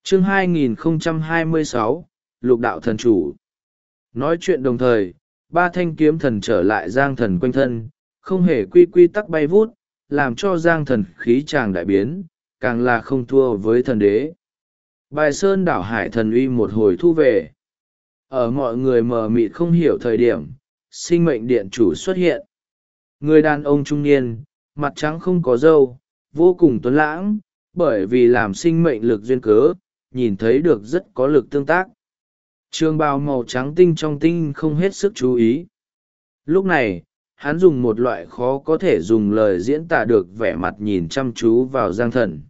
Chương 2026, Lục đạo thần chủ. Nói chuyện đồng thời, ba thanh kiếm thần trở lại Giang Thần quanh thân, không hề quy quy tắc bay vút, làm cho Giang Thần khí tràng đại biến, càng là không thua với thần đế. Bài sơn đảo hải thần uy một hồi thu về. Ở mọi người mờ mịt không hiểu thời điểm, sinh mệnh điện chủ xuất hiện. Người đàn ông trung niên, mặt trắng không có râu, vô cùng tuấn lãng, bởi vì làm sinh mệnh lực duyên cớ, nhìn thấy được rất có lực tương tác. Trường bào màu trắng tinh trong tinh không hết sức chú ý. Lúc này, hắn dùng một loại khó có thể dùng lời diễn tả được vẻ mặt nhìn chăm chú vào Giang Thần.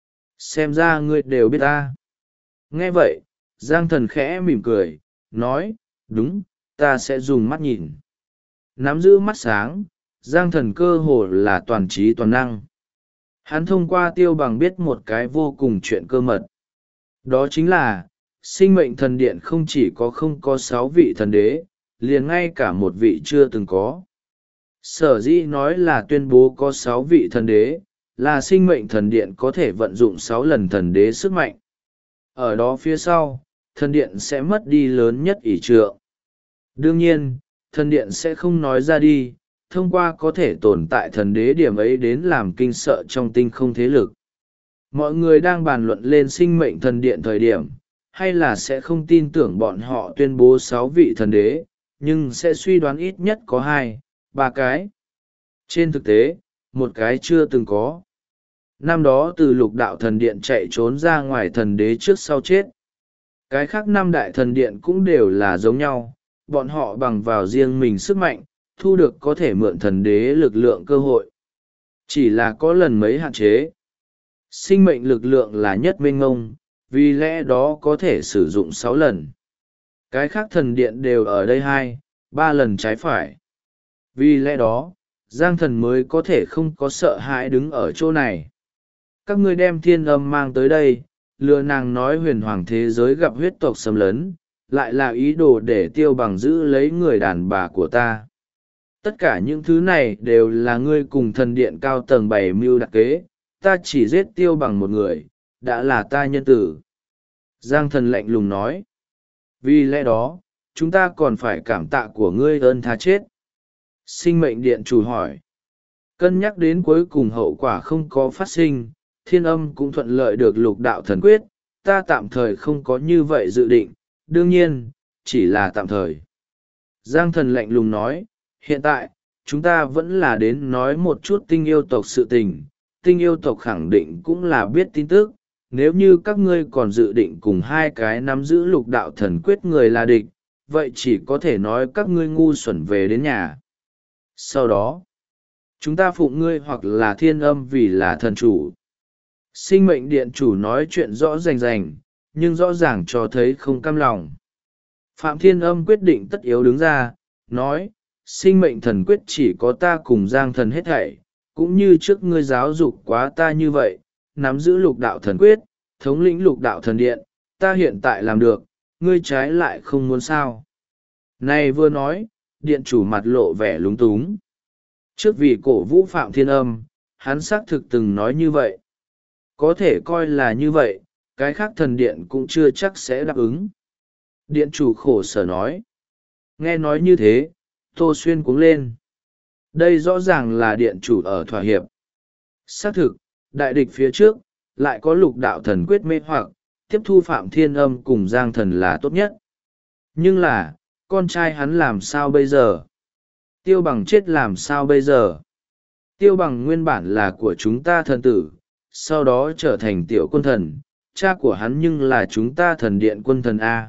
Xem ra ngươi đều biết ta. Nghe vậy, Giang Thần khẽ mỉm cười, nói, đúng, ta sẽ dùng mắt nhìn. Nắm giữ mắt sáng, Giang Thần cơ hồ là toàn trí toàn năng. Hắn thông qua Tiêu Bằng biết một cái vô cùng chuyện cơ mật. Đó chính là, sinh mệnh thần điện không có 6 vị thần đế, liền ngay cả một vị chưa từng có. Sở dĩ nói là tuyên bố có 6 vị thần đế, là sinh mệnh thần điện có thể vận dụng 6 lần thần đế sức mạnh. Ở đó phía sau, thần điện sẽ mất đi lớn nhất ỷ trượng. Đương nhiên, thần điện sẽ không nói ra đi, thông qua có thể tồn tại thần đế điểm ấy đến làm kinh sợ trong tinh không thế lực. Mọi người đang bàn luận lên sinh mệnh thần điện thời điểm, hay là sẽ không tin tưởng bọn họ tuyên bố 6 vị thần đế, nhưng sẽ suy đoán ít nhất có 2, 3 cái. Trên thực tế, một cái chưa từng có. Năm đó từ Lục đạo thần điện chạy trốn ra ngoài thần đế trước sau chết. Cái khác 5 đại thần điện cũng đều là giống nhau, bọn họ bằng vào riêng mình sức mạnh, thu được có thể mượn thần đế lực lượng cơ hội. Chỉ là có lần mấy hạn chế. Sinh mệnh lực lượng là nhất mênh ngông, vì lẽ đó có thể sử dụng 6 lần. Cái khác thần điện đều ở đây 2, 3 lần trái phải. Vì lẽ đó, Giang Thần mới có thể không có sợ hãi đứng ở chỗ này. Các ngươi đem Thiên Âm mang tới đây, lừa nàng nói huyền hoàng thế giới gặp huyết tộc xâm lấn, lại là ý đồ để Tiêu Bằng giữ lấy người đàn bà của ta. Tất cả những thứ này đều là ngươi cùng thần điện cao tầng bày mưu đặc kế, ta chỉ giết Tiêu Bằng một người, đã là ta nhân tử. Giang Thần lạnh lùng nói. Vì lẽ đó, chúng ta còn phải cảm tạ của ngươi ơn tha chết. Sinh mệnh điện chủ hỏi. Cân nhắc đến cuối cùng hậu quả không có phát sinh, Thiên Âm cũng thuận lợi được Lục đạo thần quyết, ta tạm thời không có như vậy dự định, đương nhiên, chỉ là tạm thời. Giang Thần lạnh lùng nói, hiện tại, chúng ta vẫn là đến nói một chút tinh yêu tộc sự tình, tinh yêu tộc khẳng định cũng là biết tin tức, nếu như các ngươi còn dự định cùng 2 cái nắm giữ Lục đạo thần quyết người là địch, vậy chỉ có thể nói các ngươi ngu xuẩn về đến nhà. Sau đó, chúng ta phụng ngươi hoặc là Thiên Âm vì là thần chủ. Sinh mệnh điện chủ nói chuyện rõ rành rành, nhưng rõ ràng cho thấy không cam lòng. Phạm Thiên Âm quyết định tất yếu đứng ra, nói, sinh mệnh thần quyết chỉ có ta cùng Giang Thần hết thảy, cũng như trước ngươi giáo dục quá ta như vậy, nắm giữ Lục đạo thần quyết, thống lĩnh Lục đạo thần điện, ta hiện tại làm được, ngươi trái lại không muốn sao. Này vừa nói, điện chủ mặt lộ vẻ lúng túng. Trước vì cổ vũ Phạm Thiên Âm, hắn xác thực từng nói như vậy. Có thể coi là như vậy, cái khác thần điện cũng chưa chắc sẽ đáp ứng. Điện chủ khổ sở nói. Nghe nói như thế, Tô Xuyên cuống lên. Đây rõ ràng là điện chủ ở thỏa hiệp. Xác thực, đại địch phía trước, lại có Lục đạo thần quyết mê hoặc, tiếp thu Phạm Thiên Âm cùng Giang Thần là tốt nhất. Nhưng là, con trai hắn làm sao bây giờ? Tiêu Bằng chết làm sao bây giờ? Tiêu Bằng nguyên bản là của chúng ta thần tử, sau đó trở thành tiểu quân thần, cha của hắn nhưng là chúng ta thần điện quân thần A.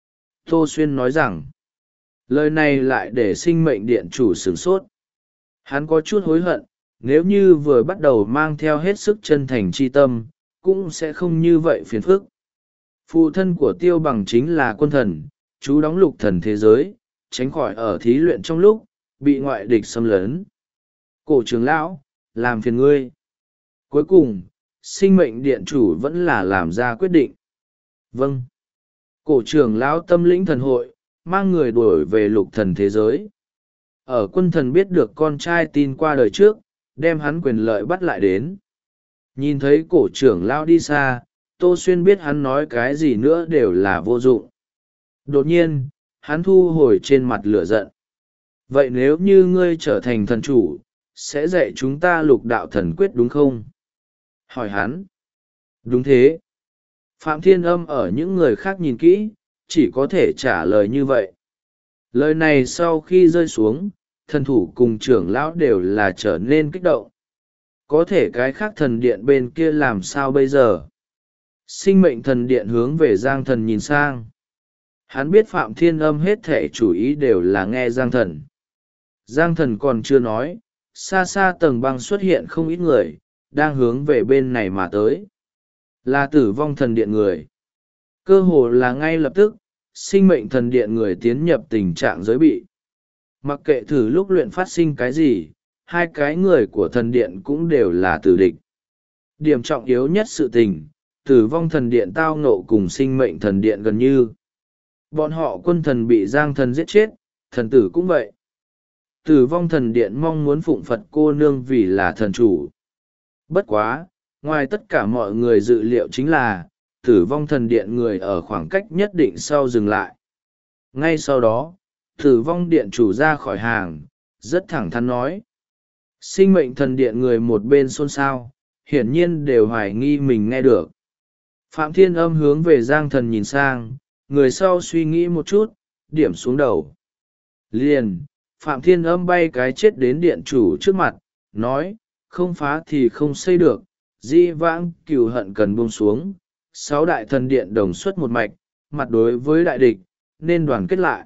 Tô Xuyên nói rằng, lời này lại để sinh mệnh điện chủ sửng sốt. Hắn có chút hối hận, nếu như vừa bắt đầu mang theo hết sức chân thành chi tâm, cũng sẽ không như vậy phiền phức. Phụ thân của Tiêu Bằng chính là quân thần, chú đóng lục thần thế giới, tránh khỏi ở thí luyện trong lúc, bị ngoại địch xâm lấn. Cổ trưởng lão, làm phiền ngươi. Cuối cùng, sinh mệnh điện chủ vẫn là làm ra quyết định. Vâng. Cổ trưởng lão tâm lĩnh thần hội, mang người đuổi về lục thần thế giới. Ở quân thần biết được con trai tin qua đời trước, đem hắn quyền lợi bắt lại đến. Nhìn thấy cổ trưởng lão đi xa, Tô Xuyên biết hắn nói cái gì nữa đều là vô dụng. Đột nhiên hắn thu hồi trên mặt lửa giận. Vậy nếu như ngươi trở thành thần chủ sẽ dạy chúng ta lục đạo thần quyết đúng không? Hỏi hắn. Đúng thế. Phạm Thiên Âm ở những người khác nhìn kỹ chỉ có thể trả lời như vậy. Lời này sau khi rơi xuống thần thủ cùng trưởng lão đều là trở nên kích động. Có thể cái khác thần điện bên kia làm sao bây giờ? Sinh mệnh thần điện hướng về Giang Thần nhìn sang. Hắn biết Phạm Thiên Âm hết thể chủ ý đều là nghe Giang Thần. Giang Thần còn chưa nói, xa xa tầng băng xuất hiện không ít người, đang hướng về bên này mà tới. Là Tử Vong thần điện người. Cơ hồ là ngay lập tức, sinh mệnh thần điện người tiến nhập tình trạng giới bị. Mặc kệ thử lúc luyện phát sinh cái gì, hai cái người của thần điện cũng đều là tử địch. Điểm trọng yếu nhất sự tình, Tử Vong thần điện tao ngộ cùng sinh mệnh thần điện gần như. Bọn họ quân thần bị Giang Thần giết chết, thần tử cũng vậy. Tử Vong thần điện mong muốn phụng Phật cô nương vì là thần chủ. Bất quá, ngoài tất cả mọi người dự liệu chính là, Tử Vong thần điện người ở khoảng cách nhất định sau dừng lại. Ngay sau đó, Tử Vong điện chủ ra khỏi hàng, rất thẳng thắn nói. Sinh mệnh thần điện người một bên xôn xao, hiển nhiên đều hoài nghi mình nghe được. Phạm Thiên Âm hướng về Giang Thần nhìn sang, người sau suy nghĩ một chút, điểm xuống đầu. Liền, Phạm Thiên Âm bay cái chết đến điện chủ trước mặt, nói, không phá thì không xây được, di vãng cừu hận cần buông xuống, 6 đại thần điện đồng xuất một mạch, mặt đối với đại địch, nên đoàn kết lại.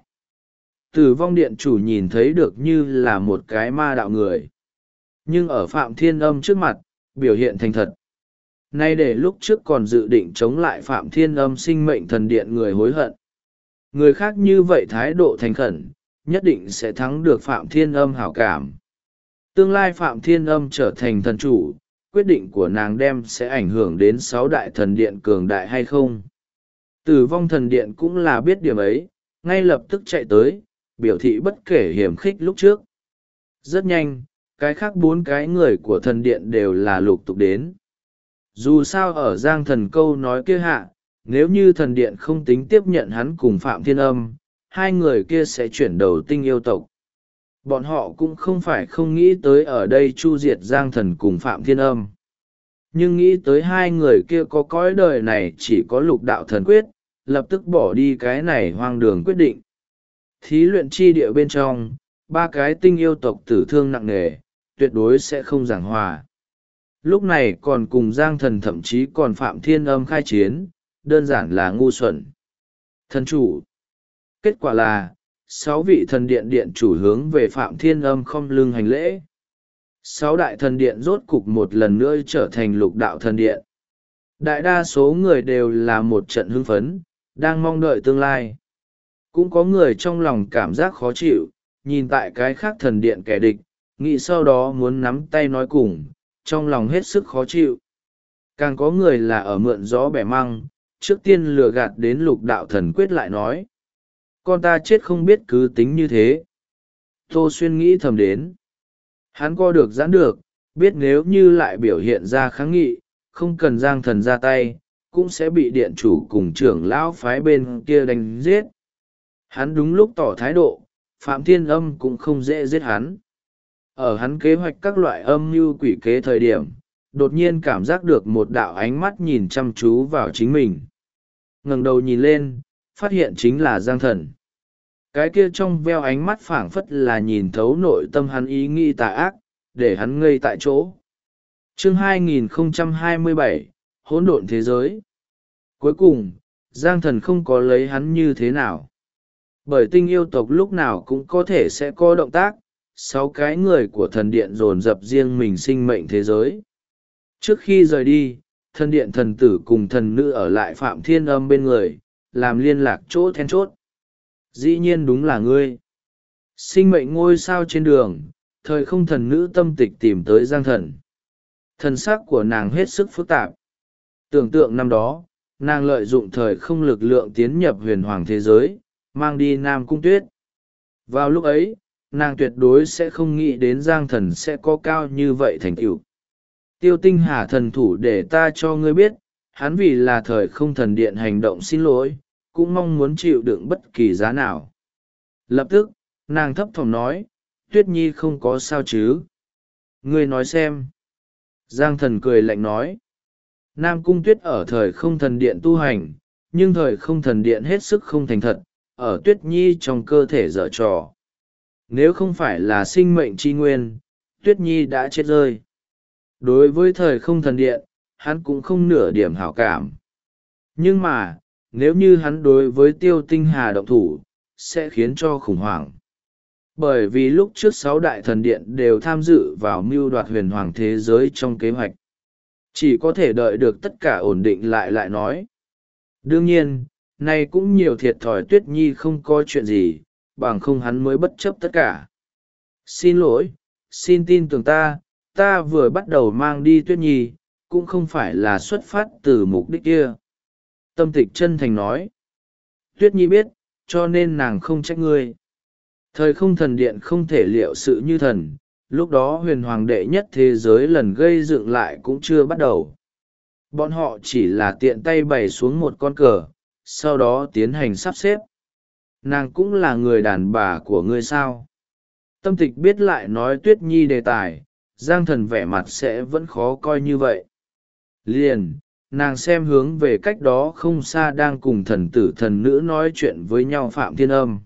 Tử Vong điện chủ nhìn thấy được như là một cái ma đạo người. Nhưng ở Phạm Thiên Âm trước mặt, biểu hiện thành thật. Nay để lúc trước còn dự định chống lại Phạm Thiên Âm sinh mệnh thần điện người hối hận. Người khác như vậy thái độ thành khẩn, nhất định sẽ thắng được Phạm Thiên Âm hảo cảm. Tương lai Phạm Thiên Âm trở thành thần chủ, quyết định của nàng đem sẽ ảnh hưởng đến 6 đại thần điện cường đại hay không. Tử Vong thần điện cũng là biết điểm ấy, ngay lập tức chạy tới, biểu thị bất kể hiểm khích lúc trước. Rất nhanh, cái khác 4 cái người của thần điện đều là lục tục đến. Dù sao ở Giang Thần câu nói kia hạ, nếu như thần điện không tính tiếp nhận hắn cùng Phạm Thiên Âm, hai người kia sẽ chuyển đầu tinh yêu tộc. Bọn họ cũng không phải không nghĩ tới ở đây chu diệt Giang Thần cùng Phạm Thiên Âm. Nhưng nghĩ tới hai người kia có cõi đời này chỉ có lục đạo thần quyết, lập tức bỏ đi cái này hoang đường quyết định. Thí luyện chi địa bên trong, 3 cái tinh yêu tộc tử thương nặng nề, tuyệt đối sẽ không giảng hòa. Lúc này còn cùng Giang Thần thậm chí còn Phạm Thiên Âm khai chiến, đơn giản là ngu xuẩn. Thần chủ. Kết quả là, 6 vị thần điện điện chủ hướng về Phạm Thiên Âm không lưng hành lễ. 6 đại thần điện rốt cục một lần nữa trở thành lục đạo thần điện. Đại đa số người đều là một trận hưng phấn, đang mong đợi tương lai. Cũng có người trong lòng cảm giác khó chịu, nhìn tại cái khác thần điện kẻ địch, nghĩ sau đó muốn nắm tay nói cùng, trong lòng hết sức khó chịu. Càng có người là ở mượn gió bẻ măng, trước tiên lừa gạt đến lục đạo thần quyết lại nói. Con ta chết không biết cứ tính như thế. Tô Xuyên nghĩ thầm đến. Hắn co được giãn được, biết nếu như lại biểu hiện ra kháng nghị, không cần Giang Thần ra tay, cũng sẽ bị điện chủ cùng trưởng lão phái bên kia đánh giết. Hắn đúng lúc tỏ thái độ, Phạm Thiên Âm cũng không dễ giết hắn. Ở hắn kế hoạch các loại âm mưu quỷ kế thời điểm, đột nhiên cảm giác được một đạo ánh mắt nhìn chăm chú vào chính mình. Ngẩng đầu nhìn lên, phát hiện chính là Giang Thần. Cái kia trong veo ánh mắt phảng phất là nhìn thấu nội tâm hắn ý nghĩ tà ác, để hắn ngây tại chỗ. Chương 2027, hỗn độn thế giới. Cuối cùng, Giang Thần không có lấy hắn như thế nào. Bởi tinh yêu tộc lúc nào cũng có thể sẽ có động tác, 6 cái người của thần điện dồn dập riêng mình sinh mệnh thế giới. Trước khi rời đi, thần điện thần tử cùng thần nữ ở lại Phạm Thiên Âm bên người, làm liên lạc chỗ then chốt. Dĩ nhiên đúng là ngươi. Sinh mệnh ngôi sao trên đường, thời không thần nữ tâm tịch tìm tới Giang Thần. Thần sắc của nàng hết sức phức tạp. Tưởng tượng năm đó, nàng lợi dụng thời không lực lượng tiến nhập huyền hoàng thế giới, mang đi Nam Cung Tuyết. Vào lúc ấy, nàng tuyệt đối sẽ không nghĩ đến Giang Thần sẽ có cao như vậy thành tựu. Tiêu Tinh Hà thần thủ để ta cho ngươi biết, hắn vì là thời không thần điện hành động xin lỗi, cũng mong muốn chịu đựng bất kỳ giá nào. Lập tức, nàng thấp thỏm nói, Tuyết Nhi không có sao chứ? Ngươi nói xem. Giang Thần cười lạnh nói, Nam Cung Tuyết ở thời không thần điện tu hành, nhưng thời không thần điện hết sức không thành thật, ở Tuyết Nhi trong cơ thể dở trò. Nếu không phải là sinh mệnh tri nguyên, Tuyết Nhi đã chết rơi. Đối với thời không thần điện, hắn cũng không nửa điểm hảo cảm. Nhưng mà, nếu như hắn đối với Tiêu Tinh Hà động thủ, sẽ khiến cho khủng hoảng. Bởi vì lúc trước 6 đại thần điện đều tham dự vào mưu đoạt huyền hoàng thế giới trong kế hoạch. Chỉ có thể đợi được tất cả ổn định lại nói. Đương nhiên, nay cũng nhiều thiệt thòi Tuyết Nhi không có chuyện gì, bằng không hắn mới bất chấp tất cả. Xin lỗi, xin tin tưởng ta vừa bắt đầu mang đi Tuyết Nhi, cũng không phải là xuất phát từ mục đích kia. Tâm Tịch chân thành nói. Tuyết Nhi biết, cho nên nàng không trách ngươi. Thời không thần điện không thể liệu sự như thần, lúc đó huyền hoàng đệ nhất thế giới lần gây dựng lại cũng chưa bắt đầu. Bọn họ chỉ là tiện tay bày xuống một con cờ, sau đó tiến hành sắp xếp. Nàng cũng là người đàn bà của ngươi sao? Tâm Tịch biết lại nói Tuyết Nhi đề tài, Giang Thần vẻ mặt sẽ vẫn khó coi như vậy. Liền, nàng xem hướng về cách đó không xa đang cùng thần tử thần nữ nói chuyện với nhau Phạm Thiên Âm.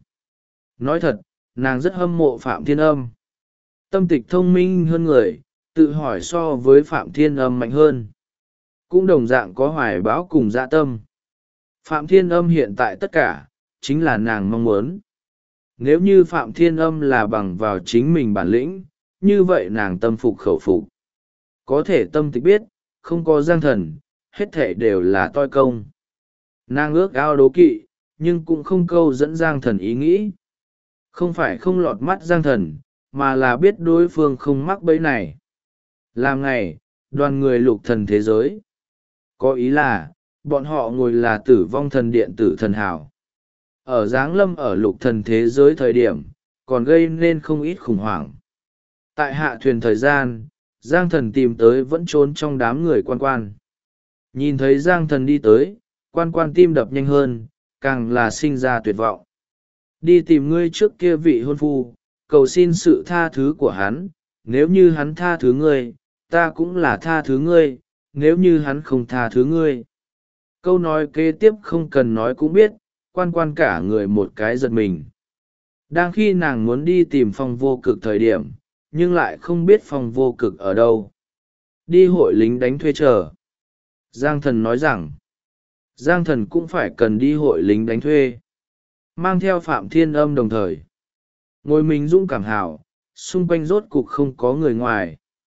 Nói thật, nàng rất hâm mộ Phạm Thiên Âm. Tâm Tịch thông minh hơn người, tự hỏi so với Phạm Thiên Âm mạnh hơn. Cũng đồng dạng có hoài bão cùng dạ tâm. Phạm Thiên Âm hiện tại tất cả, chính là nàng mong muốn. Nếu như Phạm Thiên Âm là bằng vào chính mình bản lĩnh, như vậy nàng tâm phục khẩu phục. Có thể Tâm Tịch biết, không có Giang Thần, hết thể đều là toi công. Nàng ước ao đố kỵ, nhưng cũng không câu dẫn Giang Thần ý nghĩ. Không phải không lọt mắt Giang Thần, mà là biết đối phương không mắc bẫy này. Làm ngày, đoàn người lục thần thế giới. Có ý là, bọn họ ngồi là Tử Vong Thần Điện Tử Thần Hào. Ở giáng lâm ở lục thần thế giới thời điểm, còn gây nên không ít khủng hoảng. Tại hạ thuyền thời gian, Giang Thần tìm tới vẫn trốn trong đám người quan quan. Nhìn thấy Giang Thần đi tới, quan quan tim đập nhanh hơn, càng là sinh ra tuyệt vọng. Đi tìm ngươi trước kia vị hôn phu, cầu xin sự tha thứ của hắn, nếu như hắn tha thứ ngươi, ta cũng là tha thứ ngươi, nếu như hắn không tha thứ ngươi. Câu nói kế tiếp không cần nói cũng biết, quan quan cả người một cái giật mình. Đang khi nàng muốn đi tìm Phong Vô Cực thời điểm, nhưng lại không biết Phong Vô Cực ở đâu. Đi hội lính đánh thuê chờ. Giang Thần nói rằng, Giang Thần cũng phải cần đi hội lính đánh thuê. Mang theo Phạm Thiên Âm đồng thời. Ngồi mình dũng cảm hảo, xung quanh rốt cục không có người ngoài.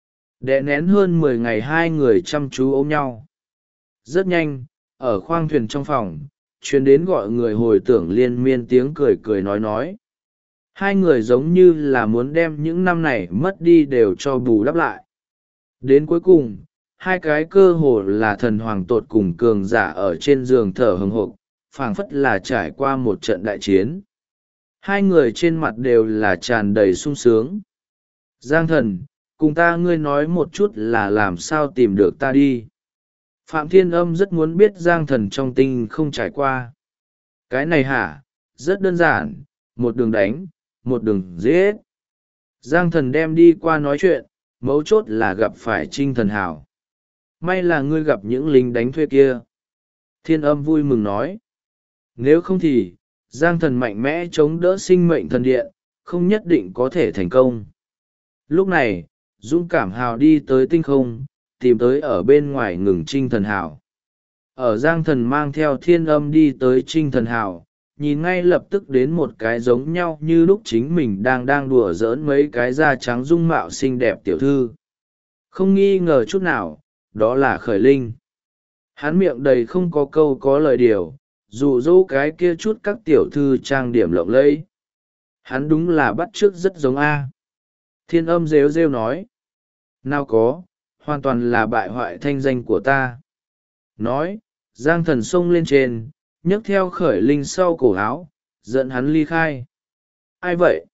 Đè nén hơn 10 ngày hai người chăm chú ôm nhau. Rất nhanh, ở khoang thuyền trong phòng, chuyến đến gọi người hồi tưởng liên miên tiếng cười cười nói. Hai người giống như là muốn đem những năm này mất đi đều cho bù đắp lại. Đến cuối cùng, hai cái cơ hồ là thần hoàng tột cùng cường giả ở trên giường thở hừng hộp, phảng phất là trải qua một trận đại chiến. Hai người trên mặt đều là tràn đầy sung sướng. Giang Thần, cùng ta ngươi nói một chút là làm sao tìm được ta đi. Phạm Thiên Âm rất muốn biết Giang Thần trong tinh không trải qua. Cái này hả, rất đơn giản, một đường đánh, một đường giết. Giang Thần đem đi qua nói chuyện, mấu chốt là gặp phải Trinh Thần Hào. May là ngươi gặp những lính đánh thuê kia. Thiên Âm vui mừng nói. Nếu không thì, Giang Thần mạnh mẽ chống đỡ sinh mệnh thần điện, không nhất định có thể thành công. Lúc này, dũng cảm hào đi tới tinh không, tìm tới ở bên ngoài ngừng Trinh Thần Hào. Ở Giang Thần mang theo Thiên Âm đi tới Trinh Thần Hào, nhìn ngay lập tức đến một cái giống nhau như lúc chính mình đang đùa giỡn mấy cái da trắng dung mạo xinh đẹp tiểu thư. Không nghi ngờ chút nào, đó là Khởi Linh. Hắn miệng đầy không có câu có lời điều, dụ dỗ cái kia chút các tiểu thư trang điểm lộng lẫy. Hắn đúng là bắt chước rất giống A. Thiên Âm rêu rêu nói. Nào có, hoàn toàn là bại hoại thanh danh của ta. Nói, Giang Thần xông lên trên, nhấc theo Khởi Linh sau cổ áo, dẫn hắn ly khai. Ai vậy?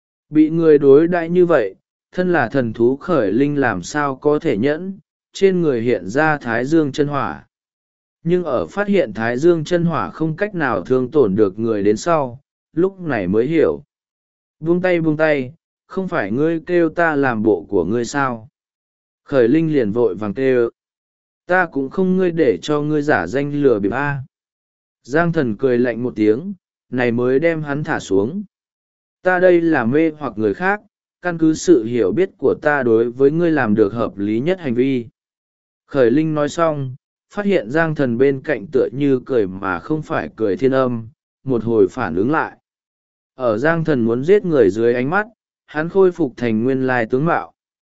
Bị người đối đãi như vậy, thân là thần thú Khởi Linh làm sao có thể nhẫn, trên người hiện ra thái dương chân hỏa. nhưng ở phát hiện thái dương chân hỏa không cách nào thương tổn được người đến sau, lúc này mới hiểu. Buông tay, không phải ngươi kêu ta làm bộ của ngươi sao? Khởi Linh liền vội vàng kêu. Ta cũng không ngươi để cho ngươi giả danh lừa bịp a. Giang Thần cười lạnh một tiếng, này mới đem hắn thả xuống. Ta đây là mê hoặc người khác, căn cứ sự hiểu biết của ta đối với ngươi làm được hợp lý nhất hành vi. Khởi Linh nói xong, phát hiện Giang Thần bên cạnh tựa như cười mà không phải cười Thiên Âm, một hồi phản ứng lại. Ở Giang Thần muốn giết người dưới ánh mắt, hắn khôi phục thành nguyên lai tướng mạo.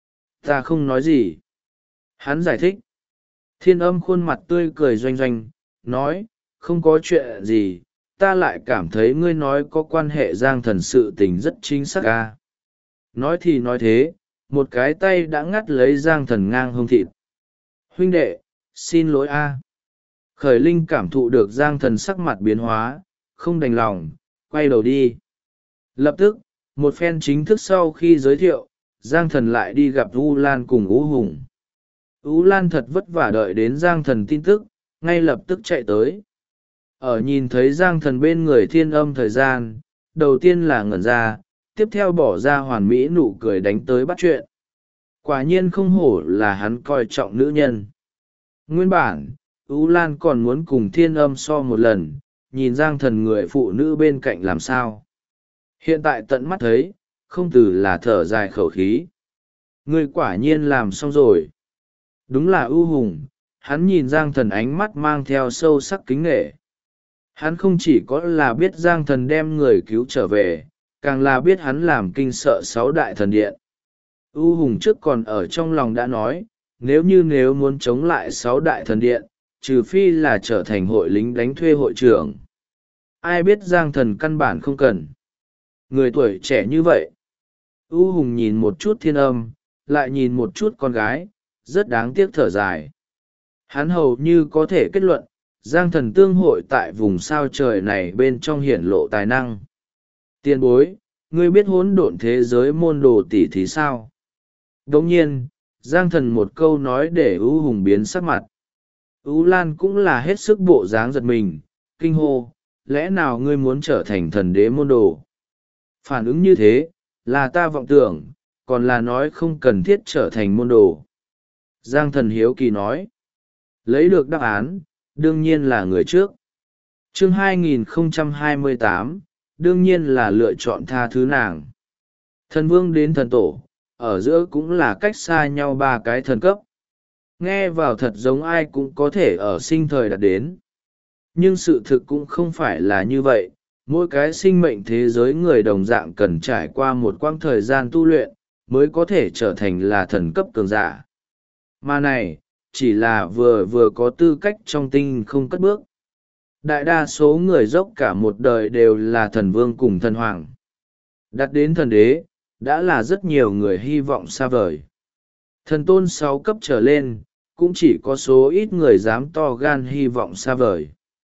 Ta không nói gì. Hắn giải thích. Thiên Âm khuôn mặt tươi cười doanh doanh, nói, không có chuyện gì, ta lại cảm thấy ngươi nói có quan hệ Giang Thần sự tình rất chính xác ca. Nói thì nói thế, một cái tay đã ngắt lấy Giang Thần ngang hông thịt. Huynh đệ, xin lỗi a. Khởi Linh cảm thụ được Giang Thần sắc mặt biến hóa, không đành lòng, quay đầu đi. Lập tức, một phen chính thức sau khi giới thiệu, Giang Thần lại đi gặp U Lan cùng U Hùng. U Lan thật vất vả đợi đến Giang Thần tin tức, ngay lập tức chạy tới. Ở nhìn thấy Giang Thần bên người Thiên Âm thời gian, đầu tiên là ngẩn ra, tiếp theo bỏ ra hoàn mỹ nụ cười đánh tới bắt chuyện. Quả nhiên không hổ là hắn coi trọng nữ nhân. Nguyên bản, U Lan còn muốn cùng Thiên Âm so một lần, nhìn Giang Thần người phụ nữ bên cạnh làm sao. Hiện tại tận mắt thấy, không từ là thở dài khẩu khí. Ngươi quả nhiên làm xong rồi. Đúng là ưu hùng, hắn nhìn Giang Thần ánh mắt mang theo sâu sắc kính nghệ. Hắn không chỉ có là biết Giang Thần đem người cứu trở về, càng là biết hắn làm kinh sợ 6 đại thần điện. ưu hùng trước còn ở trong lòng đã nói, nếu muốn chống lại 6 đại thần điện, trừ phi là trở thành hội lính đánh thuê hội trưởng. Ai biết Giang Thần căn bản không cần. Người tuổi trẻ như vậy. ưu hùng nhìn một chút Thiên Âm, lại nhìn một chút con gái, rất đáng tiếc thở dài. Hắn hầu như có thể kết luận, Giang Thần tương hội tại vùng sao trời này bên trong hiển lộ tài năng. Tiền bối, ngươi biết hỗn độn thế giới môn đồ tỷ thí sao? Đồng nhiên, Giang Thần một câu nói để ưu hùng biến sắc mặt. ưu Lan cũng là hết sức bộ dáng giật mình, kinh hô, lẽ nào ngươi muốn trở thành thần đế môn đồ? Phản ứng như thế, là ta vọng tưởng, còn là nói không cần thiết trở thành môn đồ. Giang Thần hiếu kỳ nói. Lấy được đáp án, đương nhiên là người trước. Chương 2028, đương nhiên là lựa chọn tha thứ nàng. Thần vương đến thần tổ, ở giữa cũng là cách xa nhau 3 cái thần cấp. Nghe vào thật giống ai cũng có thể ở sinh thời đạt đến. Nhưng sự thực cũng không phải là như vậy. Mỗi cái sinh mệnh thế giới người đồng dạng cần trải qua một quãng thời gian tu luyện, mới có thể trở thành là thần cấp cường giả. Mà này, chỉ là vừa có tư cách trong tinh không cất bước. Đại đa số người dốc cả một đời đều là thần vương cùng thần hoàng. Đặt đến thần đế, đã là rất nhiều người hy vọng xa vời. Thần tôn 6 cấp trở lên, cũng chỉ có số ít người dám to gan hy vọng xa vời.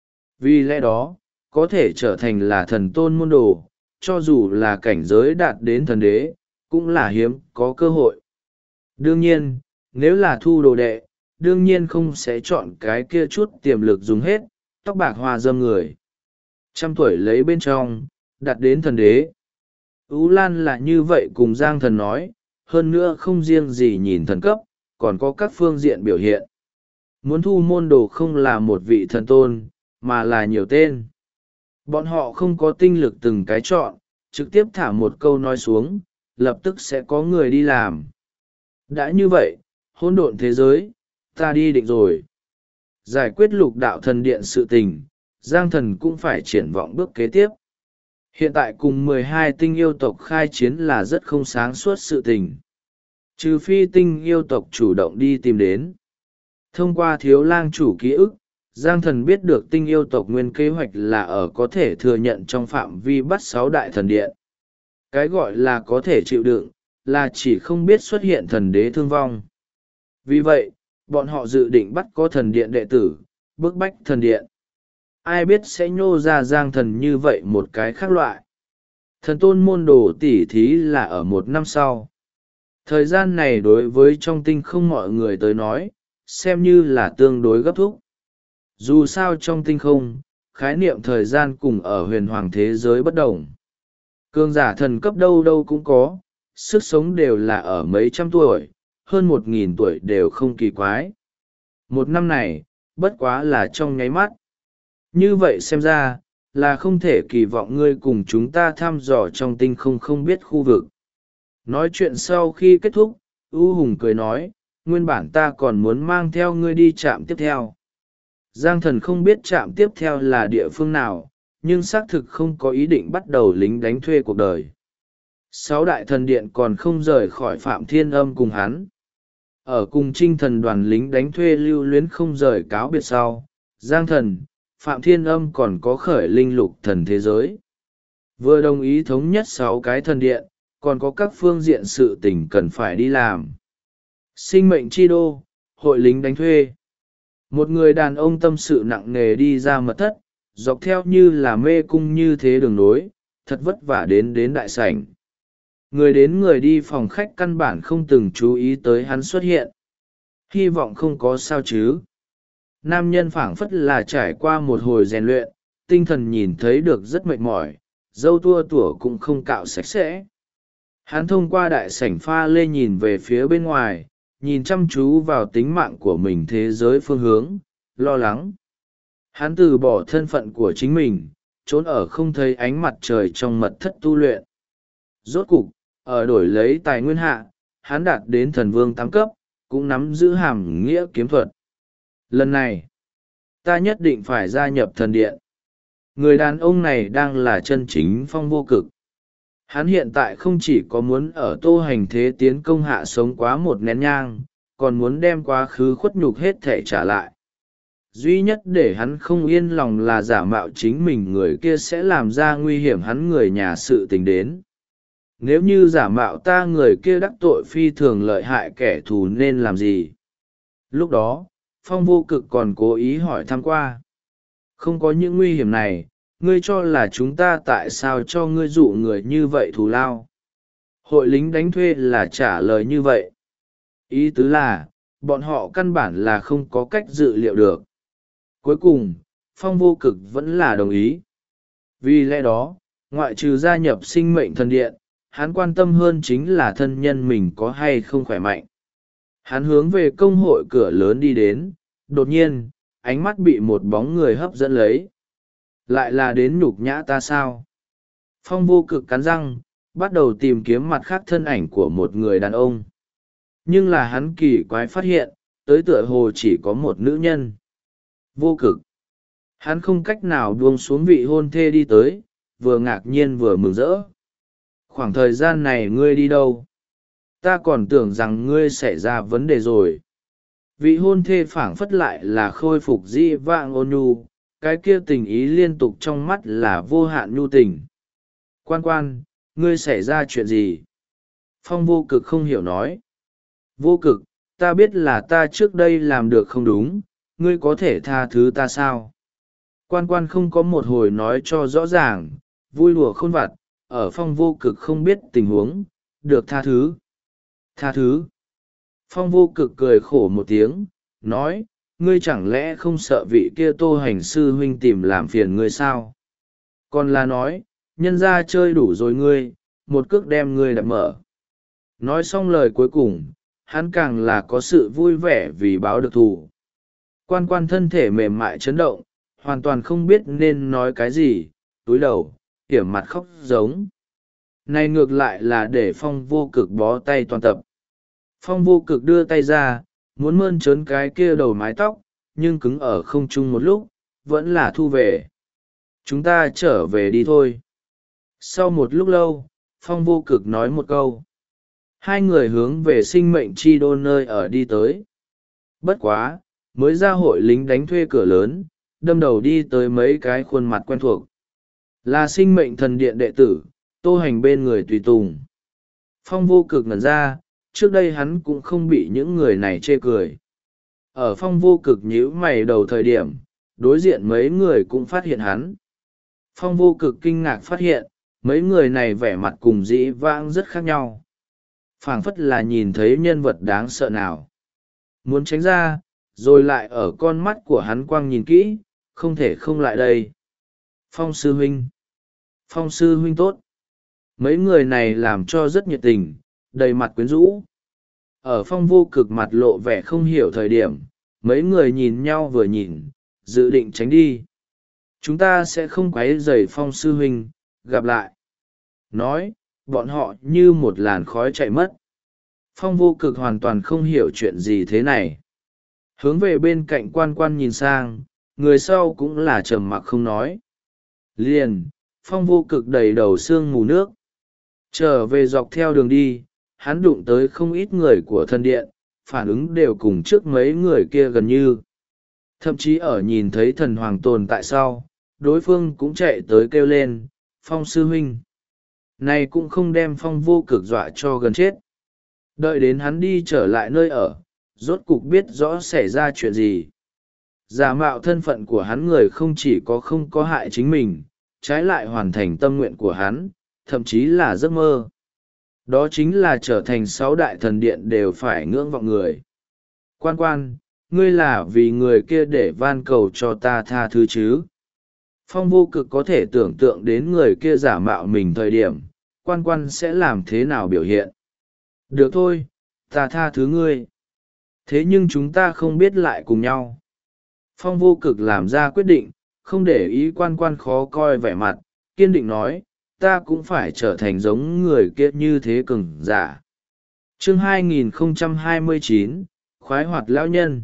Vì lẽ đó, có thể trở thành là thần tôn môn đồ, cho dù là cảnh giới đạt đến thần đế, cũng là hiếm có cơ hội. Đương nhiên, nếu là thu đồ đệ, đương nhiên không sẽ chọn cái kia chút tiềm lực dùng hết, tóc bạc hoa dâm người. 100 tuổi lấy bên trong, đạt đến thần đế. Ú Lan là như vậy cùng Giang Thần nói, hơn nữa không riêng gì nhìn thần cấp, còn có các phương diện biểu hiện. Muốn thu môn đồ không là một vị thần tôn, mà là nhiều tên. Bọn họ không có tinh lực từng cái chọn, trực tiếp thả một câu nói xuống, lập tức sẽ có người đi làm. Đã như vậy, hỗn độn thế giới, ta đi định rồi. Giải quyết lục đạo thần điện sự tình, Giang Thần cũng phải triển vọng bước kế tiếp. Hiện tại cùng 12 tinh yêu tộc khai chiến là rất không sáng suốt sự tình. Trừ phi tinh yêu tộc chủ động đi tìm đến. Thông qua thiếu lang chủ ký ức, Giang Thần biết được tinh yêu tộc nguyên kế hoạch là ở có thể thừa nhận trong phạm vi bắt 6 đại thần điện. Cái gọi là có thể chịu đựng, là chỉ không biết xuất hiện thần đế thương vong. Vì vậy, bọn họ dự định bắt có thần điện đệ tử, bức bách thần điện. Ai biết sẽ nhô ra Giang Thần như vậy một cái khác loại. Thần tôn môn đồ tỉ thí là ở 1 năm sau. Thời gian này đối với trong tinh không mọi người tới nói, xem như là tương đối gấp thúc. Dù sao trong tinh không, khái niệm thời gian cùng ở huyền hoàng thế giới bất đồng. Cường giả thần cấp đâu đâu cũng có, sức sống đều là ở mấy trăm tuổi, hơn 1.000 tuổi đều không kỳ quái. Một năm này, bất quá là trong nháy mắt. Như vậy xem ra, là không thể kỳ vọng ngươi cùng chúng ta thăm dò trong tinh không không biết khu vực. Nói chuyện sau khi kết thúc, U Hùng cười nói, nguyên bản ta còn muốn mang theo ngươi đi trạm tiếp theo. Giang Thần không biết trạm tiếp theo là địa phương nào, nhưng xác thực không có ý định bắt đầu lính đánh thuê cuộc đời. 6 đại thần điện còn không rời khỏi Phạm Thiên Âm cùng hắn. Ở cùng Trinh Thần đoàn lính đánh thuê lưu luyến không rời cáo biệt sau, Giang Thần, Phạm Thiên Âm còn có khởi linh lục thần thế giới. Vừa đồng ý thống nhất 6 cái thần điện, còn có các phương diện sự tình cần phải đi làm. Sinh mệnh chi đô, hội lính đánh thuê. Một người đàn ông tâm sự nặng nề đi ra mật thất, dọc theo như là mê cung như thế đường nối, thật vất vả đến đại sảnh. Người đến người đi phòng khách căn bản không từng chú ý tới hắn xuất hiện. Hy vọng không có sao chứ. Nam nhân phảng phất là trải qua một hồi rèn luyện, tinh thần nhìn thấy được rất mệt mỏi, râu tua tủa cũng không cạo sạch sẽ. Hắn thông qua đại sảnh pha lê nhìn về phía bên ngoài, nhìn chăm chú vào tính mạng của mình thế giới phương hướng, lo lắng. Hắn từ bỏ thân phận của chính mình, trốn ở không thấy ánh mặt trời trong mật thất tu luyện. Rốt cục, ở đổi lấy tài nguyên hạ, hắn đạt đến thần vương 8 cấp, cũng nắm giữ hàm nghĩa kiếm thuật. Lần này, ta nhất định phải gia nhập thần điện. Người đàn ông này đang là chân chính Phong Vô Cực. Hắn hiện tại không chỉ có muốn ở Tô Hành thế tiến công hạ sống quá một nén nhang, còn muốn đem quá khứ khuất nhục hết thể trả lại. Duy nhất để hắn không yên lòng là giả mạo chính mình người kia sẽ làm ra nguy hiểm hắn người nhà sự tình đến. Nếu như giả mạo ta người kia đắc tội phi thường lợi hại kẻ thù nên làm gì? Lúc đó, Phong Vô Cực còn cố ý hỏi thăm qua. Không có những nguy hiểm này, ngươi cho là chúng ta tại sao cho ngươi dụ người như vậy thù lao? Hội lính đánh thuê là trả lời như vậy. Ý tứ là, bọn họ căn bản là không có cách dự liệu được. Cuối cùng, Phong Vô Cực vẫn là đồng ý. Vì lẽ đó, ngoại trừ gia nhập sinh mệnh thần điện, hắn quan tâm hơn chính là thân nhân mình có hay không khỏe mạnh. Hắn hướng về công hội cửa lớn đi đến, đột nhiên, ánh mắt bị một bóng người hấp dẫn lấy. Lại là đến nhục nhã ta sao? Phong Vô Cực cắn răng, bắt đầu tìm kiếm mặt khác thân ảnh của một người đàn ông. Nhưng là hắn kỳ quái phát hiện, tới tựa hồ chỉ có một nữ nhân. Vô Cực. Hắn không cách nào buông xuống vị hôn thê đi tới, vừa ngạc nhiên vừa mừng rỡ. Khoảng thời gian này ngươi đi đâu? Ta còn tưởng rằng ngươi xảy ra vấn đề rồi. Vị hôn thê phảng phất lại là khôi phục dĩ vãng ôn nhu, cái kia tình ý liên tục trong mắt là vô hạn nhu tình. Quan quan, ngươi xảy ra chuyện gì? Phong Vô Cực không hiểu nói. Vô Cực, ta biết là ta trước đây làm được không đúng, ngươi có thể tha thứ ta sao? Quan quan không có một hồi nói cho rõ ràng, vui đùa khôn vặt, ở Phong Vô Cực không biết tình huống, được tha thứ. Tha thứ. Phong Vô Cực cười khổ một tiếng, nói, ngươi chẳng lẽ không sợ vị kia Tô Hành sư huynh tìm làm phiền ngươi sao? Còn là nói, nhân ra chơi đủ rồi ngươi, một cước đem ngươi đập mở. Nói xong lời cuối cùng, hắn càng là có sự vui vẻ vì báo được thù. Quan quan thân thể mềm mại chấn động, hoàn toàn không biết nên nói cái gì, túi đầu, hiểm mặt khóc giống. Này ngược lại là để Phong Vô Cực bó tay toàn tập. Phong Vô Cực đưa tay ra, muốn mơn trớn cái kia đầu mái tóc, nhưng cứng ở không trung một lúc, vẫn là thu về. Chúng ta trở về đi thôi. Sau một lúc lâu, Phong Vô Cực nói một câu. Hai người hướng về sinh mệnh chi đô nơi ở đi tới. Bất quá, mới ra hội lính đánh thuê cửa lớn, đâm đầu đi tới mấy cái khuôn mặt quen thuộc. Là sinh mệnh thần điện đệ tử, Tô Hành bên người tùy tùng. Phong Vô Cực ngẩn ra, trước đây hắn cũng không bị những người này chê cười. Ở Phong Vô Cực nhíu mày đầu thời điểm, đối diện mấy người cũng phát hiện hắn. Phong Vô Cực kinh ngạc phát hiện, mấy người này vẻ mặt cùng dĩ vãng rất khác nhau. Phảng phất là nhìn thấy nhân vật đáng sợ nào. Muốn tránh ra, rồi lại ở con mắt của hắn quang nhìn kỹ, không thể không lại đây. Phong sư huynh, Phong sư huynh tốt. Mấy người này làm cho rất nhiệt tình, đầy mặt quyến rũ. Ở Phong Vô Cực mặt lộ vẻ không hiểu thời điểm, mấy người nhìn nhau vừa nhìn, dự định tránh đi. Chúng ta sẽ không quấy rầy Phong sư huynh, gặp lại. Nói, bọn họ như một làn khói chạy mất. Phong Vô Cực hoàn toàn không hiểu chuyện gì thế này. Hướng về bên cạnh quan quan nhìn sang, người sau cũng là trầm mặc không nói. Liền, Phong Vô Cực đầy đầu sương mù nước. Trở về dọc theo đường đi, hắn đụng tới không ít người của thần điện, phản ứng đều cùng trước mấy người kia gần như. Thậm chí ở nhìn thấy thần hoàng tồn tại sau, đối phương cũng chạy tới kêu lên, Phong sư huynh. Này cũng không đem Phong Vô Cực dọa cho gần chết. Đợi đến hắn đi trở lại nơi ở, rốt cục biết rõ xảy ra chuyện gì. Giả mạo thân phận của hắn người không chỉ có không có hại chính mình, trái lại hoàn thành tâm nguyện của hắn, thậm chí là giấc mơ. Đó chính là trở thành 6 đại thần điện đều phải ngưỡng vọng người. Quan quan, ngươi là vì người kia để van cầu cho ta tha thứ chứ? Phong Vô Cực có thể tưởng tượng đến người kia giả mạo mình thời điểm, quan quan sẽ làm thế nào biểu hiện. Được thôi, ta tha thứ ngươi. Thế nhưng chúng ta không biết lại cùng nhau. Phong Vô Cực làm ra quyết định, không để ý quan quan khó coi vẻ mặt, kiên định nói, ta cũng phải trở thành giống người kia như thế cường giả. Chương 2029, khoái hoạt lão nhân.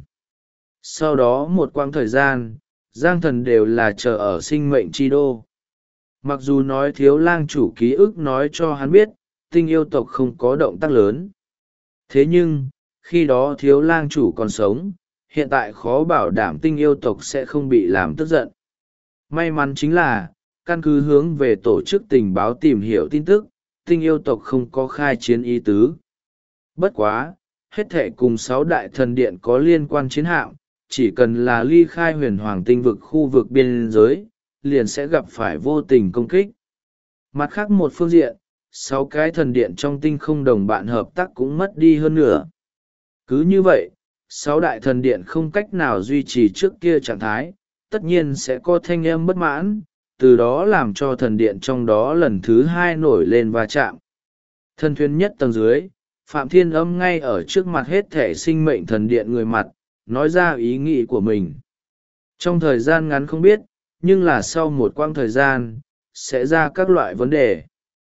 Sau đó một quãng thời gian, Giang Thần đều là chờ ở sinh mệnh chi đô. Mặc dù nói thiếu lang chủ ký ức nói cho hắn biết, tinh yêu tộc không có động tác lớn. Thế nhưng, khi đó thiếu lang chủ còn sống, hiện tại khó bảo đảm tinh yêu tộc sẽ không bị làm tức giận. May mắn chính là, căn cứ hướng về tổ chức tình báo tìm hiểu tin tức, tinh yêu tộc không có khai chiến ý tứ. Bất quá, hết thệ cùng 6 đại thần điện có liên quan chiến hạm, chỉ cần là ly khai huyền hoàng tinh vực khu vực biên giới, liền sẽ gặp phải vô tình công kích. Mặt khác một phương diện, 6 cái thần điện trong tinh không đồng bạn hợp tác cũng mất đi hơn nữa. Cứ như vậy, 6 đại thần điện không cách nào duy trì trước kia trạng thái, tất nhiên sẽ có thanh âm bất mãn, từ đó làm cho thần điện trong đó lần thứ 2 nổi lên va chạm. Thần thuyền nhất tầng dưới, Phạm Thiên Âm ngay ở trước mặt hết thể sinh mệnh thần điện người mặt, nói ra ý nghĩ của mình. Trong thời gian ngắn không biết, nhưng là sau một quãng thời gian, sẽ ra các loại vấn đề.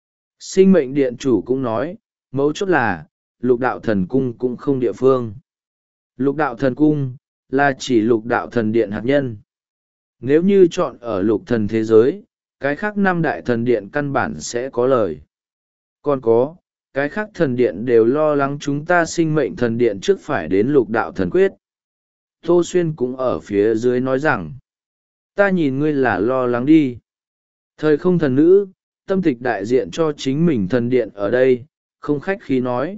Sinh mệnh điện chủ cũng nói, mấu chốt là, lục đạo thần cung cũng không địa phương. Lục đạo thần cung, là chỉ lục đạo thần điện hạt nhân. Nếu như chọn ở lục thần thế giới, cái khác 5 đại thần điện căn bản sẽ có lời. Còn có, cái khác thần điện đều lo lắng chúng ta sinh mệnh thần điện trước phải đến lục đạo thần quyết. Tô Xuyên cũng ở phía dưới nói rằng, ta nhìn ngươi là lo lắng đi. Thời không thần nữ, tâm tịch đại diện cho chính mình thần điện ở đây, không khách khí nói.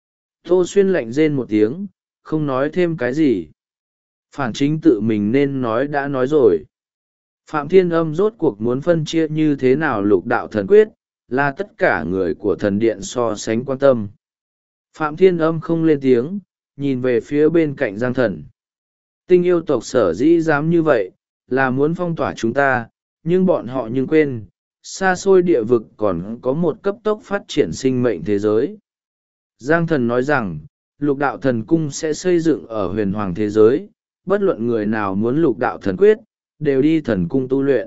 Tô Xuyên lạnh rên một tiếng, không nói thêm cái gì. Phản chính tự mình nên nói đã nói rồi. Phạm Thiên Âm rốt cuộc muốn phân chia như thế nào lục đạo thần quyết, là tất cả người của thần điện so sánh quan tâm. Phạm Thiên Âm không lên tiếng, nhìn về phía bên cạnh Giang Thần. Tinh yêu tộc sở dĩ dám như vậy, là muốn phong tỏa chúng ta, nhưng bọn họ nhưng quên, xa xôi địa vực còn có một cấp tốc phát triển sinh mệnh thế giới. Giang Thần nói rằng, lục đạo thần cung sẽ xây dựng ở huyền hoàng thế giới, bất luận người nào muốn lục đạo thần quyết, đều đi thần cung tu luyện.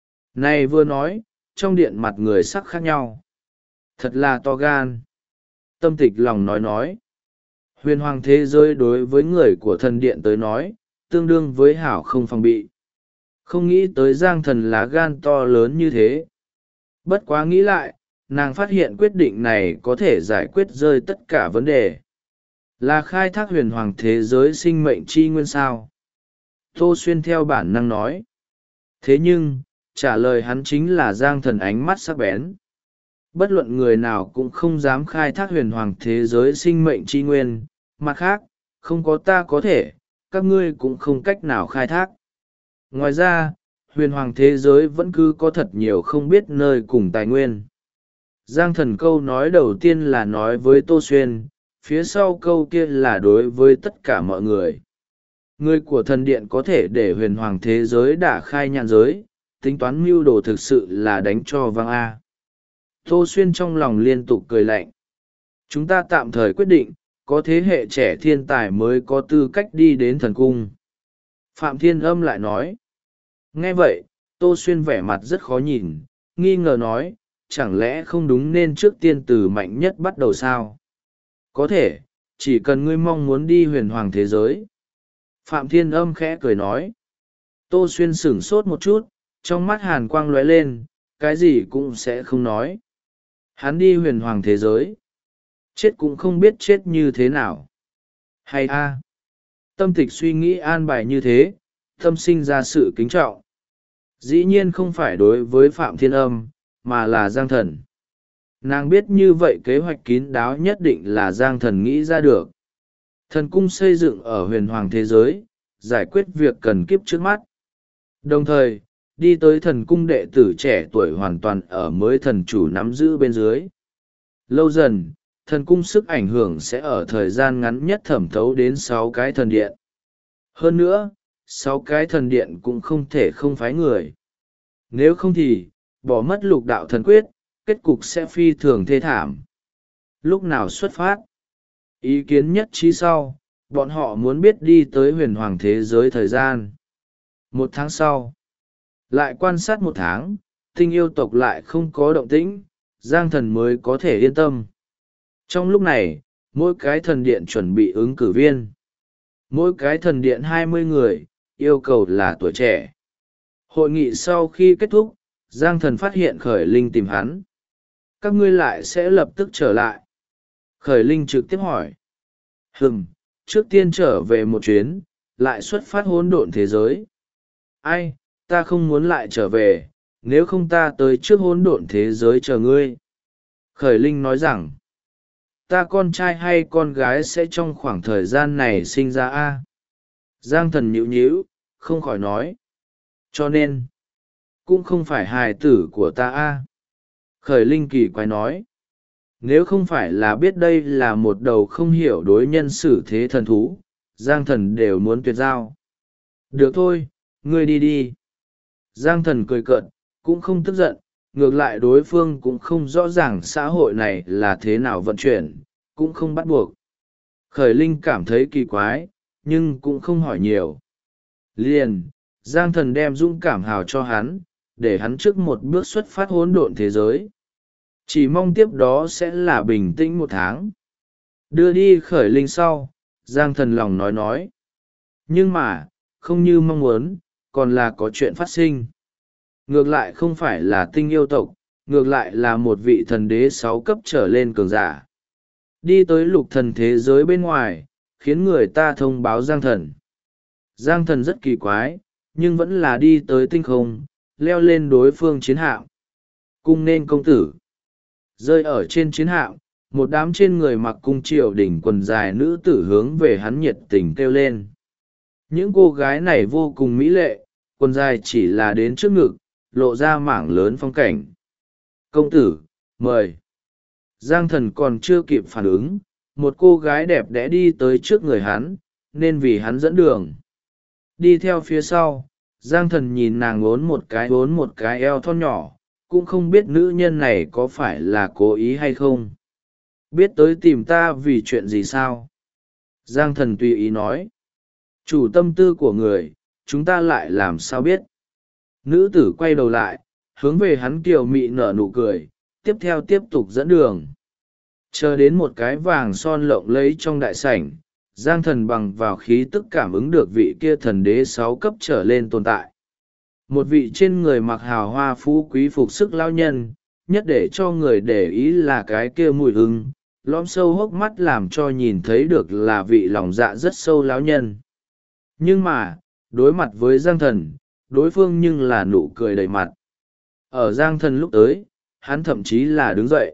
Này vừa nói, trong điện mặt người sắc khác nhau. Thật là to gan. Tâm tịch lòng nói. Huyền hoàng thế giới đối với người của thần điện tới nói, tương đương với hảo không phòng bị. Không nghĩ tới Giang Thần lá gan to lớn như thế. Bất quá nghĩ lại, nàng phát hiện quyết định này có thể giải quyết rơi tất cả vấn đề. Là khai thác huyền hoàng thế giới sinh mệnh chi nguyên sao. Tô Xuyên theo bản năng nói. Thế nhưng, trả lời hắn chính là Giang Thần ánh mắt sắc bén. Bất luận người nào cũng không dám khai thác huyền hoàng thế giới sinh mệnh chi nguyên, mặt khác, không có ta có thể, các ngươi cũng không cách nào khai thác. Ngoài ra, huyền hoàng thế giới vẫn cứ có thật nhiều không biết nơi cùng tài nguyên. Giang Thần câu nói đầu tiên là nói với Tô Xuyên, phía sau câu kia là đối với tất cả mọi người. Người của thần điện có thể để huyền hoàng thế giới đả khai nhạn giới, tính toán mưu đồ thực sự là đánh cho vang a. Tô Xuyên trong lòng liên tục cười lạnh. Chúng ta tạm thời quyết định, có thế hệ trẻ thiên tài mới có tư cách đi đến thần cung. Phạm Thiên Âm lại nói. Nghe vậy, Tô Xuyên vẻ mặt rất khó nhìn, nghi ngờ nói, chẳng lẽ không đúng nên trước tiên từ mạnh nhất bắt đầu sao? Có thể, chỉ cần ngươi mong muốn đi huyền hoàng thế giới. Phạm Thiên Âm khẽ cười nói. Tô Xuyên sửng sốt một chút, trong mắt hàn quang lóe lên, cái gì cũng sẽ không nói. Hắn đi huyền hoàng thế giới. Chết cũng không biết chết như thế nào. Hay a, tâm tịch suy nghĩ an bài như thế, tâm sinh ra sự kính trọng. Dĩ nhiên không phải đối với Phạm Thiên Âm, mà là Giang Thần. Nàng biết như vậy kế hoạch kín đáo nhất định là Giang Thần nghĩ ra được. Thần cung xây dựng ở huyền hoàng thế giới, giải quyết việc cần kiếp trước mắt. Đồng thời, đi tới thần cung đệ tử trẻ tuổi hoàn toàn ở mới thần chủ nắm giữ bên dưới. Lâu dần, thần cung sức ảnh hưởng sẽ ở thời gian ngắn nhất thẩm thấu đến 6 cái thần điện. Hơn nữa, 6 cái thần điện cũng không thể không phái người. Nếu không thì, bỏ mất lục đạo thần quyết, kết cục sẽ phi thường thê thảm. Lúc nào xuất phát? Ý kiến nhất trí sau, bọn họ muốn biết đi tới huyền hoàng thế giới thời gian. 1 tháng sau, lại quan sát 1 tháng, tinh yêu tộc lại không có động tĩnh, Giang Thần mới có thể yên tâm. Trong lúc này, mỗi cái thần điện chuẩn bị ứng cử viên. Mỗi cái thần điện 20 người, yêu cầu là tuổi trẻ. Hội nghị sau khi kết thúc, Giang Thần phát hiện Khởi Linh tìm hắn. Các ngươi lại sẽ lập tức trở lại. Khởi Linh trực tiếp hỏi. Trước tiên trở về một chuyến, lại xuất phát hỗn độn thế giới. Ai, ta không muốn lại trở về, nếu không ta tới trước hỗn độn thế giới chờ ngươi. Khởi Linh nói rằng, ta con trai hay con gái sẽ trong khoảng thời gian này sinh ra a? Giang Thần nhíu nhíu, không khỏi nói. Cho nên, cũng không phải hài tử của ta a. Khởi Linh kỳ quái nói. Nếu không phải là biết đây là một đầu không hiểu đối nhân xử thế thần thú, Giang Thần đều muốn tuyệt giao. Được thôi, ngươi đi đi. Giang Thần cười cợt, cũng không tức giận, ngược lại đối phương cũng không rõ ràng xã hội này là thế nào vận chuyển, cũng không bắt buộc. Khởi Linh cảm thấy kỳ quái, nhưng cũng không hỏi nhiều. Liền, Giang Thần đem dũng cảm hào cho hắn, để hắn trước một bước xuất phát hỗn độn thế giới. Chỉ mong tiếp đó sẽ là bình tĩnh 1 tháng. Đưa đi Khởi Linh sau, Giang Thần lòng nói. Nhưng mà, không như mong muốn, còn là có chuyện phát sinh. Ngược lại không phải là tinh yêu tộc, ngược lại là một vị thần đế 6 cấp trở lên cường giả. Đi tới lục thần thế giới bên ngoài, khiến người ta thông báo Giang Thần. Giang Thần rất kỳ quái, nhưng vẫn là đi tới tinh không, leo lên đối phương chiến hạm. Cung nên công tử. Rơi ở trên chiến hạm, một đám trên người mặc cung triều đỉnh quần dài nữ tử hướng về hắn nhiệt tình kêu lên. Những cô gái này vô cùng mỹ lệ, quần dài chỉ là đến trước ngực, lộ ra mảng lớn phong cảnh. Công tử, mời. Giang Thần còn chưa kịp phản ứng, một cô gái đẹp đẽ đi tới trước người hắn, nên vì hắn dẫn đường. Đi theo phía sau, Giang Thần nhìn nàng ốn một cái eo thon nhỏ, cũng không biết nữ nhân này có phải là cố ý hay không. Biết tới tìm ta vì chuyện gì sao? Giang Thần tùy ý nói. Chủ tâm tư của người, chúng ta lại làm sao biết? Nữ tử quay đầu lại, hướng về hắn kiều mị nở nụ cười, tiếp theo tiếp tục dẫn đường. Chờ đến một cái vàng son lộng lẫy trong đại sảnh, Giang Thần bằng vào khí tức cảm ứng được vị kia thần đế 6 cấp trở lên tồn tại. Một vị trên người mặc hào hoa phú quý phục sức lao nhân, nhất để cho người để ý là cái kia mùi hương, lõm sâu hốc mắt làm cho nhìn thấy được là vị lòng dạ rất sâu lão nhân. Nhưng mà, đối mặt với Giang Thần, đối phương nhưng là nụ cười đầy mặt. Ở Giang Thần lúc tới, hắn thậm chí là đứng dậy.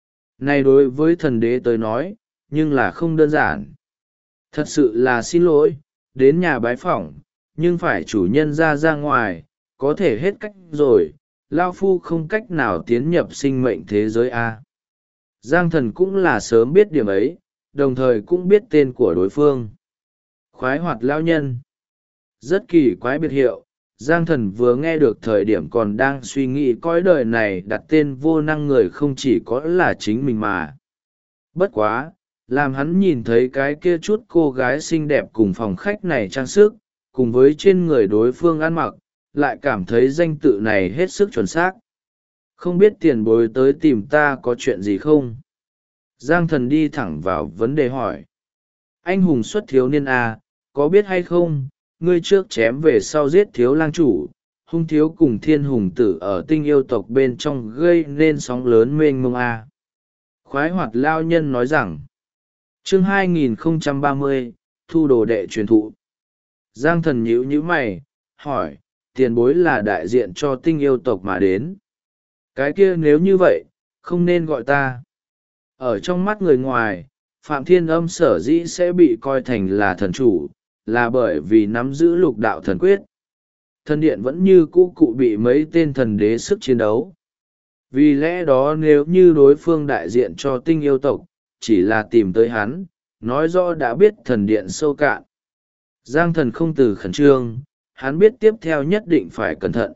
Này đối với thần đế tới nói, nhưng là không đơn giản. Thật sự là xin lỗi, đến nhà bái phỏng, nhưng phải chủ nhân ra ngoài, có thể hết cách rồi, Lao Phu không cách nào tiến nhập sinh mệnh thế giới A. Giang Thần cũng là sớm biết điểm ấy, đồng thời cũng biết tên của đối phương. Khoái hoạt lao nhân. Rất kỳ quái biệt hiệu. Giang Thần vừa nghe được thời điểm còn đang suy nghĩ cõi đời này đặt tên vô năng người không chỉ có là chính mình mà. Bất quá, làm hắn nhìn thấy cái kia chút cô gái xinh đẹp cùng phòng khách này trang sức, cùng với trên người đối phương ăn mặc, lại cảm thấy danh tự này hết sức chuẩn xác. Không biết tiền bối tới tìm ta có chuyện gì không? Giang Thần đi thẳng vào vấn đề hỏi. Anh hùng xuất thiếu niên à, có biết hay không, ngươi trước chém về sau giết thiếu lang chủ, hung thiếu cùng thiên hùng tử ở tinh yêu tộc bên trong gây nên sóng lớn mênh mông à. Khoái hoạt lao nhân nói rằng, chương 2030, thu đồ đệ truyền thụ. Giang Thần nhíu nhíu mày, hỏi, tiền bối là đại diện cho tinh yêu tộc mà đến. Cái kia nếu như vậy, không nên gọi ta. Ở trong mắt người ngoài, Phạm Thiên Âm sở dĩ sẽ bị coi thành là thần chủ, là bởi vì nắm giữ lục đạo thần quyết. Thần điện vẫn như cũ cụ bị mấy tên thần đế sức chiến đấu. Vì lẽ đó nếu như đối phương đại diện cho tinh yêu tộc, chỉ là tìm tới hắn, nói rõ đã biết thần điện sâu cạn. Giang Thần không từ khẩn trương, hắn biết tiếp theo nhất định phải cẩn thận.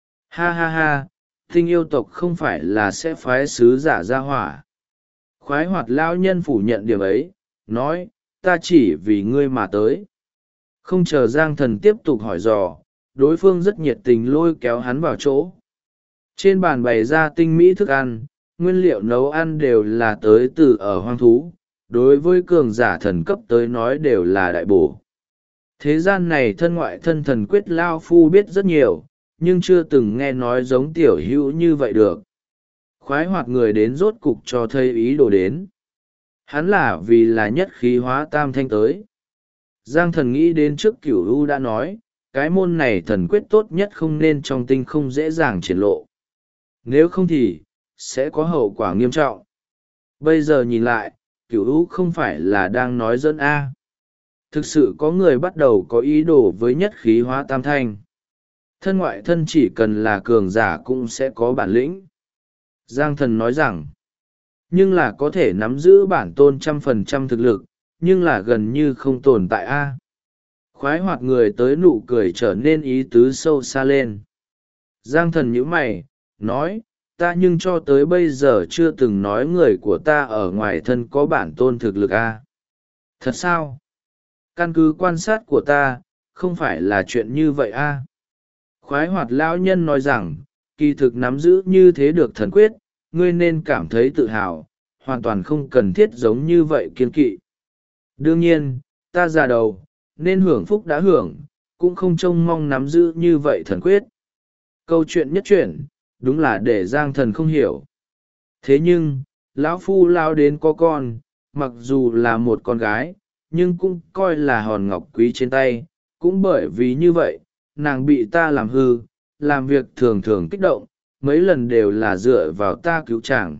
Ha ha ha, tinh yêu tộc không phải là sẽ phái sứ giả ra hỏa. Khoái hoạt lao nhân phủ nhận điểm ấy, nói, ta chỉ vì ngươi mà tới. Không chờ Giang Thần tiếp tục hỏi dò, đối phương rất nhiệt tình lôi kéo hắn vào chỗ. Trên bàn bày ra tinh mỹ thức ăn, nguyên liệu nấu ăn đều là tới từ ở hoang thú, đối với cường giả thần cấp tới nói đều là đại bổ. Thế gian này thân ngoại thân thần quyết lao phu biết rất nhiều, nhưng chưa từng nghe nói giống tiểu hữu như vậy được. Khoái hoạt người đến rốt cục cho thấy ý đồ đến. Hắn là vì là nhất khí hóa tam thanh tới. Giang Thần nghĩ đến trước Cửu U đã nói, cái môn này thần quyết tốt nhất không nên trong tinh không dễ dàng triển lộ. Nếu không thì, sẽ có hậu quả nghiêm trọng. Bây giờ nhìn lại, Cửu U không phải là đang nói dẫn A. Thực sự có người bắt đầu có ý đồ với nhất khí hóa tam thanh. Thân ngoại thân chỉ cần là cường giả cũng sẽ có bản lĩnh. Giang Thần nói rằng, nhưng là có thể nắm giữ bản tôn 100% thực lực, nhưng là gần như không tồn tại a. Khoái hoạt người tới nụ cười trở nên ý tứ sâu xa lên. Giang Thần nhíu mày, nói, ta nhưng cho tới bây giờ chưa từng nói người của ta ở ngoài thân có bản tôn thực lực a. Thật sao? Căn cứ quan sát của ta, không phải là chuyện như vậy a. Khoái hoạt lão nhân nói rằng, kỳ thực nắm giữ như thế được thần quyết, ngươi nên cảm thấy tự hào, hoàn toàn không cần thiết giống như vậy kiên kỵ. Đương nhiên, ta già đầu, nên hưởng phúc đã hưởng, cũng không trông mong nắm giữ như vậy thần quyết. Câu chuyện nhất chuyển, đúng là để Giang Thần không hiểu. Thế nhưng, lão phu lao đến có con, mặc dù là một con gái, nhưng cũng coi là hòn ngọc quý trên tay, cũng bởi vì như vậy, nàng bị ta làm hư, làm việc thường thường kích động, mấy lần đều là dựa vào ta cứu chàng.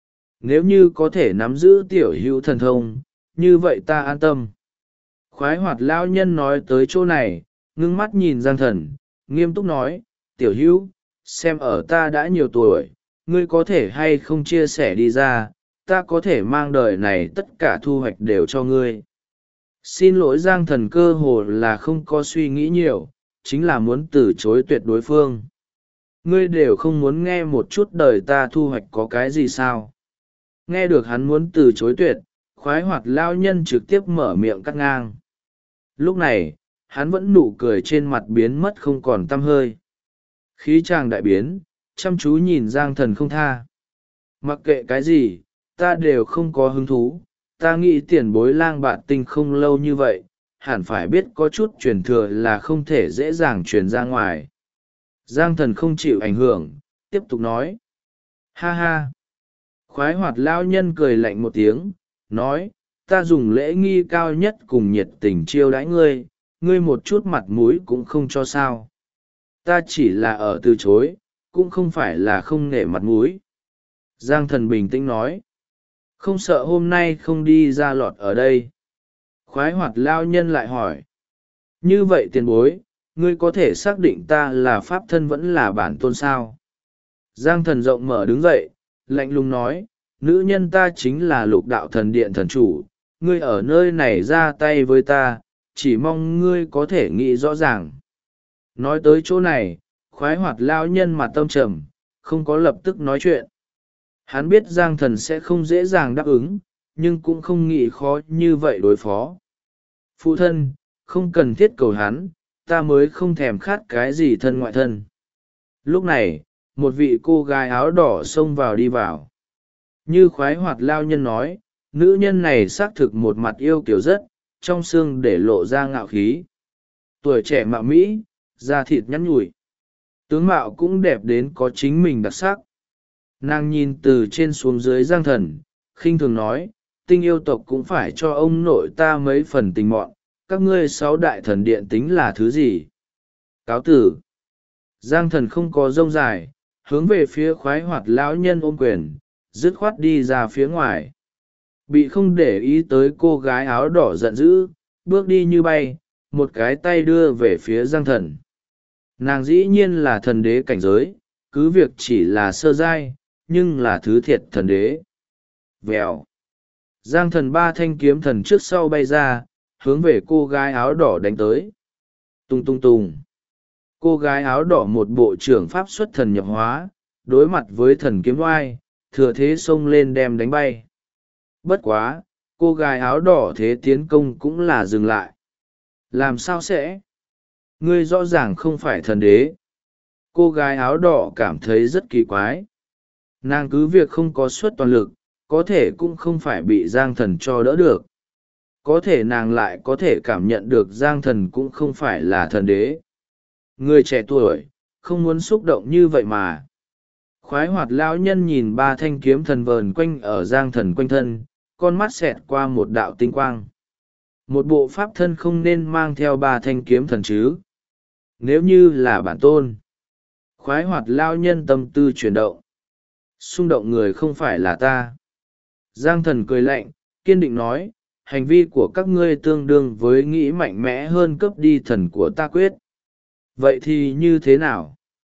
Nếu như có thể nắm giữ tiểu hữu thần thông, như vậy ta an tâm. Khoái hoạt lão nhân nói tới chỗ này, ngưng mắt nhìn Giang Thần, nghiêm túc nói, tiểu hữu, xem ở ta đã nhiều tuổi, ngươi có thể hay không chia sẻ đi ra, ta có thể mang đời này tất cả thu hoạch đều cho ngươi. Xin lỗi Giang Thần cơ hồ là không có suy nghĩ nhiều, chính là muốn từ chối tuyệt đối phương. Ngươi đều không muốn nghe một chút đời ta thu hoạch có cái gì sao? Nghe được hắn muốn từ chối tuyệt, khoái hoạt lao nhân trực tiếp mở miệng cắt ngang. Lúc này, hắn vẫn nụ cười trên mặt biến mất không còn tăm hơi. Khí chàng đại biến, chăm chú nhìn Giang Thần không tha. Mặc kệ cái gì, ta đều không có hứng thú, ta nghĩ tiền bối lang bạt tinh không lâu như vậy, hẳn phải biết có chút truyền thừa là không thể dễ dàng truyền ra ngoài. Giang Thần không chịu ảnh hưởng, tiếp tục nói. Ha ha! Khoái hoạt lao nhân cười lạnh một tiếng, nói, ta dùng lễ nghi cao nhất cùng nhiệt tình chiêu đãi ngươi, ngươi một chút mặt mũi cũng không cho sao. Ta chỉ là ở từ chối, cũng không phải là không nể mặt mũi. Giang Thần bình tĩnh nói, không sợ hôm nay không đi ra lọt ở đây. Khoái hoạt lao nhân lại hỏi, như vậy tiền bối, ngươi có thể xác định ta là pháp thân vẫn là bản tôn sao? Giang Thần rộng mở đứng dậy, lạnh lùng nói, nữ nhân ta chính là lục đạo thần điện thần chủ, ngươi ở nơi này ra tay với ta, chỉ mong ngươi có thể nghĩ rõ ràng. Nói tới chỗ này, khoái hoạt lao nhân mặt tâm trầm, không có lập tức nói chuyện. Hắn biết Giang Thần sẽ không dễ dàng đáp ứng, nhưng cũng không nghĩ khó như vậy đối phó. Phụ thân, không cần thiết cầu hắn, ta mới không thèm khát cái gì thân ngoại thân. Lúc này, một vị cô gái áo đỏ xông vào đi vào. Như khoái hoạt lao nhân nói, nữ nhân này xác thực một mặt yêu kiểu rất, trong xương để lộ ra ngạo khí. Tuổi trẻ mạo mỹ, da thịt nhắn nhủi. Tướng mạo cũng đẹp đến có chính mình đặc sắc. Nàng nhìn từ trên xuống dưới Giang Thần, khinh thường nói, tinh yêu tộc cũng phải cho ông nội ta mấy phần tình mọn, các ngươi 6 đại thần điện tính là thứ gì? Cáo tử. Giang Thần không có rông dài, hướng về phía khoái hoạt lão nhân ôm quyền, dứt khoát đi ra phía ngoài. Bị không để ý tới cô gái áo đỏ giận dữ, bước đi như bay, một cái tay đưa về phía Giang Thần. Nàng dĩ nhiên là thần đế cảnh giới, cứ việc chỉ là sơ giai, nhưng là thứ thiệt thần đế. Vèo. Giang Thần 3 thanh kiếm thần trước sau bay ra, hướng về cô gái áo đỏ đánh tới. Tung tung tung. Cô gái áo đỏ một bộ trưởng pháp xuất thần nhập hóa, đối mặt với thần kiếm oai, thừa thế xông lên đem đánh bay. Bất quá, cô gái áo đỏ thế tiến công cũng là dừng lại. Làm sao sẽ? Ngươi rõ ràng không phải thần đế. Cô gái áo đỏ cảm thấy rất kỳ quái. Nàng cứ việc không có suất toàn lực, có thể cũng không phải bị Giang Thần cho đỡ được. Có thể nàng lại có thể cảm nhận được Giang Thần cũng không phải là thần đế. Người trẻ tuổi, không muốn xúc động như vậy mà. Khoái hoạt lão nhân nhìn 3 thanh kiếm thần vờn quanh ở Giang Thần quanh thân, con mắt xẹt qua một đạo tinh quang. Một bộ pháp thân không nên mang theo 3 thanh kiếm thần chứ. Nếu như là bản tôn. Khoái hoạt lão nhân tâm tư chuyển động. Xung động người không phải là ta. Giang Thần cười lạnh, kiên định nói, hành vi của các ngươi tương đương với nghĩ mạnh mẽ hơn cướp đi thần của ta quyết. Vậy thì như thế nào?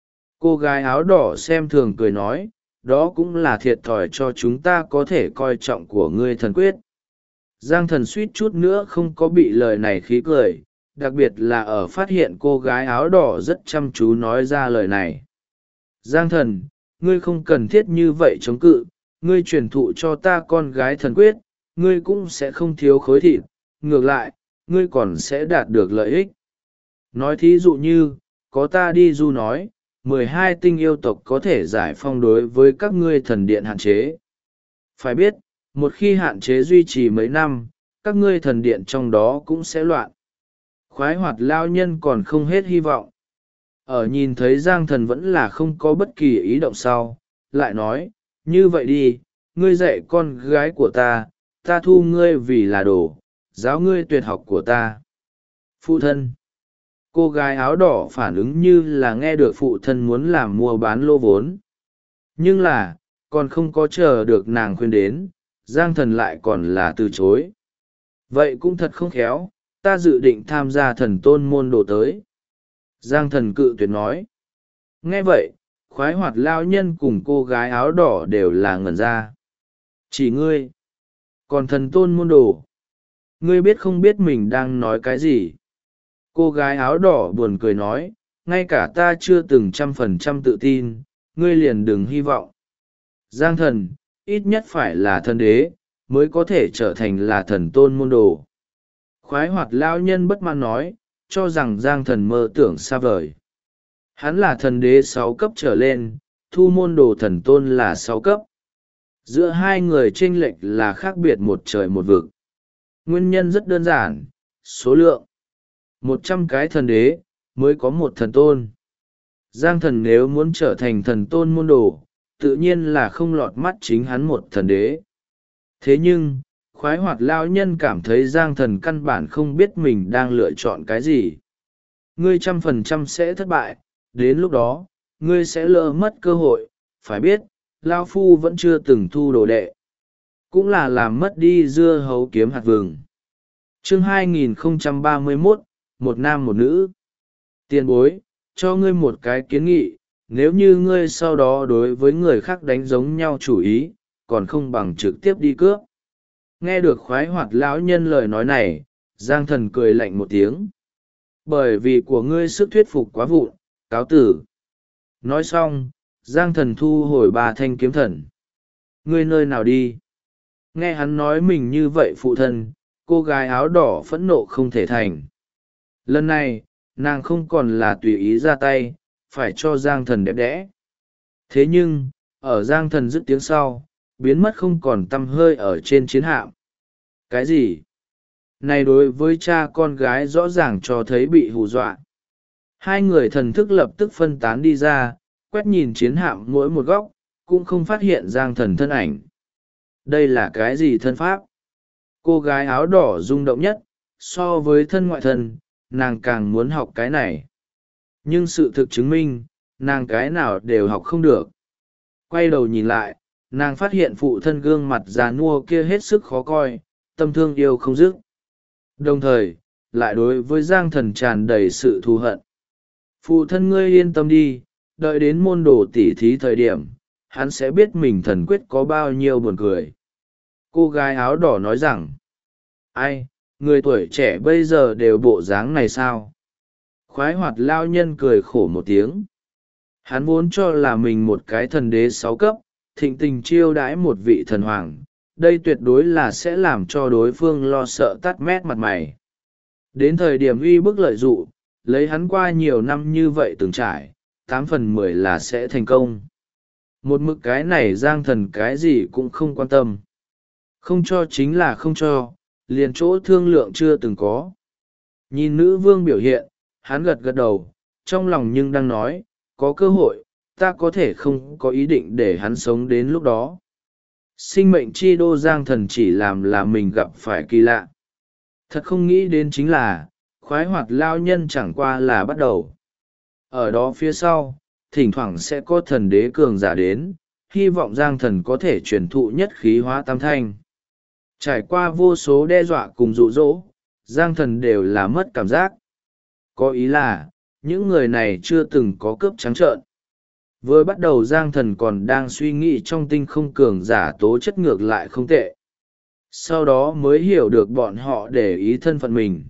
Cô gái áo đỏ xem thường cười nói, đó cũng là thiệt thòi cho chúng ta có thể coi trọng của ngươi thần quyết. Giang Thần suýt chút nữa không có bị lời này khí cười, đặc biệt là ở phát hiện cô gái áo đỏ rất chăm chú nói ra lời này. Giang Thần, ngươi không cần thiết như vậy chống cự, ngươi truyền thụ cho ta con gái thần quyết, ngươi cũng sẽ không thiếu khối thịt, ngược lại, ngươi còn sẽ đạt được lợi ích. Nói thí dụ như, có ta đi du nói, 12 tinh yêu tộc có thể giải phong đối với các ngươi thần điện hạn chế. Phải biết, một khi hạn chế duy trì mấy năm, các ngươi thần điện trong đó cũng sẽ loạn. Khoái hoạt lao nhân còn không hết hy vọng. Ở nhìn thấy Giang Thần vẫn là không có bất kỳ ý động sau, lại nói, như vậy đi, ngươi dạy con gái của ta, ta thu ngươi vì là đồ, giáo ngươi tuyệt học của ta. Phụ thân. Cô gái áo đỏ phản ứng như là nghe được phụ thân muốn làm mua bán lô vốn. Nhưng là, còn không có chờ được nàng khuyên đến, Giang Thần lại còn là từ chối. Vậy cũng thật không khéo, ta dự định tham gia thần tôn môn đồ tới. Giang Thần cự tuyệt nói. Nghe vậy, khoái hoạt lao nhân cùng cô gái áo đỏ đều là ngẩn ra. Chỉ ngươi. Còn thần tôn môn đồ. Ngươi biết không biết mình đang nói cái gì? Cô gái áo đỏ buồn cười nói, ngay cả ta chưa từng 100% tự tin, ngươi liền đừng hy vọng. Giang Thần, ít nhất phải là thần đế, mới có thể trở thành là thần tôn môn đồ. Khoái hoạt lao nhân bất mãn nói, cho rằng Giang Thần mơ tưởng xa vời. Hắn là thần đế 6 cấp trở lên, thu môn đồ thần tôn là 6 cấp. Giữa hai người chênh lệch là khác biệt một trời một vực. Nguyên nhân rất đơn giản, số lượng. 100 cái thần đế, mới có một thần tôn. Giang Thần nếu muốn trở thành thần tôn môn đồ, tự nhiên là không lọt mắt chính hắn một thần đế. Thế nhưng, khoái hoạt lao nhân cảm thấy Giang Thần căn bản không biết mình đang lựa chọn cái gì. Ngươi 100% sẽ thất bại, đến lúc đó, ngươi sẽ lỡ mất cơ hội, phải biết, Lao Phu vẫn chưa từng thu đồ đệ. Cũng là làm mất đi dưa hấu kiếm hạt vừng. Chương 2031, một nam một nữ. Tiền bối, cho ngươi một cái kiến nghị, nếu như ngươi sau đó đối với người khác đánh giống nhau chủ ý, còn không bằng trực tiếp đi cướp. Nghe được khoái hoạt lão nhân lời nói này, Giang Thần cười lạnh một tiếng. Bởi vì của ngươi sức thuyết phục quá vụn, cáo tử. Nói xong, Giang Thần thu hồi 3 thanh kiếm thần. Ngươi nơi nào đi? Nghe hắn nói mình như vậy phụ thân, cô gái áo đỏ phẫn nộ không thể thành. Lần này, nàng không còn là tùy ý ra tay, phải cho Giang Thần đẹp đẽ. Thế nhưng, ở Giang Thần dứt tiếng sau, biến mất không còn tăm hơi ở trên chiến hạm. Cái gì? Này đối với cha con gái rõ ràng cho thấy bị hù dọa. Hai người thần thức lập tức phân tán đi ra, quét nhìn chiến hạm mỗi một góc, cũng không phát hiện Giang Thần thân ảnh. Đây là cái gì thân pháp? Cô gái áo đỏ rung động nhất, so với thân ngoại thân, nàng càng muốn học cái này. Nhưng sự thực chứng minh, nàng cái nào đều học không được. Quay đầu nhìn lại, nàng phát hiện phụ thân gương mặt già nua kia hết sức khó coi, tâm thương yêu không dứt. Đồng thời, lại đối với Giang Thần tràn đầy sự thù hận. Phụ thân ngươi yên tâm đi, đợi đến môn đồ tỉ thí thời điểm, hắn sẽ biết mình thần quyết có bao nhiêu buồn cười. Cô gái áo đỏ nói rằng, ai, người tuổi trẻ bây giờ đều bộ dáng này sao? Khoái hoạt lao nhân cười khổ một tiếng. Hắn vốn cho là mình một cái thần đế 6 cấp, thịnh tình chiêu đãi một vị thần hoàng, đây tuyệt đối là sẽ làm cho đối phương lo sợ tắt mét mặt mày. Đến thời điểm uy bức lợi dụ, lấy hắn qua nhiều năm như vậy từng trải, 8 phần 10 là sẽ thành công. Một mực cái này Giang Thần cái gì cũng không quan tâm. Không cho chính là không cho, liền chỗ thương lượng chưa từng có. Nhìn nữ vương biểu hiện, hắn gật gật đầu, trong lòng nhưng đang nói, có cơ hội, ta có thể không có ý định để hắn sống đến lúc đó. Sinh mệnh chi đô Giang Thần chỉ làm là mình gặp phải kỳ lạ. Thật không nghĩ đến chính là, khoái hoạt lao nhân chẳng qua là bắt đầu. Ở đó phía sau, thỉnh thoảng sẽ có thần đế cường giả đến, hy vọng Giang Thần có thể truyền thụ nhất khí hóa tam thanh. Trải qua vô số đe dọa cùng dụ dỗ, Giang Thần đều là mất cảm giác. Có ý là, những người này chưa từng có cướp trắng trợn. Vừa bắt đầu Giang Thần còn đang suy nghĩ trong tinh không cường giả tố chất ngược lại không tệ. Sau đó mới hiểu được bọn họ để ý thân phận mình.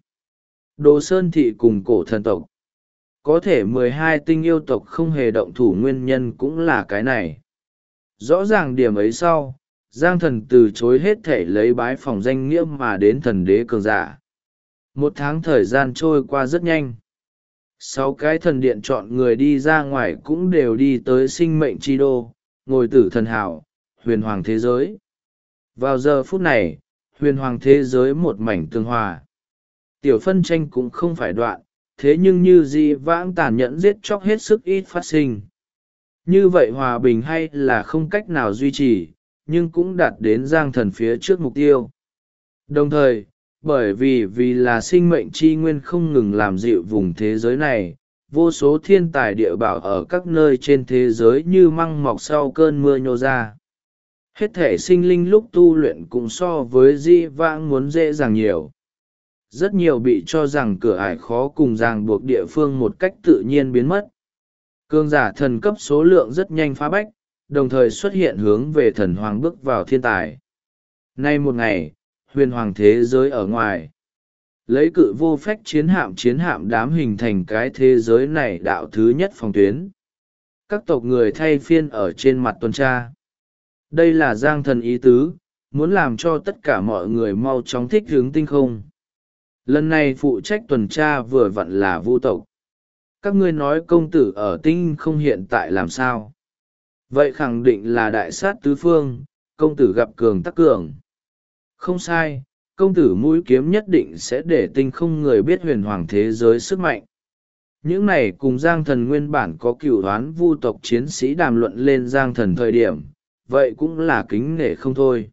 Đồ Sơn Thị cùng cổ thần tộc. Có thể 12 tinh yêu tộc không hề động thủ nguyên nhân cũng là cái này. Rõ ràng điểm ấy sau, Giang Thần từ chối hết thể lấy bái phòng danh nghĩa mà đến thần đế cường giả. 1 tháng thời gian trôi qua rất nhanh. 6 cái thần điện chọn người đi ra ngoài cũng đều đi tới sinh mệnh chi đô, ngồi tử thần hảo, huyền hoàng thế giới. Vào giờ phút này, huyền hoàng thế giới một mảnh tương hòa. Tiểu phân tranh cũng không phải đoạn, thế nhưng như dị vãng tàn nhẫn giết chóc hết sức ít phát sinh. Như vậy hòa bình hay là không cách nào duy trì, nhưng cũng đạt đến Giang Thần phía trước mục tiêu. Đồng thời, bởi vì là sinh mệnh chi nguyên không ngừng làm dịu vùng thế giới này, vô số thiên tài địa bảo ở các nơi trên thế giới như măng mọc sau cơn mưa nhô ra. Hết thể sinh linh lúc tu luyện cũng so với di vãng muốn dễ dàng nhiều. Rất nhiều bị cho rằng cửa ải khó cùng ràng buộc địa phương một cách tự nhiên biến mất. Cường giả thần cấp số lượng rất nhanh phá bách, đồng thời xuất hiện hướng về thần hoàng bước vào thiên tài. Nay một ngày, huyền hoàng thế giới ở ngoài. Lấy cự vô phách chiến hạm đám hình thành cái thế giới này đạo thứ nhất phòng tuyến. Các tộc người thay phiên ở trên mặt tuần tra. Đây là Giang Thần ý tứ, muốn làm cho tất cả mọi người mau chóng thích hướng tinh không. Lần này phụ trách tuần tra vừa vặn là Vu tộc. Các ngươi nói công tử ở tinh không hiện tại làm sao? Vậy khẳng định là đại sát tứ phương, công tử gặp cường tắc cường. Không sai, công tử mũi kiếm nhất định sẽ để tinh không người biết huyền hoàng thế giới sức mạnh. Những này cùng Giang Thần nguyên bản có cửu đoán Vu tộc chiến sĩ đàm luận lên Giang Thần thời điểm, vậy cũng là kính nể không thôi.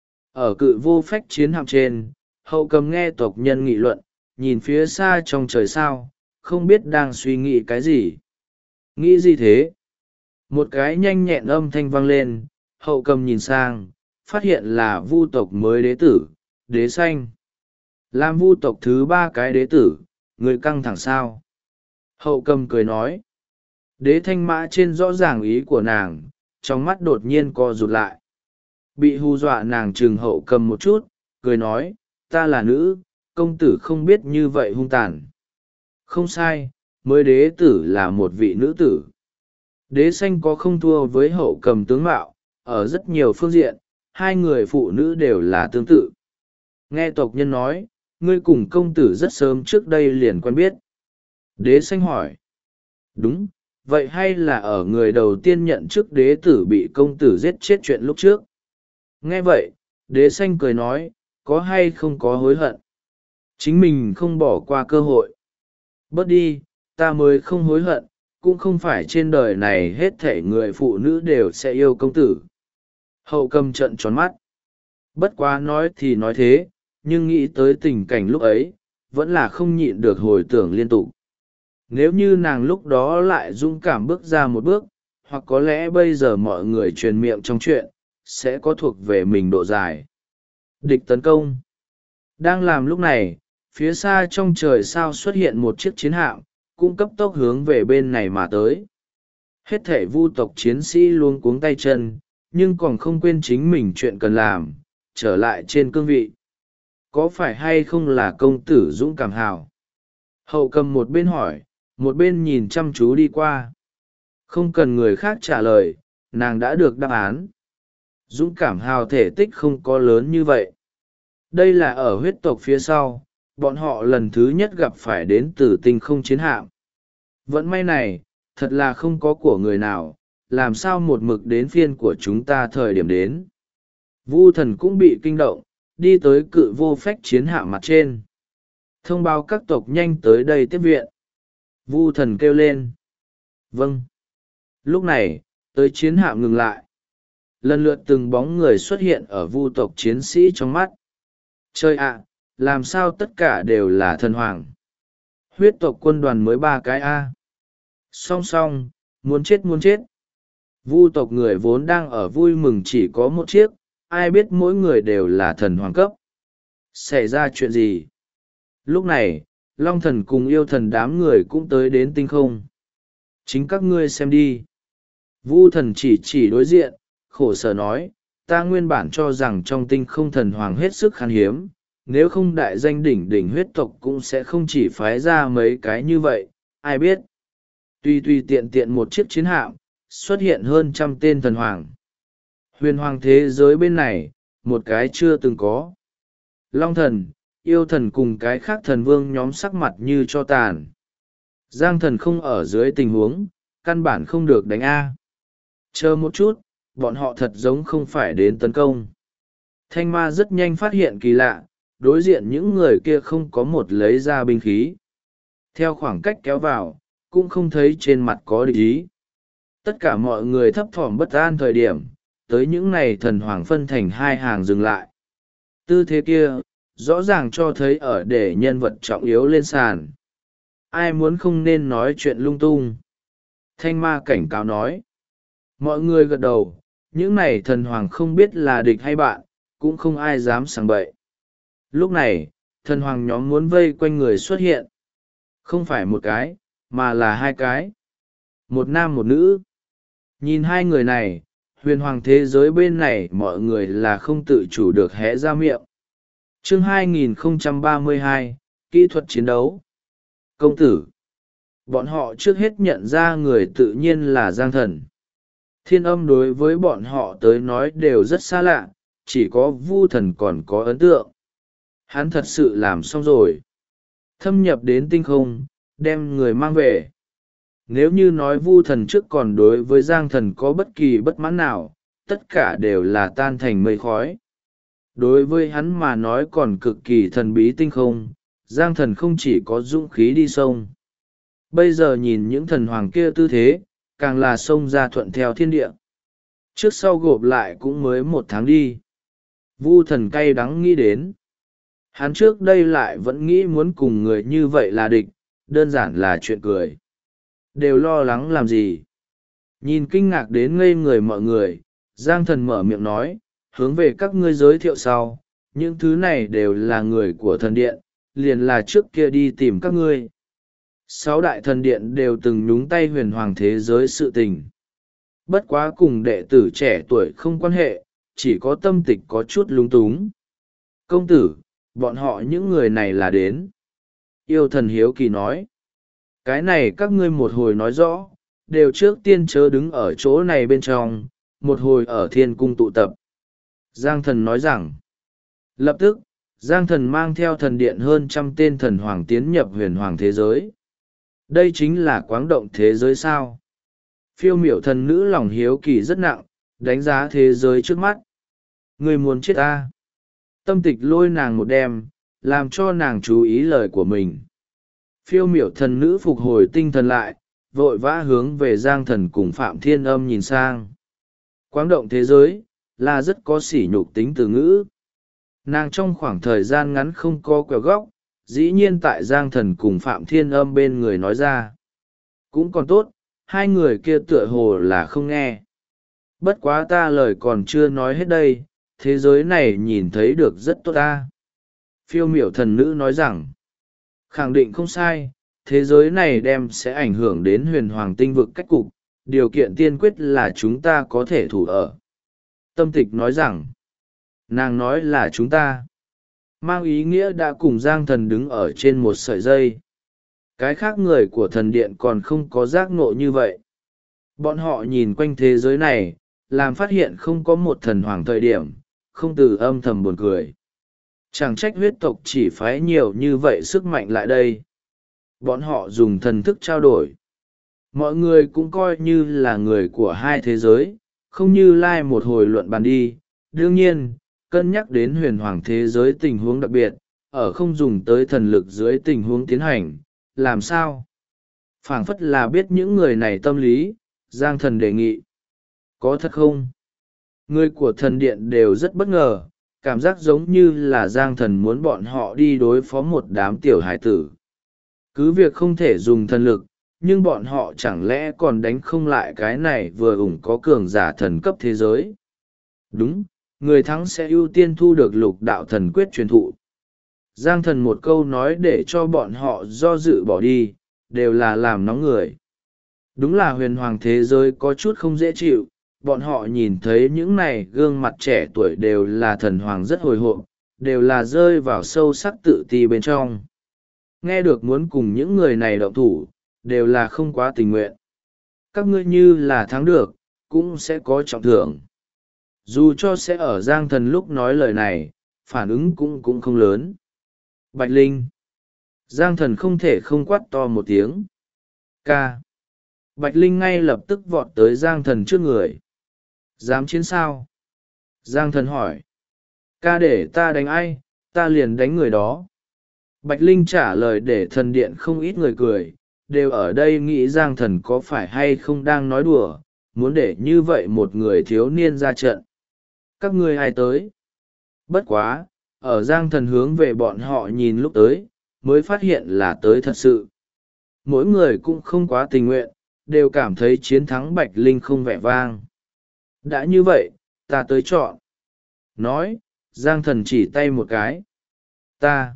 Ở cự vô phách chiến hạm trên, hậu cầm nghe tộc nhân nghị luận, nhìn phía xa trong trời sao, không biết đang suy nghĩ cái gì. Nghĩ gì thế? Một cái nhanh nhẹn âm thanh vang lên, hậu cầm nhìn sang, phát hiện là Vu tộc mới đế tử, đế xanh. Làm Vu tộc thứ 3 cái đế tử, người căng thẳng sao? Hậu cầm cười nói. Đế thanh mã trên rõ ràng ý của nàng, trong mắt đột nhiên co rụt lại. Bị hù dọa nàng trừng hậu cầm một chút, cười nói, ta là nữ, công tử không biết như vậy hung tàn. Không sai, mới đế tử là một vị nữ tử. Đế xanh có không thua với Hậu Cầm tướng mạo, ở rất nhiều phương diện, hai người phụ nữ đều là tương tự. Nghe tộc nhân nói, ngươi cùng công tử rất sớm trước đây liền quen biết. Đế xanh hỏi. Đúng, vậy hay là ở người đầu tiên nhận chức đế tử bị công tử giết chết chuyện lúc trước? Nghe vậy, đế xanh cười nói, có hay không có hối hận? Chính mình không bỏ qua cơ hội. Bớt đi, ta mới không hối hận, cũng không phải trên đời này hết thảy người phụ nữ đều sẽ yêu công tử. Hậu Cầm trợn tròn mắt. Bất quá nói thì nói thế, nhưng nghĩ tới tình cảnh lúc ấy, vẫn là không nhịn được hồi tưởng liên tục. Nếu như nàng lúc đó lại dũng cảm bước ra một bước, hoặc có lẽ bây giờ mọi người truyền miệng trong chuyện, sẽ có thuộc về mình độ dài. Địch tấn công. Đang làm lúc này, phía xa trong trời sao xuất hiện một chiếc chiến hạm, cũng cấp tốc hướng về bên này mà tới. Hết thể vu tộc chiến sĩ luống cuống tay chân, nhưng còn không quên chính mình chuyện cần làm, trở lại trên cương vị. Có phải hay không là công tử dũng cảm hào? Hậu Cầm một bên hỏi, một bên nhìn chăm chú đi qua. Không cần người khác trả lời, nàng đã được đáp án. Dũng cảm hào thể tích không có lớn như vậy. Đây là ở huyết tộc phía sau, bọn họ lần thứ nhất gặp phải đến từ tinh không chiến hạm. Vận may này, thật là không có của người nào, làm sao một mực đến phiên của chúng ta thời điểm đến. Vu Thần cũng bị kinh động, đi tới cự vô phách chiến hạm mặt trên. Thông báo các tộc nhanh tới đây tiếp viện. Vu Thần kêu lên. Vâng. Lúc này, tới chiến hạm ngừng lại. Lần lượt từng bóng người xuất hiện ở vu tộc chiến sĩ trong mắt. Trời ạ, làm sao tất cả đều là thần hoàng? Huyết tộc quân đoàn mới 3 cái A. Song song, muốn chết muốn chết. Vu tộc người vốn đang ở vui mừng chỉ có một chiếc, ai biết mỗi người đều là thần hoàng cấp. Xảy ra chuyện gì? Lúc này, Long Thần cùng yêu thần đám người cũng tới đến tinh không. Chính các ngươi xem đi. Vu Thần chỉ đối diện, khổ sở nói, ta nguyên bản cho rằng trong tinh không thần hoàng hết sức khan hiếm, nếu không đại danh đỉnh đỉnh huyết tộc cũng sẽ không chỉ phái ra mấy cái như vậy, ai biết. Tùy tiện tiện một chiếc chiến hạm, xuất hiện hơn 100 tên thần hoàng. Huyền hoàng thế giới bên này, một cái chưa từng có. Long Thần, yêu thần cùng cái khác thần vương nhóm sắc mặt như cho tàn. Giang Thần không ở dưới tình huống, căn bản không được đánh A. Chờ một chút, bọn họ thật giống không phải đến tấn công. Thanh ma rất nhanh phát hiện kỳ lạ, đối diện những người kia không có một lấy ra binh khí. Theo khoảng cách kéo vào, cũng không thấy trên mặt có địch ý. Tất cả mọi người thấp thỏm bất an thời điểm, tới những này thần hoàng phân thành hai hàng dừng lại. Tư thế kia, rõ ràng cho thấy ở để nhân vật trọng yếu lên sàn. Ai muốn không nên nói chuyện lung tung. Thanh ma cảnh cáo nói. Mọi người gật đầu, những này thần hoàng không biết là địch hay bạn, cũng không ai dám sảng bậy. Lúc này, thần hoàng nhóm muốn vây quanh người xuất hiện. Không phải một cái, mà là hai cái. Một nam một nữ. Nhìn hai người này, huyền hoàng thế giới bên này mọi người là không tự chủ được hé ra miệng. Chương 2032, Kỹ thuật chiến đấu. Công tử. Bọn họ trước hết nhận ra người tự nhiên là Giang Thần. Thiên Âm đối với bọn họ tới nói đều rất xa lạ, chỉ có Vu Thần còn có ấn tượng. Hắn thật sự làm xong rồi. Thâm nhập đến tinh không, đem người mang về. Nếu như nói Vu Thần trước còn đối với Giang Thần có bất kỳ bất mãn nào, tất cả đều là tan thành mây khói. Đối với hắn mà nói còn cực kỳ thần bí tinh không, Giang Thần không chỉ có dũng khí đi sông. Bây giờ nhìn những thần hoàng kia tư thế, càng là sông ra thuận theo thiên địa. Trước sau gộp lại cũng mới 1 tháng đi. Vu Thần cay đắng nghĩ đến. Hắn trước đây lại vẫn nghĩ muốn cùng người như vậy là địch, đơn giản là chuyện cười. Đều lo lắng làm gì? Nhìn kinh ngạc đến ngây người mọi người, Giang Thần mở miệng nói, hướng về các ngươi giới thiệu sau, những thứ này đều là người của thần điện, liền là trước kia đi tìm các ngươi. 6 đại thần điện đều từng nhúng tay huyền hoàng thế giới sự tình. Bất quá cùng đệ tử trẻ tuổi không quan hệ, chỉ có tâm tịch có chút lung túng. Công tử, bọn họ những người này là đến. Yêu thần hiếu kỳ nói. Cái này các ngươi một hồi nói rõ, đều trước tiên chớ đứng ở chỗ này bên trong, một hồi ở thiên cung tụ tập. Giang thần nói rằng, lập tức, Giang thần mang theo thần điện hơn 100 tên thần hoàng tiến nhập huyền hoàng thế giới. Đây chính là quáng động thế giới sao? Phiêu miểu thần nữ lòng hiếu kỳ rất nặng, đánh giá thế giới trước mắt. Người muốn chết ta. Tâm tịch lôi nàng một đêm, làm cho nàng chú ý lời của mình. Phiêu miểu thần nữ phục hồi tinh thần lại, vội vã hướng về Giang thần cùng Phạm Thiên Âm nhìn sang. Quáng động thế giới, là rất có sỉ nhục tính từ ngữ. Nàng trong khoảng thời gian ngắn không có quẹo góc, dĩ nhiên tại Giang thần cùng Phạm Thiên Âm bên người nói ra. Cũng còn tốt, hai người kia tựa hồ là không nghe. Bất quá ta lời còn chưa nói hết đây, thế giới này nhìn thấy được rất tốt ta. Phiêu miểu thần nữ nói rằng, khẳng định không sai, thế giới này đem sẽ ảnh hưởng đến huyền hoàng tinh vực cách cục, điều kiện tiên quyết là chúng ta có thể thủ ở. Tâm tịch nói rằng, nàng nói là chúng ta, mang ý nghĩa đã cùng Giang thần đứng ở trên một sợi dây. Cái khác người của thần điện còn không có giác ngộ như vậy. Bọn họ nhìn quanh thế giới này, làm phát hiện không có một thần hoàng thời điểm, không từ âm thầm buồn cười. Chẳng trách huyết tộc chỉ phái nhiều như vậy sức mạnh lại đây. Bọn họ dùng thần thức trao đổi. Mọi người cũng coi như là người của hai thế giới, không như lai một hồi luận bàn đi. Đương nhiên, cân nhắc đến huyền hoàng thế giới tình huống đặc biệt, ở không dùng tới thần lực dưới tình huống tiến hành, làm sao? Phảng phất là biết những người này tâm lý, Giang thần đề nghị. Có thật không? Người của thần điện đều rất bất ngờ, cảm giác giống như là Giang thần muốn bọn họ đi đối phó một đám tiểu hải tử. Cứ việc không thể dùng thần lực, nhưng bọn họ chẳng lẽ còn đánh không lại cái này vừa ủng có cường giả thần cấp thế giới. Đúng, người thắng sẽ ưu tiên thu được lục đạo thần quyết truyền thụ. Giang thần một câu nói để cho bọn họ do dự bỏ đi, đều là làm nóng người. Đúng là huyền hoàng thế giới có chút không dễ chịu, bọn họ nhìn thấy những này gương mặt trẻ tuổi đều là thần hoàng rất hồi hộp, đều là rơi vào sâu sắc tự ti bên trong. Nghe được muốn cùng những người này động thủ, đều là không quá tình nguyện. Các ngươi như là thắng được, cũng sẽ có trọng thưởng. Dù cho sẽ ở Giang thần lúc nói lời này, phản ứng cũng không lớn. Bạch Linh. Giang thần không thể không quát to một tiếng. Ca. Bạch Linh ngay lập tức vọt tới Giang thần trước người. Dám chiến sao? Giang thần hỏi. Ca để ta đánh ai, ta liền đánh người đó. Bạch Linh trả lời để thần điện không ít người cười, đều ở đây nghĩ Giang thần có phải hay không đang nói đùa, muốn để như vậy một người thiếu niên ra trận. Các ngươi ai tới? Bất quá, ở Giang thần hướng về bọn họ nhìn lúc tới, mới phát hiện là tới thật sự. Mỗi người cũng không quá tình nguyện, đều cảm thấy chiến thắng Bạch Linh không vẻ vang. Đã như vậy, ta tới chọn. Nói, Giang thần chỉ tay một cái. Ta.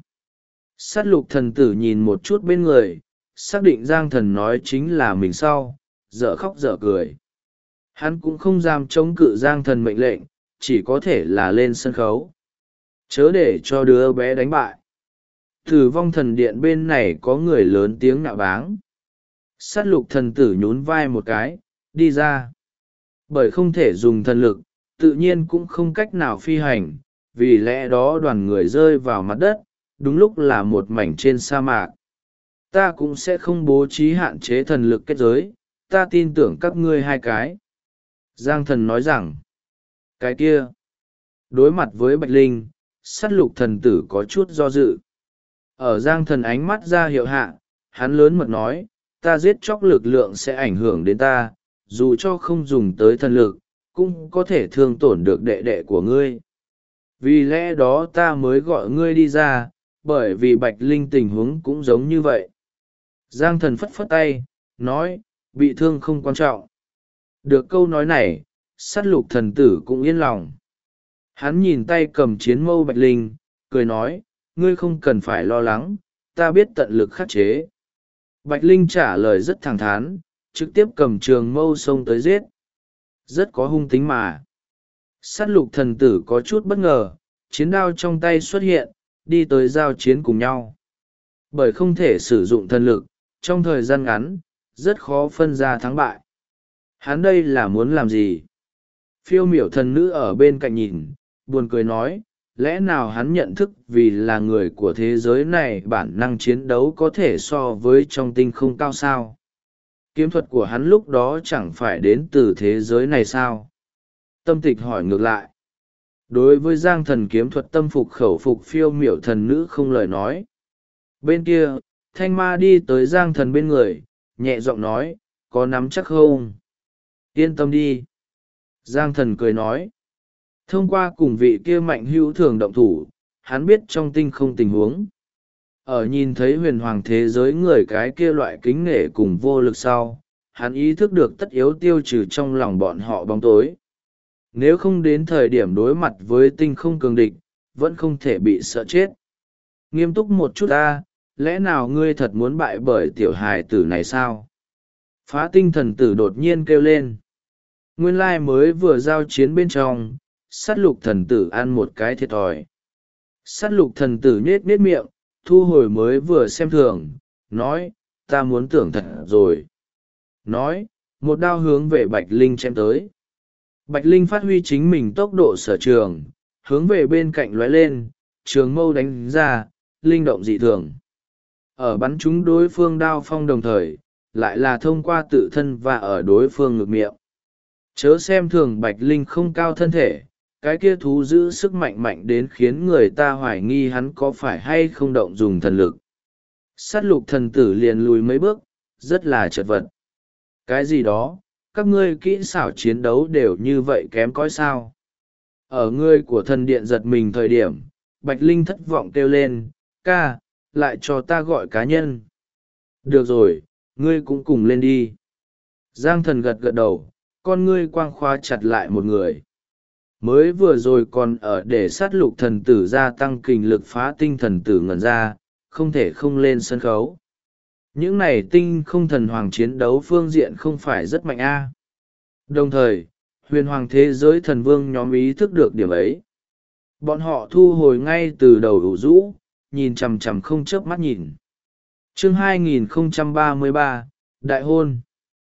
Sát lục thần tử nhìn một chút bên người, xác định Giang thần nói chính là mình sau, dở khóc dở cười. Hắn cũng không dám chống cự Giang thần mệnh lệnh, chỉ có thể là lên sân khấu. Chớ để cho đứa bé đánh bại. Tử vong thần điện bên này có người lớn tiếng nạo báng. Sát lục thần tử nhún vai một cái, đi ra. Bởi không thể dùng thần lực, tự nhiên cũng không cách nào phi hành, vì lẽ đó đoàn người rơi vào mặt đất, đúng lúc là một mảnh trên sa mạc. Ta cũng sẽ không bố trí hạn chế thần lực kết giới, ta tin tưởng các ngươi hai cái. Giang thần nói rằng, cái kia, đối mặt với Bạch Linh, sát lục thần tử có chút do dự. Ở Giang thần ánh mắt ra hiệu hạ, hắn lớn mật nói, ta giết chóc lực lượng sẽ ảnh hưởng đến ta, dù cho không dùng tới thần lực, cũng có thể thương tổn được đệ đệ của ngươi. Vì lẽ đó ta mới gọi ngươi đi ra, bởi vì Bạch Linh tình huống cũng giống như vậy. Giang thần phất phất tay, nói, bị thương không quan trọng. Được câu nói này, sát lục thần tử cũng yên lòng. Hắn nhìn tay cầm chiến mâu Bạch Linh, cười nói, ngươi không cần phải lo lắng, ta biết tận lực khắc chế. Bạch Linh trả lời rất thẳng thắn, trực tiếp cầm trường mâu xông tới giết. Rất có hung tính mà. Sát lục thần tử có chút bất ngờ, chiến đao trong tay xuất hiện, đi tới giao chiến cùng nhau. Bởi không thể sử dụng thần lực, trong thời gian ngắn, rất khó phân ra thắng bại. Hắn đây là muốn làm gì? Phiêu miểu thần nữ ở bên cạnh nhìn, buồn cười nói, lẽ nào hắn nhận thức vì là người của thế giới này bản năng chiến đấu có thể so với trong tinh không cao sao? Kiếm thuật của hắn lúc đó chẳng phải đến từ thế giới này sao? Tâm tịch hỏi ngược lại. Đối với giang thần kiếm thuật tâm phục khẩu phục, phiêu miểu thần nữ không lời nói. Bên kia, thanh ma đi tới giang thần bên người, nhẹ giọng nói, có nắm chắc không? Yên tâm đi. Giang thần cười nói. Thông qua cùng vị kia mạnh hữu thường động thủ, hắn biết trong tinh không tình huống. Ở nhìn thấy huyền hoàng thế giới người cái kia loại kính nể cùng vô lực sau, hắn ý thức được tất yếu tiêu trừ trong lòng bọn họ bóng tối. Nếu không đến thời điểm đối mặt với tinh không cường địch, vẫn không thể bị sợ chết. Nghiêm túc một chút ta, lẽ nào ngươi thật muốn bại bởi tiểu hài tử này sao? Phá tinh thần tử đột nhiên kêu lên. Nguyên lai mới vừa giao chiến bên trong, sát lục thần tử ăn một cái thiệt thòi. Sát lục thần tử nhết nhết miệng, thu hồi mới vừa xem thường, nói, ta muốn tưởng thật rồi. Nói, một đao hướng về Bạch Linh chém tới. Bạch Linh phát huy chính mình tốc độ sở trường, hướng về bên cạnh lóe lên, trường mâu đánh ra, linh động dị thường. Ở bắn trúng đối phương đao phong đồng thời, lại là thông qua tự thân và ở đối phương ngực miệng. Chớ xem thường Bạch Linh không cao thân thể, cái kia thú giữ sức mạnh mạnh đến khiến người ta hoài nghi hắn có phải hay không động dùng thần lực. Sát lục thần tử liền lùi mấy bước, rất là chật vật. Cái gì đó, các ngươi kỹ xảo chiến đấu đều như vậy kém cỏi sao? Ở ngươi của thần điện giật mình thời điểm, Bạch Linh thất vọng kêu lên, ca, lại cho ta gọi cá nhân. Được rồi, ngươi cũng cùng lên đi. Giang thần gật gật đầu, con ngươi quang khoa chặt lại một người. Mới vừa rồi còn ở để sát lục thần tử gia tăng kình lực phá tinh thần tử ngẩn ra, không thể không lên sân khấu. Những này tinh không thần hoàng chiến đấu phương diện không phải rất mạnh a. Đồng thời, huyền hoàng thế giới thần vương nhóm ý thức được điểm ấy. Bọn họ thu hồi ngay từ đầu ủ rũ, nhìn chằm chằm không chớp mắt nhìn. Chương 2033, Đại hôn.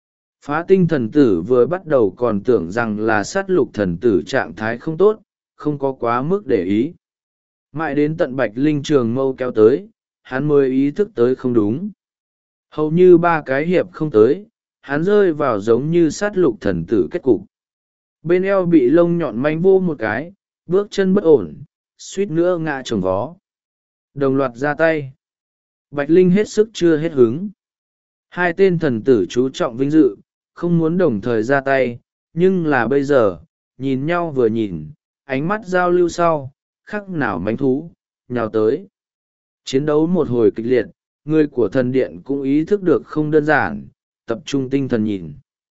Phá tinh thần tử vừa bắt đầu còn tưởng rằng là sát lục thần tử trạng thái không tốt, không có quá mức để ý. Mãi đến tận Bạch Linh trường mâu kéo tới, hắn mới ý thức tới không đúng. Hầu như 3 cái hiệp không tới, hắn rơi vào giống như sát lục thần tử kết cục. Bên eo bị lông nhọn manh vô một cái, bước chân bất ổn, suýt nữa ngã chồng vó. Đồng loạt ra tay. Bạch Linh hết sức chưa hết hứng. Hai tên thần tử chú trọng vinh dự, không muốn đồng thời ra tay, nhưng là bây giờ, nhìn nhau vừa nhìn, ánh mắt giao lưu sau, khắc nào mánh thú, nhào tới. Chiến đấu một hồi kịch liệt, người của thần điện cũng ý thức được không đơn giản, tập trung tinh thần nhìn.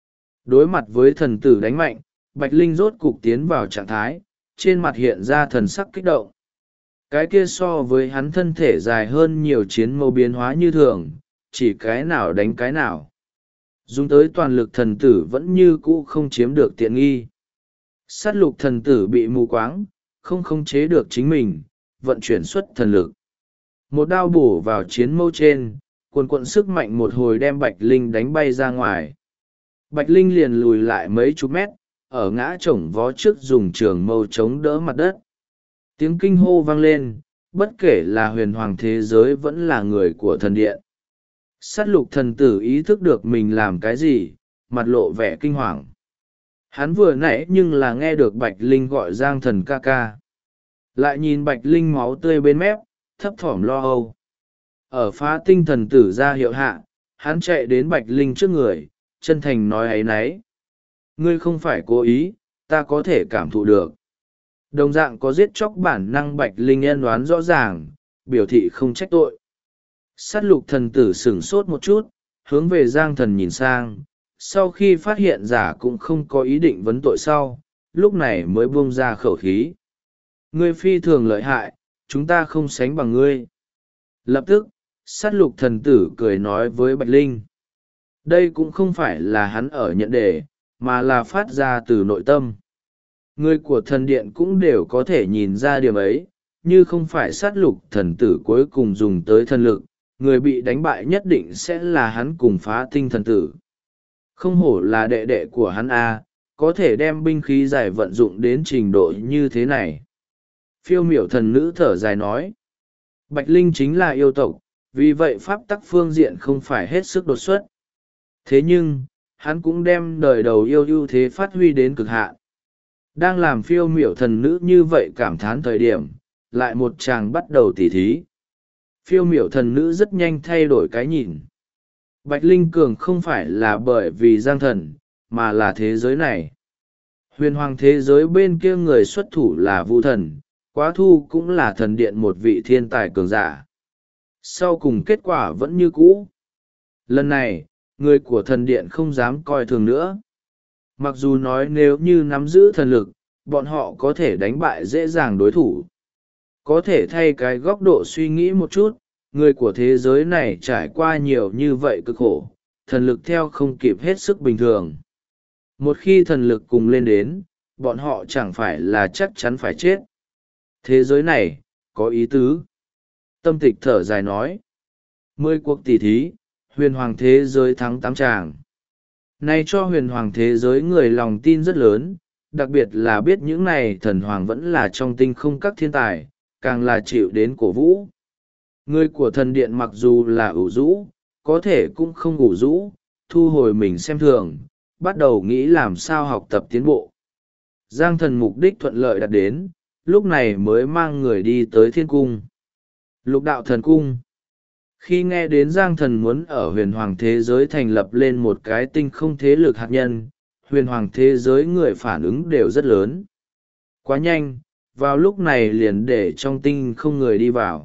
Đối mặt với thần tử đánh mạnh, Bạch Linh rốt cục tiến vào trạng thái, trên mặt hiện ra thần sắc kích động. Cái kia so với hắn thân thể dài hơn nhiều chiến mâu biến hóa như thường, chỉ cái nào đánh cái nào. Dùng tới toàn lực thần tử vẫn như cũ không chiếm được tiện nghi. Sát lục thần tử bị mù quáng, không khống chế được chính mình, vận chuyển xuất thần lực. Một đao bổ vào chiến mâu trên, cuồn cuộn sức mạnh một hồi đem Bạch Linh đánh bay ra ngoài. Bạch Linh liền lùi lại mấy chục mét, ở ngã chổng vó trước dùng trường mâu chống đỡ mặt đất. Tiếng kinh hô vang lên, bất kể là huyền hoàng thế giới vẫn là người của thần điện. Sát lục thần tử ý thức được mình làm cái gì, mặt lộ vẻ kinh hoàng. Hắn vừa nãy nhưng là nghe được Bạch Linh gọi Giang thần ca ca. Lại nhìn Bạch Linh máu tươi bên mép, thấp thỏm lo âu. Ở phá tinh thần tử ra hiệu hạ, hắn chạy đến Bạch Linh trước người, chân thành nói ấy nấy. Ngươi không phải cố ý, ta có thể cảm thụ được. Đồng dạng có giết chóc bản năng Bạch Linh ân đoán rõ ràng, biểu thị không trách tội. Sát lục thần tử sửng sốt một chút, hướng về Giang thần nhìn sang, sau khi phát hiện giả cũng không có ý định vấn tội sau, lúc này mới buông ra khẩu khí. Ngươi phi thường lợi hại, chúng ta không sánh bằng ngươi. Lập tức, sát lục thần tử cười nói với Bạch Linh. Đây cũng không phải là hắn ở nhận đề, mà là phát ra từ nội tâm. Người của thần điện cũng đều có thể nhìn ra điểm ấy, như không phải sát lục thần tử cuối cùng dùng tới thần lực, người bị đánh bại nhất định sẽ là hắn cùng Phá Tinh thần tử. Không hổ là đệ đệ của hắn a, có thể đem binh khí giải vận dụng đến trình độ như thế này. Phiêu miểu thần nữ thở dài nói. Bạch Linh chính là yêu tộc, vì vậy pháp tắc phương diện không phải hết sức đột xuất. Thế nhưng, hắn cũng đem đời đầu yêu ưu thế phát huy đến cực hạn. Đang làm phiêu miểu thần nữ như vậy cảm thán thời điểm, lại một chàng bắt đầu tỉ thí. Phiêu miểu thần nữ rất nhanh thay đổi cái nhìn. Bạch Linh cường không phải là bởi vì giang thần, mà là thế giới này. Huyền hoàng thế giới bên kia người xuất thủ là Vu thần, Quá Thu cũng là thần điện một vị thiên tài cường giả. Sau cùng kết quả vẫn như cũ. Lần này, người của thần điện không dám coi thường nữa. Mặc dù nói nếu như nắm giữ thần lực, bọn họ có thể đánh bại dễ dàng đối thủ. Có thể thay cái góc độ suy nghĩ một chút, người của thế giới này trải qua nhiều như vậy cực khổ, thần lực theo không kịp hết sức bình thường. Một khi thần lực cùng lên đến, bọn họ chẳng phải là chắc chắn phải chết. Thế giới này, có ý tứ. Tâm Tịch thở dài nói. 10 cuộc tỷ thí, huyền hoàng thế giới thắng 8 chàng. Này cho huyền hoàng thế giới người lòng tin rất lớn, đặc biệt là biết những này thần hoàng vẫn là trong tinh không các thiên tài, càng là chịu đến cổ vũ. Người của thần điện mặc dù là ủ rũ, có thể cũng không ủ rũ, thu hồi mình xem thường, bắt đầu nghĩ làm sao học tập tiến bộ. Giang thần mục đích thuận lợi đạt đến, lúc này mới mang người đi tới thiên cung. Lục đạo thần cung. Khi nghe đến Giang thần muốn ở huyền hoàng thế giới thành lập lên một cái tinh không thế lực hạt nhân, huyền hoàng thế giới người phản ứng đều rất lớn. Quá nhanh, vào lúc này liền để trong tinh không người đi vào.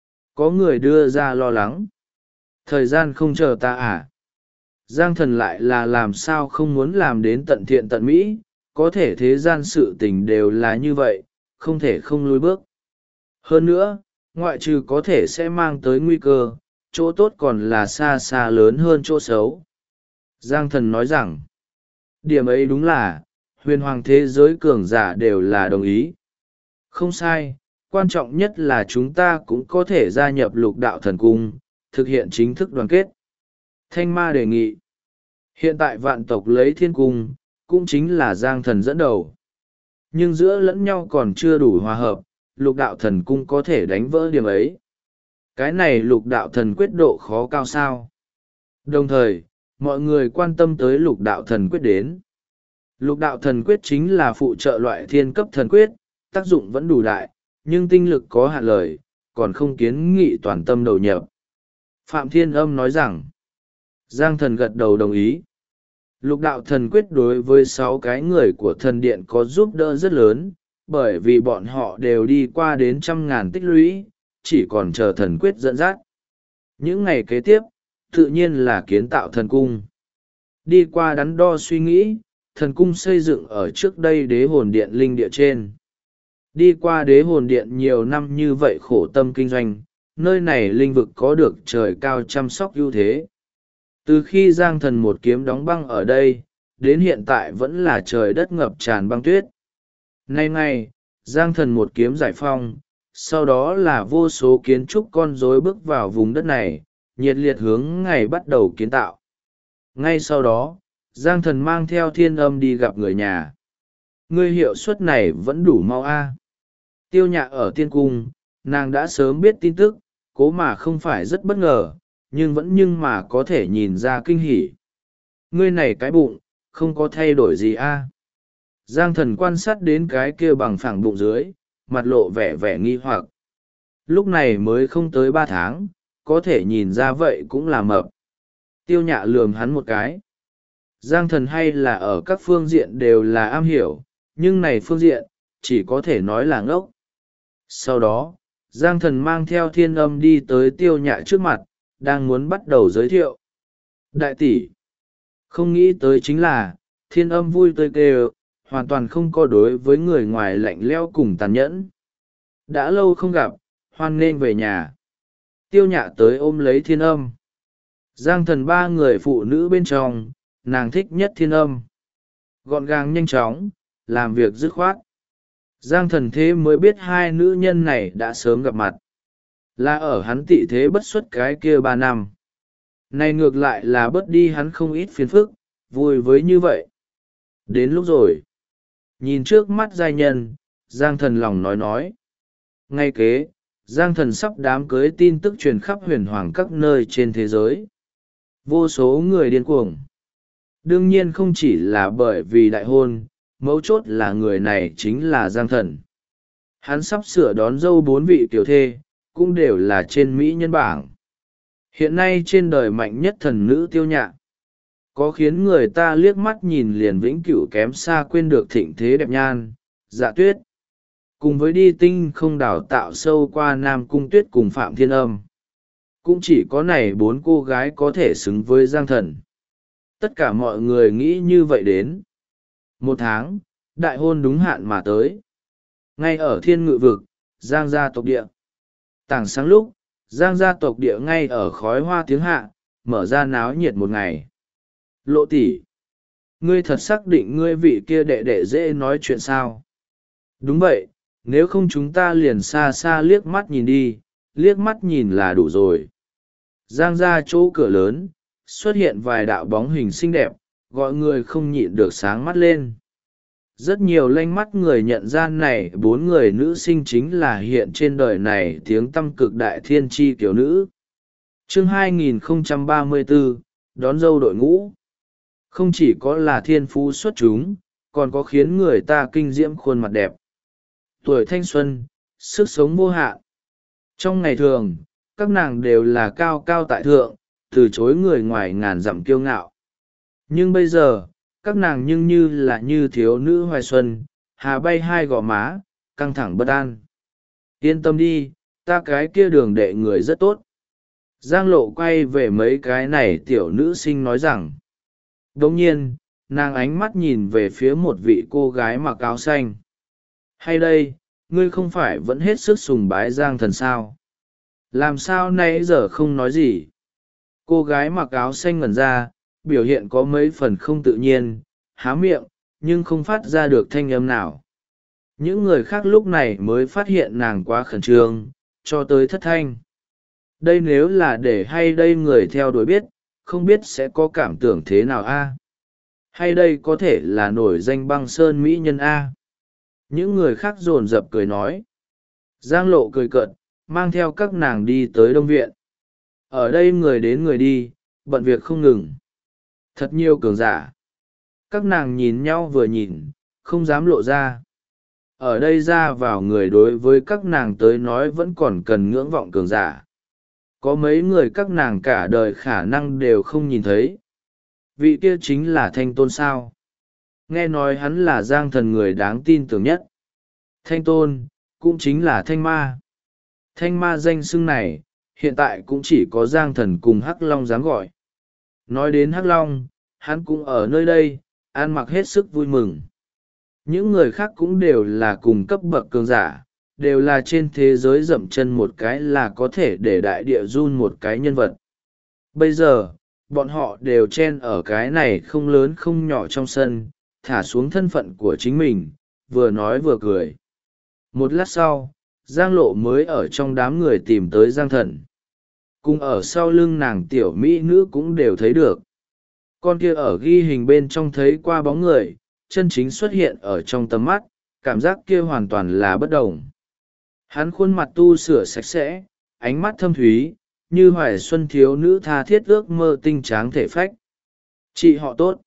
Có người đưa ra lo lắng. Thời gian không chờ ta à? Giang thần lại là làm sao không muốn làm đến tận thiện tận mỹ, có thể thế gian sự tình đều là như vậy, không thể không lùi bước. Hơn nữa, ngoại trừ có thể sẽ mang tới nguy cơ, chỗ tốt còn là xa xa lớn hơn chỗ xấu. Giang thần nói rằng, điểm ấy đúng là, huyền hoàng thế giới cường giả đều là đồng ý. Không sai, quan trọng nhất là chúng ta cũng có thể gia nhập lục đạo thần cung, thực hiện chính thức đoàn kết. Thanh Ma đề nghị, hiện tại vạn tộc lấy thiên cung, cũng chính là Giang thần dẫn đầu. Nhưng giữa lẫn nhau còn chưa đủ hòa hợp, lục đạo thần cung có thể đánh vỡ điểm ấy. Cái này lục đạo thần quyết độ khó cao sao. Đồng thời, mọi người quan tâm tới lục đạo thần quyết đến. Lục đạo thần quyết chính là phụ trợ loại thiên cấp thần quyết, tác dụng vẫn đủ đại, nhưng tinh lực có hạn lời, còn không kiến nghị toàn tâm đầu nhập. Phạm Thiên Âm nói rằng, Giang thần gật đầu đồng ý. Lục đạo thần quyết đối với 6 cái người của thần điện có giúp đỡ rất lớn, bởi vì bọn họ đều đi qua đến 100.000 tích lũy, chỉ còn chờ thần quyết dẫn dắt. Những ngày kế tiếp, tự nhiên là kiến tạo thần cung. Đi qua đắn đo suy nghĩ, thần cung xây dựng ở trước đây đế hồn điện linh địa trên. Đi qua đế hồn điện nhiều năm như vậy khổ tâm kinh doanh, nơi này linh vực có được trời cao chăm sóc ưu thế. Từ khi Giang thần một kiếm đóng băng ở đây, đến hiện tại vẫn là trời đất ngập tràn băng tuyết. Nay ngày, Giang thần một kiếm giải phong, sau đó là vô số kiến trúc con rối bước vào vùng đất này, nhiệt liệt hướng ngày bắt đầu kiến tạo. Ngay sau đó, Giang thần mang theo Thiên Âm đi gặp người nhà. Ngươi hiệu suất này vẫn đủ mau a. Tiêu Nhạ ở tiên cung, nàng đã sớm biết tin tức, cố mà không phải rất bất ngờ, nhưng mà có thể nhìn ra kinh hỉ. Ngươi này cái bụng, không có thay đổi gì a? Giang thần quan sát đến cái kia bằng phẳng bụng dưới, mặt lộ vẻ vẻ nghi hoặc. Lúc này mới không tới 3 tháng, có thể nhìn ra vậy cũng là mập. Tiêu Nhạ lườm hắn một cái. Giang thần hay là ở các phương diện đều là am hiểu, nhưng này phương diện, chỉ có thể nói là ngốc. Sau đó, Giang thần mang theo Thiên Âm đi tới Tiêu Nhạ trước mặt, đang muốn bắt đầu giới thiệu. Đại tỷ, không nghĩ tới chính là, Thiên Âm vui tươi kêu, hoàn toàn không có đối với người ngoài lạnh lẽo cùng tàn nhẫn. Đã lâu không gặp, hoan nghênh về nhà. Tiêu Nhạ tới ôm lấy Thiên Âm. Giang thần 3 người phụ nữ bên trong, nàng thích nhất Thiên Âm. Gọn gàng nhanh chóng, làm việc dứt khoát. Giang Thần thế mới biết hai nữ nhân này đã sớm gặp mặt, là ở hắn tị thế bất xuất cái kia 3 năm. Này ngược lại là bớt đi hắn không ít phiền phức, vui với như vậy. Đến lúc rồi. Nhìn trước mắt giai nhân, Giang Thần lòng nói. Ngay kế, Giang Thần sắp đám cưới tin tức truyền khắp huyền hoàng các nơi trên thế giới. Vô số người điên cuồng. Đương nhiên không chỉ là bởi vì đại hôn, mấu chốt là người này chính là Giang Thần. Hắn sắp sửa đón dâu 4 vị tiểu thê, cũng đều là trên Mỹ nhân bảng. Hiện nay trên đời mạnh nhất thần nữ Tiêu Nhạ, có khiến người ta liếc mắt nhìn liền vĩnh cửu kém xa quên được thịnh thế đẹp nhan, Dạ Tuyết. Cùng với đi tinh không đào tạo sâu qua Nam Cung Tuyết cùng Phạm Thiên Âm. Cũng chỉ có này 4 cô gái có thể xứng với Giang Thần. Tất cả mọi người nghĩ như vậy đến. 1 tháng, đại hôn đúng hạn mà tới. Ngay ở Thiên Ngự Vực, Giang gia tộc địa. Tảng sáng lúc, Giang gia tộc địa ngay ở khói hoa tiếng hạ, mở ra náo nhiệt một ngày. Lộ tỷ, ngươi thật xác định ngươi vị kia đệ đệ dễ nói chuyện sao? Đúng vậy, nếu không chúng ta liền xa xa liếc mắt nhìn đi, liếc mắt nhìn là đủ rồi. Giang ra chỗ cửa lớn, xuất hiện vài đạo bóng hình xinh đẹp, gọi người không nhịn được sáng mắt lên. Rất nhiều lanh mắt người nhận ra này 4 người nữ sinh chính là hiện trên đời này tiếng tăm cực đại thiên tri tiểu nữ. Chương 2034, đón dâu đội ngũ. Không chỉ có là thiên phú xuất chúng, còn có khiến người ta kinh diễm khuôn mặt đẹp. Tuổi thanh xuân, sức sống vô hạn. Trong ngày thường, các nàng đều là cao cao tại thượng, từ chối người ngoài ngàn dặm kiêu ngạo. Nhưng bây giờ, các nàng nhưng như là như thiếu nữ hoài xuân, hà bay 2 gò má, căng thẳng bất an. Yên tâm đi, ta cái kia đường đệ người rất tốt. Giang Lộ quay về mấy cái này tiểu nữ sinh nói rằng. Đồng nhiên, nàng ánh mắt nhìn về phía một vị cô gái mặc áo xanh. Hay đây, ngươi không phải vẫn hết sức sùng bái Giang Thần sao? Làm sao nãy giờ không nói gì? Cô gái mặc áo xanh ngẩn ra, biểu hiện có mấy phần không tự nhiên, há miệng, nhưng không phát ra được thanh âm nào. Những người khác lúc này mới phát hiện nàng quá khẩn trương, cho tới thất thanh. Đây nếu là để hay đây người theo đuổi biết, không biết sẽ có cảm tưởng thế nào a? Hay đây có thể là nổi danh băng sơn mỹ nhân a? Những người khác dồn dập cười nói. Giang Lộ cười cợt, mang theo các nàng đi tới Đông Viện. Ở đây người đến người đi, bận việc không ngừng. Thật nhiều cường giả. Các nàng nhìn nhau vừa nhìn, không dám lộ ra. Ở đây ra vào người đối với các nàng tới nói vẫn còn cần ngưỡng vọng cường giả. Có mấy người các nàng cả đời khả năng đều không nhìn thấy. Vị kia chính là Thanh Tôn sao? Nghe nói hắn là Giang Thần người đáng tin tưởng nhất. Thanh Tôn, cũng chính là Thanh Ma. Thanh Ma danh xưng này, hiện tại cũng chỉ có Giang Thần cùng Hắc Long dám gọi. Nói đến Hắc Long, hắn cũng ở nơi đây, ăn mặc hết sức vui mừng. Những người khác cũng đều là cùng cấp bậc cường giả, đều là trên thế giới dậm chân một cái là có thể để đại địa run một cái nhân vật. Bây giờ, bọn họ đều chen ở cái này không lớn không nhỏ trong sân, thả xuống thân phận của chính mình, vừa nói vừa cười. Một lát sau, Giang Lộ mới ở trong đám người tìm tới Giang Thần. Cùng ở sau lưng nàng tiểu mỹ nữ cũng đều thấy được. Con kia ở ghi hình bên trong thấy qua bóng người, chân chính xuất hiện ở trong tầm mắt, cảm giác kia hoàn toàn là bất đồng. Hắn khuôn mặt tu sửa sạch sẽ, ánh mắt thâm thúy, như hoài xuân thiếu nữ tha thiết ước mơ tinh tráng thể phách. Chị họ tốt.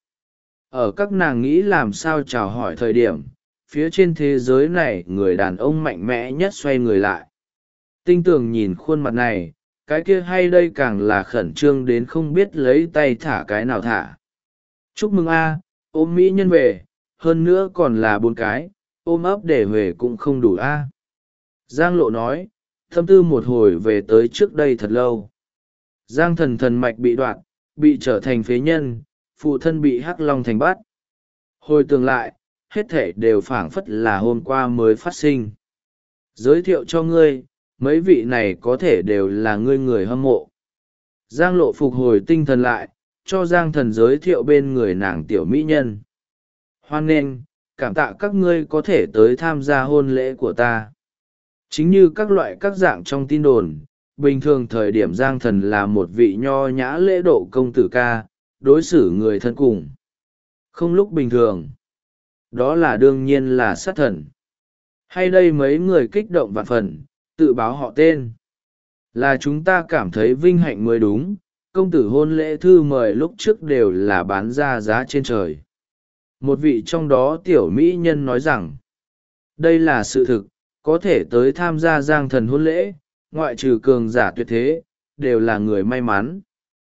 Ở các nàng nghĩ làm sao chào hỏi thời điểm, phía trên thế giới này người đàn ông mạnh mẽ nhất xoay người lại. Tinh tường nhìn khuôn mặt này, cái kia hay đây càng là khẩn trương đến không biết lấy tay thả cái nào thả. Chúc mừng a, ôm mỹ nhân về, hơn nữa còn là 4 cái, ôm ấp để về cũng không đủ a. Giang Lộ nói, thâm tư một hồi về tới trước đây thật lâu. Giang Thần thần mạch bị đoạn, bị trở thành phế nhân, phụ thân bị Hắc Long thành bắt. Hồi tưởng lại, hết thể đều phảng phất là hôm qua mới phát sinh. Giới thiệu cho ngươi, mấy vị này có thể đều là ngươi người hâm mộ. Giang Lộ phục hồi tinh thần lại, cho Giang Thần giới thiệu bên người nàng tiểu mỹ nhân. Hoan nghênh, cảm tạ các ngươi có thể tới tham gia hôn lễ của ta. Chính như các dạng trong tin đồn, bình thường thời điểm Giang Thần là một vị nho nhã lễ độ công tử ca, đối xử người thân cùng. Không lúc bình thường. Đó là đương nhiên là sát thần. Hay đây mấy người kích động vạn phần, tự báo họ tên. Là chúng ta cảm thấy vinh hạnh mới đúng, công tử hôn lễ thư mời lúc trước đều là bán ra giá trên trời. Một vị trong đó tiểu mỹ nhân nói rằng, đây là sự thực, có thể tới tham gia Giang Thần hôn lễ, ngoại trừ cường giả tuyệt thế, đều là người may mắn.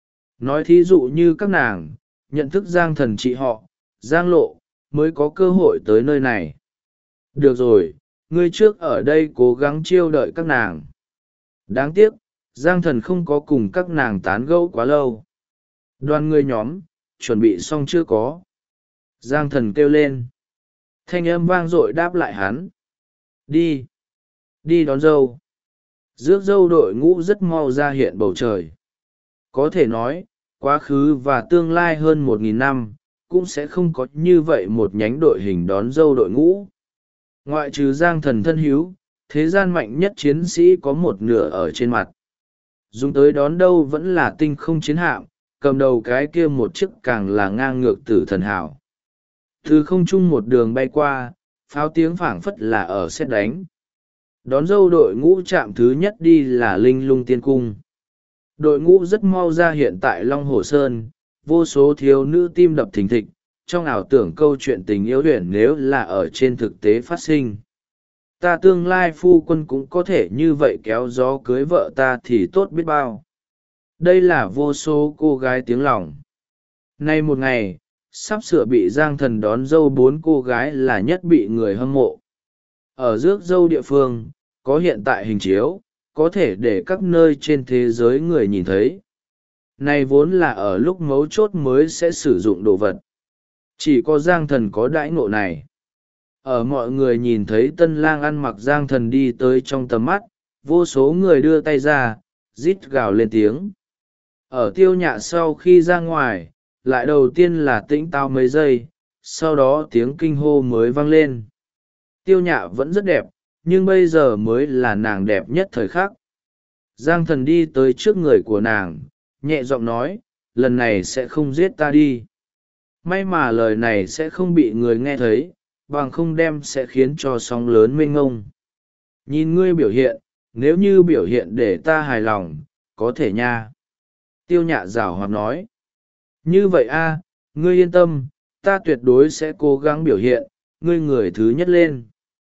Nói thí dụ như các nàng, nhận thức Giang Thần chị họ, Giang Lộ, mới có cơ hội tới nơi này. Được rồi, ngươi trước ở đây cố gắng chiêu đợi các nàng. Đáng tiếc, Giang Thần không có cùng các nàng tán gẫu quá lâu. Đoàn người nhóm, chuẩn bị xong chưa có? Giang Thần kêu lên. Thanh âm vang dội đáp lại hắn. Đi. Đi đón dâu. Rước dâu đội ngũ rất mau ra hiện bầu trời. Có thể nói, quá khứ và tương lai hơn 1.000 năm, cũng sẽ không có như vậy một nhánh đội hình đón dâu đội ngũ. Ngoại trừ Giang Thần thân hữu, thế gian mạnh nhất chiến sĩ có một nửa ở trên mặt. Dùng tới đón đâu vẫn là tinh không chiến hạm, cầm đầu cái kia một chiếc càng là ngang ngược tử thần hảo. Từ không trung một đường bay qua, pháo tiếng phảng phất là ở sét đánh. Đón dâu đội ngũ chạm thứ nhất đi là Linh Lung Tiên Cung. Đội ngũ rất mau ra hiện tại Long Hồ Sơn, vô số thiếu nữ tim đập thình thịch, trong ảo tưởng câu chuyện tình yêu huyền nếu là ở trên thực tế phát sinh. Ta tương lai phu quân cũng có thể như vậy kéo gió cưới vợ ta thì tốt biết bao. Đây là vô số cô gái tiếng lòng. Nay một ngày, sắp sửa bị Giang Thần đón dâu 4 cô gái là nhất bị người hâm mộ. Ở rước dâu địa phương, có hiện tại hình chiếu, có thể để các nơi trên thế giới người nhìn thấy. Này vốn là ở lúc mấu chốt mới sẽ sử dụng đồ vật. Chỉ có Giang Thần có đãi ngộ này. Ở mọi người nhìn thấy tân lang ăn mặc Giang Thần đi tới trong tầm mắt, vô số người đưa tay ra, rít gào lên tiếng. Ở Tiêu Nhạ sau khi ra ngoài, lại đầu tiên là tĩnh tao mấy giây, sau đó tiếng kinh hô mới vang lên. Tiêu Nhạ vẫn rất đẹp, nhưng bây giờ mới là nàng đẹp nhất thời khắc. Giang Thần đi tới trước người của nàng, nhẹ giọng nói, lần này sẽ không giết ta đi. May mà lời này sẽ không bị người nghe thấy, bằng không đem sẽ khiến cho sóng lớn mênh ngông. Nhìn ngươi biểu hiện, nếu như biểu hiện để ta hài lòng, có thể nha. Tiêu Nhạ giảo hoạt nói. Như vậy a, ngươi yên tâm, ta tuyệt đối sẽ cố gắng biểu hiện, ngươi người thứ nhất lên.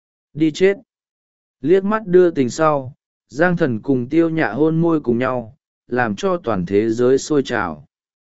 Đi chết. Liếc mắt đưa tình sau, Giang Thần cùng Tiêu Nhạ hôn môi cùng nhau, làm cho toàn thế giới sôi trào.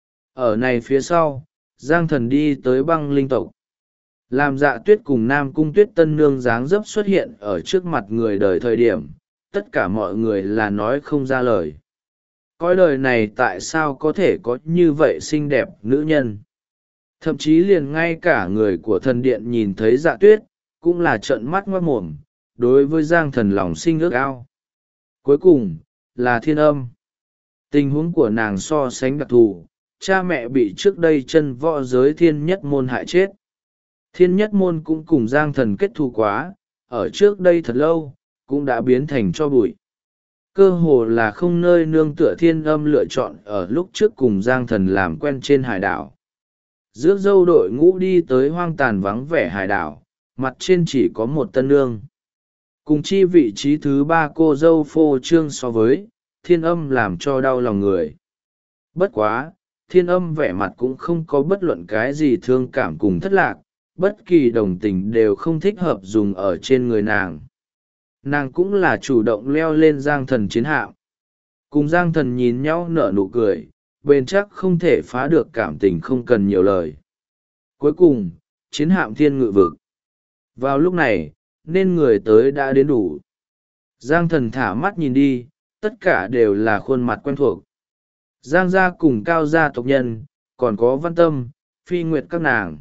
Ở này phía sau, Giang Thần đi tới băng linh tộc. Làm Dạ Tuyết cùng Nam Cung Tuyết Tân Nương dáng dấp xuất hiện ở trước mặt người đời thời điểm, tất cả mọi người là nói không ra lời. Cõi đời này tại sao có thể có như vậy xinh đẹp nữ nhân? Thậm chí liền ngay cả người của thần điện nhìn thấy Dạ Tuyết, cũng là trợn mắt ngoác mồm, đối với Giang Thần lòng sinh ước ao. Cuối cùng, là Thiên Âm. Tình huống của nàng so sánh đặc thù, cha mẹ bị trước đây chân võ giới Thiên Nhất Môn hại chết. Thiên Nhất Môn cũng cùng Giang Thần kết thù quá, ở trước đây thật lâu, cũng đã biến thành tro bụi. Cơ hồ là không nơi nương tựa Thiên Âm lựa chọn ở lúc trước cùng Giang Thần làm quen trên hải đảo. Rước dâu đội ngũ đi tới hoang tàn vắng vẻ hải đảo, mặt trên chỉ có một tân nương. Cùng chi vị trí thứ 3 cô dâu phô trương so với, Thiên Âm làm cho đau lòng người. Bất quá, Thiên Âm vẻ mặt cũng không có bất luận cái gì thương cảm cùng thất lạc, bất kỳ đồng tình đều không thích hợp dùng ở trên người nàng. Nàng cũng là chủ động leo lên Giang Thần chiến hạm. Cùng Giang Thần nhìn nhau nở nụ cười, bền chắc không thể phá được cảm tình không cần nhiều lời. Cuối cùng, chiến hạm thiên ngự vực. Vào lúc này, nên người tới đã đến đủ. Giang Thần thả mắt nhìn đi, tất cả đều là khuôn mặt quen thuộc. Giang gia cùng Cao gia tộc nhân, còn có Văn Tâm, Phi Nguyệt các nàng.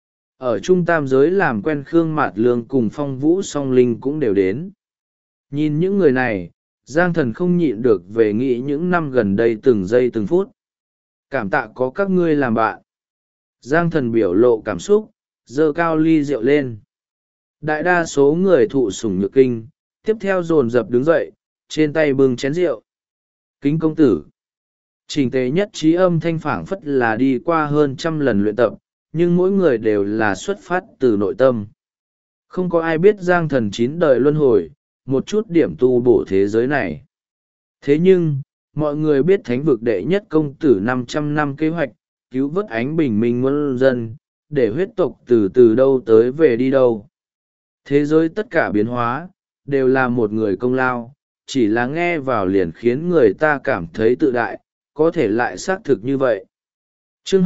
Ở Trung Tam giới làm quen Khương Mạt Lương cùng Phong Vũ Song Linh cũng đều đến. Nhìn những người này, Giang Thần không nhịn được về nghĩ những năm gần đây từng giây từng phút. Cảm tạ có các ngươi làm bạn. Giang Thần biểu lộ cảm xúc, giơ cao ly rượu lên. Đại đa số người thụ sủng nhược kinh, tiếp theo dồn dập đứng dậy, trên tay bưng chén rượu. Kính công tử. Chỉnh tề nhất trí âm thanh phảng phất là đi qua hơn 100 lần luyện tập, nhưng mỗi người đều là xuất phát từ nội tâm. Không có ai biết Giang Thần 9 đời luân hồi, một chút điểm tu bổ thế giới này. Thế nhưng, mọi người biết thánh vực đệ nhất công tử 500 năm kế hoạch, cứu vớt ánh bình minh muôn dân, để huyết tộc từ đâu tới về đi đâu. Thế giới tất cả biến hóa, đều là một người công lao, chỉ là nghe vào liền khiến người ta cảm thấy tự đại, có thể lại xác thực như vậy. Chương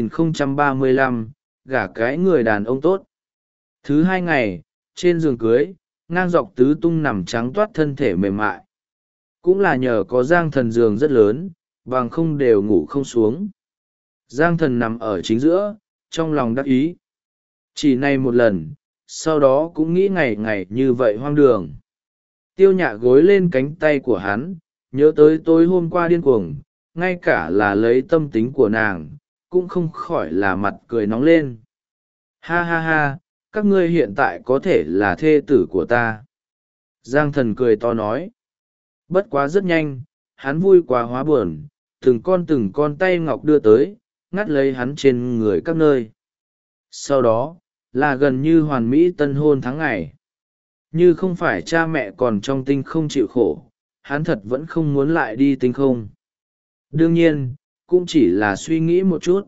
2035, gả cái người đàn ông tốt. Thứ 2 ngày, trên giường cưới, ngang dọc tứ tung nằm trắng toát thân thể mềm mại. Cũng là nhờ có Giang Thần giường rất lớn, bằng không đều ngủ không xuống. Giang Thần nằm ở chính giữa, trong lòng đắc ý. Chỉ này một lần, sau đó cũng nghĩ ngày ngày như vậy hoang đường. Tiêu Nhạ gối lên cánh tay của hắn, nhớ tới tối hôm qua điên cuồng, ngay cả là lấy tâm tính của nàng, cũng không khỏi là mặt cười nóng lên. Ha ha ha, các ngươi hiện tại có thể là thê tử của ta. Giang Thần cười to nói. Bất quá rất nhanh, hắn vui quá hóa buồn, từng con tay ngọc đưa tới, ngắt lấy hắn trên người các nơi. Sau đó, là gần như hoàn mỹ tân hôn tháng ngày. Như không phải cha mẹ còn trong tinh không chịu khổ, hắn thật vẫn không muốn lại đi tinh không. Đương nhiên, cũng chỉ là suy nghĩ một chút.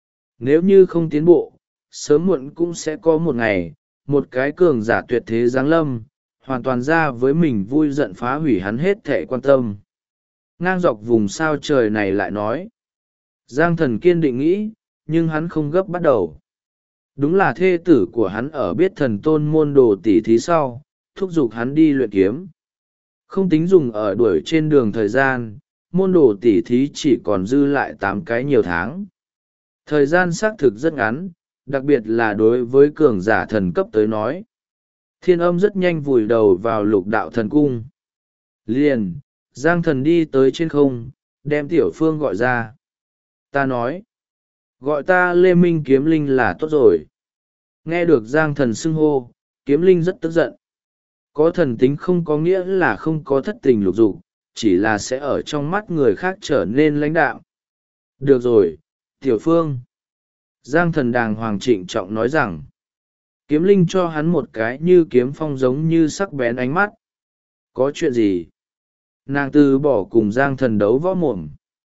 Nếu như không tiến bộ, sớm muộn cũng sẽ có một ngày, một cái cường giả tuyệt thế giáng lâm, hoàn toàn ra với mình vui giận phá hủy hắn hết thệ quan tâm. Ngang dọc vùng sao trời này lại nói. Giang Thần kiên định nghĩ, nhưng hắn không gấp bắt đầu. Đúng là thê tử của hắn ở biết thần tôn môn đồ tỉ thí sau, thúc giục hắn đi luyện kiếm. Không tính dùng ở đuổi trên đường thời gian, môn đồ tỉ thí chỉ còn dư lại 8 cái nhiều tháng. Thời gian xác thực rất ngắn, đặc biệt là đối với cường giả thần cấp tới nói. Thiên Âm rất nhanh vùi đầu vào lục đạo thần cung. Liền, Giang Thần đi tới trên không, đem Tiểu Phương gọi ra. Ta nói, gọi ta Lê Minh Kiếm Linh là tốt rồi. Nghe được Giang Thần xưng hô, Kiếm Linh rất tức giận. Có thần tính không có nghĩa là không có thất tình lục dục, chỉ là sẽ ở trong mắt người khác trở nên lãnh đạm. Được rồi, Tiểu Phương. Giang Thần đàng hoàng trịnh trọng nói rằng, Kiếm Linh cho hắn một cái như kiếm phong giống như sắc bén ánh mắt. Có chuyện gì? Nàng từ bỏ cùng Giang Thần đấu võ mồm.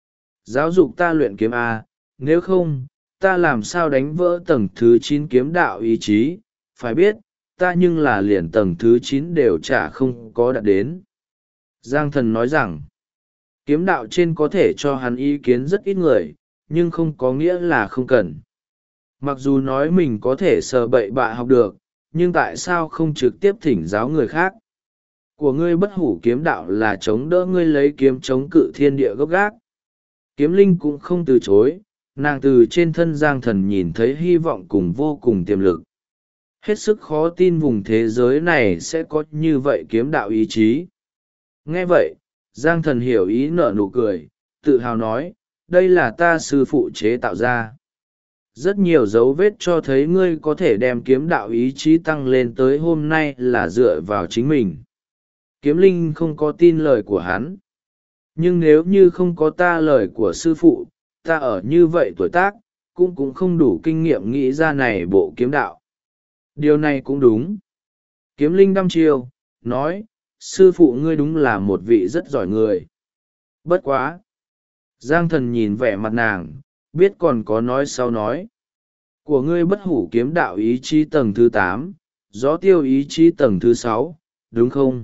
Giáo dục ta luyện kiếm A, nếu không, ta làm sao đánh vỡ tầng thứ 9 kiếm đạo ý chí, phải biết, ta nhưng là liền tầng thứ 9 đều chả không có đạt đến. Giang Thần nói rằng, kiếm đạo trên có thể cho hắn ý kiến rất ít người, nhưng không có nghĩa là không cần. Mặc dù nói mình có thể sờ bậy bạ học được, nhưng tại sao không trực tiếp thỉnh giáo người khác? Của ngươi bất hủ kiếm đạo là chống đỡ ngươi lấy kiếm chống cự thiên địa gốc gác. Kiếm Linh cũng không từ chối, nàng từ trên thân Giang Thần nhìn thấy hy vọng cùng vô cùng tiềm lực. Hết sức khó tin vùng thế giới này sẽ có như vậy kiếm đạo ý chí. Nghe vậy, Giang Thần hiểu ý nở nụ cười, tự hào nói, đây là ta sư phụ chế tạo ra. Rất nhiều dấu vết cho thấy ngươi có thể đem kiếm đạo ý chí tăng lên tới hôm nay là dựa vào chính mình. Kiếm Linh không có tin lời của hắn. Nhưng nếu như không có ta lời của sư phụ, ta ở như vậy tuổi tác, cũng không đủ kinh nghiệm nghĩ ra này bộ kiếm đạo. Điều này cũng đúng. Kiếm Linh đăm chiêu, nói, sư phụ ngươi đúng là một vị rất giỏi người. Bất quá. Giang Thần nhìn vẻ mặt nàng, biết còn có nói sau nói. Của ngươi bất hủ kiếm đạo ý chí tầng thứ 8, gió tiêu ý chí tầng thứ 6, đúng không?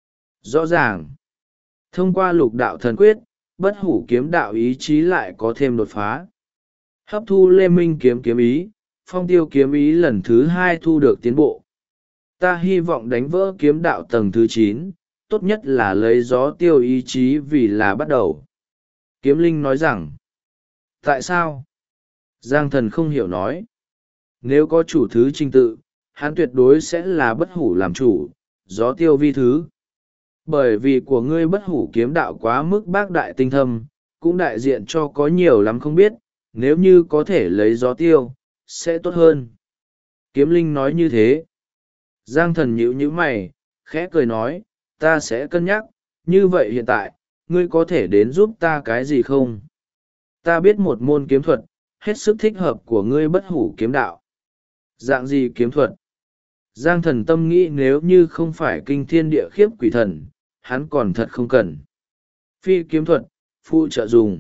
Rõ ràng. Thông qua lục đạo thần quyết, bất hủ kiếm đạo ý chí lại có thêm đột phá. Hấp thu Lê Minh kiếm ý, phong tiêu kiếm ý lần thứ 2 thu được tiến bộ. Ta hy vọng đánh vỡ kiếm đạo tầng thứ 9, tốt nhất là lấy gió tiêu ý chí vì là bắt đầu. Kiếm Linh nói rằng, tại sao? Giang Thần không hiểu nói. Nếu có chủ thứ trình tự, hắn tuyệt đối sẽ là bất hủ làm chủ, gió tiêu vi thứ. Bởi vì của ngươi bất hủ kiếm đạo quá mức bác đại tinh thâm, cũng đại diện cho có nhiều lắm không biết, nếu như có thể lấy gió tiêu, sẽ tốt hơn. Kiếm linh nói như thế. Giang thần nhíu nhíu mày, khẽ cười nói, ta sẽ cân nhắc, như vậy hiện tại, ngươi có thể đến giúp ta cái gì không? Ta biết một môn kiếm thuật, hết sức thích hợp của ngươi bất hủ kiếm đạo. Dạng gì kiếm thuật? Giang thần tâm nghĩ nếu như không phải kinh thiên địa khiếp quỷ thần, hắn còn thật không cần. Phi kiếm thuật, phụ trợ dùng.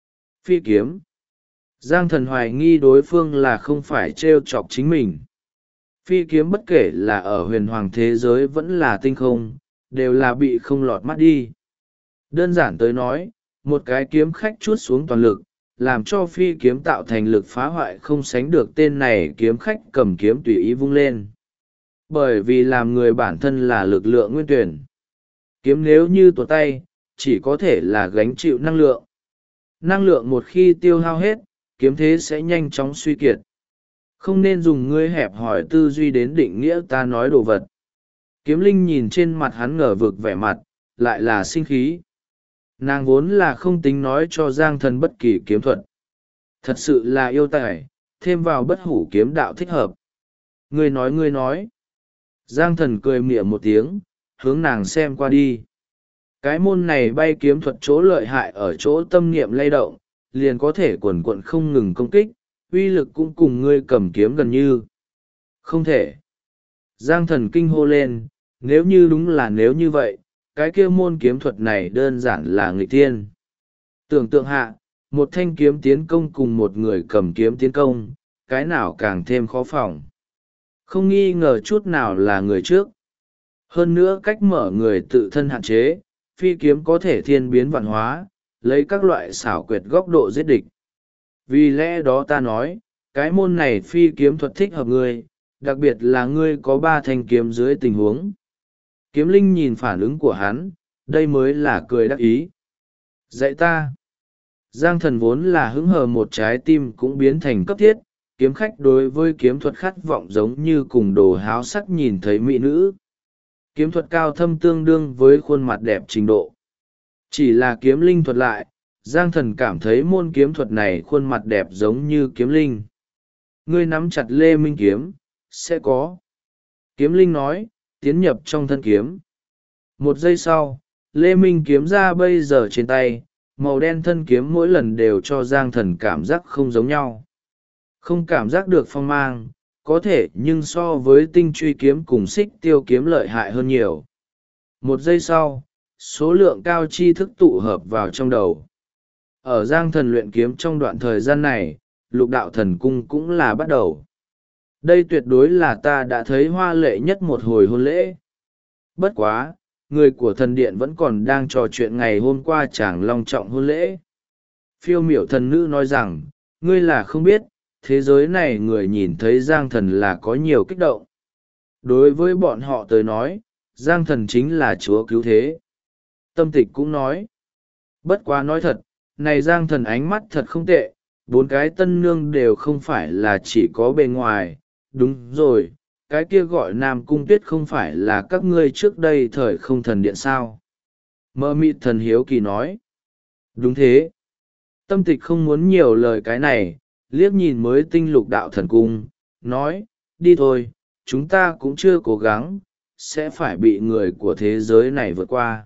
Phi kiếm. Giang thần hoài nghi đối phương là không phải trêu chọc chính mình. Phi kiếm bất kể là ở huyền hoàng thế giới vẫn là tinh không, đều là bị không lọt mắt đi. Đơn giản tới nói, một cái kiếm khách chuốt xuống toàn lực, làm cho phi kiếm tạo thành lực phá hoại không sánh được tên này kiếm khách cầm kiếm tùy ý vung lên. Bởi vì làm người bản thân là lực lượng nguyên tuyển. Kiếm nếu như tuột tay, chỉ có thể là gánh chịu năng lượng. Năng lượng một khi tiêu hao hết, kiếm thế sẽ nhanh chóng suy kiệt. Không nên dùng ngươi hẹp hỏi tư duy đến định nghĩa ta nói đồ vật. Kiếm linh nhìn trên mặt hắn ngờ vực vẻ mặt, lại là sinh khí. Nàng vốn là không tính nói cho Giang thần bất kỳ kiếm thuật. Thật sự là yêu tài, thêm vào bất hủ kiếm đạo thích hợp. Ngươi nói. Giang thần cười mỉa một tiếng, hướng nàng xem qua đi. Cái môn này bay kiếm thuật chỗ lợi hại ở chỗ tâm niệm lay động, liền có thể quần quận không ngừng công kích, uy lực cũng cùng ngươi cầm kiếm gần như. Không thể. Giang thần kinh hô lên, nếu như đúng là nếu như vậy, cái kia môn kiếm thuật này đơn giản là nghịch thiên. Tưởng tượng hạ, một thanh kiếm tiến công cùng một người cầm kiếm tiến công, cái nào càng thêm khó phòng. Không nghi ngờ chút nào là người trước. Hơn nữa cách mở người tự thân hạn chế, phi kiếm có thể thiên biến vạn hóa, lấy các loại xảo quyệt góc độ giết địch. Vì lẽ đó ta nói, cái môn này phi kiếm thuật thích hợp ngươi, đặc biệt là ngươi có 3 thanh kiếm dưới tình huống. Kiếm linh nhìn phản ứng của hắn, đây mới là cười đắc ý. Dạy ta. Giang thần vốn là hứng hờ một trái tim cũng biến thành cấp thiết, kiếm khách đối với kiếm thuật khát vọng giống như cùng đồ háo sắc nhìn thấy mỹ nữ. Kiếm thuật cao thâm tương đương với khuôn mặt đẹp trình độ. Chỉ là kiếm linh thuật lại, Giang thần cảm thấy môn kiếm thuật này khuôn mặt đẹp giống như kiếm linh. Ngươi nắm chặt Lê Minh kiếm, sẽ có. Kiếm linh nói, tiến nhập trong thân kiếm. Một giây sau, Lê Minh kiếm ra bây giờ trên tay, màu đen thân kiếm mỗi lần đều cho Giang thần cảm giác không giống nhau. Không cảm giác được phong mang, có thể nhưng so với tinh truy kiếm cùng xích tiêu kiếm lợi hại hơn nhiều. Một giây sau, số lượng cao tri thức tụ hợp vào trong đầu. Ở Giang thần luyện kiếm trong đoạn thời gian này, lục đạo thần cung cũng là bắt đầu. Đây tuyệt đối là ta đã thấy hoa lệ nhất một hồi hôn lễ. Bất quá, người của thần điện vẫn còn đang trò chuyện ngày hôm qua chàng long trọng hôn lễ. Phiêu miểu thần nữ nói rằng, ngươi là không biết, thế giới này người nhìn thấy Giang thần là có nhiều kích động. Đối với bọn họ tới nói, Giang thần chính là chúa cứu thế. Tâm tịch cũng nói. Bất quá nói thật, này Giang thần ánh mắt thật không tệ, 4 cái tân nương đều không phải là chỉ có bề ngoài. Đúng rồi, cái kia gọi Nam Cung Tuyết không phải là các ngươi trước đây thời không thần điện sao? Mơ mịt thần hiếu kỳ nói. Đúng thế. Tâm tịch không muốn nhiều lời cái này, liếc nhìn mới tinh lục đạo thần cung, nói, đi thôi, chúng ta cũng chưa cố gắng, sẽ phải bị người của thế giới này vượt qua.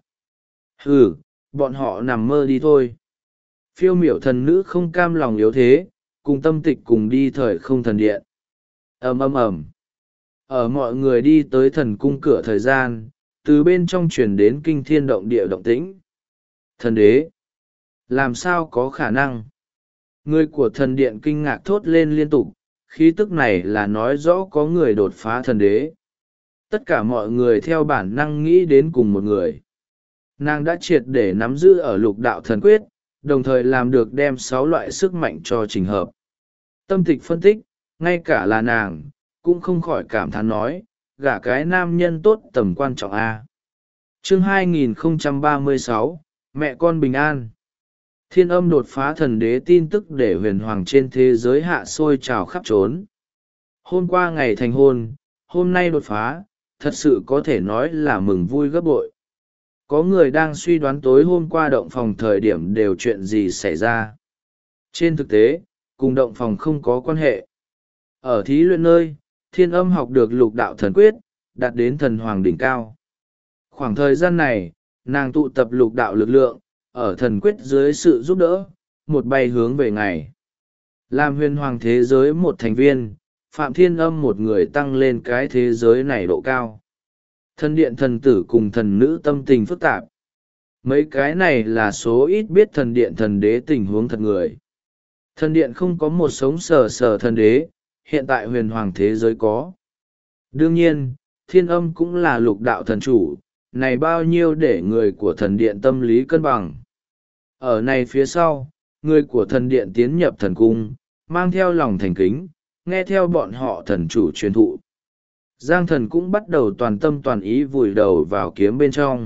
Ừ, bọn họ nằm mơ đi thôi. Phiêu miểu thần nữ không cam lòng yếu thế, cùng tâm tịch cùng đi thời không thần điện. Ầm ầm ầm. Ở mọi người đi tới thần cung cửa thời gian, từ bên trong truyền đến kinh thiên động địa động tĩnh. Thần đế! Làm sao có khả năng? Người của thần điện kinh ngạc thốt lên liên tục, khí tức này là nói rõ có người đột phá thần đế. Tất cả mọi người theo bản năng nghĩ đến cùng một người. Nàng đã triệt để nắm giữ ở lục đạo thần quyết, đồng thời làm được đem 6 loại sức mạnh cho trình hợp. Tâm tịch phân tích, ngay cả là nàng, cũng không khỏi cảm thán nói, gả cái nam nhân tốt tầm quan trọng a. Chương 2036, mẹ con bình an. Thiên âm đột phá thần đế tin tức để huyền hoàng trên thế giới hạ sôi trào khắp trốn. Hôm qua ngày thành hôn, hôm nay đột phá, thật sự có thể nói là mừng vui gấp bội. Có người đang suy đoán tối hôm qua động phòng thời điểm đều chuyện gì xảy ra. Trên thực tế, cùng động phòng không có quan hệ. Ở thí luyện nơi, Thiên Âm học được lục đạo thần quyết, đạt đến thần hoàng đỉnh cao. Khoảng thời gian này, nàng tụ tập lục đạo lực lượng, ở thần quyết dưới sự giúp đỡ, một bay hướng về ngày. Làm huyền hoàng thế giới một thành viên, Phạm Thiên Âm một người tăng lên cái thế giới này độ cao. Thần điện thần tử cùng thần nữ tâm tình phức tạp. Mấy cái này là số ít biết thần điện thần đế tình huống thật người. Thần điện không có một sống sờ sờ thần đế, hiện tại huyền hoàng thế giới có. Đương nhiên, Thiên Âm cũng là lục đạo thần chủ, này bao nhiêu để người của thần điện tâm lý cân bằng. Ở này phía sau, người của thần điện tiến nhập thần cung, mang theo lòng thành kính, nghe theo bọn họ thần chủ truyền thụ. Giang thần cũng bắt đầu toàn tâm toàn ý vùi đầu vào kiếm bên trong.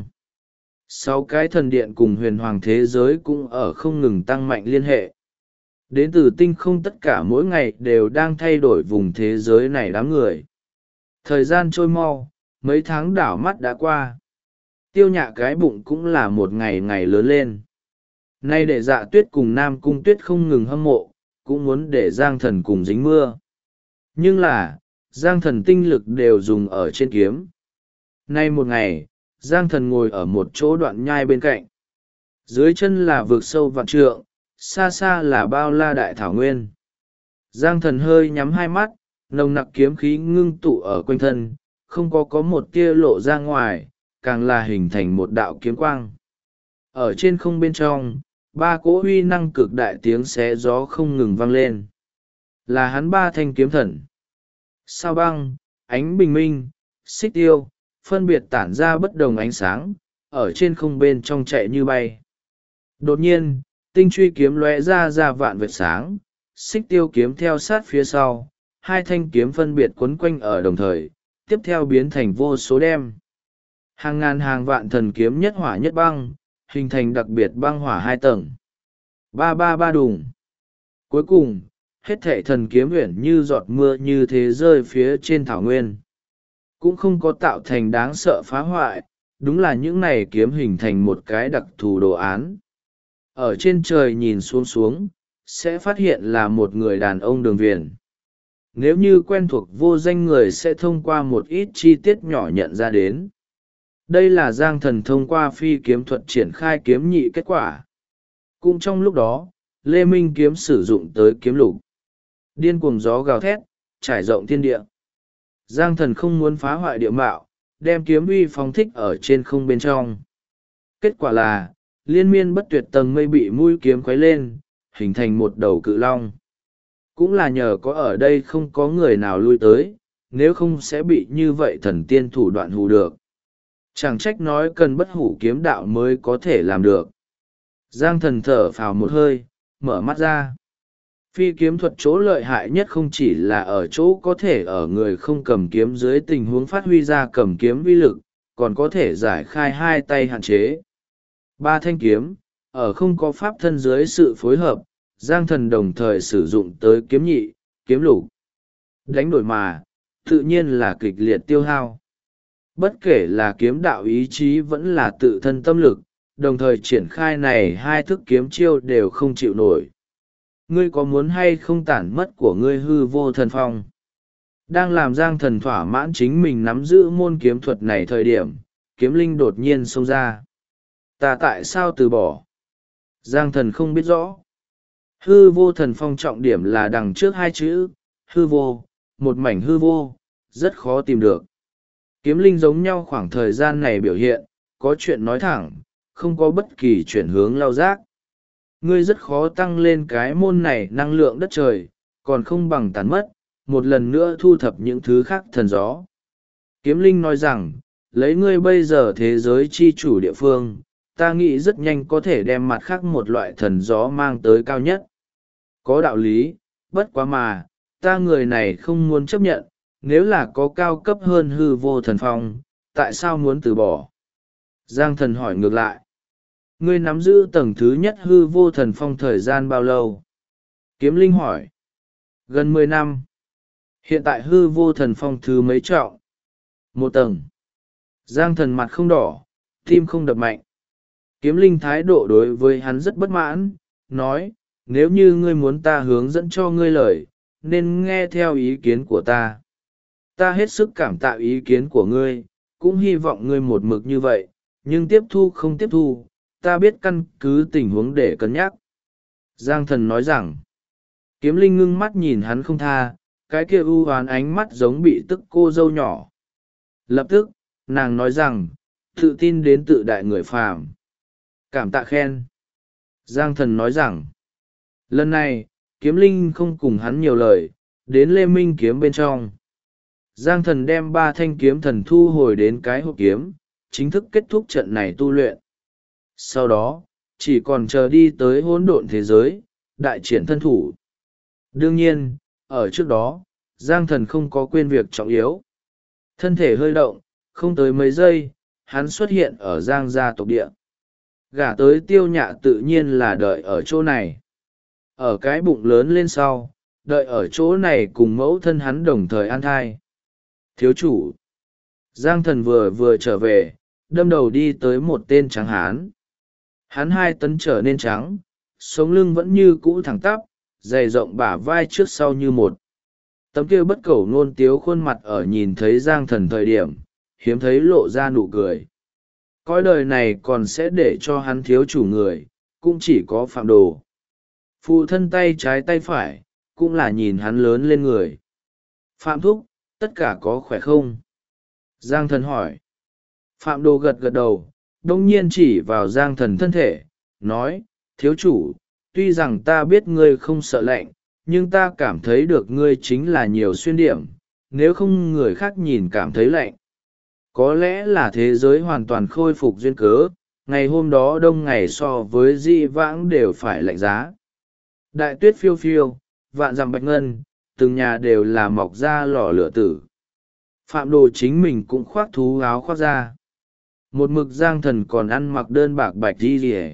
6 cái thần điện cùng huyền hoàng thế giới cũng ở không ngừng tăng mạnh liên hệ. Đến từ tinh không tất cả mỗi ngày đều đang thay đổi vùng thế giới này đám người. Thời gian trôi mau, mấy tháng đảo mắt đã qua. Tiêu Nhạ cái bụng cũng là một ngày ngày lớn lên. Nay để Dạ Tuyết cùng Nam Cung Tuyết không ngừng hâm mộ, cũng muốn để Giang thần cùng dính mưa. Nhưng là, Giang thần tinh lực đều dùng ở trên kiếm. Nay một ngày, Giang thần ngồi ở một chỗ đoạn nhai bên cạnh. Dưới chân là vực sâu vạn trượng, xa xa là bao la đại thảo nguyên. Giang thần hơi nhắm hai mắt, nồng nặc kiếm khí ngưng tụ ở quanh thân, không có một tia lộ ra ngoài, càng là hình thành một đạo kiếm quang. Ở trên không bên trong, 3 cỗ uy năng cực đại tiếng xé gió không ngừng vang lên. Là hắn 3 thanh kiếm thần. Sao băng, ánh bình minh, xích tiêu, phân biệt tản ra bất đồng ánh sáng, ở trên không bên trong chạy như bay. Đột nhiên, tinh truy kiếm lóe ra vạn vệt sáng, xích tiêu kiếm theo sát phía sau, 2 thanh kiếm phân biệt quấn quanh ở đồng thời, tiếp theo biến thành vô số đem. Hàng ngàn hàng vạn thần kiếm nhất hỏa nhất băng, hình thành đặc biệt băng hỏa 2 tầng. Ba đùng. Cuối cùng, hết thảy thần kiếm uyển như giọt mưa như thế rơi phía trên thảo nguyên. Cũng không có tạo thành đáng sợ phá hoại, đúng là những này kiếm hình thành một cái đặc thù đồ án. Ở trên trời nhìn xuống, sẽ phát hiện là một người đàn ông đường viền. Nếu như quen thuộc vô danh người sẽ thông qua một ít chi tiết nhỏ nhận ra đến. Đây là Giang thần thông qua phi kiếm thuật triển khai kiếm nhị kết quả. Cũng trong lúc đó, Lê Minh kiếm sử dụng tới kiếm lục. Điên cuồng gió gào thét, trải rộng thiên địa. Giang thần không muốn phá hoại địa mạo, đem kiếm uy phóng thích ở trên không bên trong. Kết quả là, liên miên bất tuyệt tầng mây bị mũi kiếm khuấy lên, hình thành một đầu cự long. Cũng là nhờ có ở đây không có người nào lui tới, nếu không sẽ bị như vậy thần tiên thủ đoạn hù được. Chẳng trách nói cần bất hủ kiếm đạo mới có thể làm được. Giang thần thở phào một hơi, mở mắt ra. Phi kiếm thuật chỗ lợi hại nhất không chỉ là ở chỗ có thể ở người không cầm kiếm dưới tình huống phát huy ra cầm kiếm uy lực, còn có thể giải khai 2 tay hạn chế. 3 thanh kiếm, ở không có pháp thân dưới sự phối hợp, Giang thần đồng thời sử dụng tới kiếm nhị, kiếm lục. Đánh đổi mà, tự nhiên là kịch liệt tiêu hao. Bất kể là kiếm đạo ý chí vẫn là tự thân tâm lực, đồng thời triển khai này 2 thức kiếm chiêu đều không chịu nổi. Ngươi có muốn hay không tản mất của ngươi hư vô thần phong? Đang làm Giang thần thỏa mãn chính mình nắm giữ môn kiếm thuật này thời điểm, kiếm linh đột nhiên xông ra. Ta tại sao từ bỏ? Giang thần không biết rõ. Hư vô thần phong trọng điểm là đằng trước 2 chữ, hư vô, một mảnh hư vô, rất khó tìm được. Kiếm linh giống nhau khoảng thời gian này biểu hiện, có chuyện nói thẳng, không có bất kỳ chuyển hướng lao giác. Ngươi rất khó tăng lên cái môn này năng lượng đất trời, còn không bằng tàn mất, một lần nữa thu thập những thứ khác thần gió. Kiếm linh nói rằng, lấy ngươi bây giờ thế giới chi chủ địa phương, ta nghĩ rất nhanh có thể đem mặt khác một loại thần gió mang tới cao nhất. Có đạo lý, bất quá mà, ta người này không muốn chấp nhận, nếu là có cao cấp hơn hư vô thần phong, tại sao muốn từ bỏ? Giang thần hỏi ngược lại. Ngươi nắm giữ tầng thứ nhất hư vô thần phong thời gian bao lâu? Kiếm linh hỏi. Gần 10 năm. Hiện tại hư vô thần phong thứ mấy trọng? 1 tầng. Giang thần mặt không đỏ, tim không đập mạnh. Kiếm linh thái độ đối với hắn rất bất mãn, nói, nếu như ngươi muốn ta hướng dẫn cho ngươi lời, nên nghe theo ý kiến của ta. Ta hết sức cảm tạ ý kiến của ngươi, cũng hy vọng ngươi một mực như vậy, nhưng tiếp thu không tiếp thu, ta biết căn cứ tình huống để cân nhắc. Giang thần nói rằng, kiếm linh ngưng mắt nhìn hắn không tha, cái kia u hoán ánh mắt giống bị tức cô dâu nhỏ. Lập tức, nàng nói rằng, tự tin đến tự đại người phàm. Cảm tạ khen. Giang thần nói rằng, lần này, kiếm linh không cùng hắn nhiều lời, đến Lê Minh kiếm bên trong. Giang thần đem 3 thanh kiếm thần thu hồi đến cái hộp kiếm, chính thức kết thúc trận này tu luyện. Sau đó, chỉ còn chờ đi tới hỗn độn thế giới, đại triển thân thủ. Đương nhiên, ở trước đó, Giang thần không có quên việc trọng yếu. Thân thể hơi động, không tới mấy giây, hắn xuất hiện ở Giang gia tộc địa. Gả tới Tiêu Nhạ tự nhiên là đợi ở chỗ này. Ở cái bụng lớn lên sau, đợi ở chỗ này cùng mẫu thân hắn đồng thời an thai. Thiếu chủ. Giang thần vừa trở về, đâm đầu đi tới một tên trắng hán. Hắn 2 tấn trở nên trắng, sống lưng vẫn như cũ thẳng tắp, dày rộng bả vai trước sau như một. Tấm kia bất cẩu nôn tiếu khuôn mặt ở nhìn thấy Giang thần thời điểm, hiếm thấy lộ ra nụ cười. Cõi đời này còn sẽ để cho hắn thiếu chủ người, cũng chỉ có Phạm Đồ. Phụ thân tay trái tay phải, cũng là nhìn hắn lớn lên người. Phạm thúc, tất cả có khỏe không? Giang thần hỏi. Phạm Đồ gật gật đầu, đông nhiên chỉ vào Giang thần thân thể, nói, thiếu chủ, tuy rằng ta biết ngươi không sợ lạnh, nhưng ta cảm thấy được ngươi chính là nhiều xuyên điểm, nếu không người khác nhìn cảm thấy lạnh. Có lẽ là thế giới hoàn toàn khôi phục duyên cớ, ngày hôm đó đông ngày so với dị vãng đều phải lạnh giá. Đại tuyết phiêu phiêu, vạn dặm bạch ngân, từng nhà đều là mọc ra lò lửa tử. Phạm Đồ chính mình cũng khoác thú áo khoác ra. Một mực Giang thần còn ăn mặc đơn bạc bạch đi rìa.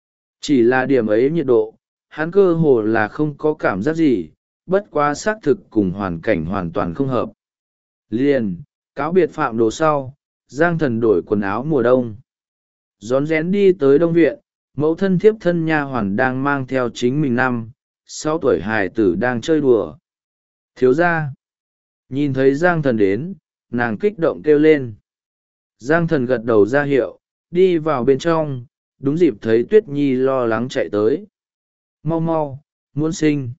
Chỉ là điểm ấy nhiệt độ, hắn cơ hồ là không có cảm giác gì, bất quá xác thực cùng hoàn cảnh hoàn toàn không hợp. Liền, cáo biệt Phạm Đồ sau, Giang thần đổi quần áo mùa đông. Rón rén đi tới Đông Viện, mẫu thân thiếp thân nha hoàn đang mang theo chính mình 6 tuổi hài tử đang chơi đùa. Thiếu gia. Nhìn thấy Giang thần đến, nàng kích động kêu lên. Giang thần gật đầu ra hiệu, đi vào bên trong, đúng dịp thấy Tuyết Nhi lo lắng chạy tới. Mau mau, muốn sinh.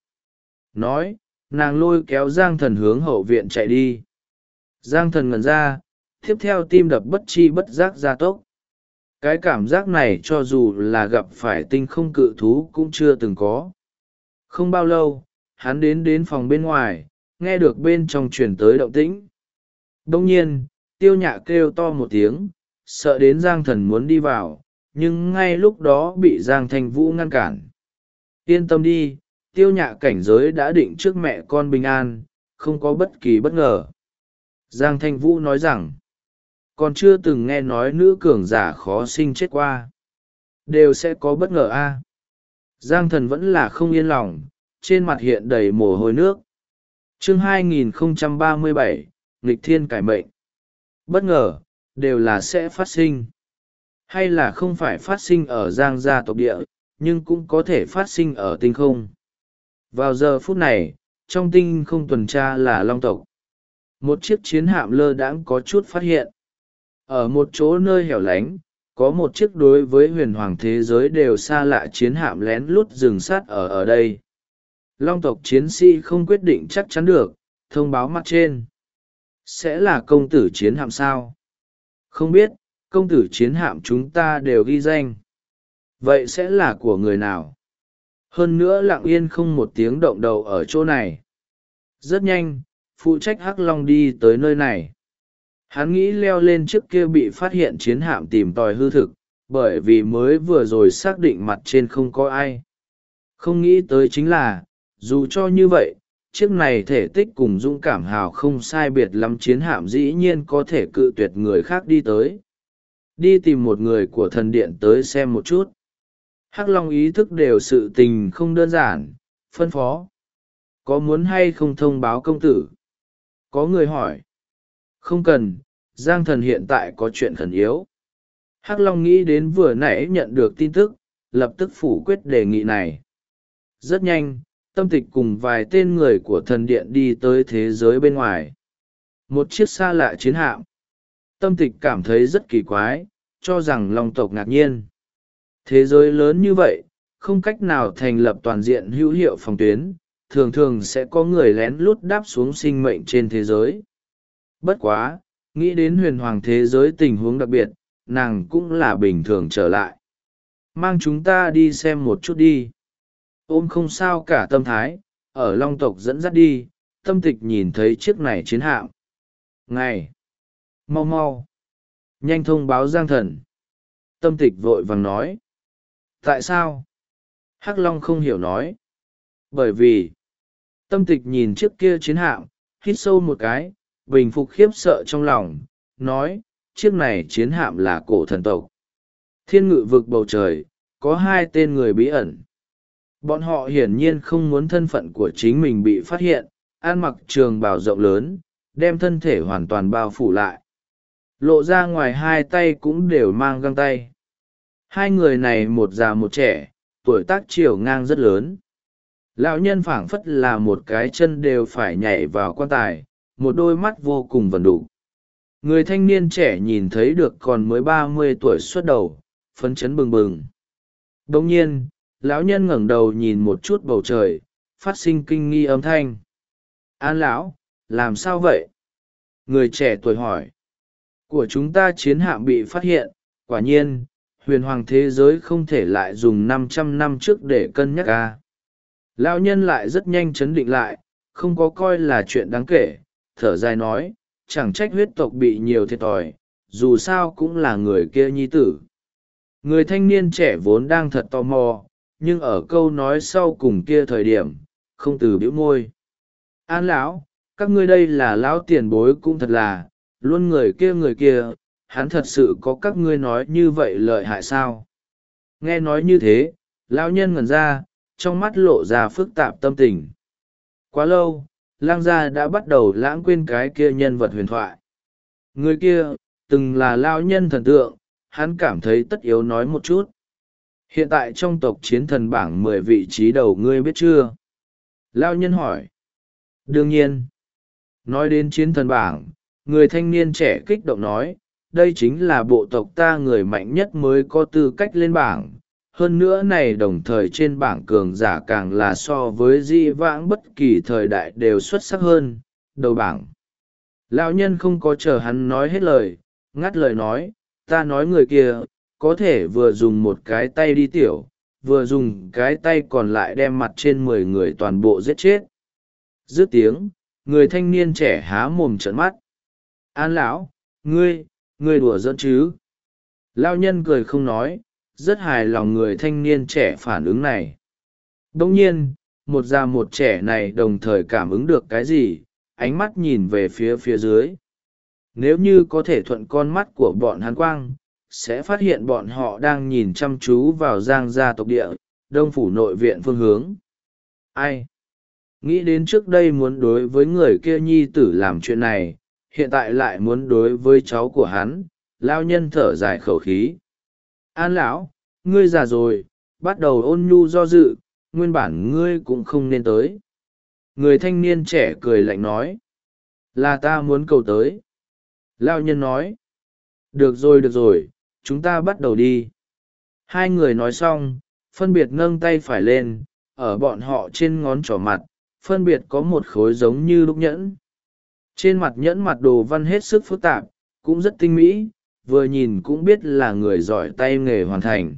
Nói, nàng lôi kéo Giang thần hướng hậu viện chạy đi. Giang thần ngẩn ra, tiếp theo tim đập bất chi bất giác gia tốc. Cái cảm giác này cho dù là gặp phải tinh không cự thú cũng chưa từng có. Không bao lâu, hắn đến phòng bên ngoài, nghe được bên trong truyền tới động tĩnh. Đông nhiên, Tiêu Nhạ kêu to một tiếng, sợ đến Giang thần muốn đi vào, nhưng ngay lúc đó bị Giang Thanh Vũ ngăn cản. Yên tâm đi, Tiêu Nhạ cảnh giới đã định trước mẹ con bình an, không có bất kỳ bất ngờ. Giang Thanh Vũ nói rằng, còn chưa từng nghe nói nữ cường giả khó sinh chết qua. Đều sẽ có bất ngờ a. Giang thần vẫn là không yên lòng, trên mặt hiện đầy mồ hôi nước. Chương 2037, nghịch thiên cải mệnh. Bất ngờ, đều là sẽ phát sinh. Hay là không phải phát sinh ở Giang gia tộc địa, nhưng cũng có thể phát sinh ở tinh không. Vào giờ phút này, trong tinh không tuần tra là Long tộc. Một chiếc chiến hạm lơ đãng có chút phát hiện. Ở một chỗ nơi hẻo lánh, có một chiếc đối với huyền hoàng thế giới đều xa lạ chiến hạm lén lút dừng sát ở đây. Long tộc chiến sĩ không quyết định chắc chắn được, thông báo mặt trên. Sẽ là công tử chiến hạm sao? Không biết, công tử chiến hạm chúng ta đều ghi danh. Vậy sẽ là của người nào? Hơn nữa lặng yên không một tiếng động đầu ở chỗ này. Rất nhanh, phụ trách Hắc Long đi tới nơi này. Hắn nghĩ leo lên trước kia bị phát hiện chiến hạm tìm tòi hư thực, bởi vì mới vừa rồi xác định mặt trên không có ai. Không nghĩ tới chính là, dù cho như vậy, chiếc này thể tích cùng dũng cảm hào không sai biệt lắm chiến hạm dĩ nhiên có thể cự tuyệt người khác đi tới. Đi tìm một người của thần điện tới xem một chút. Hắc Long ý thức đều sự tình không đơn giản, phân phó. Có muốn hay không thông báo công tử? Có người hỏi. Không cần, Giang thần hiện tại có chuyện khẩn yếu. Hắc Long nghĩ đến vừa nãy nhận được tin tức, lập tức phủ quyết đề nghị này. Rất nhanh, Tâm Tịch cùng vài tên người của thần điện đi tới thế giới bên ngoài. một chiếc xa lạ chiến hạm. Tâm Tịch cảm thấy rất kỳ quái, cho rằng Long tộc ngạc nhiên. Thế giới lớn như vậy, không cách nào thành lập toàn diện hữu hiệu phòng tuyến, thường thường sẽ có người lén lút đáp xuống sinh mệnh trên thế giới. Bất quá, nghĩ đến huyền hoàng thế giới tình huống đặc biệt, nàng cũng là bình thường trở lại. Mang chúng ta đi xem một chút đi. Ôm không sao cả tâm thái, ở Long tộc dẫn dắt đi. Tâm Tịch nhìn thấy chiếc này chiến hạm. Ngày! Mau mau! Nhanh thông báo Giang Thần. Tâm Tịch vội vàng nói. Tại sao? Hắc Long không hiểu nói. Bởi vì, Tâm Tịch nhìn chiếc kia chiến hạm, hít sâu một cái, bình phục khiếp sợ trong lòng, nói, chiếc này chiến hạm là cổ thần tộc. Thiên ngự vực bầu trời, có hai tên người bí ẩn. Bọn họ hiển nhiên không muốn thân phận của chính mình bị phát hiện, ăn mặc trường bào rộng lớn, đem thân thể hoàn toàn bao phủ lại. Lộ ra ngoài hai tay cũng đều mang găng tay. Hai người này một già một trẻ, tuổi tác chiều ngang rất lớn. Lão nhân phảng phất là một cái chân đều phải nhảy vào quan tài, một đôi mắt vô cùng vần đủ. Người thanh niên trẻ nhìn thấy được còn mới 30 tuổi xuất đầu, phấn chấn bừng bừng. Đồng nhiên, lão nhân ngẩng đầu nhìn một chút bầu trời, phát sinh kinh nghi âm thanh. An lão, làm sao vậy? Người trẻ tuổi hỏi. Của chúng ta chiến hạm bị phát hiện, quả nhiên, huyền hoàng thế giới không thể lại dùng 500 năm trước để cân nhắc ca. Lão nhân lại rất nhanh chấn định lại, không có coi là chuyện đáng kể, thở dài nói, chẳng trách huyết tộc bị nhiều thiệt thòi, dù sao cũng là người kia nhi tử. Người thanh niên trẻ vốn đang thật tò mò, nhưng ở câu nói sau cùng kia thời điểm, không từ bĩu môi. An lão, các ngươi đây là lão tiền bối cũng thật là, luôn người kia, hắn thật sự có các ngươi nói như vậy lợi hại sao? Nghe nói như thế, lão nhân ngẩn ra, trong mắt lộ ra phức tạp tâm tình. Quá lâu, lang gia đã bắt đầu lãng quên cái kia nhân vật huyền thoại. Người kia, từng là lão nhân thần tượng, hắn cảm thấy tất yếu nói một chút. Hiện tại trong tộc chiến thần bảng 10 vị trí đầu ngươi biết chưa? Lão nhân hỏi. Đương nhiên. Nói đến chiến thần bảng, người thanh niên trẻ kích động nói, đây chính là bộ tộc ta người mạnh nhất mới có tư cách lên bảng. Hơn nữa này đồng thời trên bảng cường giả càng là so với di vãng bất kỳ thời đại đều xuất sắc hơn, đầu bảng. Lão nhân không có chờ hắn nói hết lời, ngắt lời nói, ta nói người kia, có thể vừa dùng một cái tay đi tiểu, vừa dùng cái tay còn lại đem mặt trên 10 người toàn bộ giết chết. Dứt tiếng, người thanh niên trẻ há mồm trợn mắt. An lão, ngươi đùa giỡn chứ? Lão nhân cười không nói, rất hài lòng người thanh niên trẻ phản ứng này. Đồng nhiên, một già một trẻ này đồng thời cảm ứng được cái gì, ánh mắt nhìn về phía dưới. Nếu như có thể thuận con mắt của bọn hắn quang, sẽ phát hiện bọn họ đang nhìn chăm chú vào Giang gia tộc địa, Đông phủ nội viện phương hướng. Ai? Nghĩ đến trước đây muốn đối với người kia nhi tử làm chuyện này, hiện tại lại muốn đối với cháu của hắn, lao nhân thở dài khẩu khí. An lão, ngươi già rồi, bắt đầu ôn nhu do dự, nguyên bản ngươi cũng không nên tới. Người thanh niên trẻ cười lạnh nói. Là ta muốn cầu tới. Lao nhân nói. Được rồi, chúng ta bắt đầu đi. Hai người nói xong, phân biệt nâng tay phải lên, ở bọn họ trên ngón trỏ mặt, phân biệt có một khối giống như đúc nhẫn. Trên mặt nhẫn mặt đồ văn hết sức phức tạp, cũng rất tinh mỹ, vừa nhìn cũng biết là người giỏi tay nghề hoàn thành.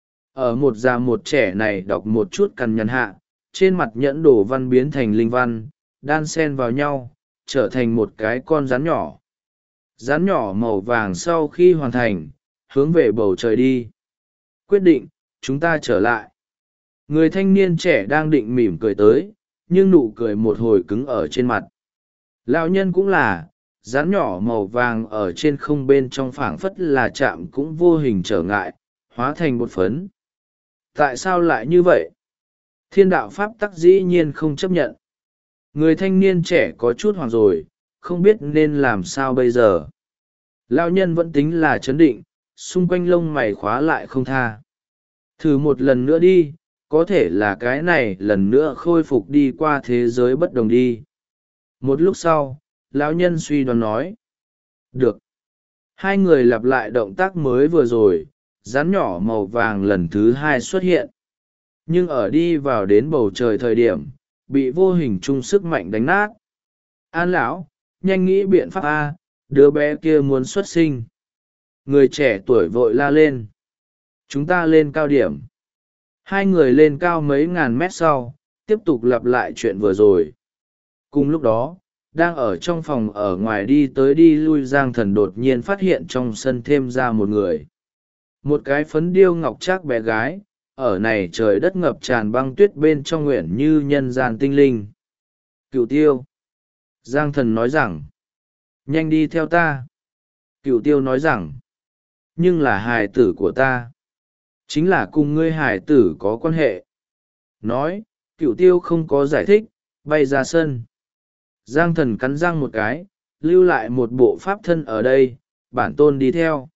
Ở một già một trẻ này đọc một chút cằn nhằn hạ, trên mặt nhẫn đồ văn biến thành linh văn, đan xen vào nhau, trở thành một cái con rắn nhỏ. Rắn nhỏ màu vàng sau khi hoàn thành, hướng về bầu trời đi. Quyết định, chúng ta trở lại. Người thanh niên trẻ đang định mỉm cười tới, nhưng nụ cười một hồi cứng ở trên mặt. Lão nhân cũng là, rắn nhỏ màu vàng ở trên không bên trong phảng phất là chạm cũng vô hình trở ngại, hóa thành bột phấn. Tại sao lại như vậy? Thiên đạo pháp tắc dĩ nhiên không chấp nhận. Người thanh niên trẻ có chút hoảng rồi, không biết nên làm sao bây giờ. Lão nhân vẫn tính là chấn định, xung quanh lông mày khóa lại không tha. Thử một lần nữa đi, có thể là cái này lần nữa khôi phục đi qua thế giới bất đồng đi. Một lúc sau, lão nhân suy đoán nói. Được. Hai người lặp lại động tác mới vừa rồi, rắn nhỏ màu vàng lần thứ hai xuất hiện. Nhưng ở đi vào đến bầu trời thời điểm, bị vô hình chung sức mạnh đánh nát. An lão, nhanh nghĩ biện pháp a, đứa bé kia muốn xuất sinh. Người trẻ tuổi vội la lên. Chúng ta lên cao điểm. Hai người lên cao mấy ngàn mét sau, tiếp tục lặp lại chuyện vừa rồi. Cùng lúc đó, đang ở trong phòng ở ngoài đi tới đi lui Giang Thần đột nhiên phát hiện trong sân thêm ra một người. Một cái phấn điêu ngọc trác bé gái, ở này trời đất ngập tràn băng tuyết bên trong nguyện như nhân gian tinh linh. Cửu Tiêu. Giang Thần nói rằng, nhanh đi theo ta. Cửu Tiêu nói rằng, nhưng là hài tử của ta. Chính là cùng ngươi hài tử có quan hệ. Nói, Cửu Tiêu không có giải thích, bay ra sân. Giang Thần cắn răng một cái, lưu lại một bộ pháp thân ở đây, bản tôn đi theo.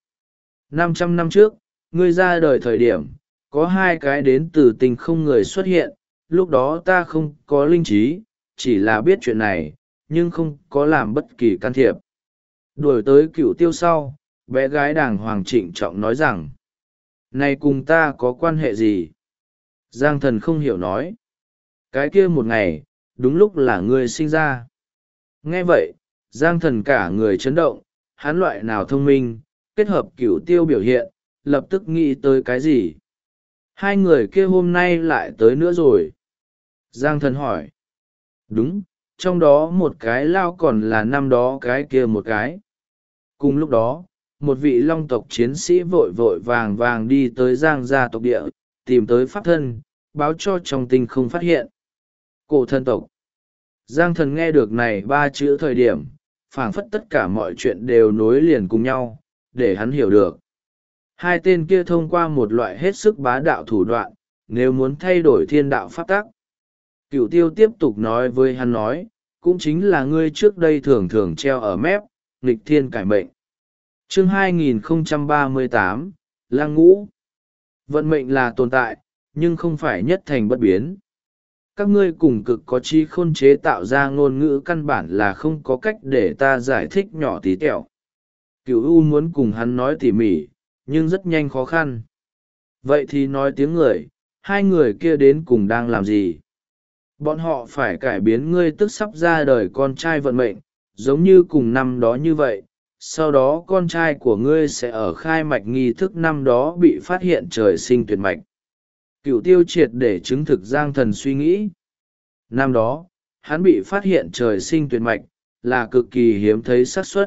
500 năm trước, ngươi ra đời thời điểm, có hai cái đến từ tình không người xuất hiện, lúc đó ta không có linh trí, chỉ là biết chuyện này, nhưng không có làm bất kỳ can thiệp. Đuổi tới Cửu Tiêu sau, bé gái đàng hoàng trịnh trọng nói rằng, này cùng ta có quan hệ gì? Giang Thần không hiểu nói. Cái kia một ngày, đúng lúc là ngươi sinh ra. Nghe vậy, Giang Thần cả người chấn động, hắn loại nào thông minh, kết hợp Cửu Tiêu biểu hiện, lập tức nghĩ tới cái gì? Hai người kia hôm nay lại tới nữa rồi. Giang Thần hỏi. Đúng, trong đó một cái lao còn là năm đó cái kia một cái. Cùng lúc đó, một vị long tộc chiến sĩ vội vội vàng vàng đi tới Giang gia tộc địa, tìm tới pháp thân, báo cho trong tinh không phát hiện. Cổ thân tộc. Giang Thần nghe được này ba chữ thời điểm, phảng phất tất cả mọi chuyện đều nối liền cùng nhau, để hắn hiểu được. Hai tên kia thông qua một loại hết sức bá đạo thủ đoạn, nếu muốn thay đổi thiên đạo pháp tắc. Cửu Tiêu tiếp tục nói với hắn nói, cũng chính là ngươi trước đây thường thường treo ở mép, nghịch thiên cải mệnh. Chương 2038, Lang Ngũ. Vận mệnh là tồn tại, nhưng không phải nhất thành bất biến. Các ngươi cùng cực có trí khôn chế tạo ra ngôn ngữ căn bản là không có cách để ta giải thích nhỏ tí tẹo. Cửu U muốn cùng hắn nói tỉ mỉ, nhưng rất nhanh khó khăn. Vậy thì nói tiếng người, hai người kia đến cùng đang làm gì? Bọn họ phải cải biến ngươi tức sắp ra đời con trai vận mệnh, giống như cùng năm đó như vậy. Sau đó con trai của ngươi sẽ ở khai mạch nghi thức năm đó bị phát hiện trời sinh tuyệt mạch. Cửu Tiêu triệt để chứng thực Giang Thần suy nghĩ. Năm đó, hắn bị phát hiện trời sinh tuyệt mạch, là cực kỳ hiếm thấy xác suất.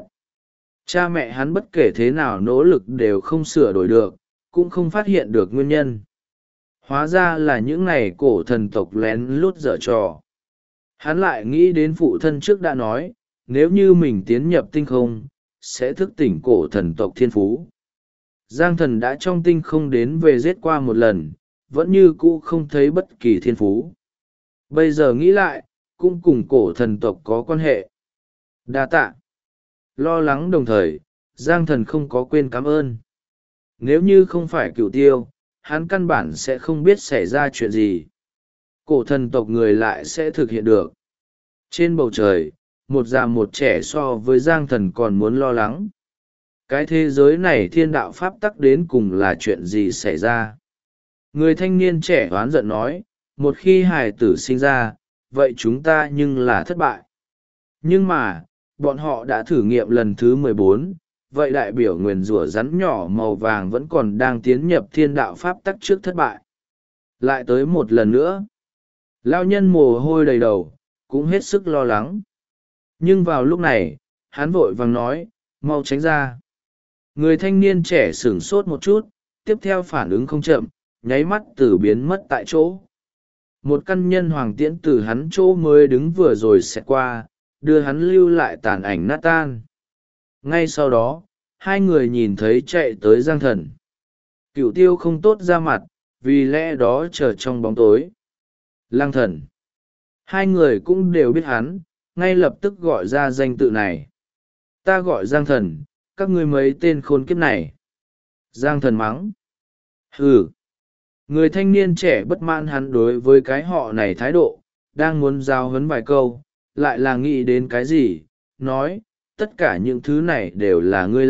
Cha mẹ hắn bất kể thế nào nỗ lực đều không sửa đổi được, cũng không phát hiện được nguyên nhân. Hóa ra là những này cổ thần tộc lén lút dở trò. Hắn lại nghĩ đến phụ thân trước đã nói, nếu như mình tiến nhập tinh không, sẽ thức tỉnh cổ thần tộc thiên phú. Giang Thần đã trong tinh không đến về giết qua một lần, vẫn như cũ không thấy bất kỳ thiên phú. Bây giờ nghĩ lại, cũng cùng cổ thần tộc có quan hệ. Đa tạ. Lo lắng đồng thời, Giang Thần không có quên cảm ơn. Nếu như không phải Cửu Tiêu, hắn căn bản sẽ không biết xảy ra chuyện gì. Cổ thần tộc người lại sẽ thực hiện được. Trên bầu trời, một già một trẻ so với Giang Thần còn muốn lo lắng. Cái thế giới này thiên đạo pháp tắc đến cùng là chuyện gì xảy ra? Người thanh niên trẻ oán giận nói, một khi hài tử sinh ra, vậy chúng ta nhưng là thất bại. Nhưng mà, bọn họ đã thử nghiệm lần thứ 14, vậy đại biểu nguyền rủa rắn nhỏ màu vàng vẫn còn đang tiến nhập thiên đạo pháp tắc trước thất bại. Lại tới một lần nữa. Lao nhân mồ hôi đầy đầu, cũng hết sức lo lắng. Nhưng vào lúc này, hắn vội vàng nói, mau tránh ra. Người thanh niên trẻ sửng sốt một chút, tiếp theo phản ứng không chậm, nháy mắt từ biến mất tại chỗ. Một căn nhân hoàng tiễn từ hắn chỗ mới đứng vừa rồi xẹt qua, đưa hắn lưu lại tàn ảnh nát tan. Ngay sau đó, hai người nhìn thấy chạy tới Giang Thần. Cửu Tiêu không tốt ra mặt, vì lẽ đó chờ trong bóng tối. Lang Thần. Hai người cũng đều biết hắn, ngay lập tức gọi ra danh tự này. Ta gọi Giang Thần, các ngươi mấy tên khốn kiếp này. Giang Thần mắng. Hừ. Người thanh niên trẻ bất mãn hắn đối với cái họ này thái độ, đang muốn giao huấn vài câu, lại là nghĩ đến cái gì, nói, tất cả những thứ này đều là ngươi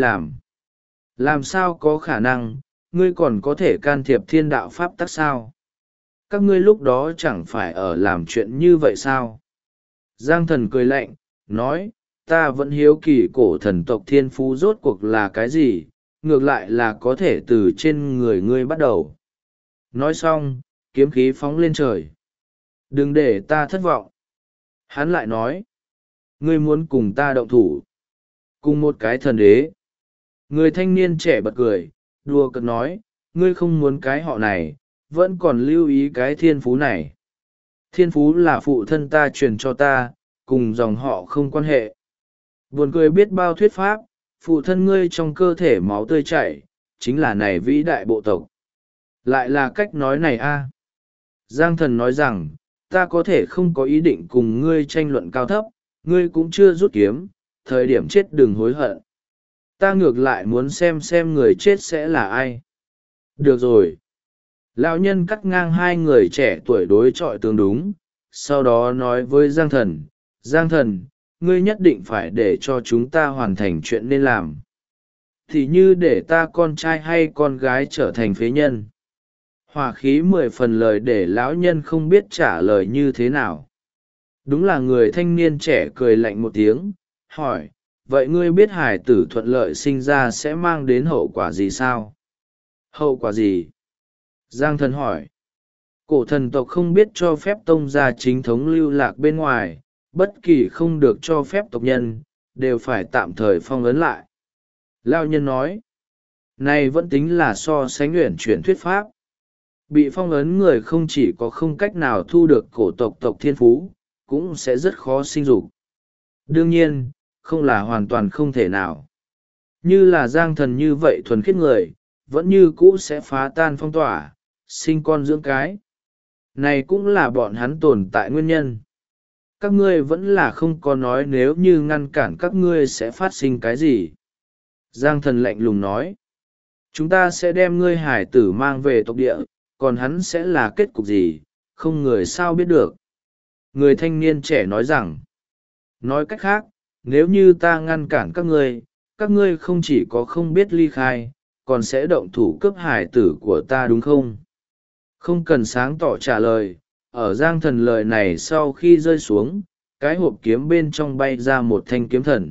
làm sao có khả năng, ngươi còn có thể can thiệp thiên đạo pháp tắc sao? Các ngươi lúc đó chẳng phải ở làm chuyện như vậy sao? Giang thần cười lạnh, nói, ta vẫn hiếu kỳ cổ thần tộc thiên phú rốt cuộc là cái gì, ngược lại là có thể từ trên người ngươi bắt đầu. Nói xong, kiếm khí phóng lên trời. Đừng để ta thất vọng. Hắn lại nói, ngươi muốn cùng ta động thủ, cùng một cái thần đế. Người thanh niên trẻ bật cười, đùa cợt nói, ngươi không muốn cái họ này, vẫn còn lưu ý cái thiên phú này. Thiên phú là phụ thân ta truyền cho ta, cùng dòng họ không quan hệ. Buồn cười biết bao thuyết pháp, phụ thân ngươi trong cơ thể máu tươi chảy, chính là này vĩ đại bộ tộc. Lại là cách nói này a. Giang thần nói rằng, ta có thể không có ý định cùng ngươi tranh luận cao thấp, ngươi cũng chưa rút kiếm, thời điểm chết đừng hối hận. Ta ngược lại muốn xem người chết sẽ là ai. Được rồi. Lão nhân cắt ngang hai người trẻ tuổi đối chọi tương đúng, sau đó nói với Giang thần, ngươi nhất định phải để cho chúng ta hoàn thành chuyện nên làm. Thì như để ta con trai hay con gái trở thành phế nhân. Hỏa khí 10 phần lời để lão nhân không biết trả lời như thế nào. Đúng là người thanh niên trẻ cười lạnh một tiếng, hỏi, vậy ngươi biết hải tử thuận lợi sinh ra sẽ mang đến hậu quả gì sao? Hậu quả gì? Giang thần hỏi. Cổ thần tộc không biết cho phép tông gia chính thống lưu lạc bên ngoài, bất kỳ không được cho phép tộc nhân, đều phải tạm thời phong ấn lại. Lão nhân nói, này vẫn tính là so sánh uyển chuyển thuyết pháp. Bị phong ấn người không chỉ có không cách nào thu được cổ tộc thiên phú, cũng sẽ rất khó sinh dục. Đương nhiên, không là hoàn toàn không thể nào. Như là Giang thần như vậy thuần khiết người, vẫn như cũ sẽ phá tan phong tỏa, sinh con dưỡng cái. Này cũng là bọn hắn tồn tại nguyên nhân. Các ngươi vẫn là không có nói nếu như ngăn cản các ngươi sẽ phát sinh cái gì. Giang thần lạnh lùng nói, chúng ta sẽ đem ngươi hải tử mang về tộc địa, còn hắn sẽ là kết cục gì, không người sao biết được. Người thanh niên trẻ nói rằng, nói cách khác, nếu như ta ngăn cản các ngươi không chỉ có không biết ly khai, còn sẽ động thủ cướp hải tử của ta đúng không? Không cần sáng tỏ trả lời, ở Giang thần lời này sau khi rơi xuống, cái hộp kiếm bên trong bay ra một thanh kiếm thần.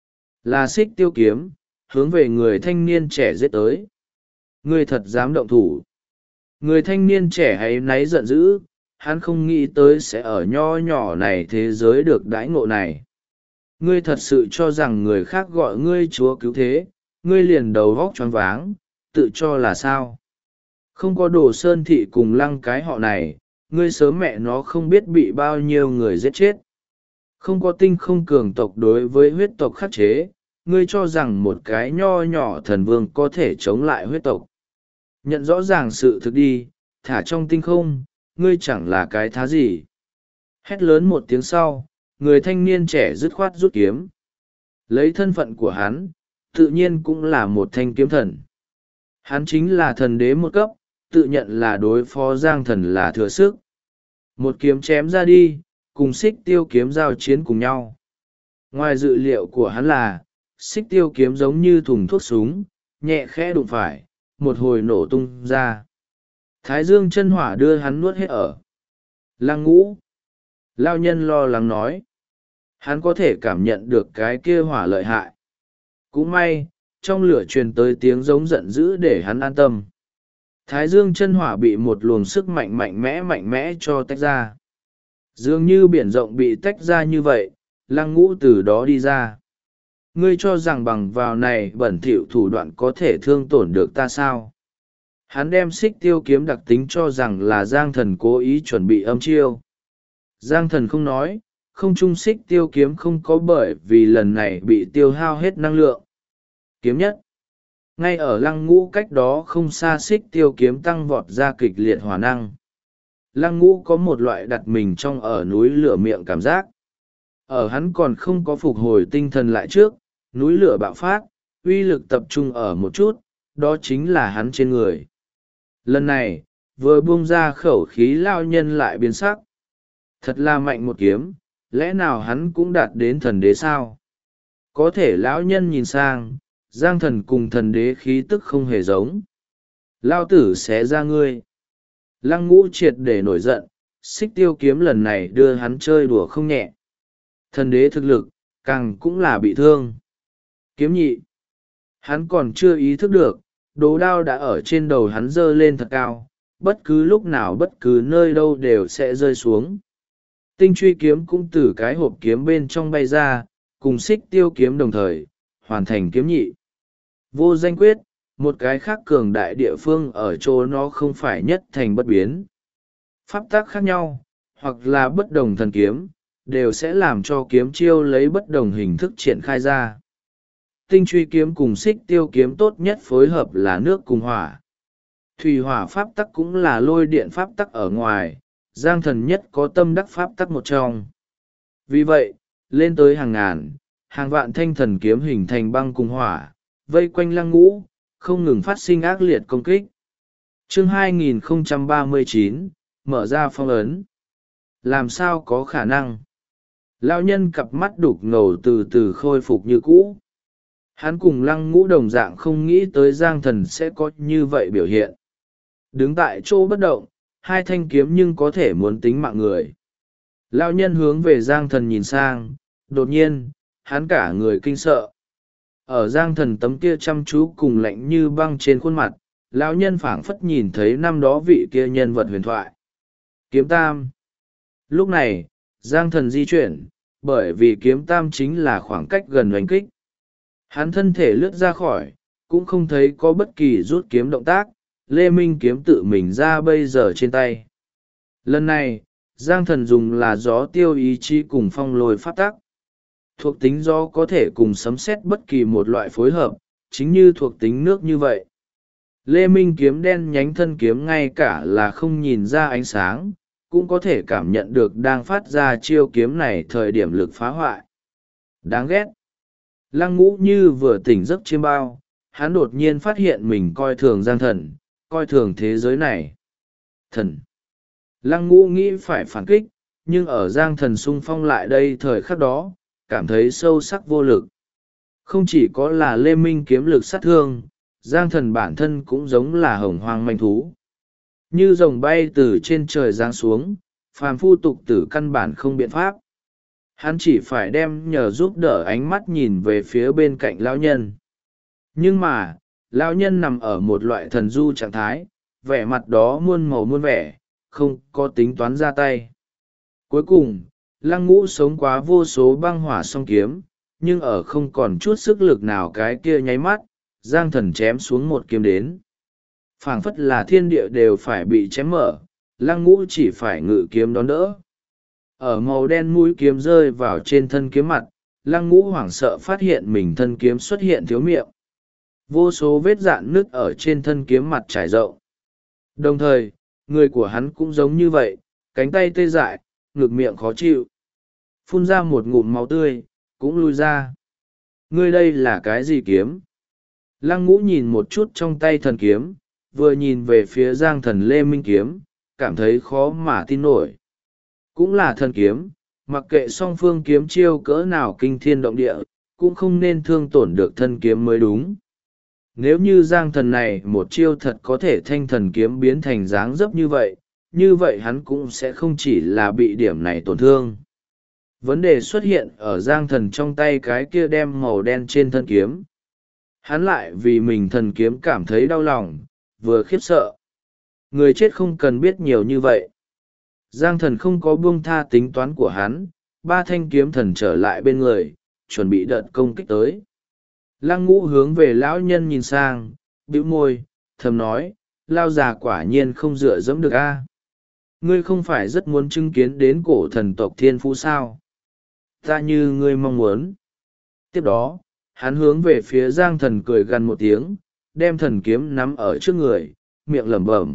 Là Xích Tiêu kiếm, hướng về người thanh niên trẻ giết tới. Ngươi thật dám động thủ. Người thanh niên trẻ áy náy giận dữ, hắn không nghĩ tới sẽ ở nho nhỏ này thế giới được đãi ngộ này. Ngươi thật sự cho rằng người khác gọi ngươi chúa cứu thế, ngươi liền đầu vóc choáng váng, tự cho là sao? Không có Đồ Sơn Thị cùng Lăng cái họ này, ngươi sớm mẹ nó không biết bị bao nhiêu người giết chết. Không có tinh không cường tộc đối với huyết tộc khắc chế, ngươi cho rằng một cái nho nhỏ thần vương có thể chống lại huyết tộc. Nhận rõ ràng sự thực đi, thả trong tinh không, ngươi chẳng là cái thá gì. Hét lớn một tiếng sau, người thanh niên trẻ dứt khoát rút kiếm. Lấy thân phận của hắn, tự nhiên cũng là một thanh kiếm thần. Hắn chính là thần đế một cấp, tự nhận là đối phó Giang thần là thừa sức. Một kiếm chém ra đi, cùng Xích Tiêu kiếm giao chiến cùng nhau. Ngoài dự liệu của hắn là, Xích Tiêu kiếm giống như thùng thuốc súng, nhẹ khẽ đụng phải, một hồi nổ tung ra. Thái dương chân hỏa đưa hắn nuốt hết ở. Lăng Ngũ. Lao nhân lo lắng nói. Hắn có thể cảm nhận được cái kia hỏa lợi hại. Cũng may, trong lửa truyền tới tiếng giống giận dữ để hắn an tâm. Thái dương chân hỏa bị một luồng sức mạnh mẽ cho tách ra. Dường như biển rộng bị tách ra như vậy, Lăng Ngũ từ đó đi ra. Ngươi cho rằng bằng vào này bẩn thỉu thủ đoạn có thể thương tổn được ta sao? Hắn đem Xích Tiêu kiếm đặc tính cho rằng là Giang thần cố ý chuẩn bị âm chiêu. Giang thần không nói, không trung Xích Tiêu kiếm không có bởi vì lần này bị tiêu hao hết năng lượng. Kiếm nhất. Ngay ở Lăng Ngũ cách đó không xa Xích Tiêu kiếm tăng vọt ra kịch liệt hỏa năng. Lăng Ngũ có một loại đặt mình trong ở núi lửa miệng cảm giác. Ở hắn còn không có phục hồi tinh thần lại trước, núi lửa bạo phát, uy lực tập trung ở một chút, đó chính là hắn trên người. Lần này, vừa buông ra khẩu khí lao nhân lại biến sắc. Thật là mạnh một kiếm, lẽ nào hắn cũng đạt đến thần đế sao? Có thể lão nhân nhìn sang, Giang Thần cùng thần đế khí tức không hề giống. Lao tử xé ra ngươi. Lăng Ngũ triệt để nổi giận, xích tiêu kiếm lần này đưa hắn chơi đùa không nhẹ. Thần đế thực lực, càng cũng là bị thương. Kiếm nhị. Hắn còn chưa ý thức được, đồ đao đã ở trên đầu hắn giơ lên thật cao, bất cứ lúc nào bất cứ nơi đâu đều sẽ rơi xuống. Tinh truy kiếm cũng từ cái hộp kiếm bên trong bay ra, cùng xích tiêu kiếm đồng thời, hoàn thành kiếm nhị. Vô danh quyết, một cái khác cường đại địa phương ở chỗ nó không phải nhất thành bất biến. Pháp tác khác nhau, hoặc là bất đồng thần kiếm, đều sẽ làm cho kiếm chiêu lấy bất đồng hình thức triển khai ra. Tinh truy kiếm cùng xích tiêu kiếm tốt nhất phối hợp là nước cùng hỏa. Thủy hỏa pháp tắc cũng là lôi điện pháp tắc ở ngoài, Giang Thần nhất có tâm đắc pháp tắc một trong. Vì vậy, lên tới hàng ngàn, hàng vạn thanh thần kiếm hình thành băng cùng hỏa, vây quanh Lăng Ngũ, không ngừng phát sinh ác liệt công kích. Chương 2039, mở ra phong ấn. Làm sao có khả năng? Lão nhân cặp mắt đục ngầu từ từ khôi phục như cũ. Hắn cùng Lăng Ngũ đồng dạng không nghĩ tới Giang Thần sẽ có như vậy biểu hiện. Đứng tại chỗ bất động, hai thanh kiếm nhưng có thể muốn tính mạng người. Lão nhân hướng về Giang Thần nhìn sang, đột nhiên, hắn cả người kinh sợ. Ở Giang Thần tấm kia chăm chú cùng lạnh như băng trên khuôn mặt, lão nhân phảng phất nhìn thấy năm đó vị kia nhân vật huyền thoại. Kiếm Tam. Lúc này, Giang Thần di chuyển, bởi vì kiếm tam chính là khoảng cách gần oanh kích. Hắn thân thể lướt ra khỏi, cũng không thấy có bất kỳ rút kiếm động tác, Lê Minh kiếm tự mình ra bây giờ trên tay. Lần này, Giang Thần dùng là gió tiêu ý chí cùng phong lôi pháp tắc. Thuộc tính gió có thể cùng sấm sét bất kỳ một loại phối hợp, chính như thuộc tính nước như vậy. Lê Minh kiếm đen nhánh thân kiếm ngay cả là không nhìn ra ánh sáng, cũng có thể cảm nhận được đang phát ra chiêu kiếm này thời điểm lực phá hoại. Đáng ghét. Lăng Ngũ như vừa tỉnh giấc chiêm bao, hắn đột nhiên phát hiện mình coi thường Giang Thần, coi thường thế giới này. Thần. Lăng Ngũ nghĩ phải phản kích, nhưng ở Giang Thần xung phong lại đây thời khắc đó, cảm thấy sâu sắc vô lực. Không chỉ có là Lê Minh kiếm lực sát thương, Giang Thần bản thân cũng giống là hồng hoang manh thú. Như rồng bay từ trên trời giáng xuống, phàm phu tục tử căn bản không biện pháp. Hắn chỉ phải đem nhờ giúp đỡ ánh mắt nhìn về phía bên cạnh lão nhân. Nhưng mà, lão nhân nằm ở một loại thần du trạng thái, vẻ mặt đó muôn màu muôn vẻ, không có tính toán ra tay. Cuối cùng, Lăng Ngũ sống quá vô số băng hỏa song kiếm, nhưng ở không còn chút sức lực nào cái kia nháy mắt, Giang Thần chém xuống một kiếm đến. Phảng phất là thiên địa đều phải bị chém mở, Lăng Ngũ chỉ phải ngự kiếm đón đỡ. Ở màu đen mũi kiếm rơi vào trên thân kiếm mặt, Lăng Ngũ hoảng sợ phát hiện mình thân kiếm xuất hiện thiếu miệng. Vô số vết rạn nứt ở trên thân kiếm mặt trải rộng. Đồng thời, người của hắn cũng giống như vậy, cánh tay tê dại, ngực miệng khó chịu. Phun ra một ngụm máu tươi, cũng lui ra. Ngươi đây là cái gì kiếm? Lăng Ngũ nhìn một chút trong tay thần kiếm, vừa nhìn về phía Giang Thần Lê Minh kiếm, cảm thấy khó mà tin nổi. Cũng là thần kiếm, mặc kệ song phương kiếm chiêu cỡ nào kinh thiên động địa, cũng không nên thương tổn được thân kiếm mới đúng. Nếu như Giang Thần này một chiêu thật có thể thanh thần kiếm biến thành dáng dấp như vậy hắn cũng sẽ không chỉ là bị điểm này tổn thương. Vấn đề xuất hiện ở Giang Thần trong tay cái kia đem màu đen trên thân kiếm. Hắn lại vì mình thần kiếm cảm thấy đau lòng, vừa khiếp sợ. Người chết không cần biết nhiều như vậy. Giang Thần không có buông tha tính toán của hắn, ba thanh kiếm thần trở lại bên người, chuẩn bị đợt công kích tới. Lăng Ngũ hướng về lão nhân nhìn sang, bĩu môi, thầm nói, lao già quả nhiên không dựa dẫm được a. Ngươi không phải rất muốn chứng kiến đến cổ thần tộc thiên phú sao? Ta như ngươi mong muốn. Tiếp đó, hắn hướng về phía Giang Thần cười gằn một tiếng, đem thần kiếm nắm ở trước người, miệng lẩm bẩm.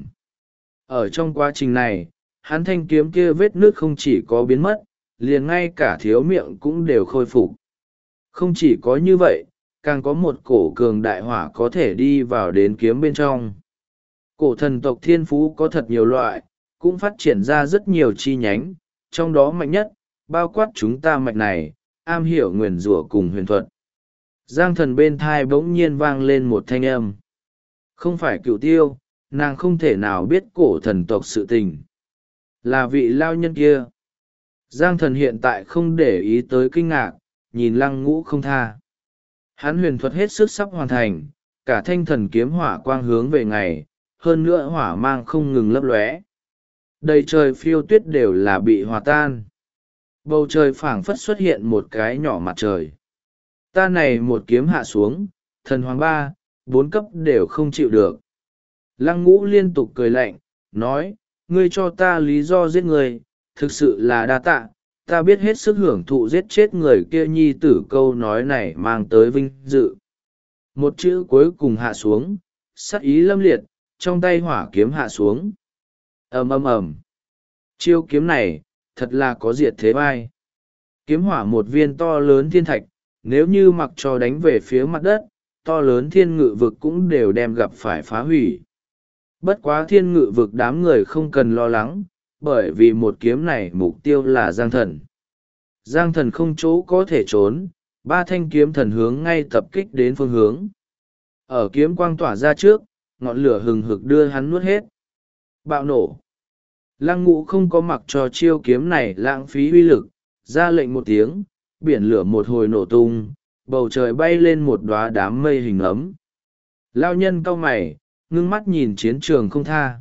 Ở trong quá trình này, hắn thanh kiếm kia vết nước không chỉ có biến mất, liền ngay cả thiếu miệng cũng đều khôi phục. Không chỉ có như vậy, càng có một cổ cường đại hỏa có thể đi vào đến kiếm bên trong. Cổ thần tộc thiên phú có thật nhiều loại, cũng phát triển ra rất nhiều chi nhánh, trong đó mạnh nhất, bao quát chúng ta mạch này, am hiểu nguyền rủa cùng huyền thuật. Giang thần bên thai bỗng nhiên vang lên một thanh âm. Không phải Cửu Tiêu, nàng không thể nào biết cổ thần tộc sự tình. Là vị lao nhân kia. Giang thần hiện tại không để ý tới kinh ngạc, nhìn Lăng Ngũ không tha. Hắn huyền thuật hết sức sắp hoàn thành, cả thanh thần kiếm hỏa quang hướng về ngày, hơn nữa hỏa mang không ngừng lấp lóe. Đầy trời phiêu tuyết đều là bị hòa tan. Bầu trời phảng phất xuất hiện một cái nhỏ mặt trời. Ta này một kiếm hạ xuống, thần hoàng 3, 4 cấp đều không chịu được. Lăng Ngũ liên tục cười lạnh, nói, ngươi cho ta lý do giết người, thực sự là đa tạ, ta biết hết sức hưởng thụ giết chết người kia nhi tử câu nói này mang tới vinh dự. Một chữ cuối cùng hạ xuống, sắc ý lâm liệt, trong tay hỏa kiếm hạ xuống. Ầm ầm ầm. Chiêu kiếm này, thật là có diệt thế vai. Kiếm hỏa một viên to lớn thiên thạch, nếu như mặc cho đánh về phía mặt đất, to lớn thiên ngự vực cũng đều đem gặp phải phá hủy. Bất quá thiên ngự vực đám người không cần lo lắng, bởi vì một kiếm này mục tiêu là Giang Thần. Giang Thần không chỗ có thể trốn, 3 thanh kiếm thần hướng ngay tập kích đến phương hướng. Ở kiếm quang tỏa ra trước, ngọn lửa hừng hực đưa hắn nuốt hết. Bạo nổ. Lăng Ngũ không có mặc cho chiêu kiếm này lãng phí uy lực, ra lệnh một tiếng, biển lửa một hồi nổ tung, bầu trời bay lên một đóa đám mây hình ấm. Lao nhân cau mày, ngưng mắt nhìn chiến trường không tha.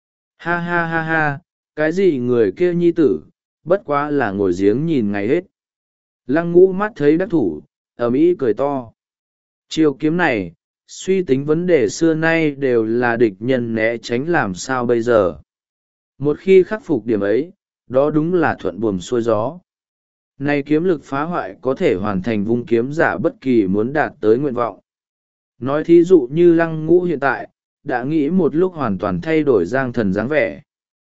Ha ha ha ha, cái gì người kia nhi tử, bất quá là ngồi giếng nhìn ngày hết. Lăng Ngũ mắt thấy đắc thủ, ầm ĩ cười to. Chiêu kiếm này, suy tính vấn đề xưa nay đều là địch nhân né tránh làm sao bây giờ. Một khi khắc phục điểm ấy, đó đúng là thuận buồm xuôi gió. Này kiếm lực phá hoại có thể hoàn thành vung kiếm giả bất kỳ muốn đạt tới nguyện vọng. Nói thí dụ như Lăng Ngũ hiện tại, đã nghĩ một lúc hoàn toàn thay đổi Giang Thần dáng vẻ.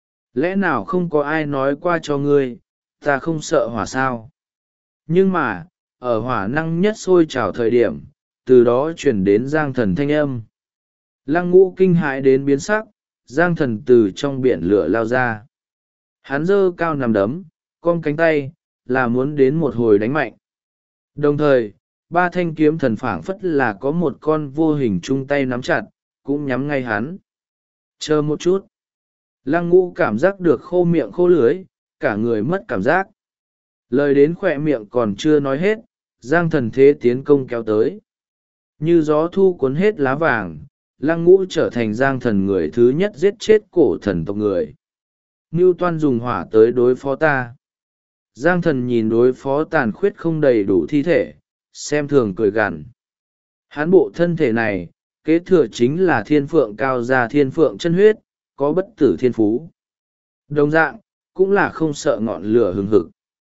Lẽ nào không có ai nói qua cho ngươi, ta không sợ hỏa sao? Nhưng mà, ở hỏa năng nhất sôi trào thời điểm, từ đó chuyển đến Giang Thần thanh âm. Lăng Ngũ kinh hãi đến biến sắc, Giang Thần từ trong biển lửa lao ra. Hắn giơ cao nằm đấm, cong cánh tay, là muốn đến một hồi đánh mạnh. Đồng thời, 3 thanh kiếm thần phảng phất là có một con vô hình chung tay nắm chặt, cũng nhắm ngay hắn. Chờ một chút. Lăng Ngũ cảm giác được khô miệng khô lưới, cả người mất cảm giác. Lời đến khỏe miệng còn chưa nói hết, Giang Thần thế tiến công kéo tới. Như gió thu cuốn hết lá vàng, Lăng Ngũ trở thành Giang Thần người thứ nhất giết chết cổ thần tộc người. Ngưu Toan dùng hỏa tới đối phó ta. Giang Thần nhìn đối phó tàn khuyết không đầy đủ thi thể, xem thường cười gằn. Hán bộ thân thể này, kế thừa chính là thiên phượng cao gia thiên phượng chân huyết, có bất tử thiên phú. Đồng dạng, cũng là không sợ ngọn lửa hừng hực.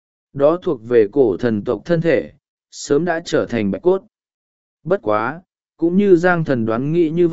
Đó thuộc về cổ thần tộc thân thể, sớm đã trở thành bạch cốt. Bất quá, cũng như Giang Thần đoán nghĩ như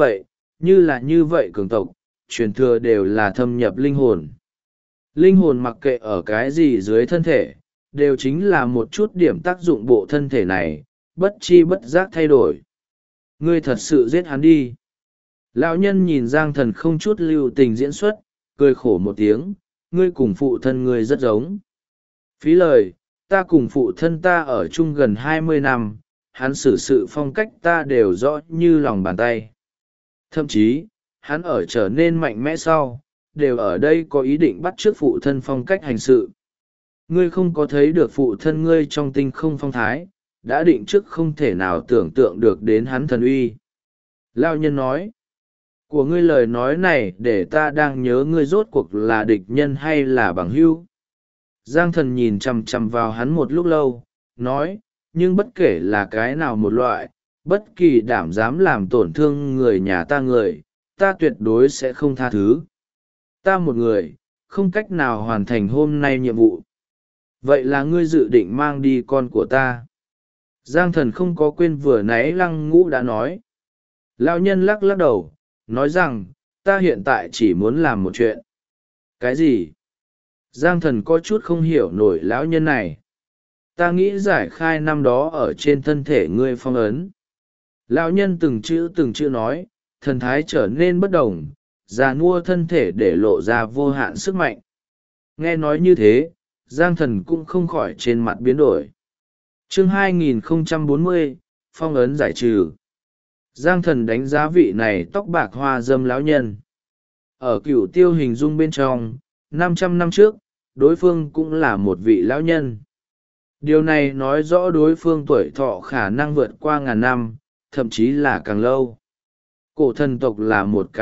vậy cường tộc, truyền thừa đều là thâm nhập linh hồn. Linh hồn mặc kệ ở cái gì dưới thân thể, đều chính là một chút điểm tác dụng bộ thân thể này, bất chi bất giác thay đổi. Ngươi thật sự giết hắn đi. Lão nhân nhìn Giang Thần không chút lưu tình diễn xuất, cười khổ một tiếng, ngươi cùng phụ thân ngươi rất giống. Phí lời, ta cùng phụ thân ta ở chung gần 20 năm, hắn xử sự phong cách ta đều rõ như lòng bàn tay. Thậm chí, hắn ở trở nên mạnh mẽ sau, đều ở đây có ý định bắt chước phụ thân phong cách hành sự. Ngươi không có thấy được phụ thân ngươi trong tinh không phong thái, đã định trước không thể nào tưởng tượng được đến hắn thần uy. Lão nhân nói, của ngươi lời nói này để ta đang nhớ ngươi rốt cuộc là địch nhân hay là bằng hữu. Giang Thần nhìn chằm chằm vào hắn một lúc lâu, nói, nhưng bất kể là cái nào một loại, bất kỳ đảm dám làm tổn thương người nhà ta người, ta tuyệt đối sẽ không tha thứ. Ta một người, không cách nào hoàn thành hôm nay nhiệm vụ. Vậy là ngươi dự định mang đi con của ta. Giang Thần không có quên vừa nãy Lăng Ngũ đã nói. Lão nhân lắc lắc đầu, nói rằng, ta hiện tại chỉ muốn làm một chuyện. Cái gì? Giang Thần có chút không hiểu nổi lão nhân này. Ta nghĩ giải khai năm đó ở trên thân thể ngươi phong ấn. Lão nhân từng chữ nói, thần thái trở nên bất đồng, già nua thân thể để lộ ra vô hạn sức mạnh. Nghe nói như thế, Giang Thần cũng không khỏi trên mặt biến đổi. Chương 2040, phong ấn giải trừ. Giang Thần đánh giá vị này tóc bạc hoa dâm lão nhân. Ở Cửu Tiêu hình dung bên trong, 500 năm trước, đối phương cũng là một vị lão nhân. Điều này nói rõ đối phương tuổi thọ khả năng vượt qua ngàn năm, thậm chí là càng lâu. Cổ thần tộc là một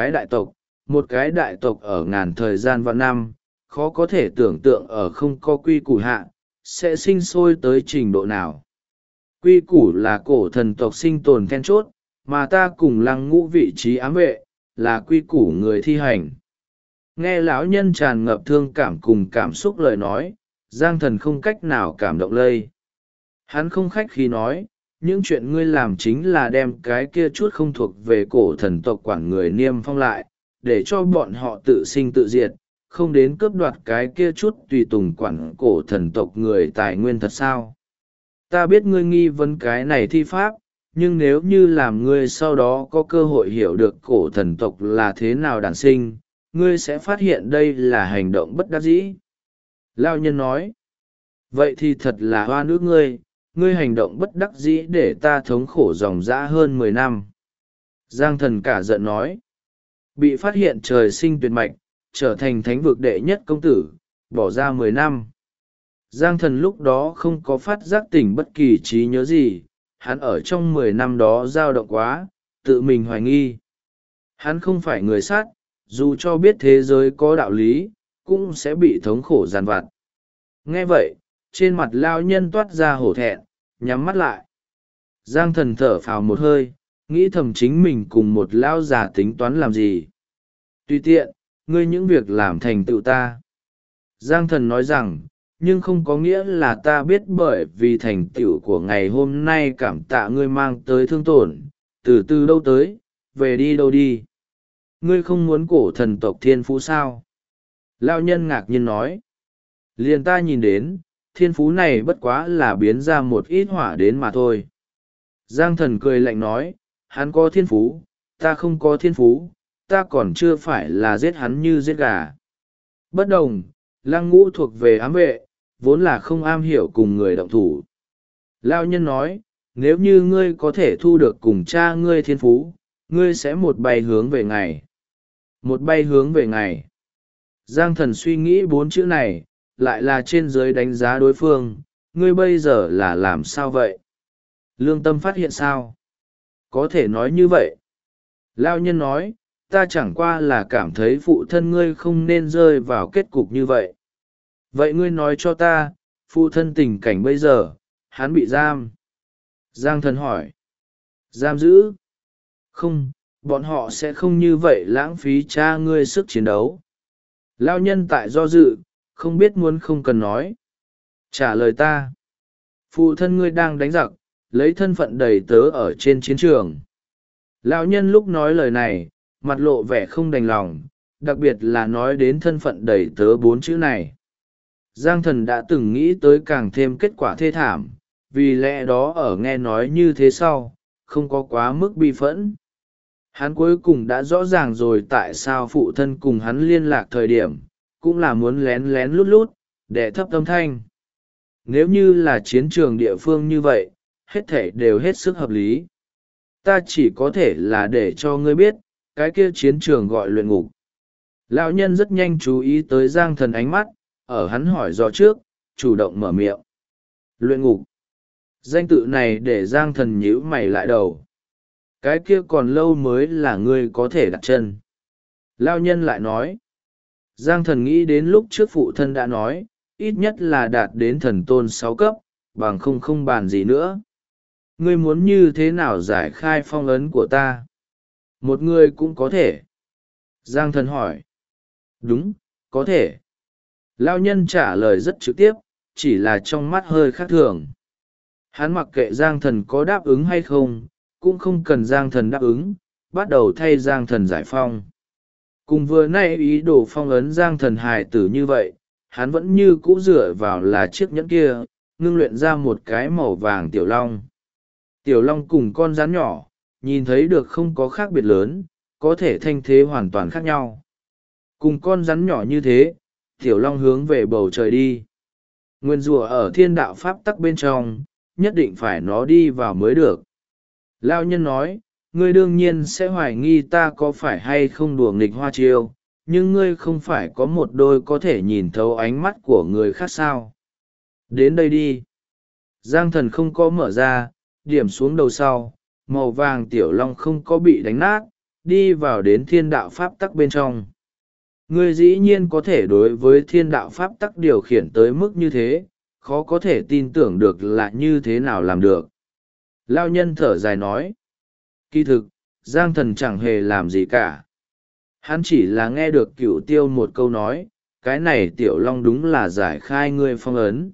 cái đại tộc ở ngàn thời gian vạn năm, khó có thể tưởng tượng ở không có quy củ hạ, sẽ sinh sôi tới trình độ nào. Quy củ là cổ thần tộc sinh tồn then chốt, mà ta cùng Lăng Ngũ vị trí ám vệ, là quy củ người thi hành. Nghe lão nhân tràn ngập thương cảm cùng cảm xúc lời nói, Giang Thần không cách nào cảm động lây. Hắn không khách khí nói, những chuyện ngươi làm chính là đem cái kia chút không thuộc về cổ thần tộc quản người niêm phong lại, để cho bọn họ tự sinh tự diệt, không đến cướp đoạt cái kia chút tùy tùng quản cổ thần tộc người tài nguyên thật sao. Ta biết ngươi nghi vấn cái này thi pháp, nhưng nếu như làm ngươi sau đó có cơ hội hiểu được cổ thần tộc là thế nào đản sinh, ngươi sẽ phát hiện đây là hành động bất đắc dĩ. Lao nhân nói, vậy thì thật là hoa nước ngươi hành động bất đắc dĩ để ta thống khổ dòng dã hơn 10 năm. Giang Thần cả giận nói, bị phát hiện trời sinh tuyệt mạch, trở thành thánh vực đệ nhất công tử, bỏ ra 10 năm. Giang Thần lúc đó không có phát giác tỉnh bất kỳ trí nhớ gì, hắn ở trong 10 năm đó dao động quá, tự mình hoài nghi. Hắn không phải người sát, dù cho biết thế giới có đạo lý, cũng sẽ bị thống khổ giàn vặt. Nghe vậy, trên mặt lao nhân toát ra hổ thẹn, nhắm mắt lại. Giang Thần thở phào một hơi, nghĩ thầm chính mình cùng một lao già tính toán làm gì. Tùy tiện, ngươi những việc làm thành tựu ta. Giang Thần nói rằng, nhưng không có nghĩa là ta biết bởi vì thành tựu của ngày hôm nay cảm tạ ngươi mang tới thương tổn, từ từ đâu tới, về đi đâu đi. Ngươi không muốn cổ thần tộc thiên phú sao? Lao nhân ngạc nhiên nói. Liền ta nhìn đến, thiên phú này bất quá là biến ra một ít hỏa đến mà thôi. Giang Thần cười lạnh nói, hắn có thiên phú, ta không có thiên phú, ta còn chưa phải là giết hắn như giết gà. Bất đồng, Lăng Ngũ thuộc về ám vệ, vốn là không am hiểu cùng người động thủ. Lao nhân nói, nếu như ngươi có thể thu được cùng cha ngươi thiên phú, ngươi sẽ một bay hướng về ngày. Một bay hướng về ngày. Giang Thần suy nghĩ 4 chữ này, lại là trên dưới đánh giá đối phương, ngươi bây giờ là làm sao vậy? Lương tâm phát hiện sao? Có thể nói như vậy. Lao nhân nói, ta chẳng qua là cảm thấy phụ thân ngươi không nên rơi vào kết cục như vậy. Vậy ngươi nói cho ta, phụ thân tình cảnh bây giờ, hắn bị giam. Giang Thần hỏi. Giam giữ? Không, bọn họ sẽ không như vậy lãng phí cha ngươi sức chiến đấu. Lao nhân tại do dự, không biết muốn không cần nói. Trả lời ta. Phụ thân ngươi đang đánh giặc, lấy thân phận đầy tớ ở trên chiến trường. Lão nhân lúc nói lời này, mặt lộ vẻ không đành lòng, đặc biệt là nói đến thân phận đầy tớ 4 chữ này. Giang Thần đã từng nghĩ tới càng thêm kết quả thê thảm, vì lẽ đó ở nghe nói như thế sau, không có quá mức bi phẫn. Hắn cuối cùng đã rõ ràng rồi tại sao phụ thân cùng hắn liên lạc thời điểm, cũng là muốn lén lén lút lút, để thấp âm thanh. Nếu như là chiến trường địa phương như vậy, hết thể đều hết sức hợp lý. Ta chỉ có thể là để cho ngươi biết, cái kia chiến trường gọi luyện ngục. Lão nhân rất nhanh chú ý tới Giang Thần ánh mắt, ở hắn hỏi do trước, chủ động mở miệng. Luyện ngục. Danh tự này để Giang Thần nhíu mày lại đầu. Cái kia còn lâu mới là ngươi có thể đặt chân. Lão nhân lại nói. Giang Thần nghĩ đến lúc trước phụ thân đã nói, ít nhất là đạt đến thần tôn 6 cấp, bằng không bàn gì nữa. Ngươi muốn như thế nào giải khai phong ấn của ta? Một người cũng có thể. Giang Thần hỏi. Đúng, có thể. Lão nhân trả lời rất trực tiếp, chỉ là trong mắt hơi khác thường. Hắn mặc kệ Giang Thần có đáp ứng hay không, cũng không cần Giang Thần đáp ứng, bắt đầu thay Giang Thần giải phong. Cùng vừa nay ý đồ phong ấn Giang Thần hài tử như vậy, hắn vẫn như cũ dựa vào là chiếc nhẫn kia, ngưng luyện ra một cái màu vàng tiểu long. Tiểu long cùng con rắn nhỏ, nhìn thấy được không có khác biệt lớn, có thể thanh thế hoàn toàn khác nhau. Cùng con rắn nhỏ như thế, tiểu long hướng về bầu trời đi. Nguyên rùa ở thiên đạo pháp tắc bên trong, nhất định phải nó đi vào mới được. Lao nhân nói, ngươi đương nhiên sẽ hoài nghi ta có phải hay không đùa nghịch hoa chiêu, nhưng ngươi không phải có một đôi có thể nhìn thấu ánh mắt của người khác sao. Đến đây đi. Giang thần không có mở ra, điểm xuống đầu sau, màu vàng tiểu long không có bị đánh nát, đi vào đến thiên đạo pháp tắc bên trong. Ngươi dĩ nhiên có thể đối với thiên đạo pháp tắc điều khiển tới mức như thế, khó có thể tin tưởng được là như thế nào làm được. Lao nhân thở dài nói. Kỳ thực, Giang thần chẳng hề làm gì cả. Hắn chỉ là nghe được Cửu Tiêu một câu nói, cái này tiểu long đúng là giải khai ngươi phong ấn.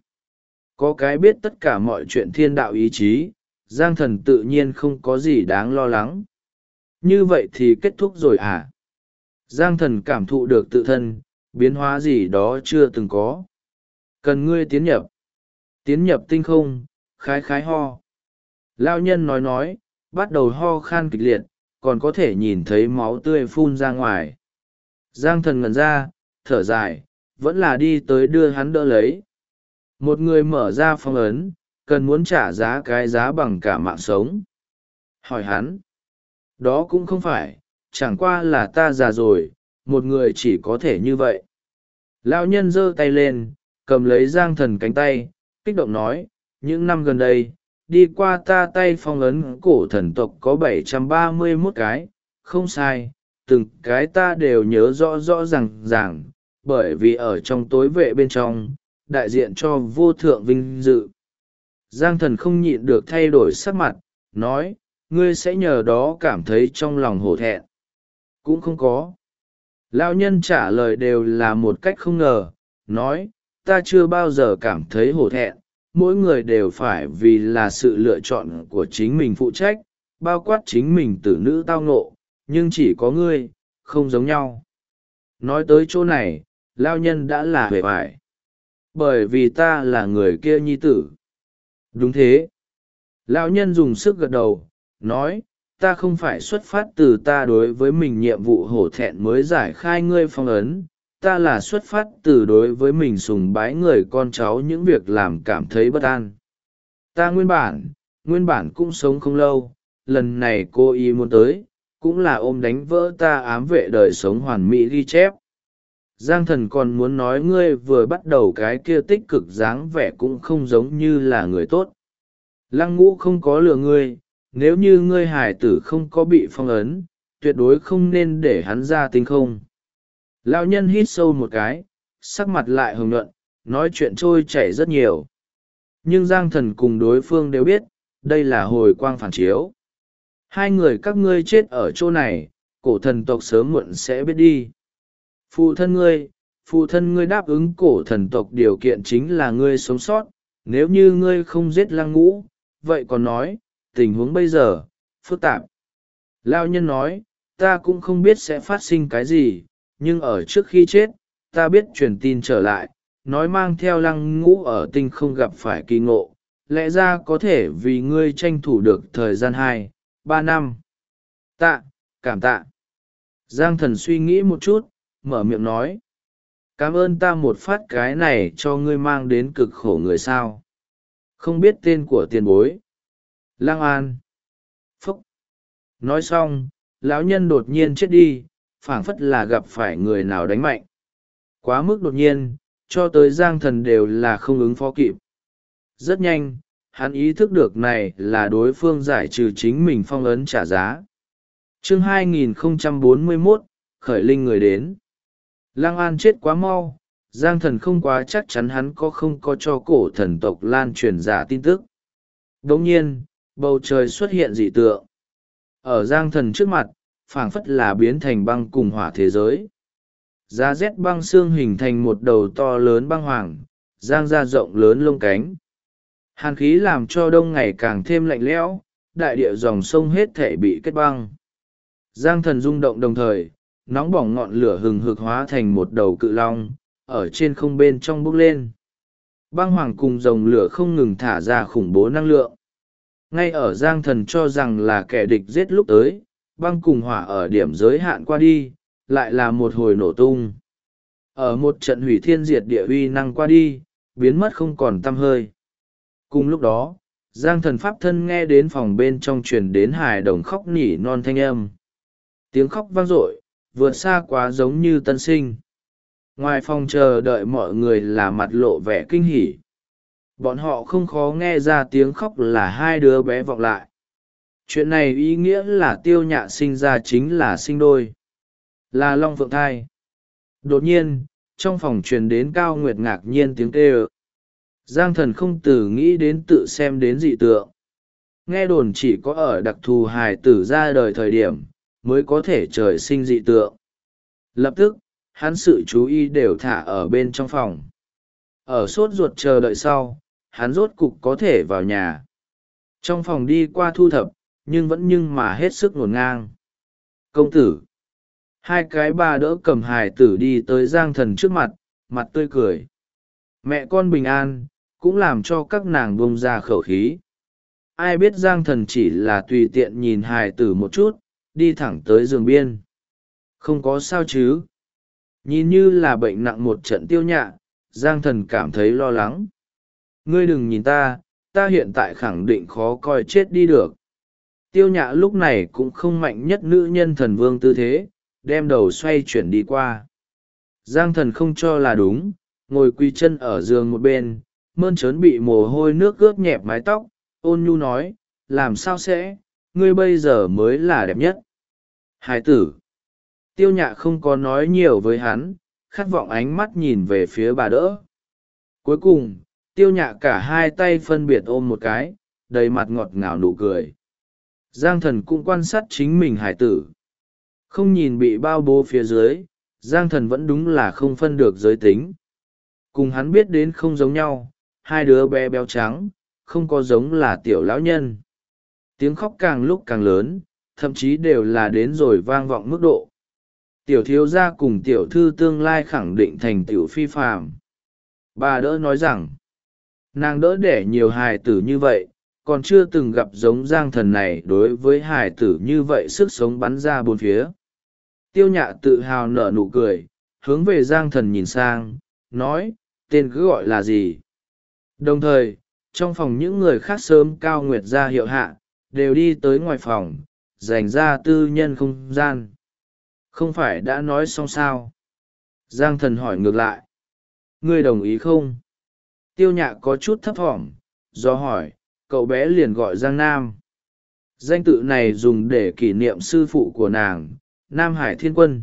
Có cái biết tất cả mọi chuyện thiên đạo ý chí, Giang thần tự nhiên không có gì đáng lo lắng. Như vậy thì kết thúc rồi à? Giang thần cảm thụ được tự thân, biến hóa gì đó chưa từng có. Cần ngươi tiến nhập. Tiến nhập tinh không, khái khái ho. Lao nhân nói, bắt đầu ho khan kịch liệt, còn có thể nhìn thấy máu tươi phun ra ngoài. Giang thần ngẩn ra, thở dài, vẫn là đi tới đưa hắn đỡ lấy. Một người mở ra phong ấn, cần muốn trả giá cái giá bằng cả mạng sống. Hỏi hắn. Đó cũng không phải, chẳng qua là ta già rồi, một người chỉ có thể như vậy. Lão nhân giơ tay lên, cầm lấy Giang thần cánh tay, kích động nói, những năm gần đây, đi qua ta tay phong ấn cổ thần tộc có 731 cái, không sai, từng cái ta đều nhớ rõ rõ ràng, bởi vì ở trong tối vệ bên trong, đại diện cho vô thượng vinh dự. Giang thần không nhịn được thay đổi sắc mặt, nói, ngươi sẽ nhờ đó cảm thấy trong lòng hổ thẹn. Cũng không có. Lão nhân trả lời đều là một cách không ngờ, nói, ta chưa bao giờ cảm thấy hổ thẹn, mỗi người đều phải vì là sự lựa chọn của chính mình phụ trách, bao quát chính mình tử nữ tao ngộ, nhưng chỉ có ngươi, không giống nhau. Nói tới chỗ này, lão nhân đã là huệ vải. Bởi vì ta là người kia nhi tử. Đúng thế. Lão nhân dùng sức gật đầu, nói, ta không phải xuất phát từ ta đối với mình nhiệm vụ hổ thẹn mới giải khai ngươi phong ấn, ta là xuất phát từ đối với mình sùng bái người con cháu những việc làm cảm thấy bất an. Ta nguyên bản cũng sống không lâu, lần này cô ý muốn tới, cũng là ôm đánh vỡ ta ám vệ đời sống hoàn mỹ ghi chép. Giang thần còn muốn nói ngươi vừa bắt đầu cái kia tích cực dáng vẻ cũng không giống như là người tốt. Lăng Ngũ không có lừa ngươi, nếu như ngươi hải tử không có bị phong ấn, tuyệt đối không nên để hắn ra tinh không. Lão nhân hít sâu một cái, sắc mặt lại hồng nhuận, nói chuyện trôi chảy rất nhiều. Nhưng Giang thần cùng đối phương đều biết, đây là hồi quang phản chiếu. Hai người các ngươi chết ở chỗ này, cổ thần tộc sớm muộn sẽ biết đi. Phụ thân ngươi đáp ứng cổ thần tộc điều kiện chính là ngươi sống sót, nếu như ngươi không giết Lăng Ngũ, vậy còn nói, tình huống bây giờ, phức tạp. Lao nhân nói, ta cũng không biết sẽ phát sinh cái gì, nhưng ở trước khi chết, ta biết truyền tin trở lại, nói mang theo Lăng Ngũ ở tinh không gặp phải kỳ ngộ, lẽ ra có thể vì ngươi tranh thủ được thời gian 2-3 năm. Cảm tạ. Giang thần suy nghĩ một chút, mở miệng nói. Cảm ơn ta một phát cái này cho ngươi mang đến cực khổ người sao. Không biết tên của tiền bối. Lăng An. Phúc. Nói xong, lão nhân đột nhiên chết đi, phảng phất là gặp phải người nào đánh mạnh. Quá mức đột nhiên, cho tới Giang thần đều là không ứng phó kịp. Rất nhanh, hắn ý thức được này là đối phương giải trừ chính mình phong ấn trả giá. Chương 2041, khởi linh người đến. Lăng An chết quá mau, Giang thần không quá chắc chắn hắn không có cho cổ thần tộc lan truyền giả tin tức. Đồng nhiên, bầu trời xuất hiện dị tượng. Ở Giang thần trước mặt, phảng phất là biến thành băng cùng hỏa thế giới. Giá rét băng xương hình thành một đầu to lớn băng hoàng, giang ra rộng lớn lông cánh. Hàn khí làm cho đông ngày càng thêm lạnh lẽo, đại địa dòng sông hết thể bị kết băng. Giang thần rung động đồng thời, nóng bỏng ngọn lửa hừng hực hóa thành một đầu cự long, ở trên không bên trong bốc lên. Băng hoàng cùng dòng lửa không ngừng thả ra khủng bố năng lượng. Ngay ở Giang thần cho rằng là kẻ địch giết lúc tới, băng cùng hỏa ở điểm giới hạn qua đi, lại là một hồi nổ tung. Ở một trận hủy thiên diệt địa uy năng qua đi, biến mất không còn tăm hơi. Cùng lúc đó, Giang thần pháp thân nghe đến phòng bên trong truyền đến hài đồng khóc nỉ non thanh âm. Tiếng khóc vang dội, vượt xa quá giống như tân sinh. Ngoài phòng chờ đợi mọi người là mặt lộ vẻ kinh hỉ. Bọn họ không khó nghe ra tiếng khóc là hai đứa bé vọng lại. Chuyện này ý nghĩa là Tiêu Nhạ sinh ra chính là sinh đôi, là long phượng thai. Đột nhiên trong phòng truyền đến Cao Nguyệt ngạc nhiên tiếng kêu. Giang thần không từ nghĩ đến tự xem đến dị tượng. Nghe đồn chỉ có ở đặc thù hài tử ra đời thời điểm mới có thể trời sinh dị tượng. Lập tức hắn sự chú ý đều thả ở bên trong phòng. Ở sốt ruột chờ đợi sau, hắn rốt cục có thể vào nhà. Trong phòng đi qua thu thập, nhưng mà hết sức ngổn ngang. Công tử! Hai cái bà đỡ cầm hài tử đi tới Giang thần trước mặt, mặt tươi cười. Mẹ con bình an, cũng làm cho các nàng bông ra khẩu khí. Ai biết Giang thần chỉ là tùy tiện nhìn hài tử một chút, đi thẳng tới giường biên. Không có sao chứ? Nhìn như là bệnh nặng một trận Tiêu Nhạ, Giang thần cảm thấy lo lắng. Ngươi đừng nhìn ta, ta hiện tại khẳng định khó coi chết đi được. Tiêu Nhạ lúc này cũng không mạnh nhất nữ nhân thần vương tư thế, đem đầu xoay chuyển đi qua. Giang thần không cho là đúng, ngồi quỳ chân ở giường một bên, mơn trớn bị mồ hôi nước ướt nhẹp mái tóc, ôn nhu nói, làm sao sẽ, ngươi bây giờ mới là đẹp nhất. Hải tử! Tiêu Nhạ không có nói nhiều với hắn, khát vọng ánh mắt nhìn về phía bà đỡ. Cuối cùng, Tiêu Nhạ cả hai tay phân biệt ôm một cái, đầy mặt ngọt ngào nụ cười. Giang thần cũng quan sát chính mình hải tử. Không nhìn bị bao bố phía dưới, Giang thần vẫn đúng là không phân được giới tính. Cùng hắn biết đến không giống nhau, hai đứa bé béo trắng, không có giống là tiểu lão nhân. Tiếng khóc càng lúc càng lớn, thậm chí đều là đến rồi vang vọng mức độ. Tiểu thiếu gia cùng tiểu thư tương lai khẳng định thành tiểu phi phàm. Bà đỡ nói rằng, nàng đỡ đẻ nhiều hài tử như vậy, còn chưa từng gặp giống Giang thần này đối với hài tử như vậy sức sống bắn ra bốn phía. Tiêu Nhạ tự hào nở nụ cười, hướng về Giang thần nhìn sang, nói, tên cứ gọi là gì. Đồng thời, trong phòng những người khác sớm Cao Nguyệt ra hiệu hạ, đều đi tới ngoài phòng, dành ra tư nhân không gian. Không phải đã nói xong sao? Giang thần hỏi ngược lại. Ngươi đồng ý không? Tiêu Nhạ có chút thấp thỏm, do hỏi, cậu bé liền gọi Giang Nam. Danh tự này dùng để kỷ niệm sư phụ của nàng, Nam Hải Thiên Quân.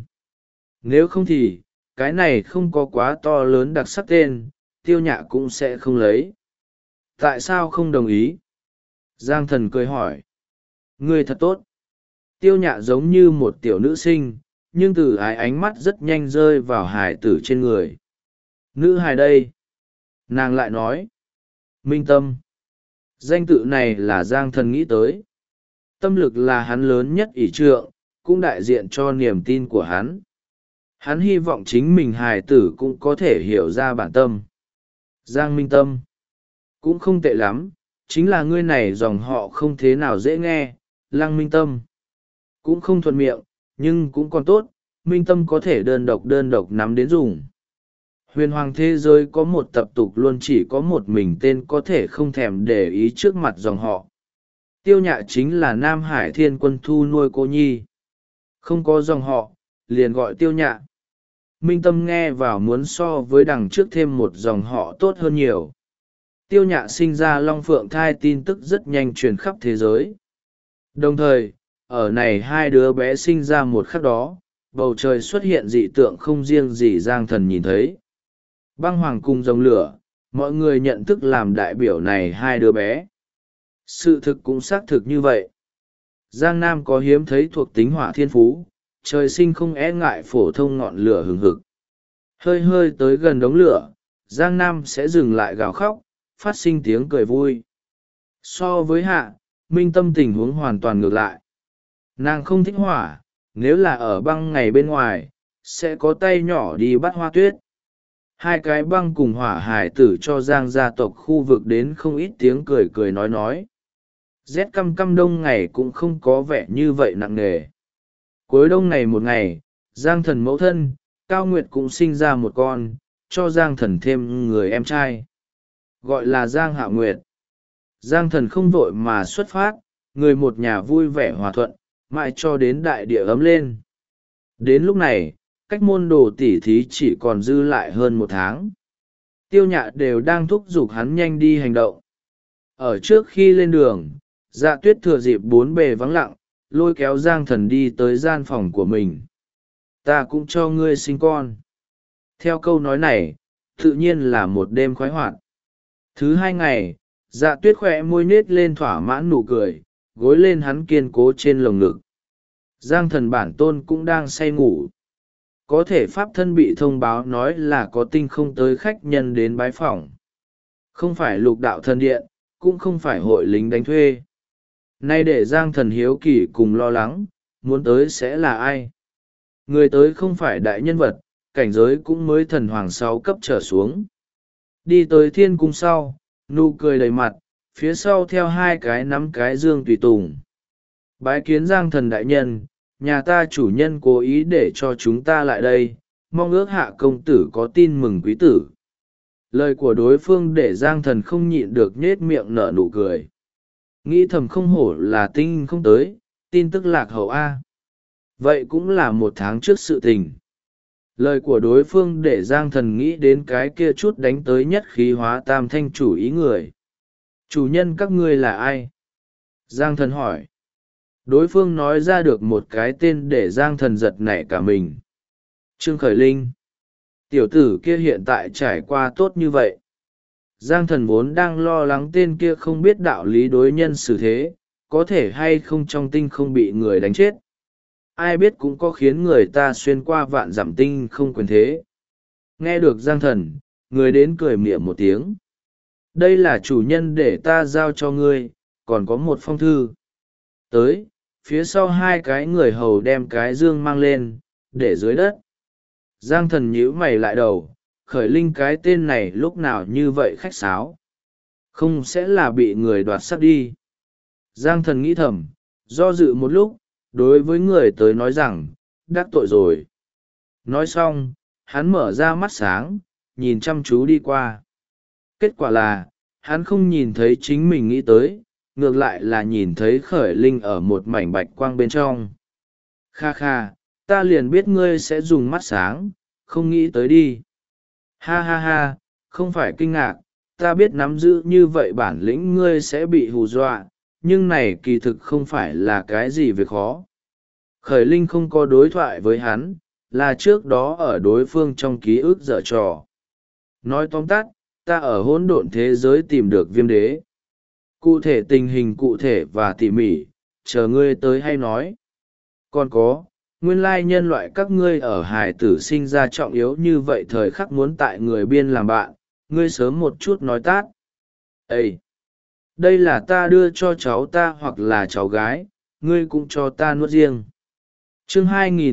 Nếu không thì, cái này không có quá to lớn đặc sắc tên, Tiêu Nhạ cũng sẽ không lấy. Tại sao không đồng ý? Giang thần cười hỏi. Ngươi thật tốt. Tiêu Nhạ giống như một tiểu nữ sinh, nhưng từ ái ánh mắt rất nhanh rơi vào hải tử trên người. Nữ hài đây. Nàng lại nói. Minh Tâm. Danh tự này là Giang thần nghĩ tới. Tâm lực là hắn lớn nhất ỷ trượng, cũng đại diện cho niềm tin của hắn. Hắn hy vọng chính mình hài tử cũng có thể hiểu ra bản tâm. Giang Minh Tâm. Cũng không tệ lắm, chính là ngươi này dòng họ không thế nào dễ nghe, Lăng Minh Tâm. Cũng không thuận miệng, nhưng cũng còn tốt, Minh Tâm có thể đơn độc nắm đến dùng. Huyền hoàng thế giới có một tập tục luôn chỉ có một mình tên có thể không thèm để ý trước mặt dòng họ. Tiêu Nhạ chính là Nam Hải Thiên Quân thu nuôi cô nhi. Không có dòng họ, liền gọi Tiêu Nhạ. Minh Tâm nghe vào muốn so với đằng trước thêm một dòng họ tốt hơn nhiều. Tiêu Nhạ sinh ra long phượng thai tin tức rất nhanh truyền khắp thế giới. Đồng thời, ở này hai đứa bé sinh ra một khắc đó, bầu trời xuất hiện dị tượng không riêng gì Giang thần nhìn thấy. Băng hoàng cùng dòng lửa, mọi người nhận thức làm đại biểu này hai đứa bé. Sự thực cũng xác thực như vậy. Giang Nam có hiếm thấy thuộc tính hỏa thiên phú, trời sinh không e ngại phổ thông ngọn lửa hừng hực. Hơi hơi tới gần đống lửa, Giang Nam sẽ dừng lại gào khóc, phát sinh tiếng cười vui. So với Hạ, Minh Tâm tình huống hoàn toàn ngược lại. Nàng không thích hỏa, nếu là ở băng ngày bên ngoài, sẽ có tay nhỏ đi bắt hoa tuyết. Hai cái băng cùng hỏa hải tử cho Giang gia tộc khu vực đến không ít tiếng cười cười nói. Rét căm căm đông ngày cũng không có vẻ như vậy nặng nề. Cuối đông này một ngày, Giang thần mẫu thân, Cao Nguyệt cũng sinh ra một con, cho Giang thần thêm người em trai. Gọi là Giang Hạo Nguyệt. Giang thần không vội mà xuất phát, người một nhà vui vẻ hòa thuận, mãi cho đến đại địa ấm lên. Đến lúc này, cách môn đồ tỉ thí chỉ còn dư lại hơn một tháng. Tiêu Nhạ đều đang thúc giục hắn nhanh đi hành động. Ở trước khi lên đường, Dạ Tuyết thừa dịp bốn bề vắng lặng, lôi kéo Giang thần đi tới gian phòng của mình. Ta cũng cho ngươi sinh con. Theo câu nói này, tự nhiên là một đêm khoái hoạt. Thứ 2 ngày, Dạ Tuyết khỏe môi nết lên thỏa mãn nụ cười, gối lên hắn kiên cố trên lồng ngực. Giang thần bản tôn cũng đang say ngủ. Có thể pháp thân bị thông báo nói là có tinh không tới khách nhân đến bái phỏng. Không phải lục đạo thần điện, cũng không phải hội lính đánh thuê. Nay để Giang thần hiếu kỳ cùng lo lắng, muốn tới sẽ là ai? Người tới không phải đại nhân vật, cảnh giới cũng mới thần hoàng 6 cấp trở xuống. Đi tới thiên cung sau, nụ cười đầy mặt, phía sau theo 2 cái nắm cái dương tùy tùng. Bái kiến Giang thần đại nhân, nhà ta chủ nhân cố ý để cho chúng ta lại đây, mong ước hạ công tử có tin mừng quý tử. Lời của đối phương để Giang thần không nhịn được nhết miệng nở nụ cười. Nghĩ thầm không hổ là tinh không tới, tin tức lạc hậu A. Vậy cũng là 1 tháng trước sự tình. Lời của đối phương để Giang thần nghĩ đến cái kia chút đánh tới nhất khí hóa tam thanh chủ ý người. Chủ nhân các ngươi là ai? Giang thần hỏi. Đối phương nói ra được một cái tên để Giang thần giật nảy cả mình. Trương Khởi Linh. Tiểu tử kia hiện tại trải qua tốt như vậy. Giang thần vốn đang lo lắng tên kia không biết đạo lý đối nhân xử thế, có thể hay không trong tinh không bị người đánh chết. Ai biết cũng có khiến người ta xuyên qua vạn dặm tinh không quyền thế. Nghe được Giang thần, người đến cười mỉa một tiếng. Đây là chủ nhân để ta giao cho ngươi, còn có một phong thư. Tới, phía sau 2 cái người hầu đem cái dương mang lên, để dưới đất. Giang thần nhíu mày lại đầu, Khởi Linh cái tên này lúc nào như vậy khách sáo. Không sẽ là bị người đoạt sắc đi. Giang thần nghĩ thầm, do dự một lúc, đối với người tới nói rằng, đắc tội rồi. Nói xong, hắn mở ra mắt sáng, nhìn chăm chú đi qua. Kết quả là, hắn không nhìn thấy chính mình nghĩ tới, ngược lại là nhìn thấy Khởi Linh ở một mảnh bạch quang bên trong. Kha kha, ta liền biết ngươi sẽ dùng mắt sáng, không nghĩ tới đi. Ha ha ha, không phải kinh ngạc, ta biết nắm giữ như vậy bản lĩnh ngươi sẽ bị hù dọa, nhưng này kỳ thực không phải là cái gì việc khó. Khởi Linh không có đối thoại với hắn, là trước đó ở đối phương trong ký ức dở trò. Nói tóm tắt, ta ở hỗn độn thế giới tìm được viêm đế. Cụ thể tình hình cụ thể và tỉ mỉ, chờ ngươi tới hay nói. Còn có, nguyên lai nhân loại các ngươi ở hải tử sinh ra trọng yếu như vậy thời khắc muốn tại người biên làm bạn, ngươi sớm một chút nói tát. Ê! Đây là ta đưa cho cháu ta hoặc là cháu gái, ngươi cũng cho ta nuốt riêng. Chương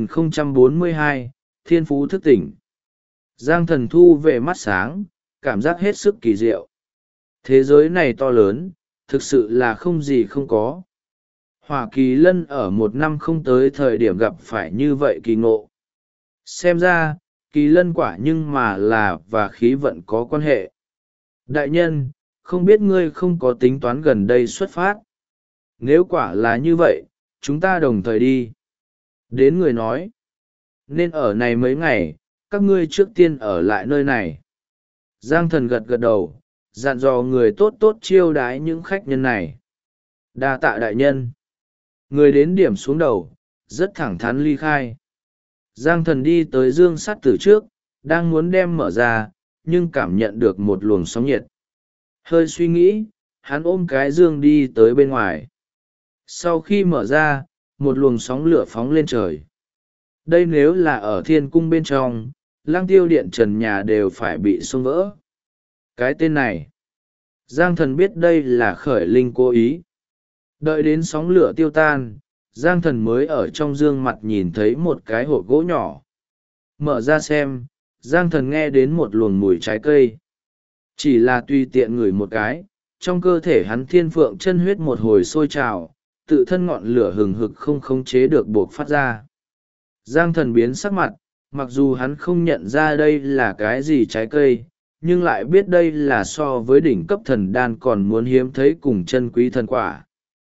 2042, Thiên Phú thức tỉnh. Giang thần thu về mắt sáng, cảm giác hết sức kỳ diệu. Thế giới này to lớn, thực sự là không gì không có. Hỏa Kỳ Lân ở 1 năm không tới thời điểm gặp phải như vậy kỳ ngộ. Xem ra, Kỳ Lân quả nhưng mà là và khí vận có quan hệ. Đại nhân, không biết ngươi không có tính toán gần đây xuất phát. Nếu quả là như vậy, chúng ta đồng thời đi. Đến người nói, nên ở này mấy ngày, các ngươi trước tiên ở lại nơi này. Giang thần gật gật đầu, dặn dò người tốt tốt chiêu đái những khách nhân này. Đa tạ đại nhân. Người đến điểm xuống đầu, rất thẳng thắn ly khai. Giang thần đi tới dương sắt từ trước, đang muốn đem mở ra, nhưng cảm nhận được một luồng sóng nhiệt. Hơi suy nghĩ, hắn ôm cái dương đi tới bên ngoài. Sau khi mở ra, một luồng sóng lửa phóng lên trời. Đây nếu là ở thiên cung bên trong, lăng tiêu điện trần nhà đều phải bị xông vỡ. Cái tên này, Giang thần biết đây là Khởi Linh cố ý. Đợi đến sóng lửa tiêu tan, Giang thần mới ở trong dương mặt nhìn thấy một cái hộp gỗ nhỏ. Mở ra xem, Giang thần nghe đến một luồng mùi trái cây. Chỉ là tùy tiện ngửi một cái, trong cơ thể hắn thiên phượng chân huyết một hồi sôi trào, tự thân ngọn lửa hừng hực không khống chế được buộc phát ra. Giang thần biến sắc mặt, mặc dù hắn không nhận ra đây là cái gì trái cây, nhưng lại biết đây là so với đỉnh cấp thần đan còn muốn hiếm thấy cùng chân quý thần quả.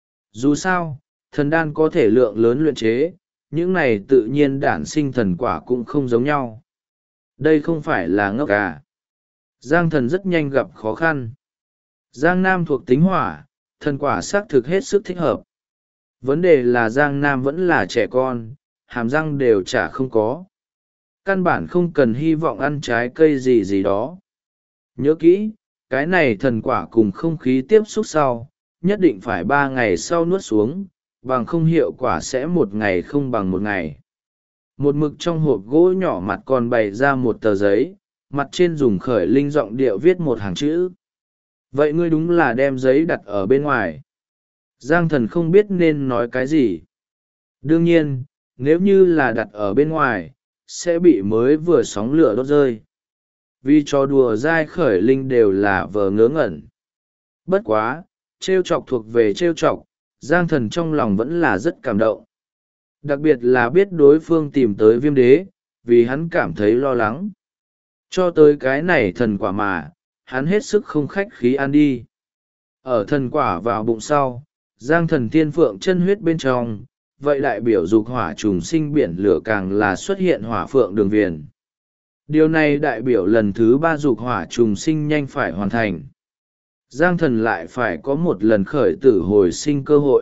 Dù sao, thần đan có thể lượng lớn luyện chế, những này tự nhiên đản sinh thần quả cũng không giống nhau. Đây không phải là ngốc à. Giang thần rất nhanh gặp khó khăn. Giang Nam thuộc tính hỏa, thần quả xác thực hết sức thích hợp. Vấn đề là Giang Nam vẫn là trẻ con, hàm răng đều chả không có. Căn bản không cần hy vọng ăn trái cây gì gì đó. Nhớ kỹ, cái này thần quả cùng không khí tiếp xúc sau, nhất định phải 3 ngày sau nuốt xuống, bằng không hiệu quả sẽ 1 ngày không bằng 1 ngày. Một mực trong hộp gỗ nhỏ mặt còn bày ra một tờ giấy, mặt trên dùng khởi linh giọng điệu viết một hàng chữ. Vậy ngươi đúng là đem giấy đặt ở bên ngoài. Giang thần không biết nên nói cái gì. Đương nhiên, nếu như là đặt ở bên ngoài, sẽ bị mới vừa sóng lửa đốt rơi. Vì trò đùa dai khởi linh đều là vờ ngớ ngẩn. Bất quá, trêu chọc thuộc về trêu chọc, Giang thần trong lòng vẫn là rất cảm động. Đặc biệt là biết đối phương tìm tới viêm đế, vì hắn cảm thấy lo lắng. Cho tới cái này thần quả mà, hắn hết sức không khách khí ăn đi. Ở thần quả vào bụng sau, Giang thần tiên phượng chân huyết bên trong, vậy đại biểu dục hỏa trùng sinh biển lửa càng là xuất hiện hỏa phượng đường viền. Điều này đại biểu lần thứ 3 dục hỏa trùng sinh nhanh phải hoàn thành. Giang thần lại phải có một lần khởi tử hồi sinh cơ hội.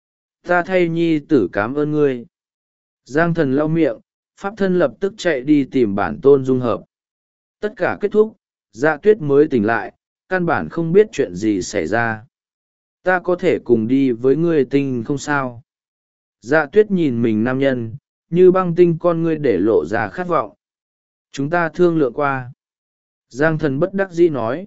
Ta thay nhi tử cảm ơn ngươi. Giang thần lau miệng, pháp thân lập tức chạy đi tìm bản tôn dung hợp. Tất cả kết thúc, Dạ Tuyết mới tỉnh lại, căn bản không biết chuyện gì xảy ra. Ta có thể cùng đi với ngươi tinh không sao? Dạ Tuyết nhìn mình nam nhân, như băng tinh con ngươi để lộ ra khát vọng. Chúng ta thương lượng qua. Giang thần bất đắc dĩ nói.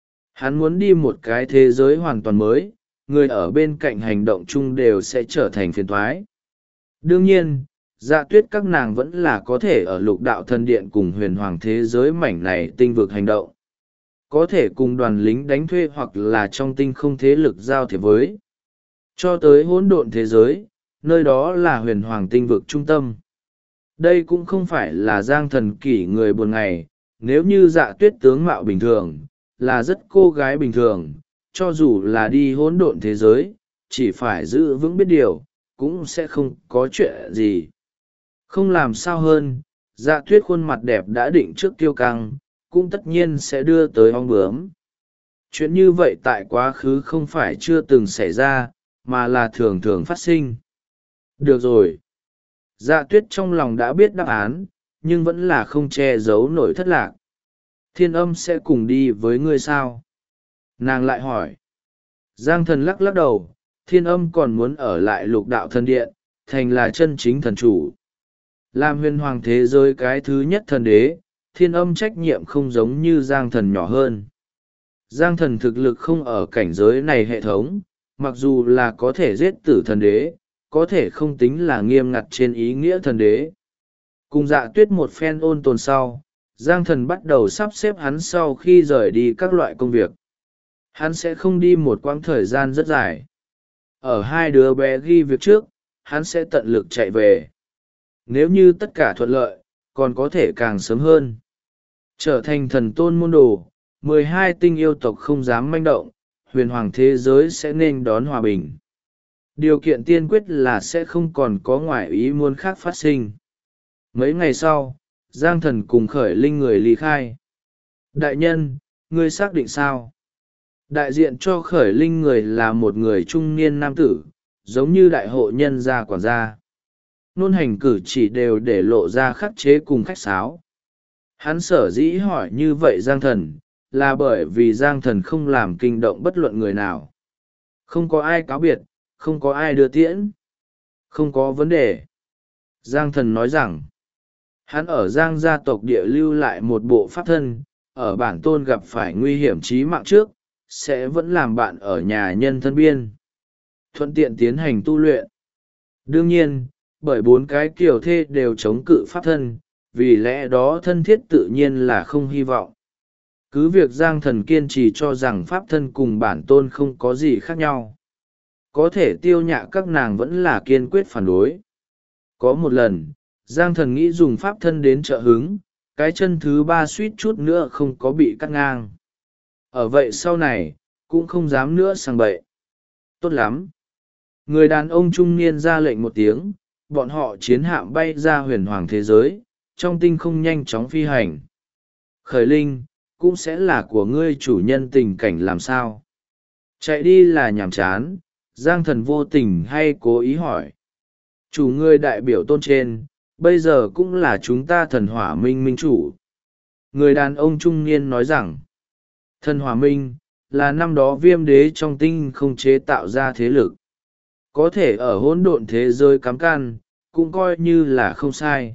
Hắn muốn đi một cái thế giới hoàn toàn mới, người ở bên cạnh hành động chung đều sẽ trở thành phiền thoái. Đương nhiên, Dạ Tuyết các nàng vẫn là có thể ở lục đạo thần điện cùng huyền hoàng thế giới mảnh này tinh vực hành động. Có thể cùng đoàn lính đánh thuê hoặc là trong tinh không thế lực giao thiệp với. Cho tới hỗn độn thế giới, nơi đó là huyền hoàng tinh vực trung tâm. Đây cũng không phải là Giang thần kỷ người buồn ngày, nếu như Dạ Tuyết tướng mạo bình thường, là rất cô gái bình thường, cho dù là đi hỗn độn thế giới, chỉ phải giữ vững biết điều, cũng sẽ không có chuyện gì. Không làm sao hơn, Dạ Tuyết khuôn mặt đẹp đã định trước kiêu căng, cũng tất nhiên sẽ đưa tới ong bướm. Chuyện như vậy tại quá khứ không phải chưa từng xảy ra, mà là thường thường phát sinh. Được rồi. Dạ Tuyết trong lòng đã biết đáp án, nhưng vẫn là không che giấu nổi thất lạc. Thiên Âm sẽ cùng đi với ngươi sao? Nàng lại hỏi. Giang thần lắc lắc đầu, Thiên Âm còn muốn ở lại lục đạo thần điện, thành là chân chính thần chủ. Làm huyền hoàng thế giới cái thứ nhất thần đế, Thiên Âm trách nhiệm không giống như Giang thần nhỏ hơn. Giang thần thực lực không ở cảnh giới này hệ thống, mặc dù là có thể giết tử thần đế, có thể không tính là nghiêm ngặt trên ý nghĩa thần đế. Cùng Dạ Tuyết một phen ôn tồn sau, Giang thần bắt đầu sắp xếp hắn sau khi rời đi các loại công việc. Hắn sẽ không đi một quãng thời gian rất dài. Ở 2 đứa bé ghi việc trước, hắn sẽ tận lực chạy về. Nếu như tất cả thuận lợi, còn có thể càng sớm hơn. Trở thành thần tôn môn đồ, 12 tinh yêu tộc không dám manh động, huyền hoàng thế giới sẽ nên đón hòa bình. Điều kiện tiên quyết là sẽ không còn có ngoại ý muốn khác phát sinh. Mấy ngày sau, Giang thần cùng khởi linh người ly khai. Đại nhân, ngươi xác định sao? Đại diện cho khởi linh người là một người trung niên nam tử, giống như đại hộ nhân gia quản gia. Nôn hành cử chỉ đều để lộ ra khắc chế cùng khách sáo. Hắn sở dĩ hỏi như vậy Giang thần, là bởi vì Giang thần không làm kinh động bất luận người nào. Không có ai cáo biệt, không có ai đưa tiễn. Không có vấn đề. Giang thần nói rằng, hắn ở Giang gia tộc địa lưu lại một bộ pháp thân, ở bản tôn gặp phải nguy hiểm chí mạng trước, sẽ vẫn làm bạn ở nhà nhân thân biên. Thuận tiện tiến hành tu luyện. Đương nhiên, bởi 4 cái kiều thê đều chống cự pháp thân, vì lẽ đó thân thiết tự nhiên là không hy vọng. Cứ việc Giang thần kiên trì cho rằng pháp thân cùng bản tôn không có gì khác nhau. Có thể tiêu nhạ các nàng vẫn là kiên quyết phản đối. Có một lần, Giang thần nghĩ dùng pháp thân đến trợ hứng, cái chân thứ ba suýt chút nữa không có bị cắt ngang. Ở vậy sau này cũng không dám nữa sang bậy. Tốt lắm. Người đàn ông trung niên ra lệnh một tiếng, bọn họ chiến hạm bay ra huyền hoàng thế giới, trong tinh không nhanh chóng phi hành. Khởi linh, cũng sẽ là của ngươi chủ nhân tình cảnh làm sao? Chạy đi là nhàm chán, Giang Thần vô tình hay cố ý hỏi. Chủ ngươi đại biểu tôn trên, bây giờ cũng là chúng ta thần hỏa minh minh chủ. Người đàn ông trung niên nói rằng, thần hỏa minh, là năm đó viêm đế trong tinh không chế tạo ra thế lực. Có thể ở hỗn độn thế giới cắm can, cũng coi như là không sai.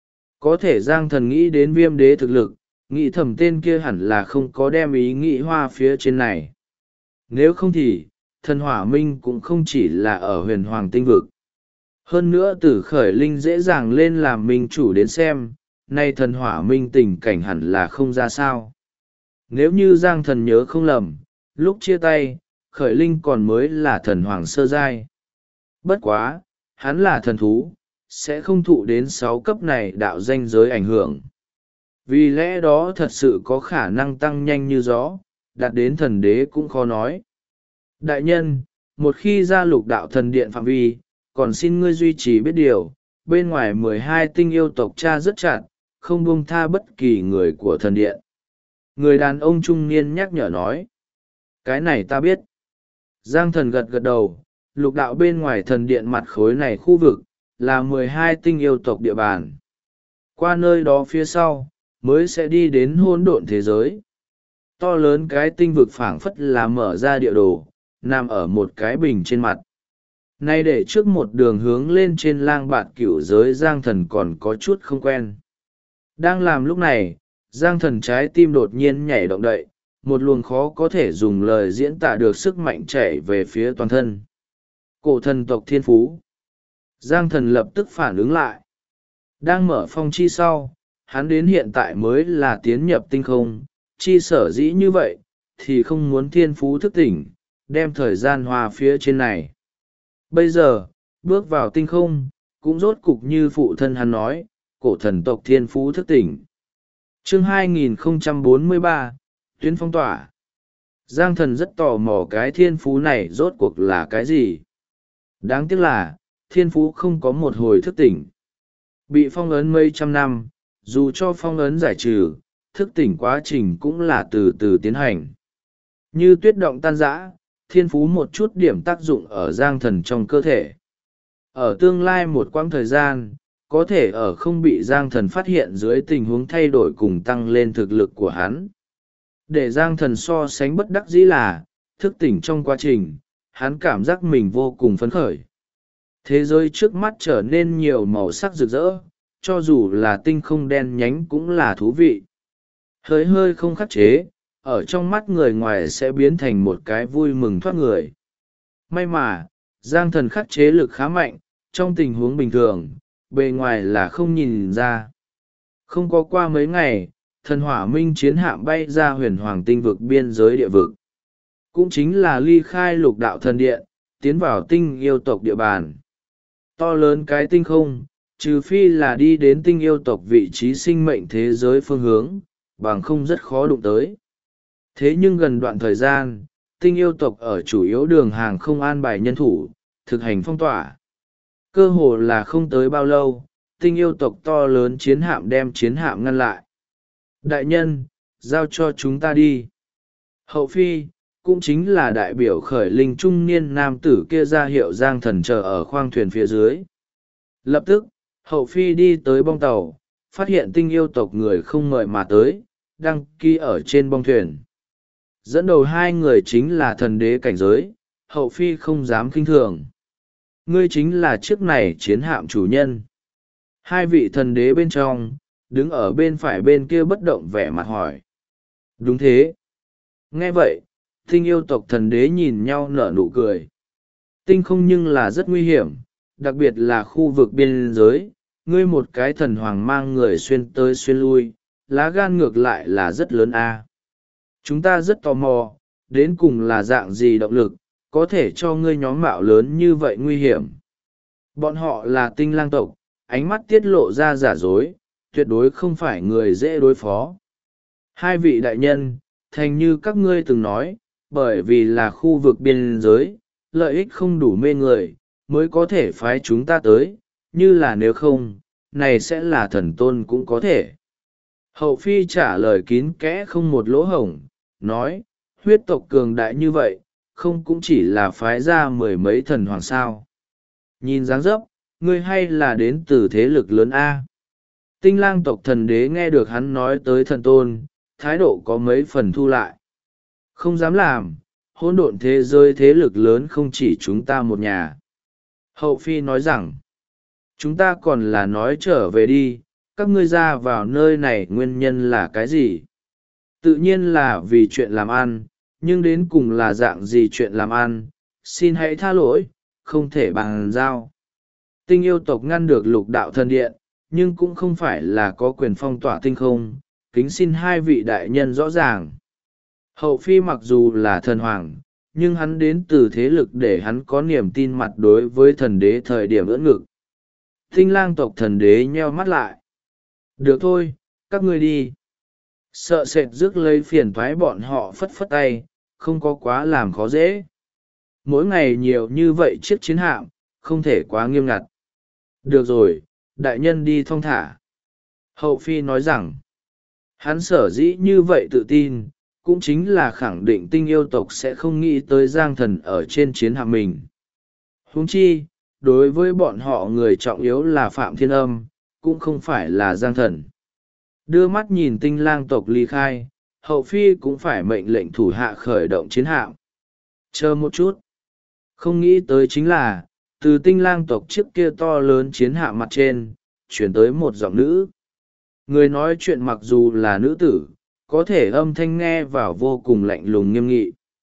Có thể Giang Thần nghĩ đến viêm đế thực lực, nghĩ thầm tên kia hẳn là không có đem ý nghĩ hoa phía trên này. Nếu không thì, thần hỏa minh cũng không chỉ là ở huyền hoàng tinh vực. Hơn nữa từ khởi linh dễ dàng lên làm minh chủ đến xem, nay thần hỏa minh tình cảnh hẳn là không ra sao. Nếu như Giang Thần nhớ không lầm, lúc chia tay, khởi linh còn mới là thần hoàng sơ giai. Bất quá, hắn là thần thú, sẽ không thụ đến 6 cấp này đạo danh giới ảnh hưởng. Vì lẽ đó thật sự có khả năng tăng nhanh như gió, đạt đến thần đế cũng khó nói. Đại nhân, một khi ra lục đạo thần điện phạm vi, còn xin ngươi duy trì biết điều, bên ngoài 12 tinh yêu tộc cha rất chặt, không buông tha bất kỳ người của thần điện. Người đàn ông trung niên nhắc nhở nói. Cái này ta biết. Giang Thần gật gật đầu, lục đạo bên ngoài thần điện mặt khối này khu vực, là 12 tinh yêu tộc địa bàn. Qua nơi đó phía sau, mới sẽ đi đến hỗn độn thế giới. To lớn cái tinh vực phảng phất là mở ra địa đồ, nằm ở một cái bình trên mặt. Nay để trước một đường hướng lên trên lang bạt cửu giới Giang Thần còn có chút không quen. Đang làm lúc này, Giang Thần trái tim đột nhiên nhảy động đậy, một luồng khó có thể dùng lời diễn tả được sức mạnh chảy về phía toàn thân. Cổ thần tộc thiên phú. Giang Thần lập tức phản ứng lại. Đang mở phong chi sau, hắn đến hiện tại mới là tiến nhập tinh không, chi sở dĩ như vậy, thì không muốn thiên phú thức tỉnh, đem thời gian hòa phía trên này. Bây giờ, bước vào tinh không, cũng rốt cục như phụ thân hắn nói, cổ thần tộc thiên phú thức tỉnh. Chương 2043, tuyến phong tỏa. Giang Thần rất tò mò cái thiên phú này rốt cuộc là cái gì. Đáng tiếc là, thiên phú không có một hồi thức tỉnh. Bị phong ấn mấy trăm năm, dù cho phong ấn giải trừ, thức tỉnh quá trình cũng là từ từ tiến hành. Như tuyết động tan rã, thiên phú một chút điểm tác dụng ở Giang Thần trong cơ thể. Ở tương lai một quãng thời gian, có thể ở không bị Giang Thần phát hiện dưới tình huống thay đổi cùng tăng lên thực lực của hắn. Để Giang Thần so sánh bất đắc dĩ là, thức tỉnh trong quá trình, hắn cảm giác mình vô cùng phấn khởi. Thế giới trước mắt trở nên nhiều màu sắc rực rỡ, cho dù là tinh không đen nhánh cũng là thú vị. Hơi hơi không khắc chế, ở trong mắt người ngoài sẽ biến thành một cái vui mừng thoát người. May mà, Giang Thần khắc chế lực khá mạnh, trong tình huống bình thường, bề ngoài là không nhìn ra. Không có qua mấy ngày, thần hỏa minh chiến hạm bay ra huyền hoàng tinh vực biên giới địa vực. Cũng chính là ly khai lục đạo thần điện, tiến vào tinh yêu tộc địa bàn. To lớn cái tinh không, trừ phi là đi đến tinh yêu tộc vị trí sinh mệnh thế giới phương hướng, bằng không rất khó đụng tới. Thế nhưng gần đoạn thời gian, tinh yêu tộc ở chủ yếu đường hàng không an bài nhân thủ, thực hành phong tỏa. Cơ hồ là không tới bao lâu, tinh yêu tộc to lớn chiến hạm đem chiến hạm ngăn lại. Đại nhân, giao cho chúng ta đi. Hậu phi, cũng chính là đại biểu khởi linh trung niên nam tử kia ra hiệu Giang Thần chờ ở khoang thuyền phía dưới. Lập tức, hậu phi đi tới bong tàu, phát hiện tinh yêu tộc người không mời mà tới, đăng ký ở trên bong thuyền. Dẫn đầu hai người chính là thần đế cảnh giới, hậu phi không dám kinh thường. Ngươi chính là chiếc này chiến hạm chủ nhân. Hai vị thần đế bên trong, đứng ở bên phải bên kia bất động vẻ mặt hỏi. Đúng thế. Nghe vậy, tinh yêu tộc thần đế nhìn nhau nở nụ cười. Tinh không nhưng là rất nguy hiểm, đặc biệt là khu vực biên giới, ngươi một cái thần hoàng mang người xuyên tới xuyên lui, lá gan ngược lại là rất lớn a. Chúng ta rất tò mò, đến cùng là dạng gì động lực, có thể cho ngươi nhóm mạo lớn như vậy nguy hiểm. Bọn họ là tinh lang tộc, ánh mắt tiết lộ ra giả dối, tuyệt đối không phải người dễ đối phó. Hai vị đại nhân, thành như các ngươi từng nói, bởi vì là khu vực biên giới, lợi ích không đủ mê người, mới có thể phái chúng ta tới, như là nếu không, này sẽ là thần tôn cũng có thể. Hậu phi trả lời kín kẽ không một lỗ hổng, nói, huyết tộc cường đại như vậy, không cũng chỉ là phái ra mười mấy thần hoàng sao. Nhìn dáng dấp, ngươi hay là đến từ thế lực lớn A. Tinh lang tộc thần đế nghe được hắn nói tới thần tôn, thái độ có mấy phần thu lại. Không dám làm, hỗn độn thế giới thế lực lớn không chỉ chúng ta một nhà. Hậu phi nói rằng, chúng ta còn là nói trở về đi, các ngươi ra vào nơi này nguyên nhân là cái gì? Tự nhiên là vì chuyện làm ăn, nhưng đến cùng là dạng gì chuyện làm ăn, xin hãy tha lỗi, không thể bàn giao. Tinh yêu tộc ngăn được lục đạo thần điện, nhưng cũng không phải là có quyền phong tỏa tinh không, kính xin hai vị đại nhân rõ ràng. Hậu phi mặc dù là thần hoàng, nhưng hắn đến từ thế lực để hắn có niềm tin mặt đối với thần đế thời điểm ưỡn ngực. Tinh lang tộc thần đế nheo mắt lại. Được thôi, các ngươi đi. Sợ sệt rước lấy phiền thoái bọn họ phất phất tay, không có quá làm khó dễ. Mỗi ngày nhiều như vậy chiếc chiến hạm, không thể quá nghiêm ngặt. Được rồi, đại nhân đi thong thả. Hậu phi nói rằng, hắn sở dĩ như vậy tự tin, cũng chính là khẳng định tinh yêu tộc sẽ không nghĩ tới giang thần ở trên chiến hạm mình. Huống chi, đối với bọn họ người trọng yếu là Phạm Thiên Âm, cũng không phải là giang thần. Đưa mắt nhìn tinh lang tộc ly khai, hậu phi cũng phải mệnh lệnh thủ hạ khởi động chiến hạm. Chờ một chút. Không nghĩ tới chính là, từ tinh lang tộc chiếc kia to lớn chiến hạm mặt trên, chuyển tới một giọng nữ. Người nói chuyện mặc dù là nữ tử, có thể âm thanh nghe vào vô cùng lạnh lùng nghiêm nghị.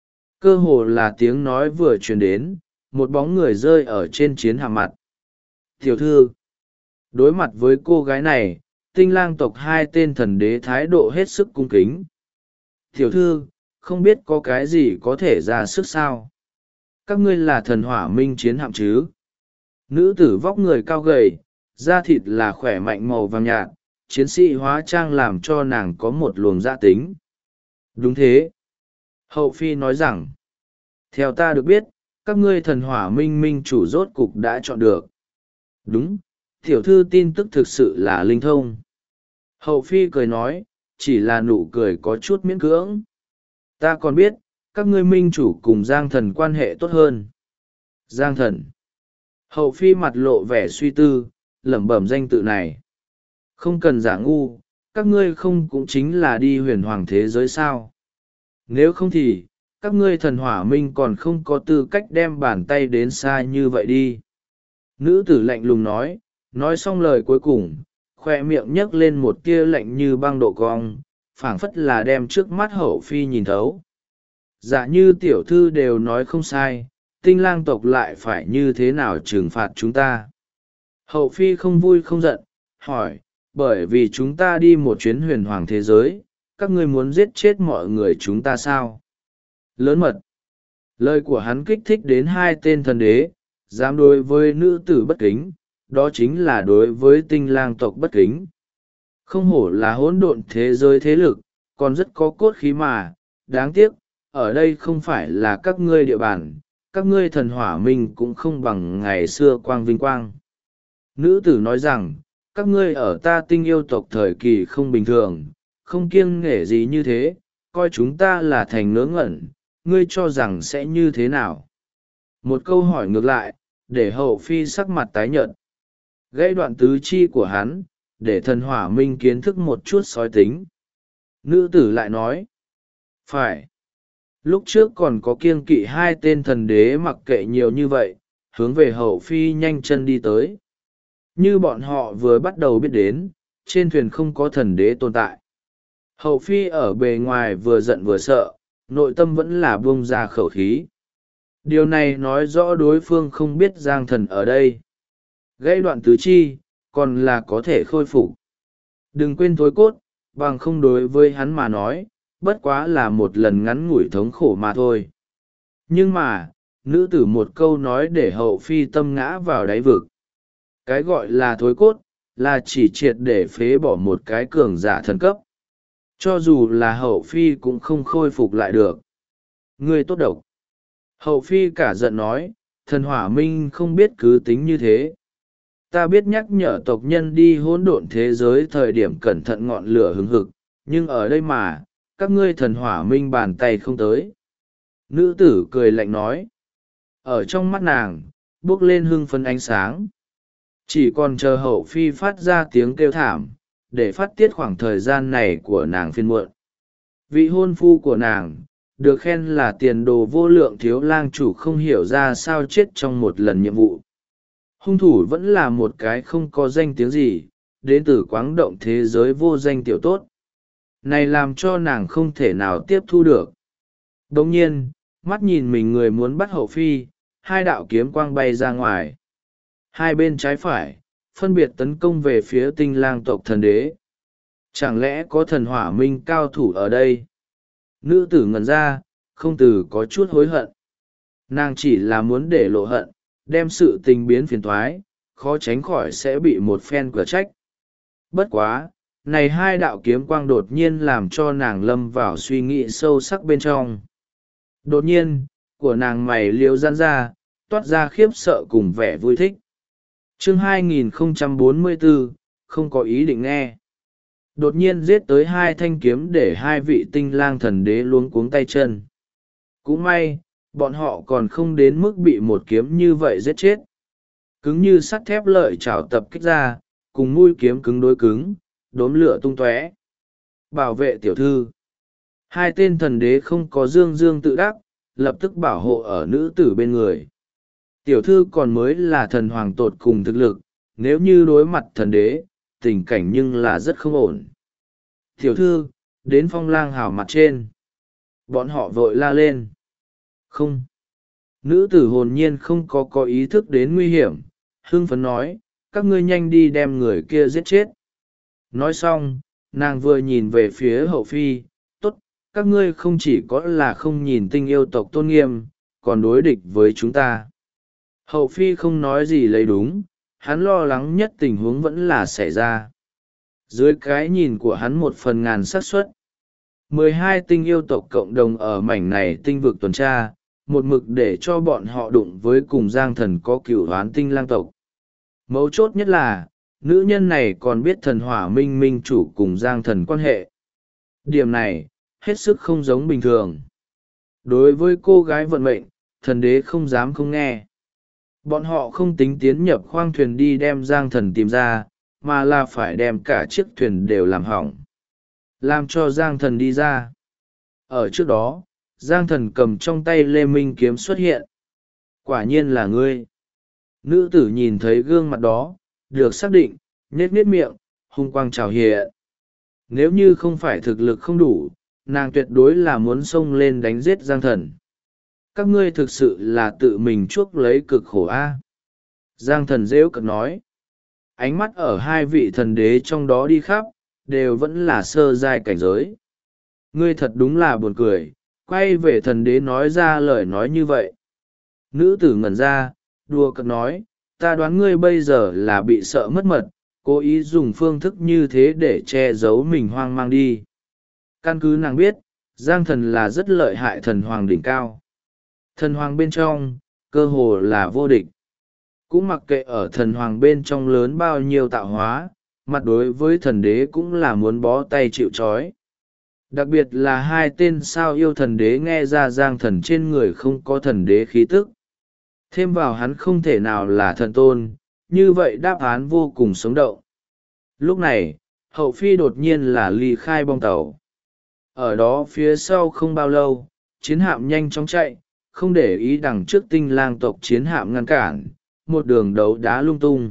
Cơ hồ là tiếng nói vừa truyền đến, một bóng người rơi ở trên chiến hạm mặt. Tiểu thư, đối mặt với cô gái này, tinh lang tộc hai tên thần đế thái độ hết sức cung kính. Tiểu thư, không biết có cái gì có thể ra sức sao? Các ngươi là thần hỏa minh chiến hạm chứ? Nữ tử vóc người cao gầy, da thịt là khỏe mạnh màu vàng nhạt, chiến sĩ hóa trang làm cho nàng có một luồng gia tính. Đúng thế. Hậu phi nói rằng, theo ta được biết, các ngươi thần hỏa minh minh chủ rốt cục đã chọn được. Đúng, tiểu thư tin tức thực sự là linh thông. Hậu phi cười nói, chỉ là nụ cười có chút miễn cưỡng. Ta còn biết, các ngươi minh chủ cùng giang thần quan hệ tốt hơn. Giang thần. Hậu phi mặt lộ vẻ suy tư, lẩm bẩm danh tự này. Không cần giả ngu, các ngươi không cũng chính là đi huyền hoàng thế giới sao? Nếu không thì, các ngươi thần hỏa minh còn không có tư cách đem bàn tay đến xa như vậy đi. Nữ tử lạnh lùng nói xong lời cuối cùng, khoe miệng nhấc lên một tia lạnh như băng độ cong, phảng phất là đem trước mắt hậu phi nhìn thấu. Dạ như tiểu thư đều nói không sai, tinh lang tộc lại phải như thế nào trừng phạt chúng ta? Hậu phi không vui không giận, hỏi, bởi vì chúng ta đi một chuyến huyền hoàng thế giới, các ngươi muốn giết chết mọi người chúng ta sao? Lớn mật. Lời của hắn kích thích đến hai tên thần đế, dám đối với nữ tử bất kính, đó chính là đối với tinh lang tộc bất kính. Không hổ là hỗn độn thế giới thế lực, còn rất có cốt khí mà, đáng tiếc, ở đây không phải là các ngươi địa bàn, các ngươi thần hỏa minh cũng không bằng ngày xưa quang vinh quang. Nữ tử nói rằng, các ngươi ở ta tinh yêu tộc thời kỳ không bình thường, không kiêng nể gì như thế, coi chúng ta là thành ngớ ngẩn, ngươi cho rằng sẽ như thế nào? Một câu hỏi ngược lại, để hậu phi sắc mặt tái nhợt. Gãy đoạn tứ chi của hắn, để thần hỏa minh kiến thức một chút sói tính. Nữ tử lại nói, phải. Lúc trước còn có kiêng kỵ hai tên thần đế mặc kệ nhiều như vậy, hướng về hậu phi nhanh chân đi tới. Như bọn họ vừa bắt đầu biết đến, trên thuyền không có thần đế tồn tại. Hậu phi ở bề ngoài vừa giận vừa sợ, nội tâm vẫn là buông ra khẩu khí. Điều này nói rõ đối phương không biết giang thần ở đây. Gãy đoạn tứ chi, còn là có thể khôi phục. Đừng quên thối cốt, bằng không đối với hắn mà nói, bất quá là một lần ngắn ngủi thống khổ mà thôi. Nhưng mà, nữ tử một câu nói để hậu phi tâm ngã vào đáy vực. Cái gọi là thối cốt, là chỉ triệt để phế bỏ một cái cường giả thần cấp. Cho dù là hậu phi cũng không khôi phục lại được. Ngươi tốt độc. Hậu phi cả giận nói, thần hỏa minh không biết cứ tính như thế. Ta biết nhắc nhở tộc nhân đi hỗn độn thế giới thời điểm cẩn thận ngọn lửa hừng hực, nhưng ở đây mà, các ngươi thần hỏa minh bàn tay không tới. Nữ tử cười lạnh nói. Ở trong mắt nàng, bước lên hưng phấn ánh sáng. Chỉ còn chờ hậu phi phát ra tiếng kêu thảm, để phát tiết khoảng thời gian này của nàng phiên muộn. Vị hôn phu của nàng, được khen là tiền đồ vô lượng thiếu lang chủ không hiểu ra sao chết trong một lần nhiệm vụ. Hung thủ vẫn là một cái không có danh tiếng gì, đến từ quáng động thế giới vô danh tiểu tốt. Này làm cho nàng không thể nào tiếp thu được. Đồng nhiên, mắt nhìn mình người muốn bắt hậu phi, hai đạo kiếm quang bay ra ngoài. Hai bên trái phải, phân biệt tấn công về phía tinh lang tộc thần đế. Chẳng lẽ có thần hỏa minh cao thủ ở đây? Nữ tử ngẩn ra, không từ có chút hối hận. Nàng chỉ là muốn để lộ hận, đem sự tình biến phiền thoái, khó tránh khỏi sẽ bị một phen cửa trách. Bất quá, này hai đạo kiếm quang đột nhiên làm cho nàng lâm vào suy nghĩ sâu sắc bên trong. Đột nhiên, của nàng mày liếu giãn ra, toát ra khiếp sợ cùng vẻ vui thích. Chương 2044, không có ý định nghe. Đột nhiên giết tới hai thanh kiếm để hai vị tinh lang thần đế luống cuống tay chân. Cũng may, bọn họ còn không đến mức bị một kiếm như vậy giết chết. Cứng như sắt thép lợi chảo tập kích ra, cùng mũi kiếm cứng đối cứng, đốm lửa tung tóe. Bảo vệ tiểu thư. Hai tên thần đế không có dương dương tự đắc, lập tức bảo hộ ở nữ tử bên người. Tiểu thư còn mới là thần hoàng tột cùng thực lực, nếu như đối mặt thần đế, tình cảnh nhưng là rất không ổn. Tiểu thư, đến phong lang hào mặt trên. Bọn họ vội la lên. Không. Nữ tử hồn nhiên không có ý thức đến nguy hiểm, hưng phấn nói, các ngươi nhanh đi đem người kia giết chết. Nói xong, nàng vừa nhìn về phía hậu phi, tốt, các ngươi không chỉ có là không nhìn tinh yêu tộc tôn nghiêm, còn đối địch với chúng ta. Hậu phi không nói gì lấy đúng, hắn lo lắng nhất tình huống vẫn là xảy ra. Dưới cái nhìn của hắn 1/1000 xác suất, 12 tinh yêu tộc cộng đồng ở mảnh này tinh vực tuần tra, một mực để cho bọn họ đụng với cùng giang thần có cửu hoán tinh lang tộc. Mấu chốt nhất là, nữ nhân này còn biết thần hỏa minh minh chủ cùng giang thần quan hệ. Điểm này, hết sức không giống bình thường. Đối với cô gái vận mệnh, thần đế không dám không nghe. Bọn họ không tính tiến nhập khoang thuyền đi đem giang thần tìm ra, mà là phải đem cả chiếc thuyền đều làm hỏng. Làm cho giang thần đi ra. Ở trước đó, giang thần cầm trong tay lê minh kiếm xuất hiện. Quả nhiên là ngươi. Nữ tử nhìn thấy gương mặt đó, được xác định, nhếch nhếch miệng, hung quang trào hiện. Nếu như không phải thực lực không đủ, nàng tuyệt đối là muốn xông lên đánh giết giang thần. Các ngươi thực sự là tự mình chuốc lấy cực khổ a. Giang thần rêu cợt nói. Ánh mắt ở hai vị thần đế trong đó đi khắp, đều vẫn là sơ giai cảnh giới. Ngươi thật đúng là buồn cười, quay về thần đế nói ra lời nói như vậy. Nữ tử ngẩn ra, đùa cợt nói, ta đoán ngươi bây giờ là bị sợ mất mật, cố ý dùng phương thức như thế để che giấu mình hoang mang đi. Căn cứ nàng biết, giang thần là rất lợi hại thần hoàng đỉnh cao. Thần hoàng bên trong, cơ hồ là vô địch. Cũng mặc kệ ở thần hoàng bên trong lớn bao nhiêu tạo hóa, mặt đối với thần đế cũng là muốn bó tay chịu trói. Đặc biệt là hai tên sao yêu thần đế nghe ra giang thần trên người không có thần đế khí tức. Thêm vào hắn không thể nào là thần tôn, như vậy đáp án vô cùng sống động. Lúc này, hậu phi đột nhiên là ly khai bong tàu. Ở đó phía sau không bao lâu, chiến hạm nhanh chóng chạy, không để ý đằng trước tinh lang tộc chiến hạm ngăn cản, một đường đấu đá lung tung.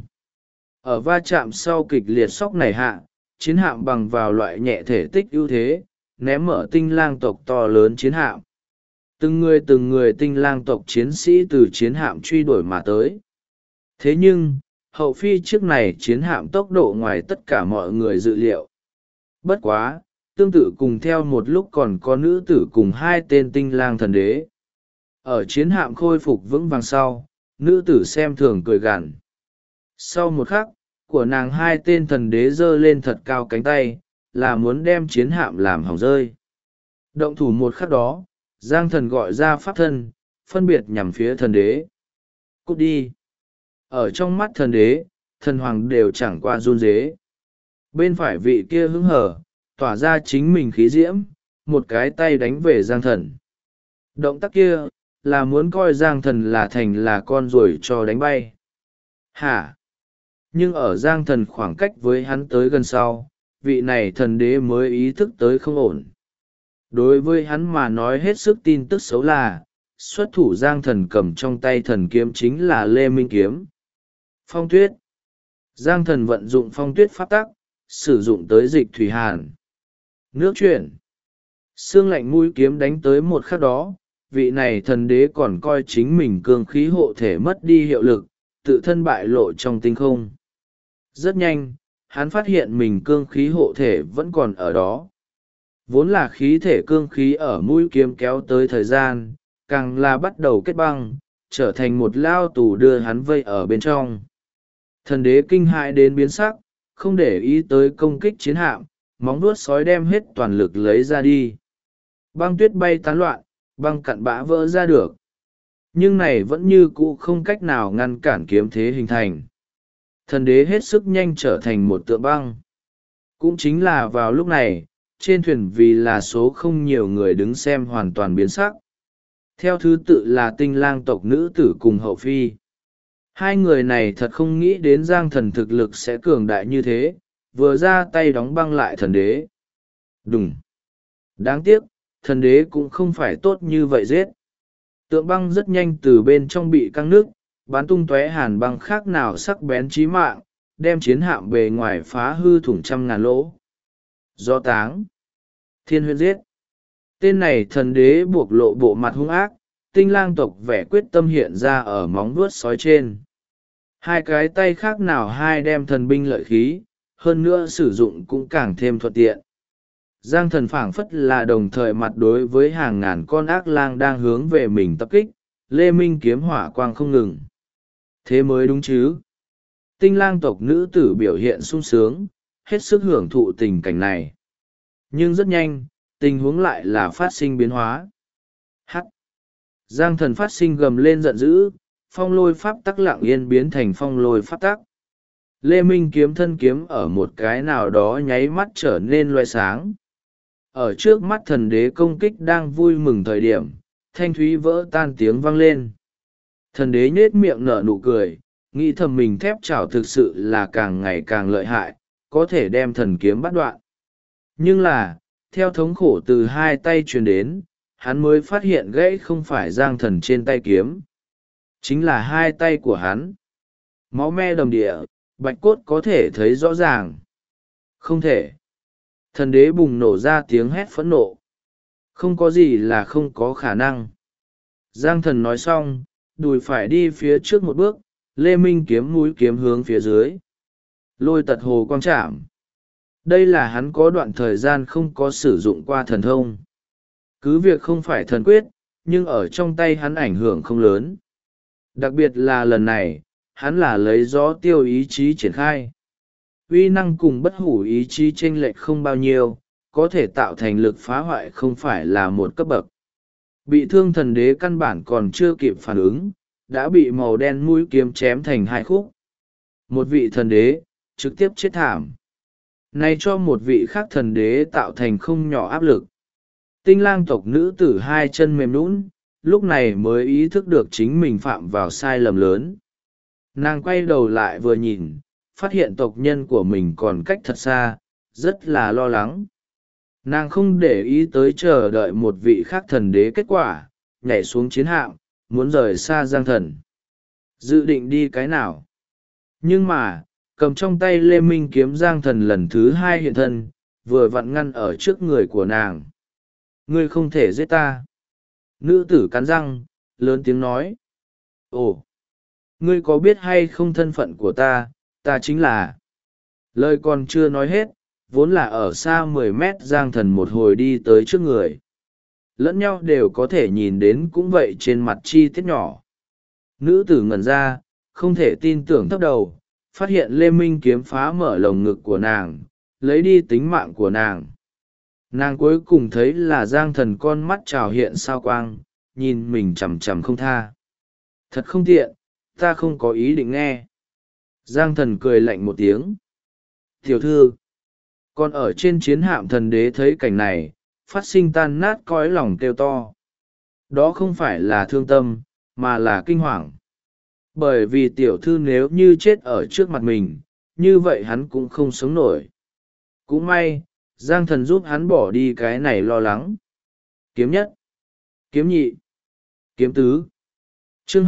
Ở va chạm sau kịch liệt sóc nảy hạ, chiến hạm bằng vào loại nhẹ thể tích ưu thế, ném mở tinh lang tộc to lớn chiến hạm. Từng người tinh lang tộc chiến sĩ từ chiến hạm truy đuổi mà tới. Thế nhưng, hậu phi trước này chiến hạm tốc độ ngoài tất cả mọi người dự liệu. Bất quá, tương tự cùng theo một lúc còn có nữ tử cùng hai tên tinh lang thần đế. Ở chiến hạm khôi phục vững vàng sau, nữ tử xem thường cười gằn. Sau một khắc, của nàng hai tên thần đế giơ lên thật cao cánh tay, là muốn đem chiến hạm làm hỏng rơi. Động thủ một khắc đó, Giang Thần gọi ra pháp thân, phân biệt nhằm phía thần đế. Cút đi! Ở trong mắt thần đế, thần hoàng đều chẳng qua run rế. Bên phải vị kia hứng hở, tỏa ra chính mình khí diễm, một cái tay đánh về Giang Thần. Động tác kia, là muốn coi Giang Thần là thành là con ruồi cho đánh bay. Hả? Nhưng ở Giang Thần khoảng cách với hắn tới gần sau, vị này thần đế mới ý thức tới không ổn. Đối với hắn mà nói hết sức tin tức xấu là, xuất thủ Giang Thần cầm trong tay thần kiếm chính là Lê Minh Kiếm. Phong tuyết. Giang Thần vận dụng phong tuyết pháp tắc, sử dụng tới dịch thủy hàn. Nước chuyển. Sương lạnh mũi kiếm đánh tới một khắc đó, vị này thần đế còn coi chính mình cương khí hộ thể mất đi hiệu lực, tự thân bại lộ trong tinh không. Rất nhanh, hắn phát hiện mình cương khí hộ thể vẫn còn ở đó. Vốn là khí thể cương khí ở mũi kiếm kéo tới thời gian, càng là bắt đầu kết băng, trở thành một lao tù đưa hắn vây ở bên trong. Thần đế kinh hãi đến biến sắc, không để ý tới công kích chiến hạm, móng vuốt sói đem hết toàn lực lấy ra đi. Băng tuyết bay tán loạn, băng cặn bã vỡ ra được. Nhưng này vẫn như cũ không cách nào ngăn cản kiếm thế hình thành. Thần đế hết sức nhanh trở thành một tượng băng. Cũng chính là vào lúc này, trên thuyền vì là số không nhiều người đứng xem hoàn toàn biến sắc. Theo thứ tự là Tinh Lang tộc nữ tử cùng hậu phi. Hai người này thật không nghĩ đến Giang Thần thực lực sẽ cường đại như thế, vừa ra tay đóng băng lại thần đế. Đùng! Đáng tiếc, thần đế cũng không phải tốt như vậy giết. Tượng băng rất nhanh từ bên trong bị căng nước, bắn tung tóe hàn băng khác nào sắc bén chí mạng, đem chiến hạm bề ngoài phá hư thủng trăm ngàn lỗ. Do táng. Thiên huyễn giết. Tên này thần đế buộc lộ bộ mặt hung ác, Tinh Lang tộc vẻ quyết tâm hiện ra ở móng vuốt sói trên. Hai cái tay khác nào hai đem thần binh lợi khí, hơn nữa sử dụng cũng càng thêm thuận tiện. Giang Thần phảng phất là đồng thời mặt đối với hàng ngàn con ác lang đang hướng về mình tập kích, Lê Minh kiếm hỏa quang không ngừng. Thế mới đúng chứ. Tinh Lang tộc nữ tử biểu hiện sung sướng, hết sức hưởng thụ tình cảnh này. Nhưng rất nhanh, tình huống lại là phát sinh biến hóa. Hắc. Giang Thần phát sinh gầm lên giận dữ, phong lôi pháp tắc lặng yên biến thành phong lôi pháp tắc. Lê Minh kiếm thân kiếm ở một cái nào đó nháy mắt trở nên loe sáng. Ở trước mắt thần đế công kích đang vui mừng thời điểm, thanh thúy vỡ tan tiếng vang lên. Thần đế nhết miệng nở nụ cười, nghĩ thầm mình thép chảo thực sự là càng ngày càng lợi hại, có thể đem thần kiếm bắt đoạn. Nhưng là, theo thống khổ từ hai tay truyền đến, hắn mới phát hiện gãy không phải Giang Thần trên tay kiếm. Chính là hai tay của hắn. Máu me đầm địa, bạch cốt có thể thấy rõ ràng. Không thể. Thần đế bùng nổ ra tiếng hét phẫn nộ. Không có gì là không có khả năng. Giang Thần nói xong, đùi phải đi phía trước một bước, Lê Minh kiếm mũi kiếm hướng phía dưới. Lôi tật hồ quang trảm. Đây là hắn có đoạn thời gian không có sử dụng qua thần thông. Cứ việc không phải thần quyết, nhưng ở trong tay hắn ảnh hưởng không lớn. Đặc biệt là lần này, hắn là lấy gió tiêu ý chí triển khai. Uy năng cùng bất hủ ý chí chênh lệch không bao nhiêu, có thể tạo thành lực phá hoại không phải là một cấp bậc. Bị thương thần đế căn bản còn chưa kịp phản ứng, đã bị màu đen mũi kiếm chém thành hai khúc. Một vị thần đế, trực tiếp chết thảm. Này cho một vị khác thần đế tạo thành không nhỏ áp lực. Tinh Lang tộc nữ tử hai chân mềm nhũn, lúc này mới ý thức được chính mình phạm vào sai lầm lớn. Nàng quay đầu lại vừa nhìn, phát hiện tộc nhân của mình còn cách thật xa, rất là lo lắng. Nàng không để ý tới chờ đợi một vị khác thần đế kết quả, nhảy xuống chiến hạm, muốn rời xa Giang Thần. Dự định đi cái nào? Nhưng mà, cầm trong tay Lê Minh kiếm Giang Thần lần thứ hai hiện thân, vừa vặn ngăn ở trước người của nàng. Ngươi không thể giết ta. Nữ tử cắn răng, lớn tiếng nói. Ồ! Ngươi có biết hay không thân phận của ta, ta chính là... Lời còn chưa nói hết, vốn là ở xa 10 mét Giang Thần một hồi đi tới trước người. Lẫn nhau đều có thể nhìn đến cũng vậy trên mặt chi tiết nhỏ. Nữ tử ngẩn ra, không thể tin tưởng thấp đầu, phát hiện Lê Minh Kiếm phá mở lồng ngực của nàng, lấy đi tính mạng của nàng. Nàng cuối cùng thấy là Giang Thần con mắt trào hiện sao quang, nhìn mình chằm chằm không tha. Thật không tiện, ta không có ý định nghe. Giang Thần cười lạnh một tiếng. Tiểu thư, còn ở trên chiến hạm thần đế thấy cảnh này, phát sinh tan nát cõi lòng kêu to. Đó không phải là thương tâm, mà là kinh hoàng. Bởi vì tiểu thư nếu như chết ở trước mặt mình, như vậy hắn cũng không sống nổi. Cũng may, Giang Thần giúp hắn bỏ đi cái này lo lắng. Kiếm nhất, kiếm nhị, kiếm tứ. Chương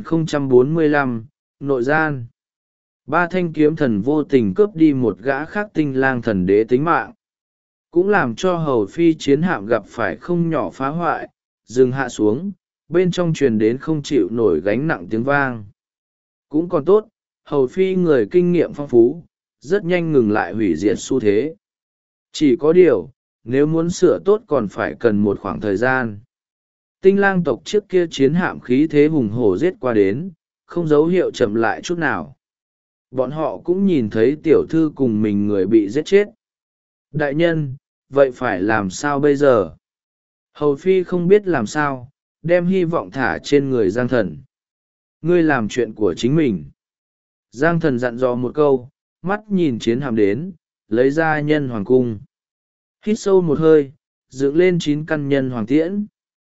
2045, Nội gian. Ba thanh kiếm thần vô tình cướp đi một gã khác tinh lang thần đế tính mạng. Cũng làm cho hầu phi chiến hạm gặp phải không nhỏ phá hoại, dừng hạ xuống, bên trong truyền đến không chịu nổi gánh nặng tiếng vang. Cũng còn tốt, hầu phi người kinh nghiệm phong phú, rất nhanh ngừng lại hủy diệt xu thế. Chỉ có điều, nếu muốn sửa tốt còn phải cần một khoảng thời gian. Tinh lang tộc trước kia chiến hạm khí thế hùng hổ giết qua đến, không dấu hiệu chậm lại chút nào. Bọn họ cũng nhìn thấy tiểu thư cùng mình người bị giết chết. Đại nhân, vậy phải làm sao bây giờ? Hầu phi không biết làm sao, đem hy vọng thả trên người Giang Thần. Ngươi làm chuyện của chính mình. Giang Thần dặn dò một câu, mắt nhìn chiến hạm đến, lấy ra nhân hoàng cung. Hít sâu một hơi, dựng lên 9 căn nhân hoàng tiễn.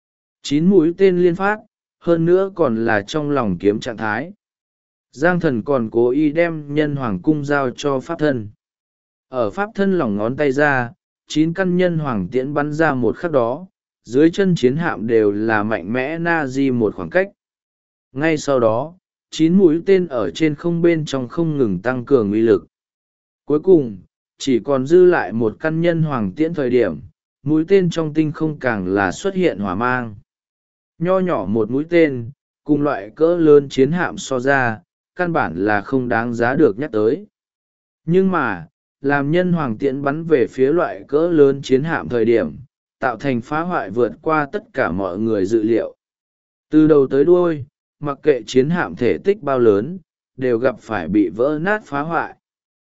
9 mũi tên liên phát, hơn nữa còn là trong lòng kiếm trạng thái. Giang Thần còn cố ý đem nhân hoàng cung giao cho pháp thân. Ở pháp thân lỏng ngón tay ra, 9 căn nhân hoàng tiễn bắn ra một khắc đó, dưới chân chiến hạm đều là mạnh mẽ na di một khoảng cách. Ngay sau đó, 9 mũi tên ở trên không bên trong không ngừng tăng cường uy lực. Cuối cùng, chỉ còn dư lại một căn nhân hoàng tiễn thời điểm, mũi tên trong tinh không càng là xuất hiện hỏa mang. Nho nhỏ một mũi tên, cùng loại cỡ lớn chiến hạm so ra, căn bản là không đáng giá được nhắc tới. Nhưng mà, làm nhân hoàng tiễn bắn về phía loại cỡ lớn chiến hạm thời điểm, tạo thành phá hoại vượt qua tất cả mọi người dự liệu. Từ đầu tới đuôi, mặc kệ chiến hạm thể tích bao lớn, đều gặp phải bị vỡ nát phá hoại.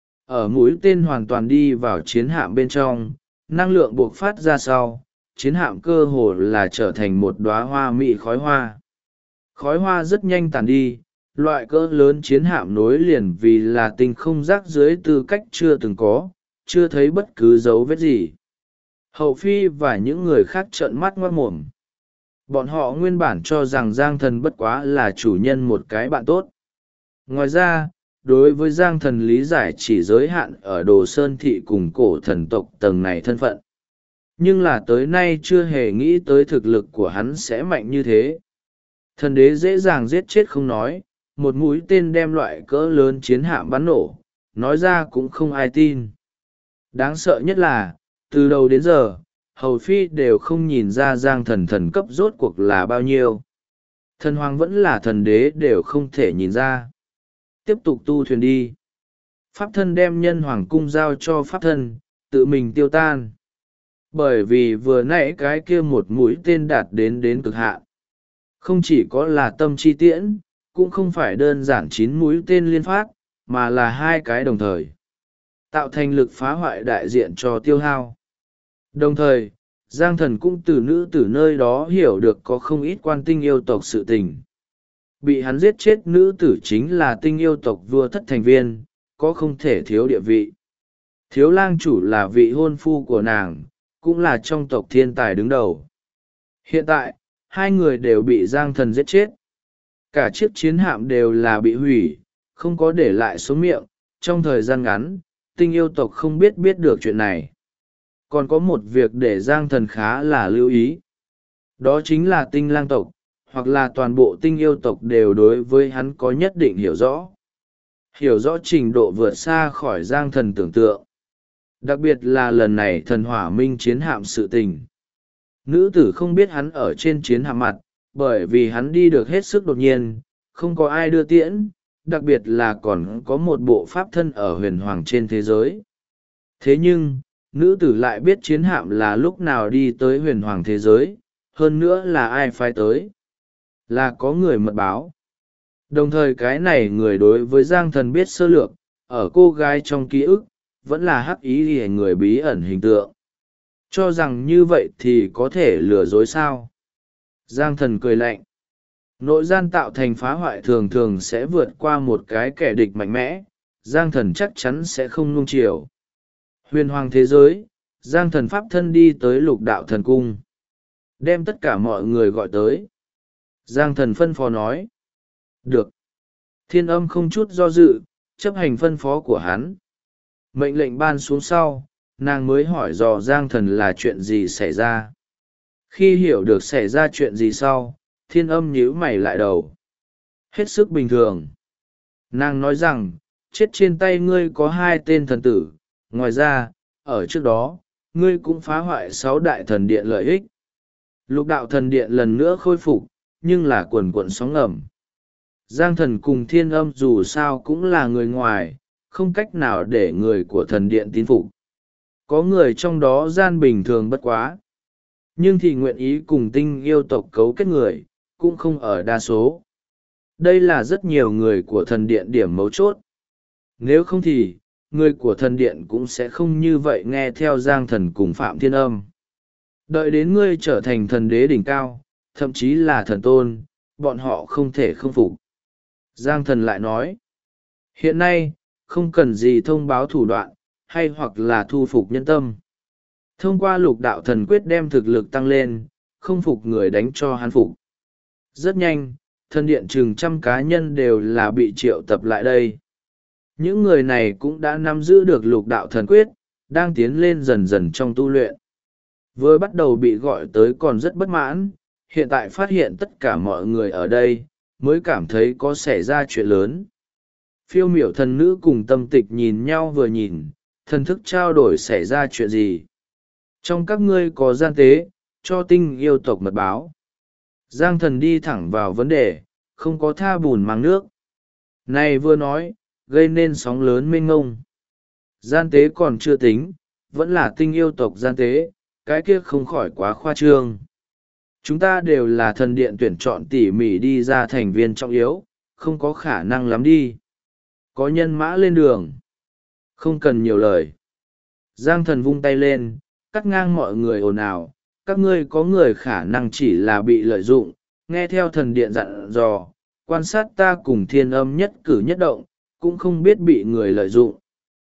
Ở mũi tên hoàn toàn đi vào chiến hạm bên trong, năng lượng buộc phát ra sau, chiến hạm cơ hồ là trở thành một đóa hoa mị khói hoa. Khói hoa rất nhanh tàn đi, loại cỡ lớn chiến hạm nối liền vì là tinh không rác dưới tư cách chưa từng có, chưa thấy bất cứ dấu vết gì. Hậu phi và những người khác trợn mắt ngoác mồm. Bọn họ nguyên bản cho rằng Giang Thần bất quá là chủ nhân một cái bạn tốt. Ngoài ra, đối với Giang Thần lý giải chỉ giới hạn ở Đồ Sơn Thị cùng cổ thần tộc tầng này thân phận. Nhưng là tới nay chưa hề nghĩ tới thực lực của hắn sẽ mạnh như thế. Thần đế dễ dàng giết chết không nói, một mũi tên đem loại cỡ lớn chiến hạm bắn nổ, nói ra cũng không ai tin. Đáng sợ nhất là, từ đầu đến giờ, hầu phi đều không nhìn ra Giang Thần thần cấp rốt cuộc là bao nhiêu. Thần hoàng vẫn là thần đế đều không thể nhìn ra. Tiếp tục tu thuyền đi. Pháp thân đem nhân hoàng cung giao cho pháp thân, tự mình tiêu tan. Bởi vì vừa nãy cái kia một mũi tên đạt đến cực hạn. Không chỉ có là tâm chi tiễn, cũng không phải đơn giản 9 mũi tên liên phát, mà là 2 cái đồng thời. Tạo thành lực phá hoại đại diện cho tiêu hao. Đồng thời, Giang Thần cũng từ nữ tử nơi đó hiểu được có không ít quan tinh yêu tộc sự tình. Bị hắn giết chết nữ tử chính là tinh yêu tộc vua thất thành viên, có không thể thiếu địa vị. Thiếu lang chủ là vị hôn phu của nàng, cũng là trong tộc thiên tài đứng đầu. Hiện tại, 2 người đều bị Giang Thần giết chết. Cả chiếc chiến hạm đều là bị hủy, không có để lại số miệng. Trong thời gian ngắn, tinh yêu tộc không biết được chuyện này. Còn có một việc để Giang Thần khá là lưu ý. Đó chính là tinh lang tộc, hoặc là toàn bộ tinh yêu tộc đều đối với hắn có nhất định hiểu rõ. Hiểu rõ trình độ vượt xa khỏi Giang Thần tưởng tượng. Đặc biệt là lần này thần hỏa minh chiến hạm sự tình. Nữ tử không biết hắn ở trên chiến hạm mặt, bởi vì hắn đi được hết sức đột nhiên, không có ai đưa tiễn, đặc biệt là còn có một bộ pháp thân ở huyền hoàng trên thế giới. Thế nhưng, nữ tử lại biết chiến hạm là lúc nào đi tới huyền hoàng thế giới, hơn nữa là ai phái tới. Là có người mật báo. Đồng thời cái này người đối với Giang Thần biết sơ lược, ở cô gái trong ký ức vẫn là hắc ý ỉa người bí ẩn hình tượng. Cho rằng như vậy thì có thể lừa dối sao? Giang thần cười lạnh. Nội gian tạo thành phá hoại thường thường sẽ vượt qua một cái kẻ địch mạnh mẽ, Giang thần chắc chắn sẽ không nuông chiều. Huyền hoàng thế giới, Giang thần pháp thân đi tới lục đạo thần cung. Đem tất cả mọi người gọi tới. Giang thần phân phó nói. Được. Thiên âm không chút do dự, chấp hành phân phó của hắn. Mệnh lệnh ban xuống sau, nàng mới hỏi dò Giang thần là chuyện gì xảy ra. Khi hiểu được xảy ra chuyện gì sau, thiên âm nhíu mày lại đầu. Hết sức bình thường. Nàng nói rằng, chết trên tay ngươi có 2 tên thần tử, ngoài ra, ở trước đó, ngươi cũng phá hoại 6 đại thần điện lợi ích. Lục đạo thần điện lần nữa khôi phục, nhưng là quần quận sóng ngầm. Giang thần cùng thiên âm dù sao cũng là người ngoài, không cách nào để người của thần điện tín phục. Có người trong đó gian bình thường bất quá, nhưng thì nguyện ý cùng tinh yêu tộc cấu kết người, cũng không ở đa số. Đây là rất nhiều người của thần điện điểm mấu chốt. Nếu không thì, người của thần điện cũng sẽ không như vậy nghe theo Giang thần cùng Phạm Thiên Âm. Đợi đến ngươi trở thành thần đế đỉnh cao, thậm chí là thần tôn, bọn họ không thể không phục. Giang thần lại nói, hiện nay, không cần gì thông báo thủ đoạn, hay hoặc là thu phục nhân tâm. Thông qua lục đạo thần quyết đem thực lực tăng lên, không phục người đánh cho hắn phục. Rất nhanh, thần điện chừng 100 cá nhân đều là bị triệu tập lại đây. Những người này cũng đã nắm giữ được lục đạo thần quyết, đang tiến lên dần dần trong tu luyện. Vừa bắt đầu bị gọi tới còn rất bất mãn, hiện tại phát hiện tất cả mọi người ở đây, mới cảm thấy có xảy ra chuyện lớn. Phiêu miểu thần nữ cùng tâm tịch nhìn nhau vừa nhìn, thần thức trao đổi xảy ra chuyện gì. Trong các ngươi có gian tế, cho tinh yêu tộc mật báo. Giang thần đi thẳng vào vấn đề, không có tha bùn mang nước. Này vừa nói, gây nên sóng lớn mênh ngông. Gian tế còn chưa tính, vẫn là tinh yêu tộc gian tế, cái kia không khỏi quá khoa trương. Chúng ta đều là thần điện tuyển chọn tỉ mỉ đi ra thành viên trọng yếu, không có khả năng lắm đi. Có nhân mã lên đường. Không cần nhiều lời. Giang thần vung tay lên, cắt ngang mọi người ồn ào. Các ngươi có người khả năng chỉ là bị lợi dụng, nghe theo thần điện dặn dò, quan sát ta cùng thiên âm nhất cử nhất động, cũng không biết bị người lợi dụng.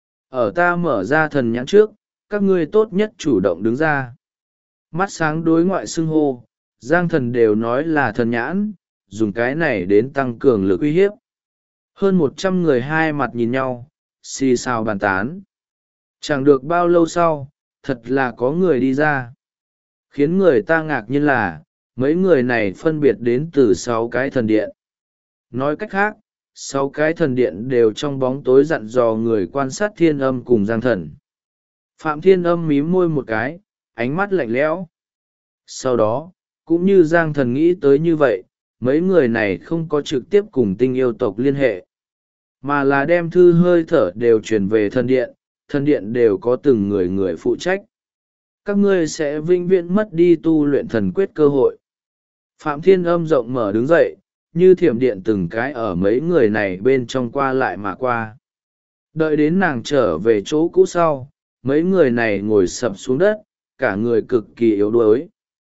Ở ta mở ra thần nhãn trước, các ngươi tốt nhất chủ động đứng ra. Mắt sáng đối ngoại xưng hô, Giang thần đều nói là thần nhãn, dùng cái này đến tăng cường lực uy hiếp. Hơn 100 người hai mặt nhìn nhau, xì xào bàn tán. Chẳng được bao lâu sau, thật là có người đi ra. Khiến người ta ngạc nhiên là, mấy người này phân biệt đến từ 6 cái thần điện. Nói cách khác, 6 cái thần điện đều trong bóng tối dặn dò người quan sát thiên âm cùng Giang thần. Phạm Thiên Âm mím môi một cái, ánh mắt lạnh lẽo. Sau đó, cũng như Giang thần nghĩ tới như vậy, mấy người này không có trực tiếp cùng tinh yêu tộc liên hệ, mà là đem thư hơi thở đều truyền về thần điện đều có từng người người phụ trách. Các ngươi sẽ vĩnh viễn mất đi tu luyện thần quyết cơ hội. Phạm Thiên Âm rộng mở đứng dậy, như thiểm điện từng cái ở mấy người này bên trong qua lại mà qua. Đợi đến nàng trở về chỗ cũ sau, mấy người này ngồi sập xuống đất, cả người cực kỳ yếu đuối.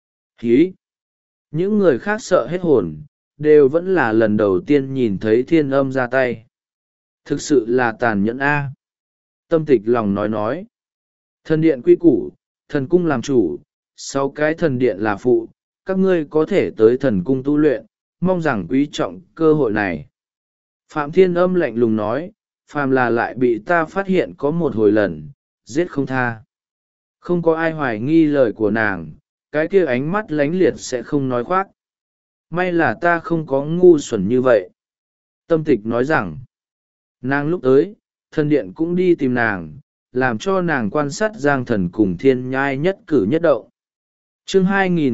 Hí! Những người khác sợ hết hồn, đều vẫn là lần đầu tiên nhìn thấy Thiên Âm ra tay. Thực sự là tàn nhẫn a. Tâm tịch lòng nói. Thần điện quy củ, thần cung làm chủ, 6 cái thần điện là phụ, các ngươi có thể tới thần cung tu luyện, mong rằng quý trọng cơ hội này. Phạm Thiên Âm lạnh lùng nói, phàm là lại bị ta phát hiện có một hồi lần, giết không tha. Không có ai hoài nghi lời của nàng, cái kia ánh mắt lánh liệt sẽ không nói khoác. May là ta không có ngu xuẩn như vậy. Tâm tịch nói rằng, nàng lúc tới, thần điện cũng đi tìm nàng, làm cho nàng quan sát Giang thần cùng thiên nhai nhất cử nhất động. Chương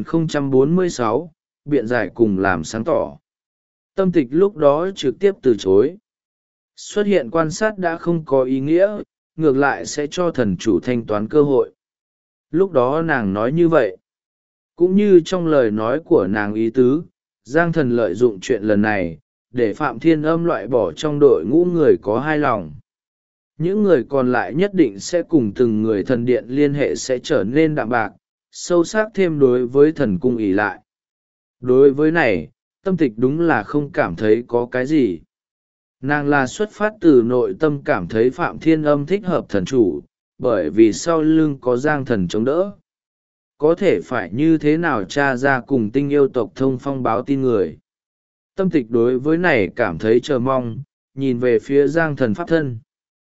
2046, biện giải cùng làm sáng tỏ. Tâm tịch lúc đó trực tiếp từ chối. Xuất hiện quan sát đã không có ý nghĩa, ngược lại sẽ cho thần chủ thanh toán cơ hội. Lúc đó nàng nói như vậy. Cũng như trong lời nói của nàng ý tứ, Giang thần lợi dụng chuyện lần này, để Phạm Thiên Âm loại bỏ trong đội ngũ người có hai lòng. những người còn lại nhất định sẽ cùng từng người thần điện liên hệ sẽ trở nên đạm bạc sâu sắc thêm đối với thần cung ỷ lại. Đối với này, Tâm Tịch đúng là không cảm thấy có cái gì. Nàng là xuất phát từ nội tâm cảm thấy Phạm Thiên Âm thích hợp thần chủ, bởi vì sau lưng có Giang Thần chống đỡ. Có thể phải như thế nào tra ra cùng Tinh Yêu tộc thông phong báo tin người. Tâm Tịch đối với này cảm thấy chờ mong, nhìn về phía Giang Thần pháp thân.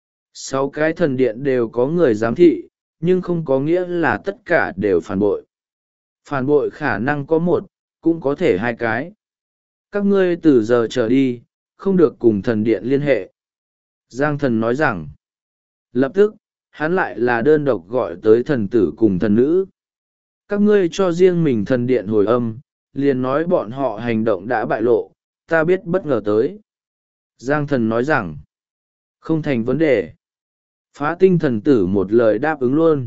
6 cái thần điện đều có người giám thị, nhưng không có nghĩa là tất cả đều phản bội. Phản bội khả năng có 1, cũng có thể 2 cái. Các ngươi từ giờ trở đi, không được cùng thần điện liên hệ. Giang Thần nói rằng, lập tức, hắn lại là đơn độc gọi tới thần tử cùng thần nữ. Các ngươi cho riêng mình thần điện hồi âm, liền nói bọn họ hành động đã bại lộ, ta biết bất ngờ tới. Giang Thần nói rằng, không thành vấn đề. Phá Tinh thần tử một lời đáp ứng luôn.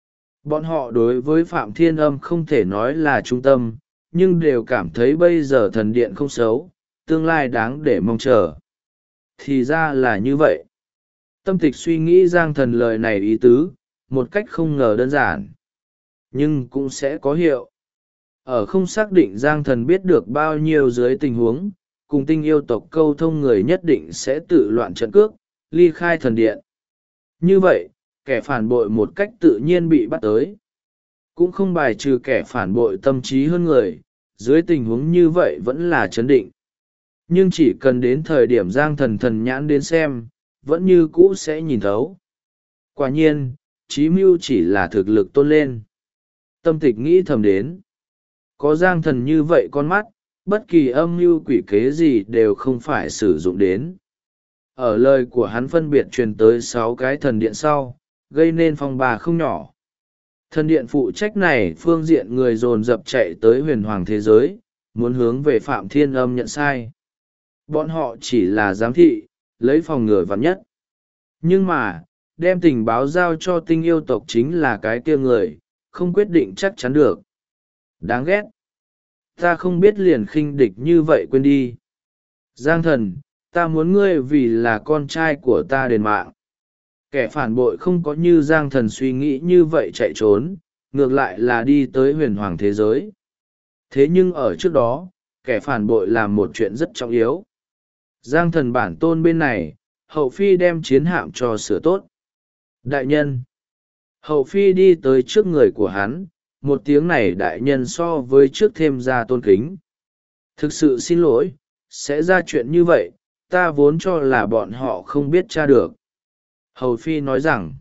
Bọn họ đối với Phạm Thiên Âm không thể nói là trung tâm, nhưng đều cảm thấy bây giờ thần điện không xấu, tương lai đáng để mong chờ. Thì ra là như vậy. Tâm Tịch suy nghĩ Giang Thần lời này ý tứ, một cách không ngờ đơn giản. Nhưng cũng sẽ có hiệu. Ở không xác định Giang Thần biết được bao nhiêu dưới tình huống, cùng Tinh Yêu tộc câu thông người nhất định sẽ tự loạn trận cước, ly khai thần điện. Như vậy, kẻ phản bội một cách tự nhiên bị bắt tới. Cũng không bài trừ kẻ phản bội tâm trí hơn người, dưới tình huống như vậy vẫn là chấn định. Nhưng chỉ cần đến thời điểm Giang Thần thần nhãn đến xem, vẫn như cũ sẽ nhìn thấu. Quả nhiên, Chí Mưu chỉ là thực lực tôn lên. Tâm Tịch nghĩ thầm đến. Có Giang Thần như vậy con mắt, bất kỳ âm mưu quỷ kế gì đều không phải sử dụng đến. Ở lời của hắn phân biệt truyền tới 6 cái thần điện sau, gây nên phong ba không nhỏ. Thần điện phụ trách này phương diện người dồn dập chạy tới huyền hoàng thế giới, muốn hướng về Phạm Thiên Âm nhận sai. Bọn họ chỉ là giám thị, lấy phòng ngừa vắn nhất. Nhưng mà, đem tình báo giao cho Tinh Yêu tộc chính là cái kia người, không quyết định chắc chắn được. Đáng ghét. Ta không biết liền khinh địch như vậy quên đi. Giang Thần, ta muốn ngươi vì là con trai của ta đền mạng. Kẻ phản bội không có như Giang Thần suy nghĩ như vậy chạy trốn, ngược lại là đi tới huyền hoàng thế giới. Thế nhưng ở trước đó, kẻ phản bội làm một chuyện rất trọng yếu. Giang Thần bản tôn bên này, hậu phi đem chiến hạm cho sửa tốt. Đại nhân. Hậu phi đi tới trước người của hắn, một tiếng này đại nhân so với trước thêm ra tôn kính. Thực sự xin lỗi, sẽ ra chuyện như vậy, ta vốn cho là bọn họ không biết tra được. Hầu phi nói rằng,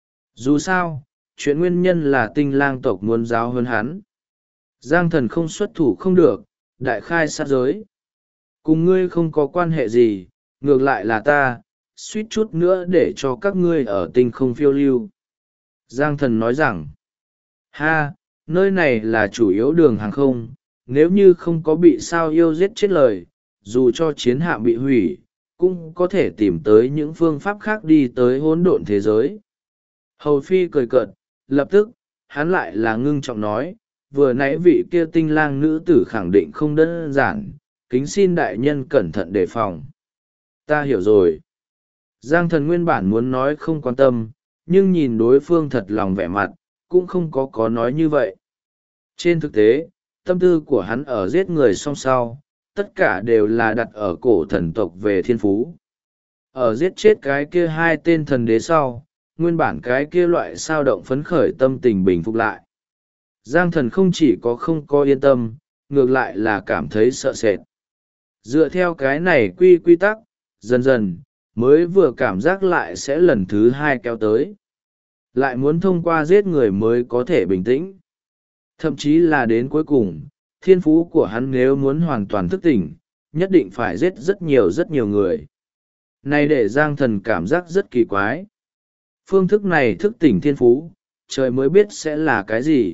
dù sao, chuyện nguyên nhân là Tinh Lang tộc muốn giáo hơn hắn. Giang Thần không xuất thủ không được, đại khai sát giới. Cùng ngươi không có quan hệ gì, ngược lại là ta, suýt chút nữa để cho các ngươi ở tinh không phiêu lưu. Giang Thần nói rằng, ha, nơi này là chủ yếu đường hàng không, nếu như không có bị sao yêu giết chết lời, dù cho chiến hạm bị hủy, cũng có thể tìm tới những phương pháp khác đi tới hỗn độn thế giới. Hầu Phi cười cợt, lập tức, hắn lại là ngưng trọng nói, vừa nãy vị kia Tinh Lang nữ tử khẳng định không đơn giản, kính xin đại nhân cẩn thận đề phòng. Ta hiểu rồi. Giang Thần nguyên bản muốn nói không quan tâm, nhưng nhìn đối phương thật lòng vẻ mặt, cũng không có nói như vậy. Trên thực tế, tâm tư của hắn ở giết người song sau, tất cả đều là đặt ở cổ thần tộc về thiên phú. Ở giết chết cái kia 2 tên thần đế sau, nguyên bản cái kia loại sao động phấn khởi tâm tình bình phục lại. Giang Thần không chỉ có không có yên tâm, ngược lại là cảm thấy sợ sệt. Dựa theo cái này quy tắc, dần dần, mới vừa cảm giác lại sẽ lần thứ 2 kéo tới. Lại muốn thông qua giết người mới có thể bình tĩnh. Thậm chí là đến cuối cùng, thiên phú của hắn nếu muốn hoàn toàn thức tỉnh, nhất định phải giết rất nhiều người. Này để Giang Thần cảm giác rất kỳ quái. Phương thức này thức tỉnh thiên phú, trời mới biết sẽ là cái gì.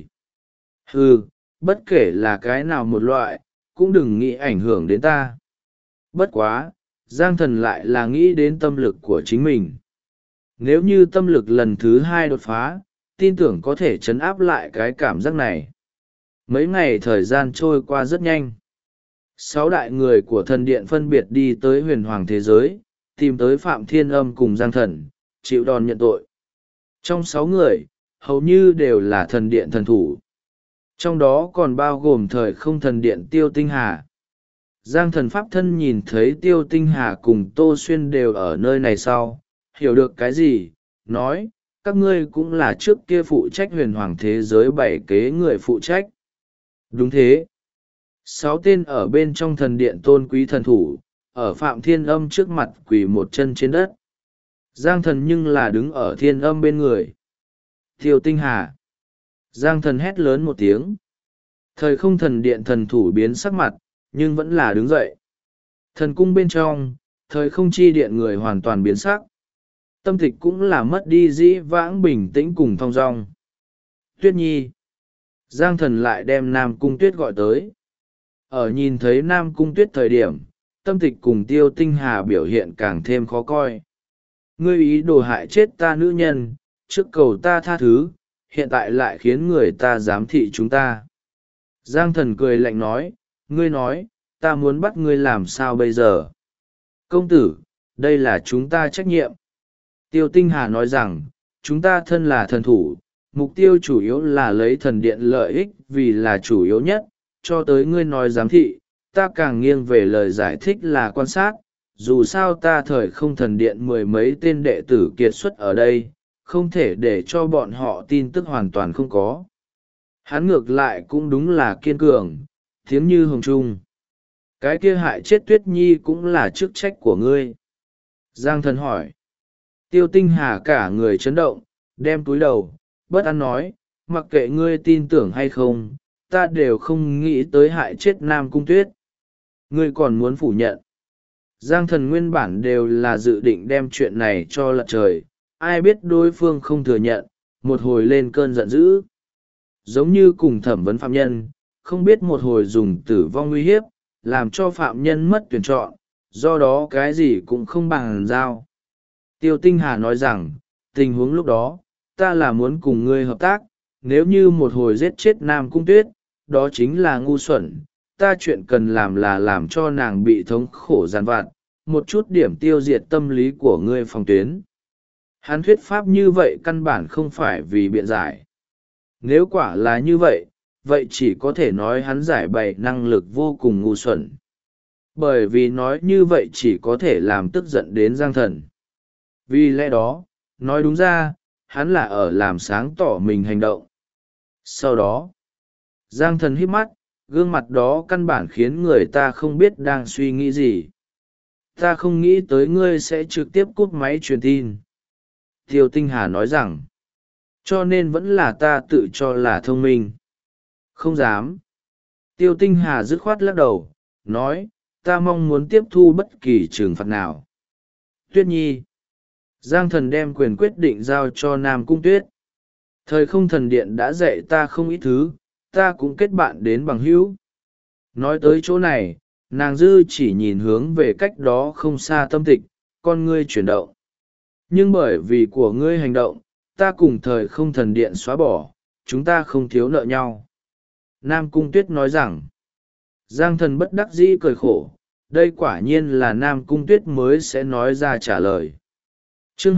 Bất kể là cái nào một loại, cũng đừng nghĩ ảnh hưởng đến ta. Bất quá, Giang Thần lại là nghĩ đến tâm lực của chính mình. Nếu như tâm lực lần thứ 2 đột phá, tin tưởng có thể trấn áp lại cái cảm giác này. Mấy ngày thời gian trôi qua rất nhanh. 6 đại người của thần điện phân biệt đi tới huyền hoàng thế giới, tìm tới Phạm Thiên Âm cùng Giang Thần, chịu đòn nhận tội. Trong 6 người, hầu như đều là thần điện thần thủ. Trong đó còn bao gồm thời không thần điện Tiêu Tinh Hà. Giang thần pháp thân nhìn thấy Tiêu Tinh Hà cùng Tô Xuyên đều ở nơi này sau, hiểu được cái gì, nói, các ngươi cũng là trước kia phụ trách huyền hoàng thế giới 7 kế người phụ trách. Đúng thế. 6 tên ở bên trong thần điện tôn quý thần thủ, ở Phạm Thiên Âm trước mặt quỳ một chân trên đất. Giang thần nhưng là đứng ở Thiên Âm bên người. Tiêu Tinh Hà. Giang thần hét lớn một tiếng. Thời không thần điện thần thủ biến sắc mặt, nhưng vẫn là đứng dậy. Thần cung bên trong, thời không chi điện người hoàn toàn biến sắc. Tâm tịch cũng là mất đi dĩ vãng bình tĩnh cùng thong dong. Tuyết Nhi. Giang thần lại đem Nam Cung Tuyết gọi tới. Ở nhìn thấy Nam Cung Tuyết thời điểm, tâm tịch cùng Tiêu Tinh Hà biểu hiện càng thêm khó coi. Ngươi ý đồ hại chết ta nữ nhân, trước cầu ta tha thứ, hiện tại lại khiến người ta giám thị chúng ta. Giang thần cười lạnh nói, ngươi nói, ta muốn bắt ngươi làm sao bây giờ? Công tử, đây là chúng ta trách nhiệm. Tiêu Tinh Hà nói rằng, chúng ta thân là thần thủ, mục tiêu chủ yếu là lấy thần điện lợi ích vì là chủ yếu nhất, cho tới ngươi nói giám thị, ta càng nghiêng về lời giải thích là quan sát, dù sao ta thời không thần điện 10 mấy tên đệ tử kiệt xuất ở đây, không thể để cho bọn họ tin tức hoàn toàn không có. Hắn ngược lại cũng đúng là kiên cường, tiếng như hồng trung. Cái kia hại chết Tuyết Nhi cũng là chức trách của ngươi. Giang thần hỏi. Tiêu Tinh Hà cả người chấn động, đem túi đầu, bất an nói, mặc kệ ngươi tin tưởng hay không, ta đều không nghĩ tới hại chết Nam Cung Tuyết. Ngươi còn muốn phủ nhận. Giang thần nguyên bản đều là dự định đem chuyện này cho lật trời, ai biết đối phương không thừa nhận, một hồi lên cơn giận dữ. Giống như cùng thẩm vấn phạm nhân, không biết một hồi dùng tử vong uy hiếp, làm cho phạm nhân mất tuyển chọn, do đó cái gì cũng không bằng giao. Tiêu Tinh Hà nói rằng, tình huống lúc đó, ta là muốn cùng ngươi hợp tác, nếu như một hồi giết chết Nam Cung Tuyết, đó chính là ngu xuẩn, ta chuyện cần làm là làm cho nàng bị thống khổ giàn vặt, một chút điểm tiêu diệt tâm lý của ngươi phòng tuyến. Hắn thuyết pháp như vậy căn bản không phải vì biện giải. Nếu quả là như vậy, vậy chỉ có thể nói hắn giải bày năng lực vô cùng ngu xuẩn. Bởi vì nói như vậy chỉ có thể làm tức giận đến Giang thần. Vì lẽ đó, nói đúng ra, hắn là ở làm sáng tỏ mình hành động. Sau đó, Giang thần híp mắt, gương mặt đó căn bản khiến người ta không biết đang suy nghĩ gì. Ta không nghĩ tới ngươi sẽ trực tiếp cúp máy truyền tin. Tiêu Tinh Hà nói rằng, cho nên vẫn là ta tự cho là thông minh. Không dám. Tiêu Tinh Hà dứt khoát lắc đầu, nói, ta mong muốn tiếp thu bất kỳ trừng phạt nào. Tuyết Nhi. Giang thần đem quyền quyết định giao cho Nam Cung Tuyết. Thời không thần điện đã dạy ta không ít thứ, ta cũng kết bạn đến bằng hữu. Nói tới chỗ này, nàng dư chỉ nhìn hướng về cách đó không xa tâm tịch, con ngươi chuyển động. Nhưng bởi vì của ngươi hành động, ta cùng thời không thần điện xóa bỏ, chúng ta không thiếu nợ nhau. Nam Cung Tuyết nói rằng, Giang thần bất đắc dĩ cười khổ, đây quả nhiên là Nam Cung Tuyết mới sẽ nói ra trả lời. Chương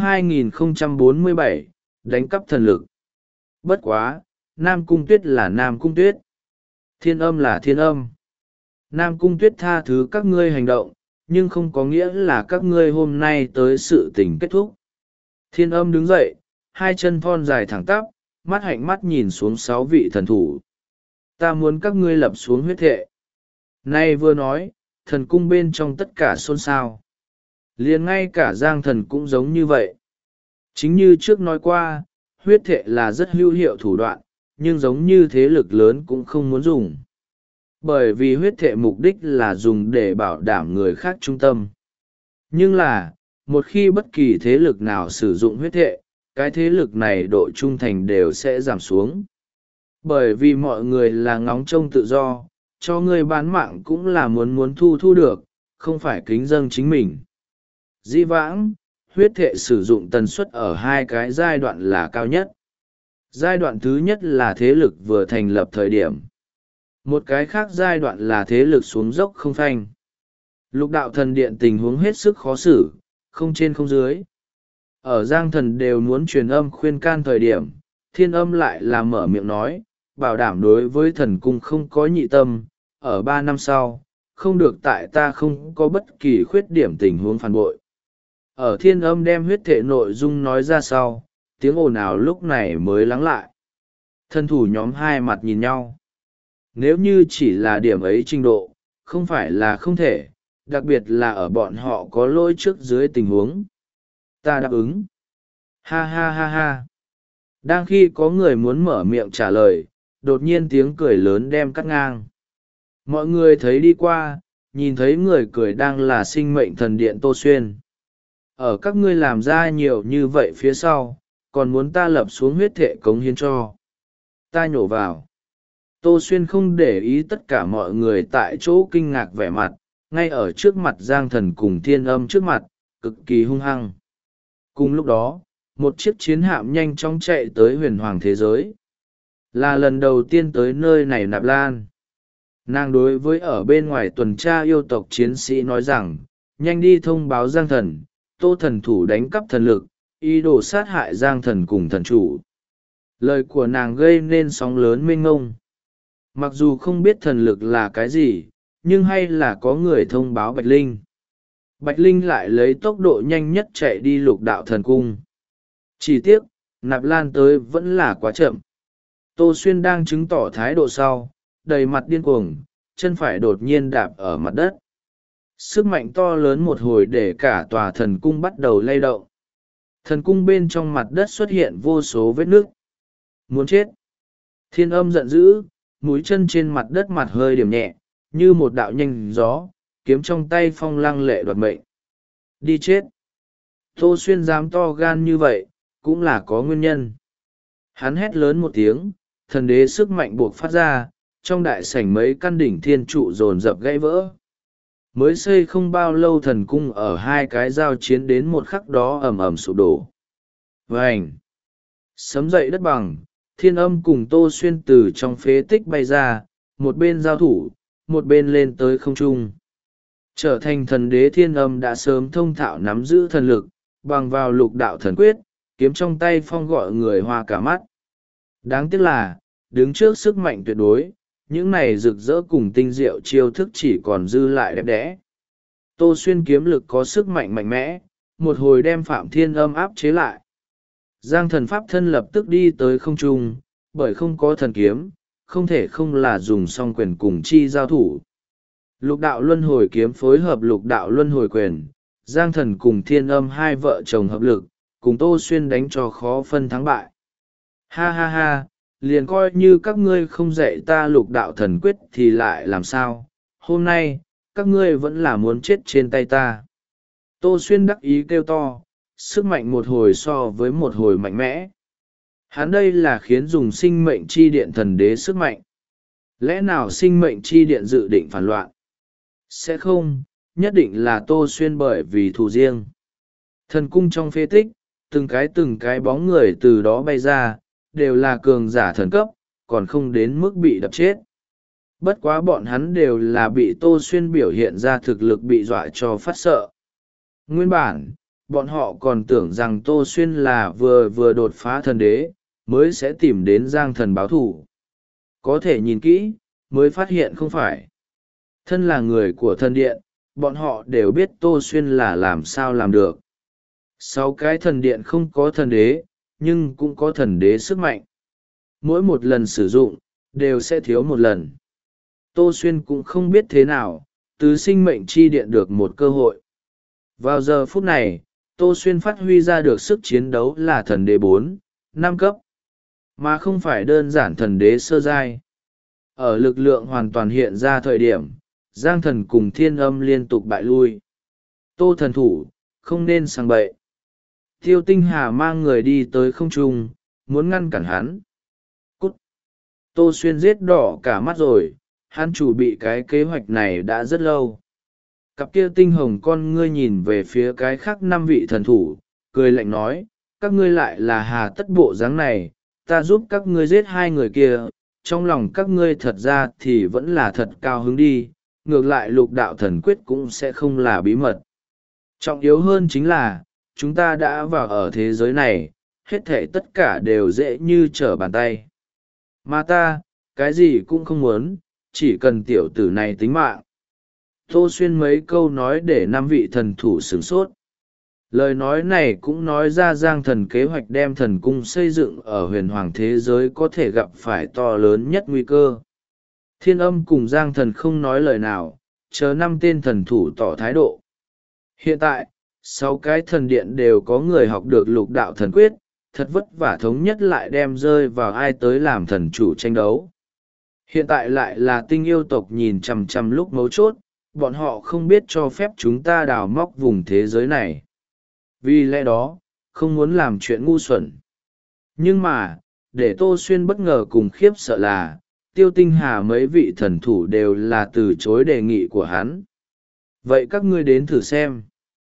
2047, đánh cắp thần lực. Bất quá, Nam Cung Tuyết là Nam Cung Tuyết. Thiên Âm là Thiên Âm. Nam Cung Tuyết tha thứ các ngươi hành động, nhưng không có nghĩa là các ngươi hôm nay tới sự tình kết thúc. Thiên Âm đứng dậy, hai chân thon dài thẳng tắp, mắt hạnh mắt nhìn xuống 6 vị thần thủ. Ta muốn các ngươi lập xuống huyết thệ. Nay vừa nói, thần cung bên trong tất cả xôn xao. Liền ngay cả Giang thần cũng giống như vậy. Chính như trước nói qua, huyết thệ là rất hữu hiệu thủ đoạn, nhưng giống như thế lực lớn cũng không muốn dùng. Bởi vì huyết thệ mục đích là dùng để bảo đảm người khác trung tâm. Nhưng là, một khi bất kỳ thế lực nào sử dụng huyết thệ, cái thế lực này độ trung thành đều sẽ giảm xuống. Bởi vì mọi người là ngóng trông tự do, cho người bán mạng cũng là muốn thu được, không phải kính dâng chính mình. Dĩ vãng, huyết thệ sử dụng tần suất ở 2 cái giai đoạn là cao nhất. Giai đoạn thứ nhất là thế lực vừa thành lập thời điểm. Một cái khác giai đoạn là thế lực xuống dốc không phanh. Lục đạo thần điện tình huống hết sức khó xử, không trên không dưới. Ở Giang Thần đều muốn truyền âm khuyên can thời điểm, Thiên Âm lại là mở miệng nói, bảo đảm đối với thần cung không có nhị tâm, ở 3 năm sau, không được tại ta không có bất kỳ khuyết điểm tình huống phản bội. Ở Thiên Âm đem huyết thể nội dung nói ra sau, tiếng ồn ào lúc này mới lắng lại. Thân thủ nhóm hai mặt nhìn nhau. Nếu như chỉ là điểm ấy trình độ, không phải là không thể, đặc biệt là ở bọn họ có lỗi trước dưới tình huống. Ta đáp ứng. Ha ha ha ha. Đang khi có người muốn mở miệng trả lời, đột nhiên tiếng cười lớn đem cắt ngang. Mọi người thấy đi qua, nhìn thấy người cười đang là sinh mệnh thần điện Tô Xuyên. Ở các ngươi làm ra nhiều như vậy phía sau, còn muốn ta lập xuống huyết thệ cống hiến cho. Ta nhổ vào. Tô Xuyên không để ý tất cả mọi người tại chỗ kinh ngạc vẻ mặt, ngay ở trước mặt Giang Thần cùng Thiên Âm trước mặt, cực kỳ hung hăng. Cùng lúc đó, một chiếc chiến hạm nhanh chóng chạy tới huyền hoàng thế giới. Là lần đầu tiên tới nơi này Nạp Lan. Nàng đối với ở bên ngoài tuần tra yêu tộc chiến sĩ nói rằng, nhanh đi thông báo Giang Thần, Tô thần thủ đánh cắp thần lực, ý đồ sát hại Giang Thần cùng thần chủ. Lời của nàng gây nên sóng lớn mênh ngông. Mặc dù không biết thần lực là cái gì, nhưng hay là có người thông báo Bạch Linh. Bạch Linh lại lấy tốc độ nhanh nhất chạy đi lục đạo thần cung. Chỉ tiếc, Nạp Lan tới vẫn là quá chậm. Tô Xuyên đang chứng tỏ thái độ sau, đầy mặt điên cuồng, chân phải đột nhiên đạp ở mặt đất. Sức mạnh to lớn một hồi để cả tòa thần cung bắt đầu lay động. Thần cung bên trong mặt đất xuất hiện vô số vết nước. Muốn chết. Thiên Âm giận dữ, mũi chân trên mặt đất mặt hơi điểm nhẹ, như một đạo nhanh gió, kiếm trong tay phong lăng lệ đoạt mệnh. Đi chết. Tô Xuyên dám to gan như vậy, cũng là có nguyên nhân. Hắn hét lớn một tiếng, thần đế sức mạnh buộc phát ra, trong đại sảnh mấy căn đỉnh thiên trụ dồn dập gãy vỡ. Mới xây không bao lâu thần cung ở hai cái giao chiến đến một khắc đó ầm ầm sụp đổ. Vành! Sấm dậy đất bằng, Thiên Âm cùng Tô Xuyên từ trong phế tích bay ra, một bên giao thủ, một bên lên tới không trung. Trở thành thần đế Thiên Âm đã sớm thông thạo nắm giữ thần lực, bằng vào lục đạo thần quyết, kiếm trong tay phong gọi người hoa cả mắt. Đáng tiếc là, đứng trước sức mạnh tuyệt đối, những này rực rỡ cùng tinh diệu chiêu thức chỉ còn dư lại đẹp đẽ. Tô Xuyên kiếm lực có sức mạnh mạnh mẽ, một hồi đem Phạm Thiên Âm áp chế lại. Giang Thần pháp thân lập tức đi tới không trung, bởi không có thần kiếm, không thể không là dùng song quyền cùng chi giao thủ. Lục đạo luân hồi kiếm phối hợp lục đạo luân hồi quyền, Giang Thần cùng Thiên Âm hai vợ chồng hợp lực, cùng Tô Xuyên đánh cho khó phân thắng bại. Ha ha ha, liền coi như các ngươi không dạy ta lục đạo thần quyết thì lại làm sao, hôm nay, các ngươi vẫn là muốn chết trên tay ta. Tô Xuyên đắc ý kêu to, sức mạnh một hồi so với một hồi mạnh mẽ. Hắn đây là khiến dùng sinh mệnh chi điện thần đế sức mạnh. Lẽ nào sinh mệnh chi điện dự định phản loạn? Sẽ không, nhất định là Tô Xuyên bởi vì thù riêng. Thần cung trong phế tích, từng cái bóng người từ đó bay ra, đều là cường giả thần cấp, còn không đến mức bị đập chết. Bất quá bọn hắn đều là bị Tô Xuyên biểu hiện ra thực lực bị dọa cho phát sợ. Nguyên bản, bọn họ còn tưởng rằng Tô Xuyên là vừa đột phá thần đế, mới sẽ tìm đến Giang Thần báo thù. Có thể nhìn kỹ, mới phát hiện không phải. Thân là người của thần điện, bọn họ đều biết Tô Xuyên là làm sao làm được. 6 cái thần điện không có thần đế, nhưng cũng có thần đế sức mạnh. Mỗi một lần sử dụng, đều sẽ thiếu một lần. Tô Xuyên cũng không biết thế nào, từ sinh mệnh chi điện được một cơ hội. Vào giờ phút này, Tô Xuyên phát huy ra được sức chiến đấu là thần đế 4, 5 cấp, mà không phải đơn giản thần đế sơ giai. Ở lực lượng hoàn toàn hiện ra thời điểm, Giang Thần cùng Thiên Âm liên tục bại lui. Tô thần thủ, không nên sang bậy. Tiêu Tinh Hà mang người đi tới không trung, muốn ngăn cản hắn. Cút! Tô Xuyên giết đỏ cả mắt rồi, hắn chủ bị cái kế hoạch này đã rất lâu. Cặp kia tinh hồng con ngươi nhìn về phía cái khác 5 vị thần thủ, cười lạnh nói, các ngươi lại là hà tất bộ dáng này, ta giúp các ngươi giết 2 người kia, trong lòng các ngươi thật ra thì vẫn là thật cao hứng đi, ngược lại lục đạo thần quyết cũng sẽ không là bí mật. Trọng yếu hơn chính là, chúng ta đã vào ở thế giới này, hết thảy tất cả đều dễ như trở bàn tay. Mà ta, cái gì cũng không muốn, chỉ cần tiểu tử này tính mạng. Tô Xuyên mấy câu nói để 5 vị thần thủ sửng sốt. Lời nói này cũng nói ra Giang Thần kế hoạch đem thần cung xây dựng ở huyền hoàng thế giới có thể gặp phải to lớn nhất nguy cơ. Thiên Âm cùng Giang Thần không nói lời nào, chờ 5 tên thần thủ tỏ thái độ. Hiện tại, 6 cái thần điện đều có người học được lục đạo thần quyết, thật vất vả thống nhất lại đem rơi vào ai tới làm thần chủ tranh đấu. Hiện tại lại là tinh yêu tộc nhìn chằm chằm lúc mấu chốt, bọn họ không biết cho phép chúng ta đào móc vùng thế giới này. Vì lẽ đó, không muốn làm chuyện ngu xuẩn. Nhưng mà, để Tô Xuyên bất ngờ cùng khiếp sợ là, Tiêu Tinh Hà mấy vị thần thủ đều là từ chối đề nghị của hắn. Vậy các ngươi đến thử xem.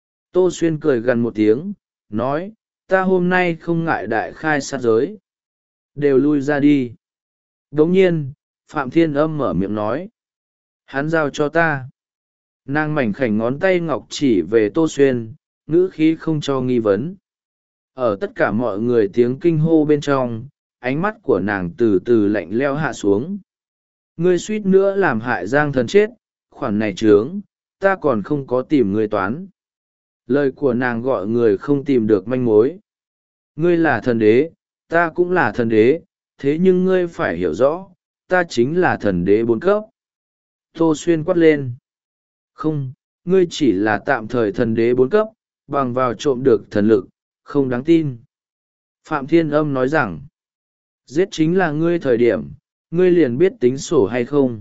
Tô Xuyên cười gần một tiếng, nói, ta hôm nay không ngại đại khai sát giới. Đều lui ra đi. Đồng nhiên, Phạm Thiên Âm mở miệng nói. Hắn giao cho ta. Nàng mảnh khảnh ngón tay ngọc chỉ về Tô Xuyên, ngữ khí không cho nghi vấn. Ở tất cả mọi người tiếng kinh hô bên trong, ánh mắt của nàng từ từ lạnh leo hạ xuống. Ngươi suýt nữa làm hại Giang Thần chết, khoản này trướng, ta còn không có tìm ngươi toán. Lời của nàng gọi người không tìm được manh mối. Ngươi là thần đế, ta cũng là thần đế, thế nhưng ngươi phải hiểu rõ, ta chính là thần đế 4 cấp. Tô Xuyên quát lên. Không, ngươi chỉ là tạm thời thần đế 4 cấp, bằng vào trộm được thần lực, không đáng tin. Phạm Thiên Âm nói rằng, giết chính là ngươi thời điểm, ngươi liền biết tính sổ hay không.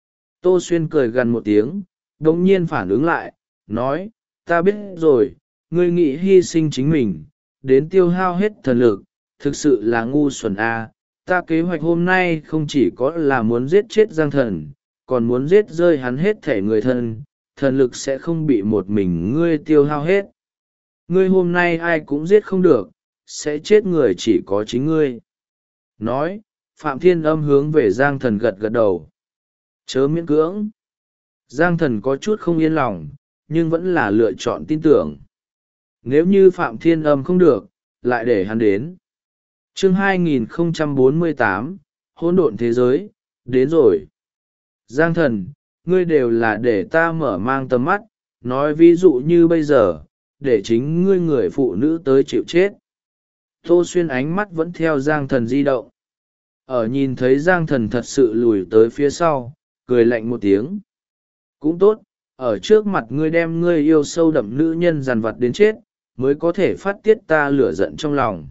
Tô Xuyên cười gần một tiếng, đồng nhiên phản ứng lại, nói, ta biết rồi, ngươi nghĩ hy sinh chính mình, đến tiêu hao hết thần lực, thực sự là ngu xuẩn a. Ta kế hoạch hôm nay không chỉ có là muốn giết chết Giang Thần, còn muốn giết rơi hắn hết thể người thân, thần lực sẽ không bị một mình ngươi tiêu hao hết. Ngươi hôm nay ai cũng giết không được, sẽ chết người chỉ có chính ngươi. Nói, Phạm Thiên Âm hướng về Giang Thần gật gật đầu. Chớ miễn cưỡng. Giang Thần có chút không yên lòng, nhưng vẫn là lựa chọn tin tưởng. Nếu như Phạm Thiên Âm không được, lại để hắn đến. Chương 2048, hỗn độn thế giới, đến rồi. Giang Thần, ngươi đều là để ta mở mang tầm mắt, nói ví dụ như bây giờ, để chính ngươi người phụ nữ tới chịu chết. Tô Xuyên ánh mắt vẫn theo Giang Thần di động. Ở nhìn thấy Giang Thần thật sự lùi tới phía sau, cười lạnh một tiếng. Cũng tốt, ở trước mặt ngươi đem ngươi yêu sâu đậm nữ nhân dằn vặt đến chết, mới có thể phát tiết ta lửa giận trong lòng.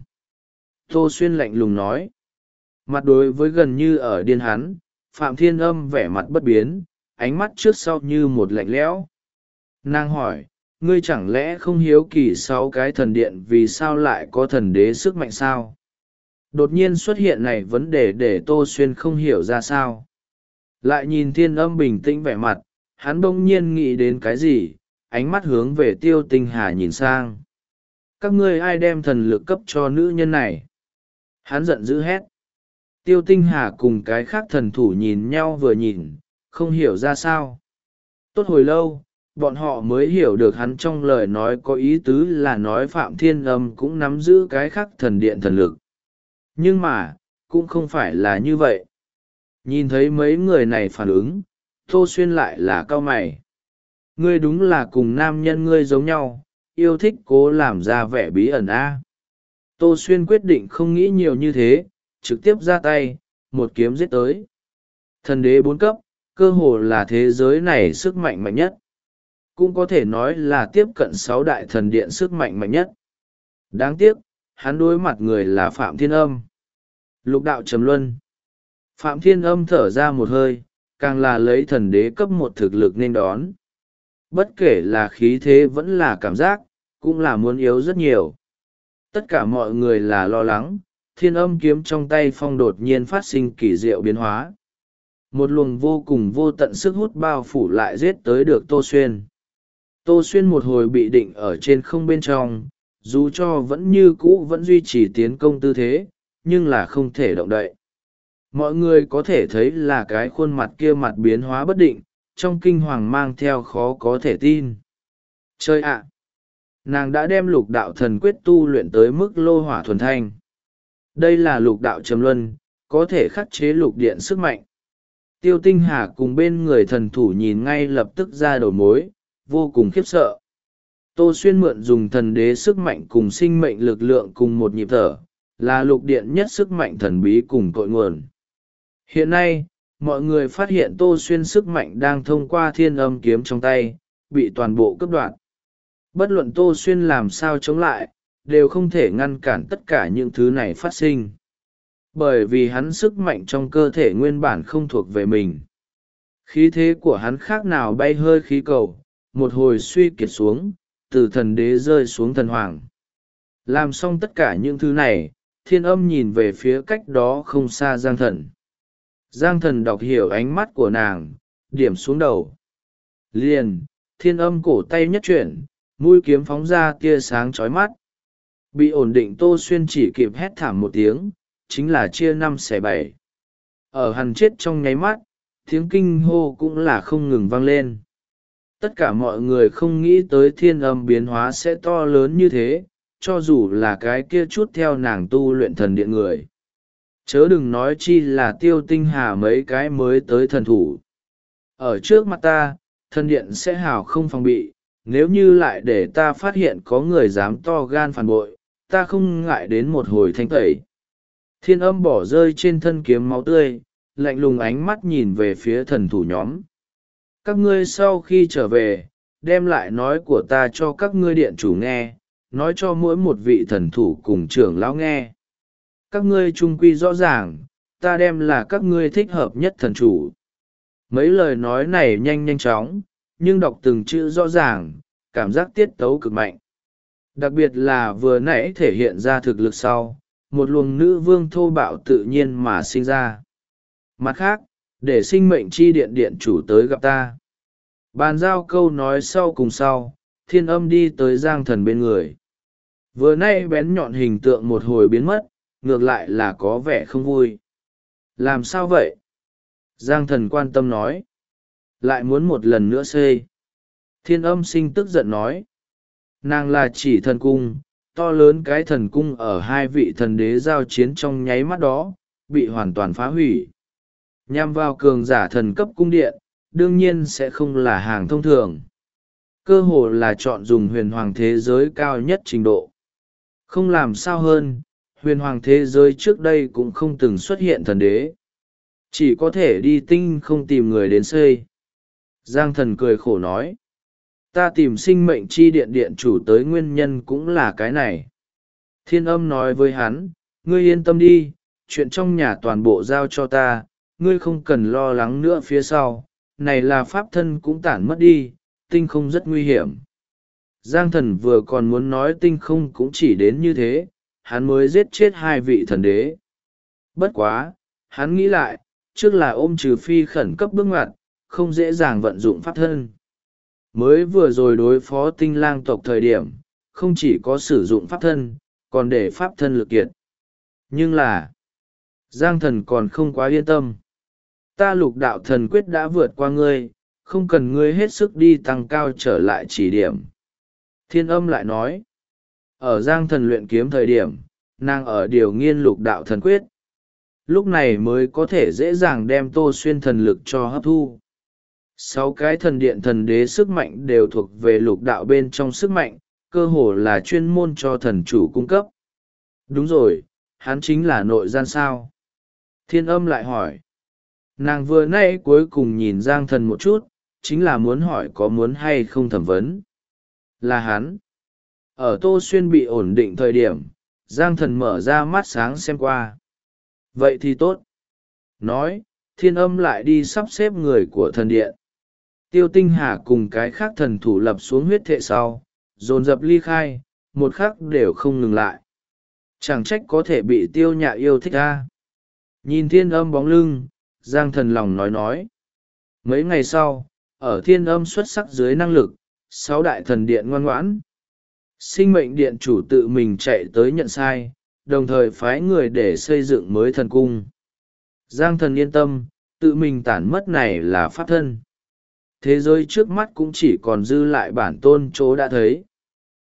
Tô Xuyên lạnh lùng nói. Mặt đối với gần như ở điên hắn, Phạm Thiên Âm vẻ mặt bất biến, ánh mắt trước sau như một lạnh lẽo. Nàng hỏi, ngươi chẳng lẽ không hiếu kỳ 6 cái thần điện vì sao lại có thần đế sức mạnh sao? Đột nhiên xuất hiện này vấn đề để Tô Xuyên không hiểu ra sao. Lại nhìn Thiên Âm bình tĩnh vẻ mặt, hắn bỗng nhiên nghĩ đến cái gì, ánh mắt hướng về Tiêu Tinh Hà nhìn sang. Các ngươi ai đem thần lực cấp cho nữ nhân này? Hắn giận dữ hét. Tiêu Tinh Hà cùng cái khác thần thủ nhìn nhau vừa nhìn, không hiểu ra sao. Tốt hồi lâu, bọn họ mới hiểu được hắn trong lời nói có ý tứ là nói Phạm Thiên Âm cũng nắm giữ cái khác thần điện thần lực. Nhưng mà, cũng không phải là như vậy. Nhìn thấy mấy người này phản ứng, Tô Xuyên lại là cau mày. Ngươi đúng là cùng nam nhân ngươi giống nhau, yêu thích cố làm ra vẻ bí ẩn a. Tô Xuyên quyết định không nghĩ nhiều như thế, trực tiếp ra tay, một kiếm giết tới. Thần đế 4 cấp, cơ hồ là thế giới này sức mạnh mạnh nhất. Cũng có thể nói là tiếp cận 6 đại thần điện sức mạnh mạnh nhất. Đáng tiếc, hắn đối mặt người là Phạm Thiên Âm. Lục đạo trầm luân. Phạm Thiên Âm thở ra một hơi, càng là lấy thần đế cấp 1 thực lực nên đón. Bất kể là khí thế vẫn là cảm giác, cũng là muốn yếu rất nhiều. Tất cả mọi người là lo lắng, Thiên Âm kiếm trong tay phong đột nhiên phát sinh kỳ diệu biến hóa. Một luồng vô cùng vô tận sức hút bao phủ lại giết tới được Tô Xuyên. Tô Xuyên một hồi bị định ở trên không bên trong, dù cho vẫn như cũ vẫn duy trì tiến công tư thế, nhưng là không thể động đậy. Mọi người có thể thấy là cái khuôn mặt kia mặt biến hóa bất định, trong kinh hoàng mang theo khó có thể tin. Chơi ạ! nàng đã đem lục đạo thần quyết tu luyện tới mức lô hỏa thuần thanh. Đây là lục đạo trầm luân, có thể khắc chế lục điện sức mạnh. Tiêu Tinh Hà cùng bên người thần thủ nhìn ngay lập tức ra đầu mối, vô cùng khiếp sợ. Tô Xuyên mượn dùng thần đế sức mạnh cùng sinh mệnh lực lượng cùng một nhịp thở, là lục điện nhất sức mạnh thần bí cùng cội nguồn. Hiện nay, mọi người phát hiện Tô Xuyên sức mạnh đang thông qua thiên âm kiếm trong tay, bị toàn bộ cướp đoạt. Bất luận Tô Xuyên làm sao chống lại, đều không thể ngăn cản tất cả những thứ này phát sinh. Bởi vì hắn sức mạnh trong cơ thể nguyên bản không thuộc về mình. Khí thế của hắn khác nào bay hơi khí cầu, một hồi suy kiệt xuống, từ thần đế rơi xuống thần hoàng. Làm xong tất cả những thứ này, thiên âm nhìn về phía cách đó không xa Giang Thần. Giang Thần đọc hiểu ánh mắt của nàng, điểm xuống đầu. Liền, thiên âm cổ tay nhất chuyển, mũi kiếm phóng ra tia sáng chói mắt. Bị ổn định Tô Xuyên chỉ kịp hét thảm một tiếng, chính là chia 5/7. Ở hằn chết trong nháy mắt, tiếng kinh hô cũng là không ngừng vang lên. Tất cả mọi người không nghĩ tới thiên âm biến hóa sẽ to lớn như thế, cho dù là cái kia chút theo nàng tu luyện thần điện người. Chớ đừng nói chi là Tiêu Tinh Hà mấy cái mới tới thần thủ. Ở trước mặt ta, thần điện sẽ hào không phòng bị, nếu như lại để ta phát hiện có người dám to gan phản bội, ta không ngại đến một hồi thanh tẩy. Thiên âm bỏ rơi trên thân kiếm máu tươi, lạnh lùng ánh mắt nhìn về phía thần thủ nhóm. Các ngươi sau khi trở về, đem lại nói của ta cho các ngươi điện chủ nghe, nói cho mỗi một vị thần thủ cùng trưởng lão nghe. Các ngươi trung quy rõ ràng, ta đem là các ngươi thích hợp nhất thần chủ. Mấy lời nói này nhanh chóng, nhưng đọc từng chữ rõ ràng, cảm giác tiết tấu cực mạnh. Đặc biệt là vừa nãy thể hiện ra thực lực sau, một luồng nữ vương thô bạo tự nhiên mà sinh ra. Mặt khác, để sinh mệnh chi điện điện chủ tới gặp ta. Bàn giao câu nói sau cùng sau, thiên âm đi tới Giang Thần bên người. Vừa nay bén nhọn hình tượng một hồi biến mất, ngược lại là có vẻ không vui. Làm sao vậy? Giang Thần quan tâm nói. Lại muốn một lần nữa xây. Thiên âm sinh tức giận nói. Nàng là chỉ thần cung, to lớn cái thần cung ở hai vị thần đế giao chiến trong nháy mắt đó, bị hoàn toàn phá hủy. Nhằm vào cường giả thần cấp cung điện, đương nhiên sẽ không là hàng thông thường. Cơ hồ là chọn dùng huyền hoàng thế giới cao nhất trình độ. Không làm sao hơn, huyền hoàng thế giới trước đây cũng không từng xuất hiện thần đế. Chỉ có thể đi tinh không tìm người đến xây. Giang Thần cười khổ nói. Ta tìm sinh mệnh chi điện điện chủ tới nguyên nhân cũng là cái này. Thiên âm nói với hắn, ngươi yên tâm đi, chuyện trong nhà toàn bộ giao cho ta, ngươi không cần lo lắng nữa phía sau, này là pháp thân cũng tản mất đi, tinh không rất nguy hiểm. Giang Thần vừa còn muốn nói tinh không cũng chỉ đến như thế, hắn mới giết chết hai vị thần đế. Bất quá, hắn nghĩ lại, trước là ôm trừ phi khẩn cấp bước ngoặt, không dễ dàng vận dụng pháp thân. Mới vừa rồi đối phó tinh lang tộc thời điểm, không chỉ có sử dụng pháp thân, còn để pháp thân lực kiệt. Nhưng là, Giang Thần còn không quá yên tâm. Ta lục đạo thần quyết đã vượt qua ngươi, không cần ngươi hết sức đi tăng cao trở lại chỉ điểm. Thiên âm lại nói, ở Giang Thần luyện kiếm thời điểm, nàng ở điều nghiên lục đạo thần quyết. Lúc này mới có thể dễ dàng đem Tô Xuyên thần lực cho hấp thu. 6 cái thần điện thần đế sức mạnh đều thuộc về lục đạo bên trong sức mạnh, cơ hồ là chuyên môn cho thần chủ cung cấp. Đúng rồi, hắn chính là nội gian sao? Thiên âm lại hỏi. Nàng vừa nay cuối cùng nhìn Giang Thần một chút, chính là muốn hỏi có muốn hay không thẩm vấn. Là hắn. Ở Tô Xuyên bị ổn định thời điểm, Giang Thần mở ra mắt sáng xem qua. Vậy thì tốt. Nói, thiên âm lại đi sắp xếp người của thần điện. Tiêu Tinh Hà cùng cái khác thần thủ lập xuống huyết thệ sau, dồn dập ly khai, một khắc đều không ngừng lại. Chẳng trách có thể bị Tiêu Nhạ yêu thích ra. Nhìn thiên âm bóng lưng, Giang Thần lòng nói. Mấy ngày sau, ở thiên âm xuất sắc dưới năng lực, 6 đại thần điện ngoan ngoãn. Sinh mệnh điện chủ tự mình chạy tới nhận sai, đồng thời phái người để xây dựng mới thần cung. Giang Thần yên tâm, tự mình tản mất này là pháp thân. Thế giới trước mắt cũng chỉ còn dư lại bản tôn chỗ đã thấy.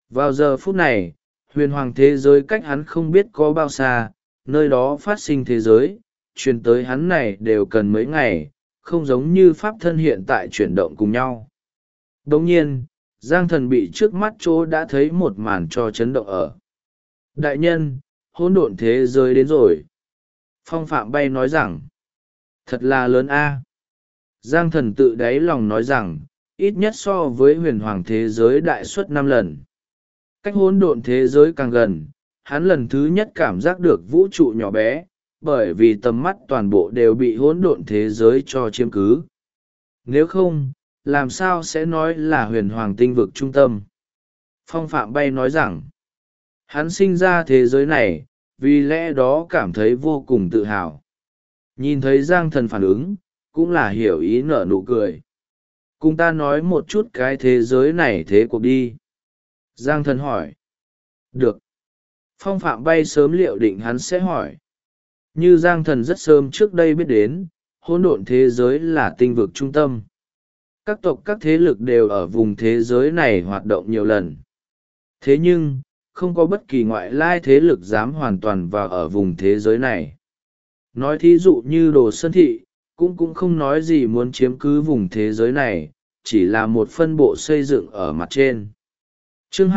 Vào giờ phút này, huyền hoàng thế giới cách hắn không biết có bao xa, nơi đó phát sinh thế giới, truyền tới hắn này đều cần mấy ngày, không giống như pháp thân hiện tại chuyển động cùng nhau. Đồng nhiên, Giang Thần bị trước mắt chỗ đã thấy một màn cho chấn động ở. Đại nhân, hỗn độn thế giới đến rồi. Phong Phạm Bay nói rằng, thật là lớn a. Giang Thần tự đáy lòng nói rằng, ít nhất so với huyền hoàng thế giới đại suất 5 lần. Cách hỗn độn thế giới càng gần, hắn lần thứ nhất cảm giác được vũ trụ nhỏ bé, bởi vì tầm mắt toàn bộ đều bị hỗn độn thế giới cho chiếm cứ. Nếu không, làm sao sẽ nói là huyền hoàng tinh vực trung tâm? Phong Phạm Bay nói rằng, hắn sinh ra thế giới này, vì lẽ đó cảm thấy vô cùng tự hào. Nhìn thấy Giang Thần phản ứng, cũng là hiểu ý nở nụ cười. Cùng ta nói một chút cái thế giới này thế cuộc đi. Giang Thần hỏi. Được. Phong Phạm Bay sớm liệu định hắn sẽ hỏi. Như Giang Thần rất sớm trước đây biết đến, hỗn độn thế giới là tinh vực trung tâm. Các tộc các thế lực đều ở vùng thế giới này hoạt động nhiều lần. Thế nhưng, không có bất kỳ ngoại lai thế lực dám hoàn toàn vào ở vùng thế giới này. Nói thí dụ như Đồ Sơn Thị, cũng không nói gì muốn chiếm cứ vùng thế giới này, chỉ là một phân bộ xây dựng ở mặt trên. Chương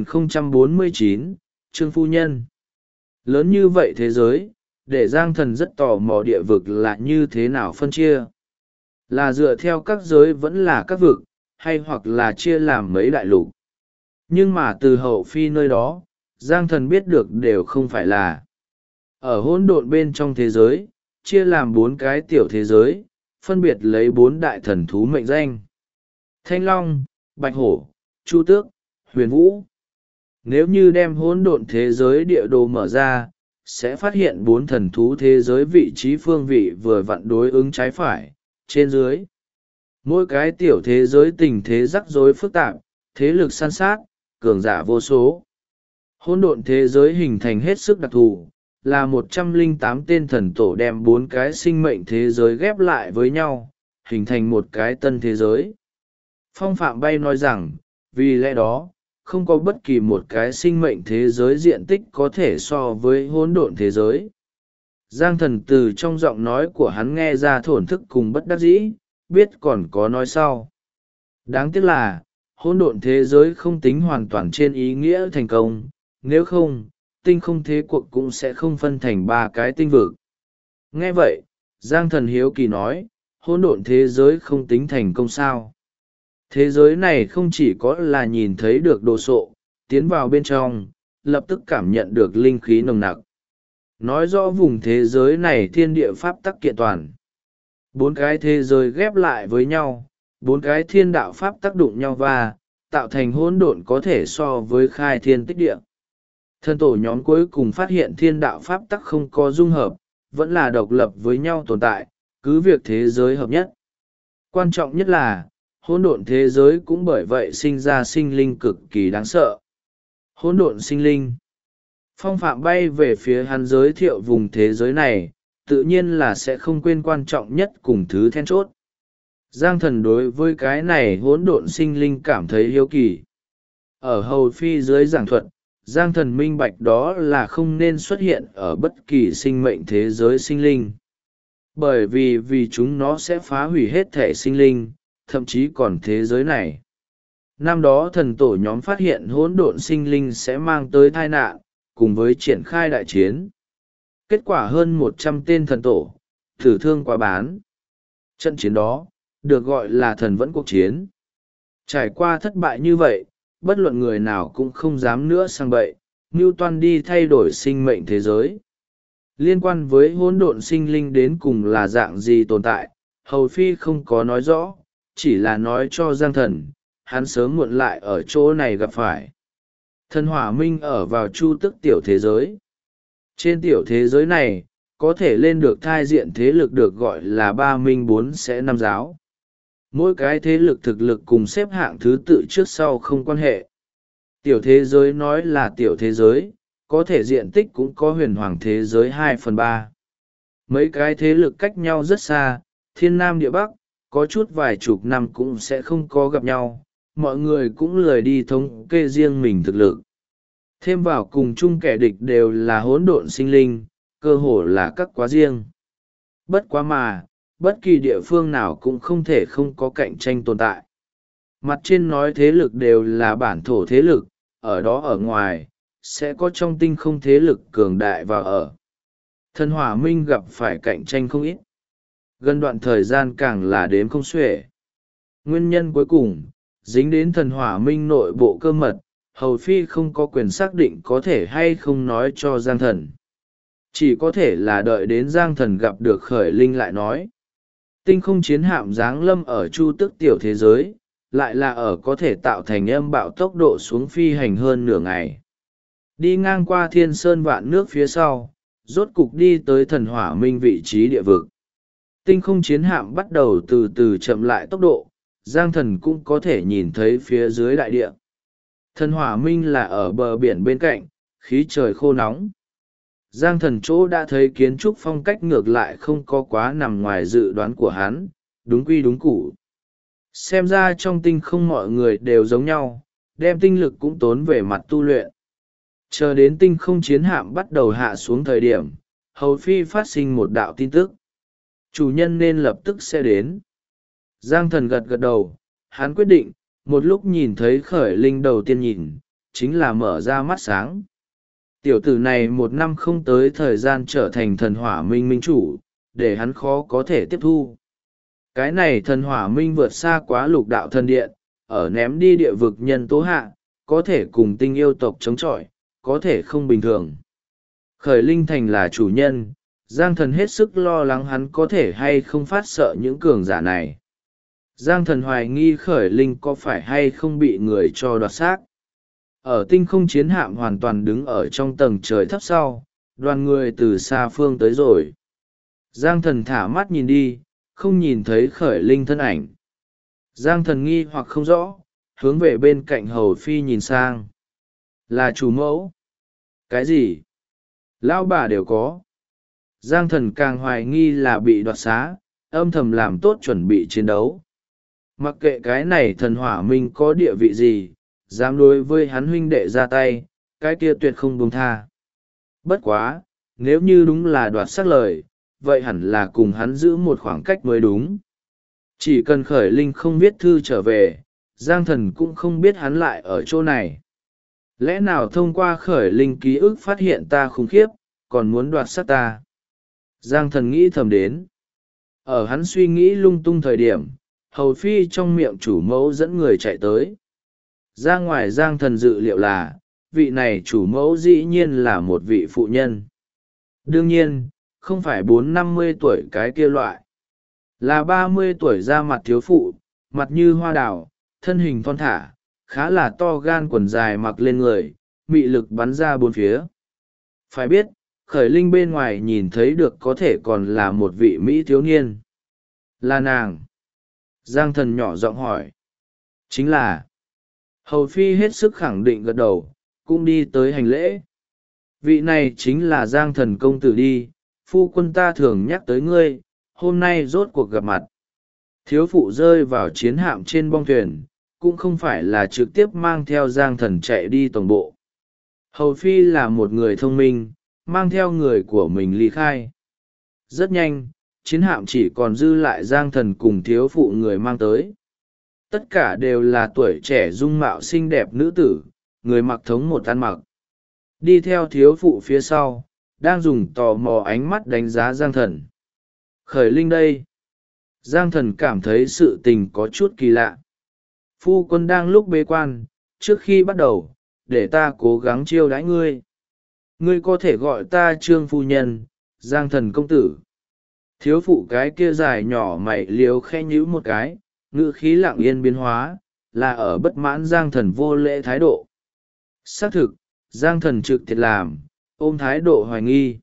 2049, Trương Phu Nhân. Lớn như vậy thế giới, để Giang Thần rất tò mò địa vực là như thế nào phân chia. Là dựa theo các giới vẫn là các vực, hay hoặc là chia làm mấy đại lục. Nhưng mà từ hậu phi nơi đó, Giang Thần biết được đều không phải là. Ở hỗn độn bên trong thế giới, chia làm 4 cái tiểu thế giới, phân biệt lấy 4 đại thần thú mệnh danh. Thanh Long, Bạch Hổ, Chu Tước, Huyền Vũ. Nếu như đem hỗn độn thế giới địa đồ mở ra, sẽ phát hiện 4 thần thú thế giới vị trí phương vị vừa vặn đối ứng trái phải, trên dưới. Mỗi cái tiểu thế giới tình thế rắc rối phức tạp, thế lực san sát, cường giả vô số. Hỗn độn thế giới hình thành hết sức đặc thù, là 108 tên thần tổ đem 4 cái sinh mệnh thế giới ghép lại với nhau, hình thành một cái tân thế giới. Phong Phạm Bay nói rằng, vì lẽ đó, không có bất kỳ một cái sinh mệnh thế giới diện tích có thể so với hỗn độn thế giới. Giang Thần từ trong giọng nói của hắn nghe ra thổn thức cùng bất đắc dĩ, biết còn có nói sau. Đáng tiếc là, hỗn độn thế giới không tính hoàn toàn trên ý nghĩa thành công, nếu không, tinh không thế cuộc cũng sẽ không phân thành 3 cái tinh vực. Nghe vậy, Giang Thần hiếu kỳ nói, hỗn độn thế giới không tính thành công sao? Thế giới này không chỉ có là nhìn thấy được đồ sộ, tiến vào bên trong, lập tức cảm nhận được linh khí nồng nặc. Nói rõ vùng thế giới này thiên địa pháp tắc kiện toàn. 4 cái thế giới ghép lại với nhau, 4 cái thiên đạo pháp tác đụng nhau và tạo thành hỗn độn có thể so với khai thiên tích địa. Thân tổ nhóm cuối cùng phát hiện thiên đạo pháp tắc không có dung hợp, vẫn là độc lập với nhau tồn tại, cứ việc thế giới hợp nhất. Quan trọng nhất là, hỗn độn thế giới cũng bởi vậy sinh ra sinh linh cực kỳ đáng sợ. Hỗn độn sinh linh. Phong Phạm Bay về phía hắn giới thiệu vùng thế giới này, tự nhiên là sẽ không quên quan trọng nhất cùng thứ then chốt. Giang Thần đối với cái này hỗn độn sinh linh cảm thấy hiếu kỳ. Ở hầu phi dưới giảng thuật, Giang Thần minh bạch đó là không nên xuất hiện ở bất kỳ sinh mệnh thế giới sinh linh. Bởi vì chúng nó sẽ phá hủy hết thể sinh linh, thậm chí còn thế giới này. Năm đó thần tổ nhóm phát hiện hỗn độn sinh linh sẽ mang tới tai nạn, cùng với triển khai đại chiến. Kết quả hơn 100 tên thần tổ, tử thương quá bán. Trận chiến đó, được gọi là thần vẫn cuộc chiến. Trải qua thất bại như vậy, bất luận người nào cũng không dám nữa sang bậy, mưu toan đi thay đổi sinh mệnh thế giới. Liên quan với hỗn độn sinh linh đến cùng là dạng gì tồn tại, hầu phi không có nói rõ, chỉ là nói cho Giang Thần, hắn sớm muộn lại ở chỗ này gặp phải. Thần hỏa minh ở vào chu tức tiểu thế giới. Trên tiểu thế giới này, có thể lên được thai diện thế lực được gọi là 3 minh 4 sẽ 5 giáo. Mỗi cái thế lực thực lực cùng xếp hạng thứ tự trước sau không quan hệ. Tiểu thế giới nói là tiểu thế giới, có thể diện tích cũng có huyền hoàng thế giới 2/3. Mấy cái thế lực cách nhau rất xa, thiên nam địa bắc, có chút vài chục năm cũng sẽ không có gặp nhau, mọi người cũng lười đi thống kê riêng mình thực lực. Thêm vào cùng chung kẻ địch đều là hỗn độn sinh linh, cơ hồ là các quá riêng. Bất quá mà, bất kỳ địa phương nào cũng không thể không có cạnh tranh tồn tại. Mặt trên nói thế lực đều là bản thổ thế lực, ở đó ở ngoài, sẽ có trong tinh không thế lực cường đại và ở. Thần Hỏa Minh gặp phải cạnh tranh không ít. Gần đoạn thời gian càng là đếm không xuể. Nguyên nhân cuối cùng, dính đến Thần Hỏa Minh nội bộ cơ mật, Hầu Phi không có quyền xác định có thể hay không nói cho Giang Thần. Chỉ có thể là đợi đến Giang Thần gặp được Khởi Linh lại nói. Tinh không chiến hạm giáng lâm ở Chu Tước tiểu thế giới, lại là ở có thể tạo thành âm bạo tốc độ xuống phi hành hơn nửa ngày. Đi ngang qua thiên sơn vạn nước phía sau, rốt cục đi tới Thần Hỏa Minh vị trí địa vực. Tinh không chiến hạm bắt đầu từ từ chậm lại tốc độ, Giang Thần cũng có thể nhìn thấy phía dưới đại địa. Thần Hỏa Minh là ở bờ biển bên cạnh, khí trời khô nóng. Giang Thần chỗ đã thấy kiến trúc phong cách ngược lại không có quá nằm ngoài dự đoán của hắn, đúng quy đúng củ. Xem ra trong tinh không mọi người đều giống nhau, đem tinh lực cũng tốn về mặt tu luyện. Chờ đến tinh không chiến hạm bắt đầu hạ xuống thời điểm, Hầu Phi phát sinh một đạo tin tức. Chủ nhân nên lập tức sẽ đến. Giang Thần gật gật đầu, hắn quyết định, một lúc nhìn thấy Khởi Linh đầu tiên nhìn, chính là mở ra mắt sáng. Tiểu tử này một năm không tới thời gian trở thành Thần Hỏa Minh minh chủ, để hắn khó có thể tiếp thu. Cái này Thần Hỏa Minh vượt xa quá Lục Đạo Thần Điện, ở ném đi địa vực nhân tố hạ, có thể cùng tinh yêu tộc chống chọi, có thể không bình thường. Khởi Linh thành là chủ nhân, Giang Thần hết sức lo lắng hắn có thể hay không phát sợ những cường giả này. Giang Thần hoài nghi Khởi Linh có phải hay không bị người cho đoạt xác. Ở tinh không chiến hạm hoàn toàn đứng ở trong tầng trời thấp sau, đoàn người từ xa phương tới rồi. Giang Thần thả mắt nhìn đi, không nhìn thấy Khởi Linh thân ảnh. Giang Thần nghi hoặc không rõ, hướng về bên cạnh Hầu Phi nhìn sang. Là chủ mẫu. Cái gì? Lão bà đều có. Giang Thần càng hoài nghi là bị đoạt xá, âm thầm làm tốt chuẩn bị chiến đấu. Mặc kệ cái này Thần Hỏa Minh có địa vị gì, dám đối với hắn huynh đệ ra tay, cái kia tuyệt không buông tha. Bất quá, nếu như đúng là đoạt xác lời, vậy hẳn là cùng hắn giữ một khoảng cách mới đúng. Chỉ cần Khởi Linh không viết thư trở về, Giang Thần cũng không biết hắn lại ở chỗ này. Lẽ nào thông qua Khởi Linh ký ức phát hiện ta khủng khiếp, còn muốn đoạt xác ta? Giang Thần nghĩ thầm đến. Ở hắn suy nghĩ lung tung thời điểm, Hầu Phi trong miệng chủ mẫu dẫn người chạy tới. Ra ngoài Giang Thần dự liệu là, vị này chủ mẫu dĩ nhiên là một vị phụ nhân. Đương nhiên, không phải 40-50 tuổi cái kia loại. Là 30 tuổi ra mặt thiếu phụ, mặt như hoa đào, thân hình thon thả, khá là to gan quần dài mặc lên người, mị lực bắn ra bốn phía. Phải biết, Khởi Linh bên ngoài nhìn thấy được có thể còn là một vị Mỹ thiếu niên. Là nàng. Giang Thần nhỏ giọng hỏi. Chính là. Hầu Phi hết sức khẳng định gật đầu, cũng đi tới hành lễ. Vị này chính là Giang Thần công tử đi, phu quân ta thường nhắc tới ngươi, hôm nay rốt cuộc gặp mặt. Thiếu phụ rơi vào chiến hạm trên bong thuyền, cũng không phải là trực tiếp mang theo Giang Thần chạy đi tổng bộ. Hầu Phi là một người thông minh, mang theo người của mình ly khai. Rất nhanh, chiến hạm chỉ còn dư lại Giang Thần cùng thiếu phụ người mang tới. Tất cả đều là tuổi trẻ dung mạo xinh đẹp nữ tử, người mặc thống một ăn mặc. Đi theo thiếu phụ phía sau, đang dùng tò mò ánh mắt đánh giá Giang Thần. Khởi Linh đây. Giang Thần cảm thấy sự tình có chút kỳ lạ. Phu quân đang lúc bế quan, trước khi bắt đầu, để ta cố gắng chiêu đãi ngươi. Ngươi có thể gọi ta Trương phu nhân, Giang Thần công tử. Thiếu phụ cái kia dài nhỏ mày liếu khe nhíu một cái, ngữ khí lặng yên biến hóa, là ở bất mãn Giang Thần vô lễ thái độ. Xác thực, Giang Thần trực thiệt làm, ôm thái độ hoài nghi.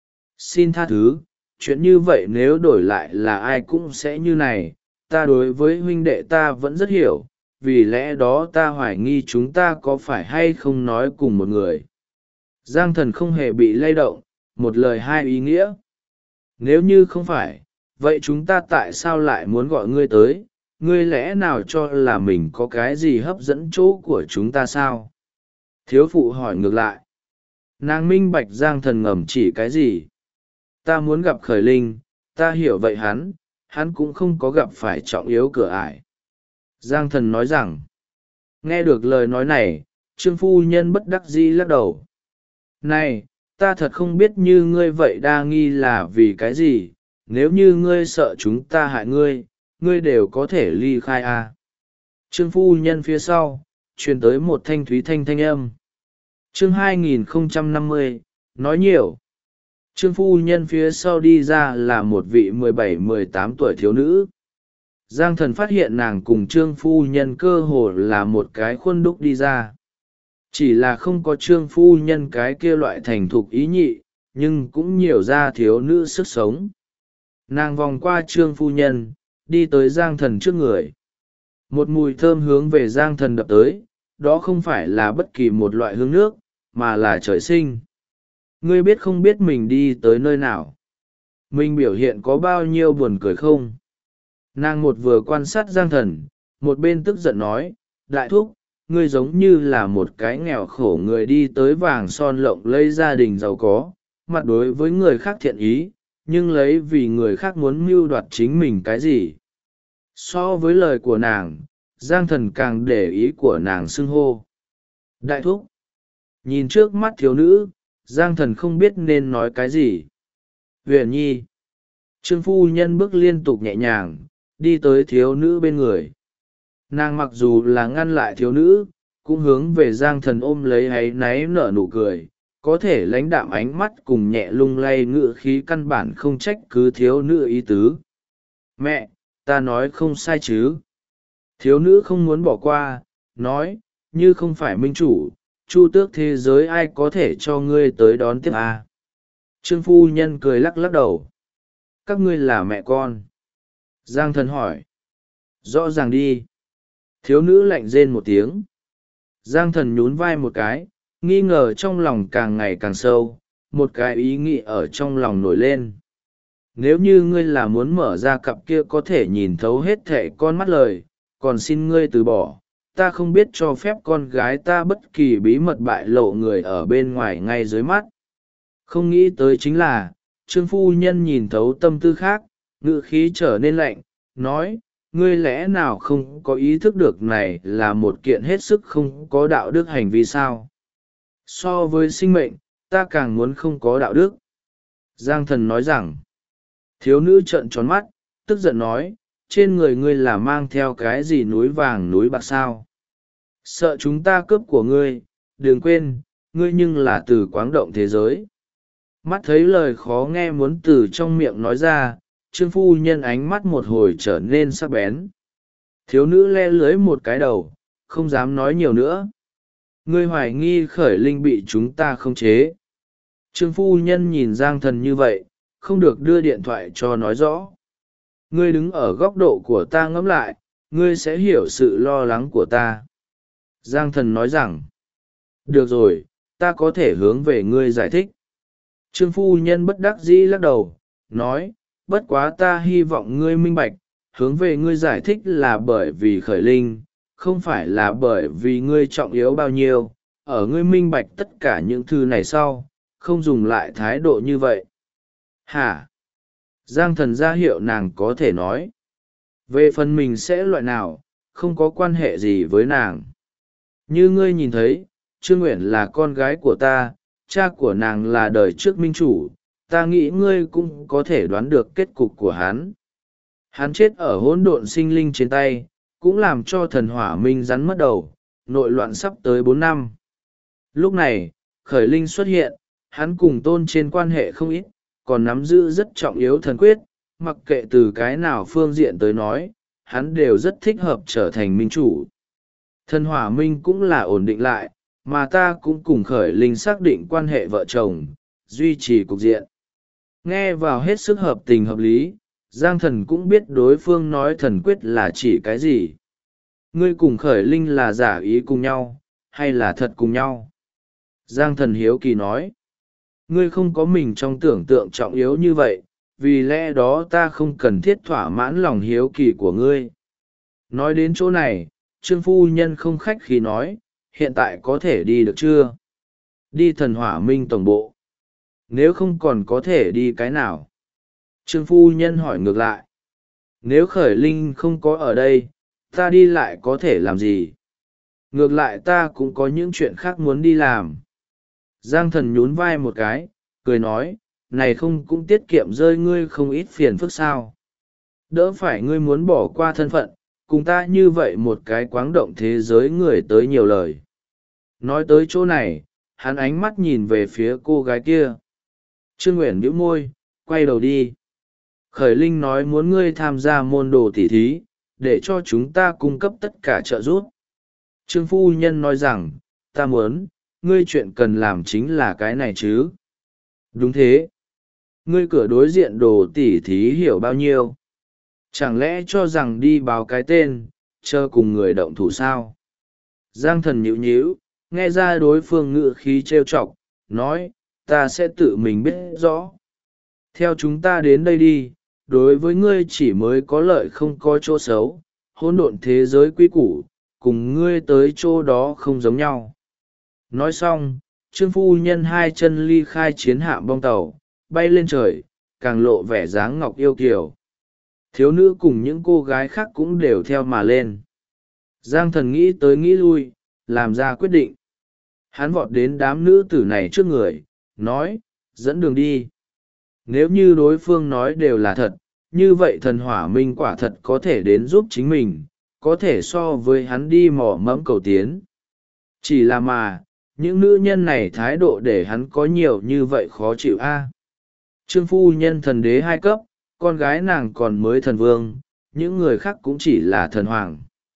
Xin tha thứ, chuyện như vậy nếu đổi lại là ai cũng sẽ như này, ta đối với huynh đệ ta vẫn rất hiểu, vì lẽ đó ta hoài nghi chúng ta có phải hay không nói cùng một người. Giang Thần không hề bị lay động, một lời hai ý nghĩa. Nếu như không phải, vậy chúng ta tại sao lại muốn gọi ngươi tới, ngươi lẽ nào cho là mình có cái gì hấp dẫn chỗ của chúng ta sao? Thiếu phụ hỏi ngược lại. Nàng minh bạch Giang Thần ngầm chỉ cái gì. Ta muốn gặp Khởi Linh, ta hiểu vậy hắn cũng không có gặp phải trọng yếu cửa ải. Giang Thần nói rằng. Nghe được lời nói này, Trương phu nhân bất đắc dĩ lắc đầu. Này, ta thật không biết như ngươi vậy đa nghi là vì cái gì, nếu như ngươi sợ chúng ta hại ngươi, ngươi đều có thể ly khai à. Trương phu nhân phía sau, truyền tới một thanh thúy thanh âm. Chương 2050, nói nhiều. Trương phu nhân phía sau đi ra là một vị 17-18 tuổi thiếu nữ. Giang Thần phát hiện nàng cùng Trương phu nhân cơ hồ là một cái khuôn đúc đi ra. Chỉ là không có Trương phu nhân cái kia loại thành thục ý nhị, nhưng cũng nhiều ra thiếu nữ sức sống. Nàng vòng qua Trương phu nhân, đi tới Giang Thần trước người. Một mùi thơm hướng về Giang Thần đập tới, đó không phải là bất kỳ một loại hương nước, mà là trời sinh. Ngươi biết không biết mình đi tới nơi nào? Mình biểu hiện có bao nhiêu buồn cười không? Nàng một vừa quan sát Giang Thần, một bên tức giận nói, đại thúc, ngươi giống như là một cái nghèo khổ người đi tới vàng son lộng lẫy gia đình giàu có, mặt đối với người khác thiện ý, nhưng lấy vì người khác muốn mưu đoạt chính mình cái gì. So với lời của nàng, Giang Thần càng để ý của nàng xưng hô. Đại thúc, nhìn trước mắt thiếu nữ, Giang Thần không biết nên nói cái gì. Huyền nhi. Trương phu nhân bước liên tục nhẹ nhàng, đi tới thiếu nữ bên người. Nàng mặc dù là ngăn lại thiếu nữ, cũng hướng về Giang Thần ôm lấy áy náy nở nụ cười, có thể lãnh đạm ánh mắt cùng nhẹ lung lay ngự khí căn bản không trách cứ thiếu nữ ý tứ. Mẹ, ta nói không sai chứ? Thiếu nữ không muốn bỏ qua, nói, như không phải minh chủ, chu tước thế giới ai có thể cho ngươi tới đón tiếp à? Trương phu nhân cười lắc lắc đầu. Các ngươi là mẹ con. Giang Thần hỏi. Rõ ràng đi. Thiếu nữ lạnh rên một tiếng. Giang Thần nhún vai một cái, nghi ngờ trong lòng càng ngày càng sâu, một cái ý nghĩ ở trong lòng nổi lên. Nếu như ngươi là muốn mở ra cặp kia có thể nhìn thấu hết thệ con mắt lời, còn xin ngươi từ bỏ, ta không biết cho phép con gái ta bất kỳ bí mật bại lộ người ở bên ngoài ngay dưới mắt. Không nghĩ tới chính là, Trương phu nhân nhìn thấu tâm tư khác, ngữ khí trở nên lạnh, nói, ngươi lẽ nào không có ý thức được này là một kiện hết sức không có đạo đức hành vi sao? So với sinh mệnh, ta càng muốn không có đạo đức. Giang Thần nói rằng, thiếu nữ trợn tròn mắt, tức giận nói, trên người ngươi là mang theo cái gì núi vàng núi bạc sao? Sợ chúng ta cướp của ngươi, đừng quên, ngươi nhưng là từ quáng động thế giới. Mắt thấy lời khó nghe muốn từ trong miệng nói ra, Trương phu nhân ánh mắt một hồi trở nên sắc bén. Thiếu nữ le lưới một cái đầu, không dám nói nhiều nữa. Ngươi hoài nghi Khởi Linh bị chúng ta khống chế. Trương phu nhân nhìn Giang Thần như vậy, không được đưa điện thoại cho nói rõ. Ngươi đứng ở góc độ của ta ngẫm lại, ngươi sẽ hiểu sự lo lắng của ta. Giang Thần nói rằng, được rồi, ta có thể hướng về ngươi giải thích. Trương phu nhân bất đắc dĩ lắc đầu, nói, bất quá ta hy vọng ngươi minh bạch, hướng về ngươi giải thích là bởi vì Khởi Linh, không phải là bởi vì ngươi trọng yếu bao nhiêu, ở ngươi minh bạch tất cả những thứ này sau, không dùng lại thái độ như vậy. Hả? Giang Thần ra hiệu nàng có thể nói. Về phần mình sẽ loại nào, không có quan hệ gì với nàng. Như ngươi nhìn thấy, Trương Nguyện là con gái của ta, cha của nàng là đời trước minh chủ, ta nghĩ ngươi cũng có thể đoán được kết cục của hắn. Hắn chết ở hỗn độn sinh linh trên tay, cũng làm cho thần hỏa minh rắn mất đầu, nội loạn sắp tới 4 năm. Lúc này, Khởi Linh xuất hiện, hắn cùng Tôn trên quan hệ không ít, còn nắm giữ rất trọng yếu thần quyết, mặc kệ từ cái nào phương diện tới nói, hắn đều rất thích hợp trở thành minh chủ. Thần hỏa minh cũng là ổn định lại, mà ta cũng cùng Khởi Linh xác định quan hệ vợ chồng, duy trì cục diện. Nghe vào hết sức hợp tình hợp lý, Giang Thần cũng biết đối phương nói thần quyết là chỉ cái gì. Ngươi cùng Khởi Linh là giả ý cùng nhau, hay là thật cùng nhau? Giang Thần hiếu kỳ nói. Ngươi không có mình trong tưởng tượng trọng yếu như vậy, vì lẽ đó ta không cần thiết thỏa mãn lòng hiếu kỳ của ngươi. Nói đến chỗ này, Trương phu nhân không khách khí nói, hiện tại có thể đi được chưa? Đi Thần Hỏa Minh tổng bộ. Nếu không còn có thể đi cái nào? Trương phu nhân hỏi ngược lại. Nếu Khởi Linh không có ở đây, ta đi lại có thể làm gì? Ngược lại ta cũng có những chuyện khác muốn đi làm. Giang Thần nhún vai một cái, cười nói, này không cũng tiết kiệm rơi ngươi không ít phiền phức sao? Đỡ phải ngươi muốn bỏ qua thân phận, cùng ta như vậy một cái quáng động thế giới người tới nhiều lời. Nói tới chỗ này, hắn ánh mắt nhìn về phía cô gái kia. Trương Uyển bĩu môi, quay đầu đi. Khởi Linh nói muốn ngươi tham gia môn đồ tỉ thí, để cho chúng ta cung cấp tất cả trợ giúp. Trương phu nhân nói rằng, ta muốn, ngươi chuyện cần làm chính là cái này chứ. Đúng thế. Ngươi cửa đối diện đồ tỉ thí hiểu bao nhiêu? Chẳng lẽ cho rằng đi báo cái tên, chờ cùng người động thủ sao? Giang Thần nhíu nhíu, nghe ra đối phương ngự khí trêu chọc, nói, ta sẽ tự mình biết rõ. Theo chúng ta đến đây đi, đối với ngươi chỉ mới có lợi không có chỗ xấu, hỗn độn thế giới quy củ, cùng ngươi tới chỗ đó không giống nhau. Nói xong, Trương phu nhân hai chân ly khai chiến hạm bong tàu, bay lên trời, càng lộ vẻ dáng ngọc yêu kiều. Thiếu nữ cùng những cô gái khác cũng đều theo mà lên. Giang Thần nghĩ tới nghĩ lui, làm ra quyết định. Hắn vọt đến đám nữ tử này trước người, nói, dẫn đường đi. Nếu như đối phương nói đều là thật, như vậy Thần Hỏa Minh quả thật có thể đến giúp chính mình, có thể so với hắn đi mò mẫm cầu tiến. Chỉ là mà, những nữ nhân này thái độ để hắn có nhiều như vậy khó chịu a. Trương phu nhân thần đế 2 cấp, con gái nàng còn mới thần vương, những người khác cũng chỉ là thần hoàng.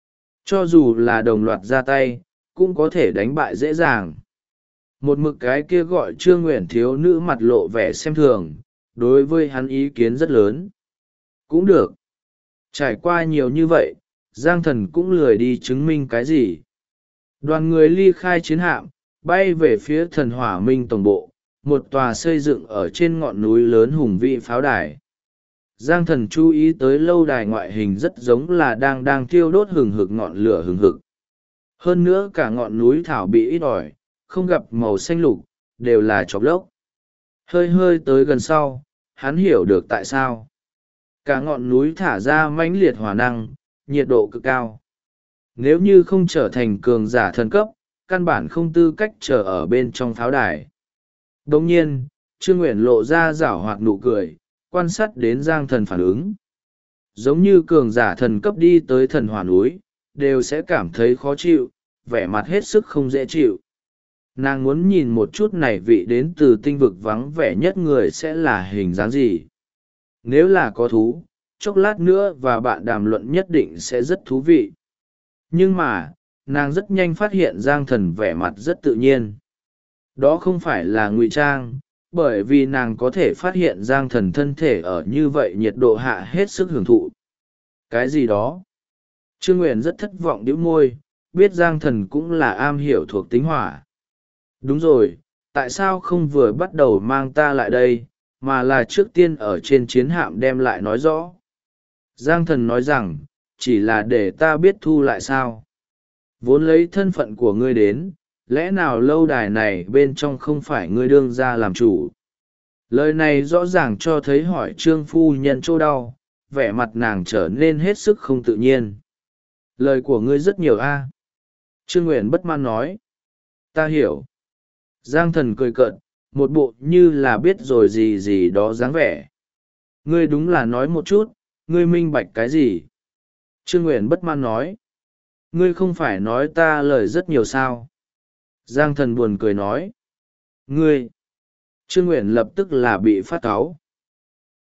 Cho dù là đồng loạt ra tay, cũng có thể đánh bại dễ dàng. Một mực cái kia gọi Trương Uyển thiếu nữ mặt lộ vẻ xem thường, đối với hắn ý kiến rất lớn. Cũng được. Trải qua nhiều như vậy, Giang Thần cũng lười đi chứng minh cái gì. Đoàn người ly khai chiến hạm, bay về phía Thần Hỏa Minh tổng bộ, một tòa xây dựng ở trên ngọn núi lớn hùng vĩ pháo đài. Giang Thần chú ý tới lâu đài ngoại hình rất giống là đang thiêu đốt hừng hực ngọn lửa hừng hực. Hơn nữa cả ngọn núi thảo bị ít ỏi, không gặp màu xanh lục, đều là chọc lốc. Hơi hơi tới gần sau, hắn hiểu được tại sao. Cả ngọn núi thả ra mãnh liệt hỏa năng, nhiệt độ cực cao. Nếu như không trở thành cường giả thần cấp, căn bản không tư cách trở ở bên trong pháo đài. Đồng nhiên, Trương Uyển lộ ra giảo hoạt nụ cười, quan sát đến Giang Thần phản ứng. Giống như cường giả thần cấp đi tới thần hỏa núi, đều sẽ cảm thấy khó chịu, vẻ mặt hết sức không dễ chịu. Nàng muốn nhìn một chút này vị đến từ tinh vực vắng vẻ nhất người sẽ là hình dáng gì. Nếu là có thú, chốc lát nữa và bạn đàm luận nhất định sẽ rất thú vị. Nhưng mà, nàng rất nhanh phát hiện Giang Thần vẻ mặt rất tự nhiên. Đó không phải là ngụy trang, bởi vì nàng có thể phát hiện Giang Thần thân thể ở như vậy nhiệt độ hạ hết sức hưởng thụ. Cái gì đó? Trương Uyển rất thất vọng đĩu môi, biết Giang Thần cũng là am hiểu thuộc tính hỏa. Đúng rồi, tại sao không vừa bắt đầu mang ta lại đây, mà là trước tiên ở trên chiến hạm đem lại nói rõ. Giang Thần nói rằng, chỉ là để ta biết thu lại sao. Vốn lấy thân phận của ngươi đến, lẽ nào lâu đài này bên trong không phải ngươi đương ra làm chủ. Lời này rõ ràng cho thấy hỏi Trương phu nhân chỗ đau, vẻ mặt nàng trở nên hết sức không tự nhiên. Lời của ngươi rất nhiều a. Trương Uyển bất mãn nói. Ta hiểu. Giang Thần cười cợt, một bộ như là biết rồi gì gì đó dáng vẻ. Ngươi đúng là nói một chút, ngươi minh bạch cái gì? Trương Uyển bất mãn nói. Ngươi không phải nói ta lời rất nhiều sao? Giang Thần buồn cười nói. Ngươi! Trương Uyển lập tức là bị phát cáu.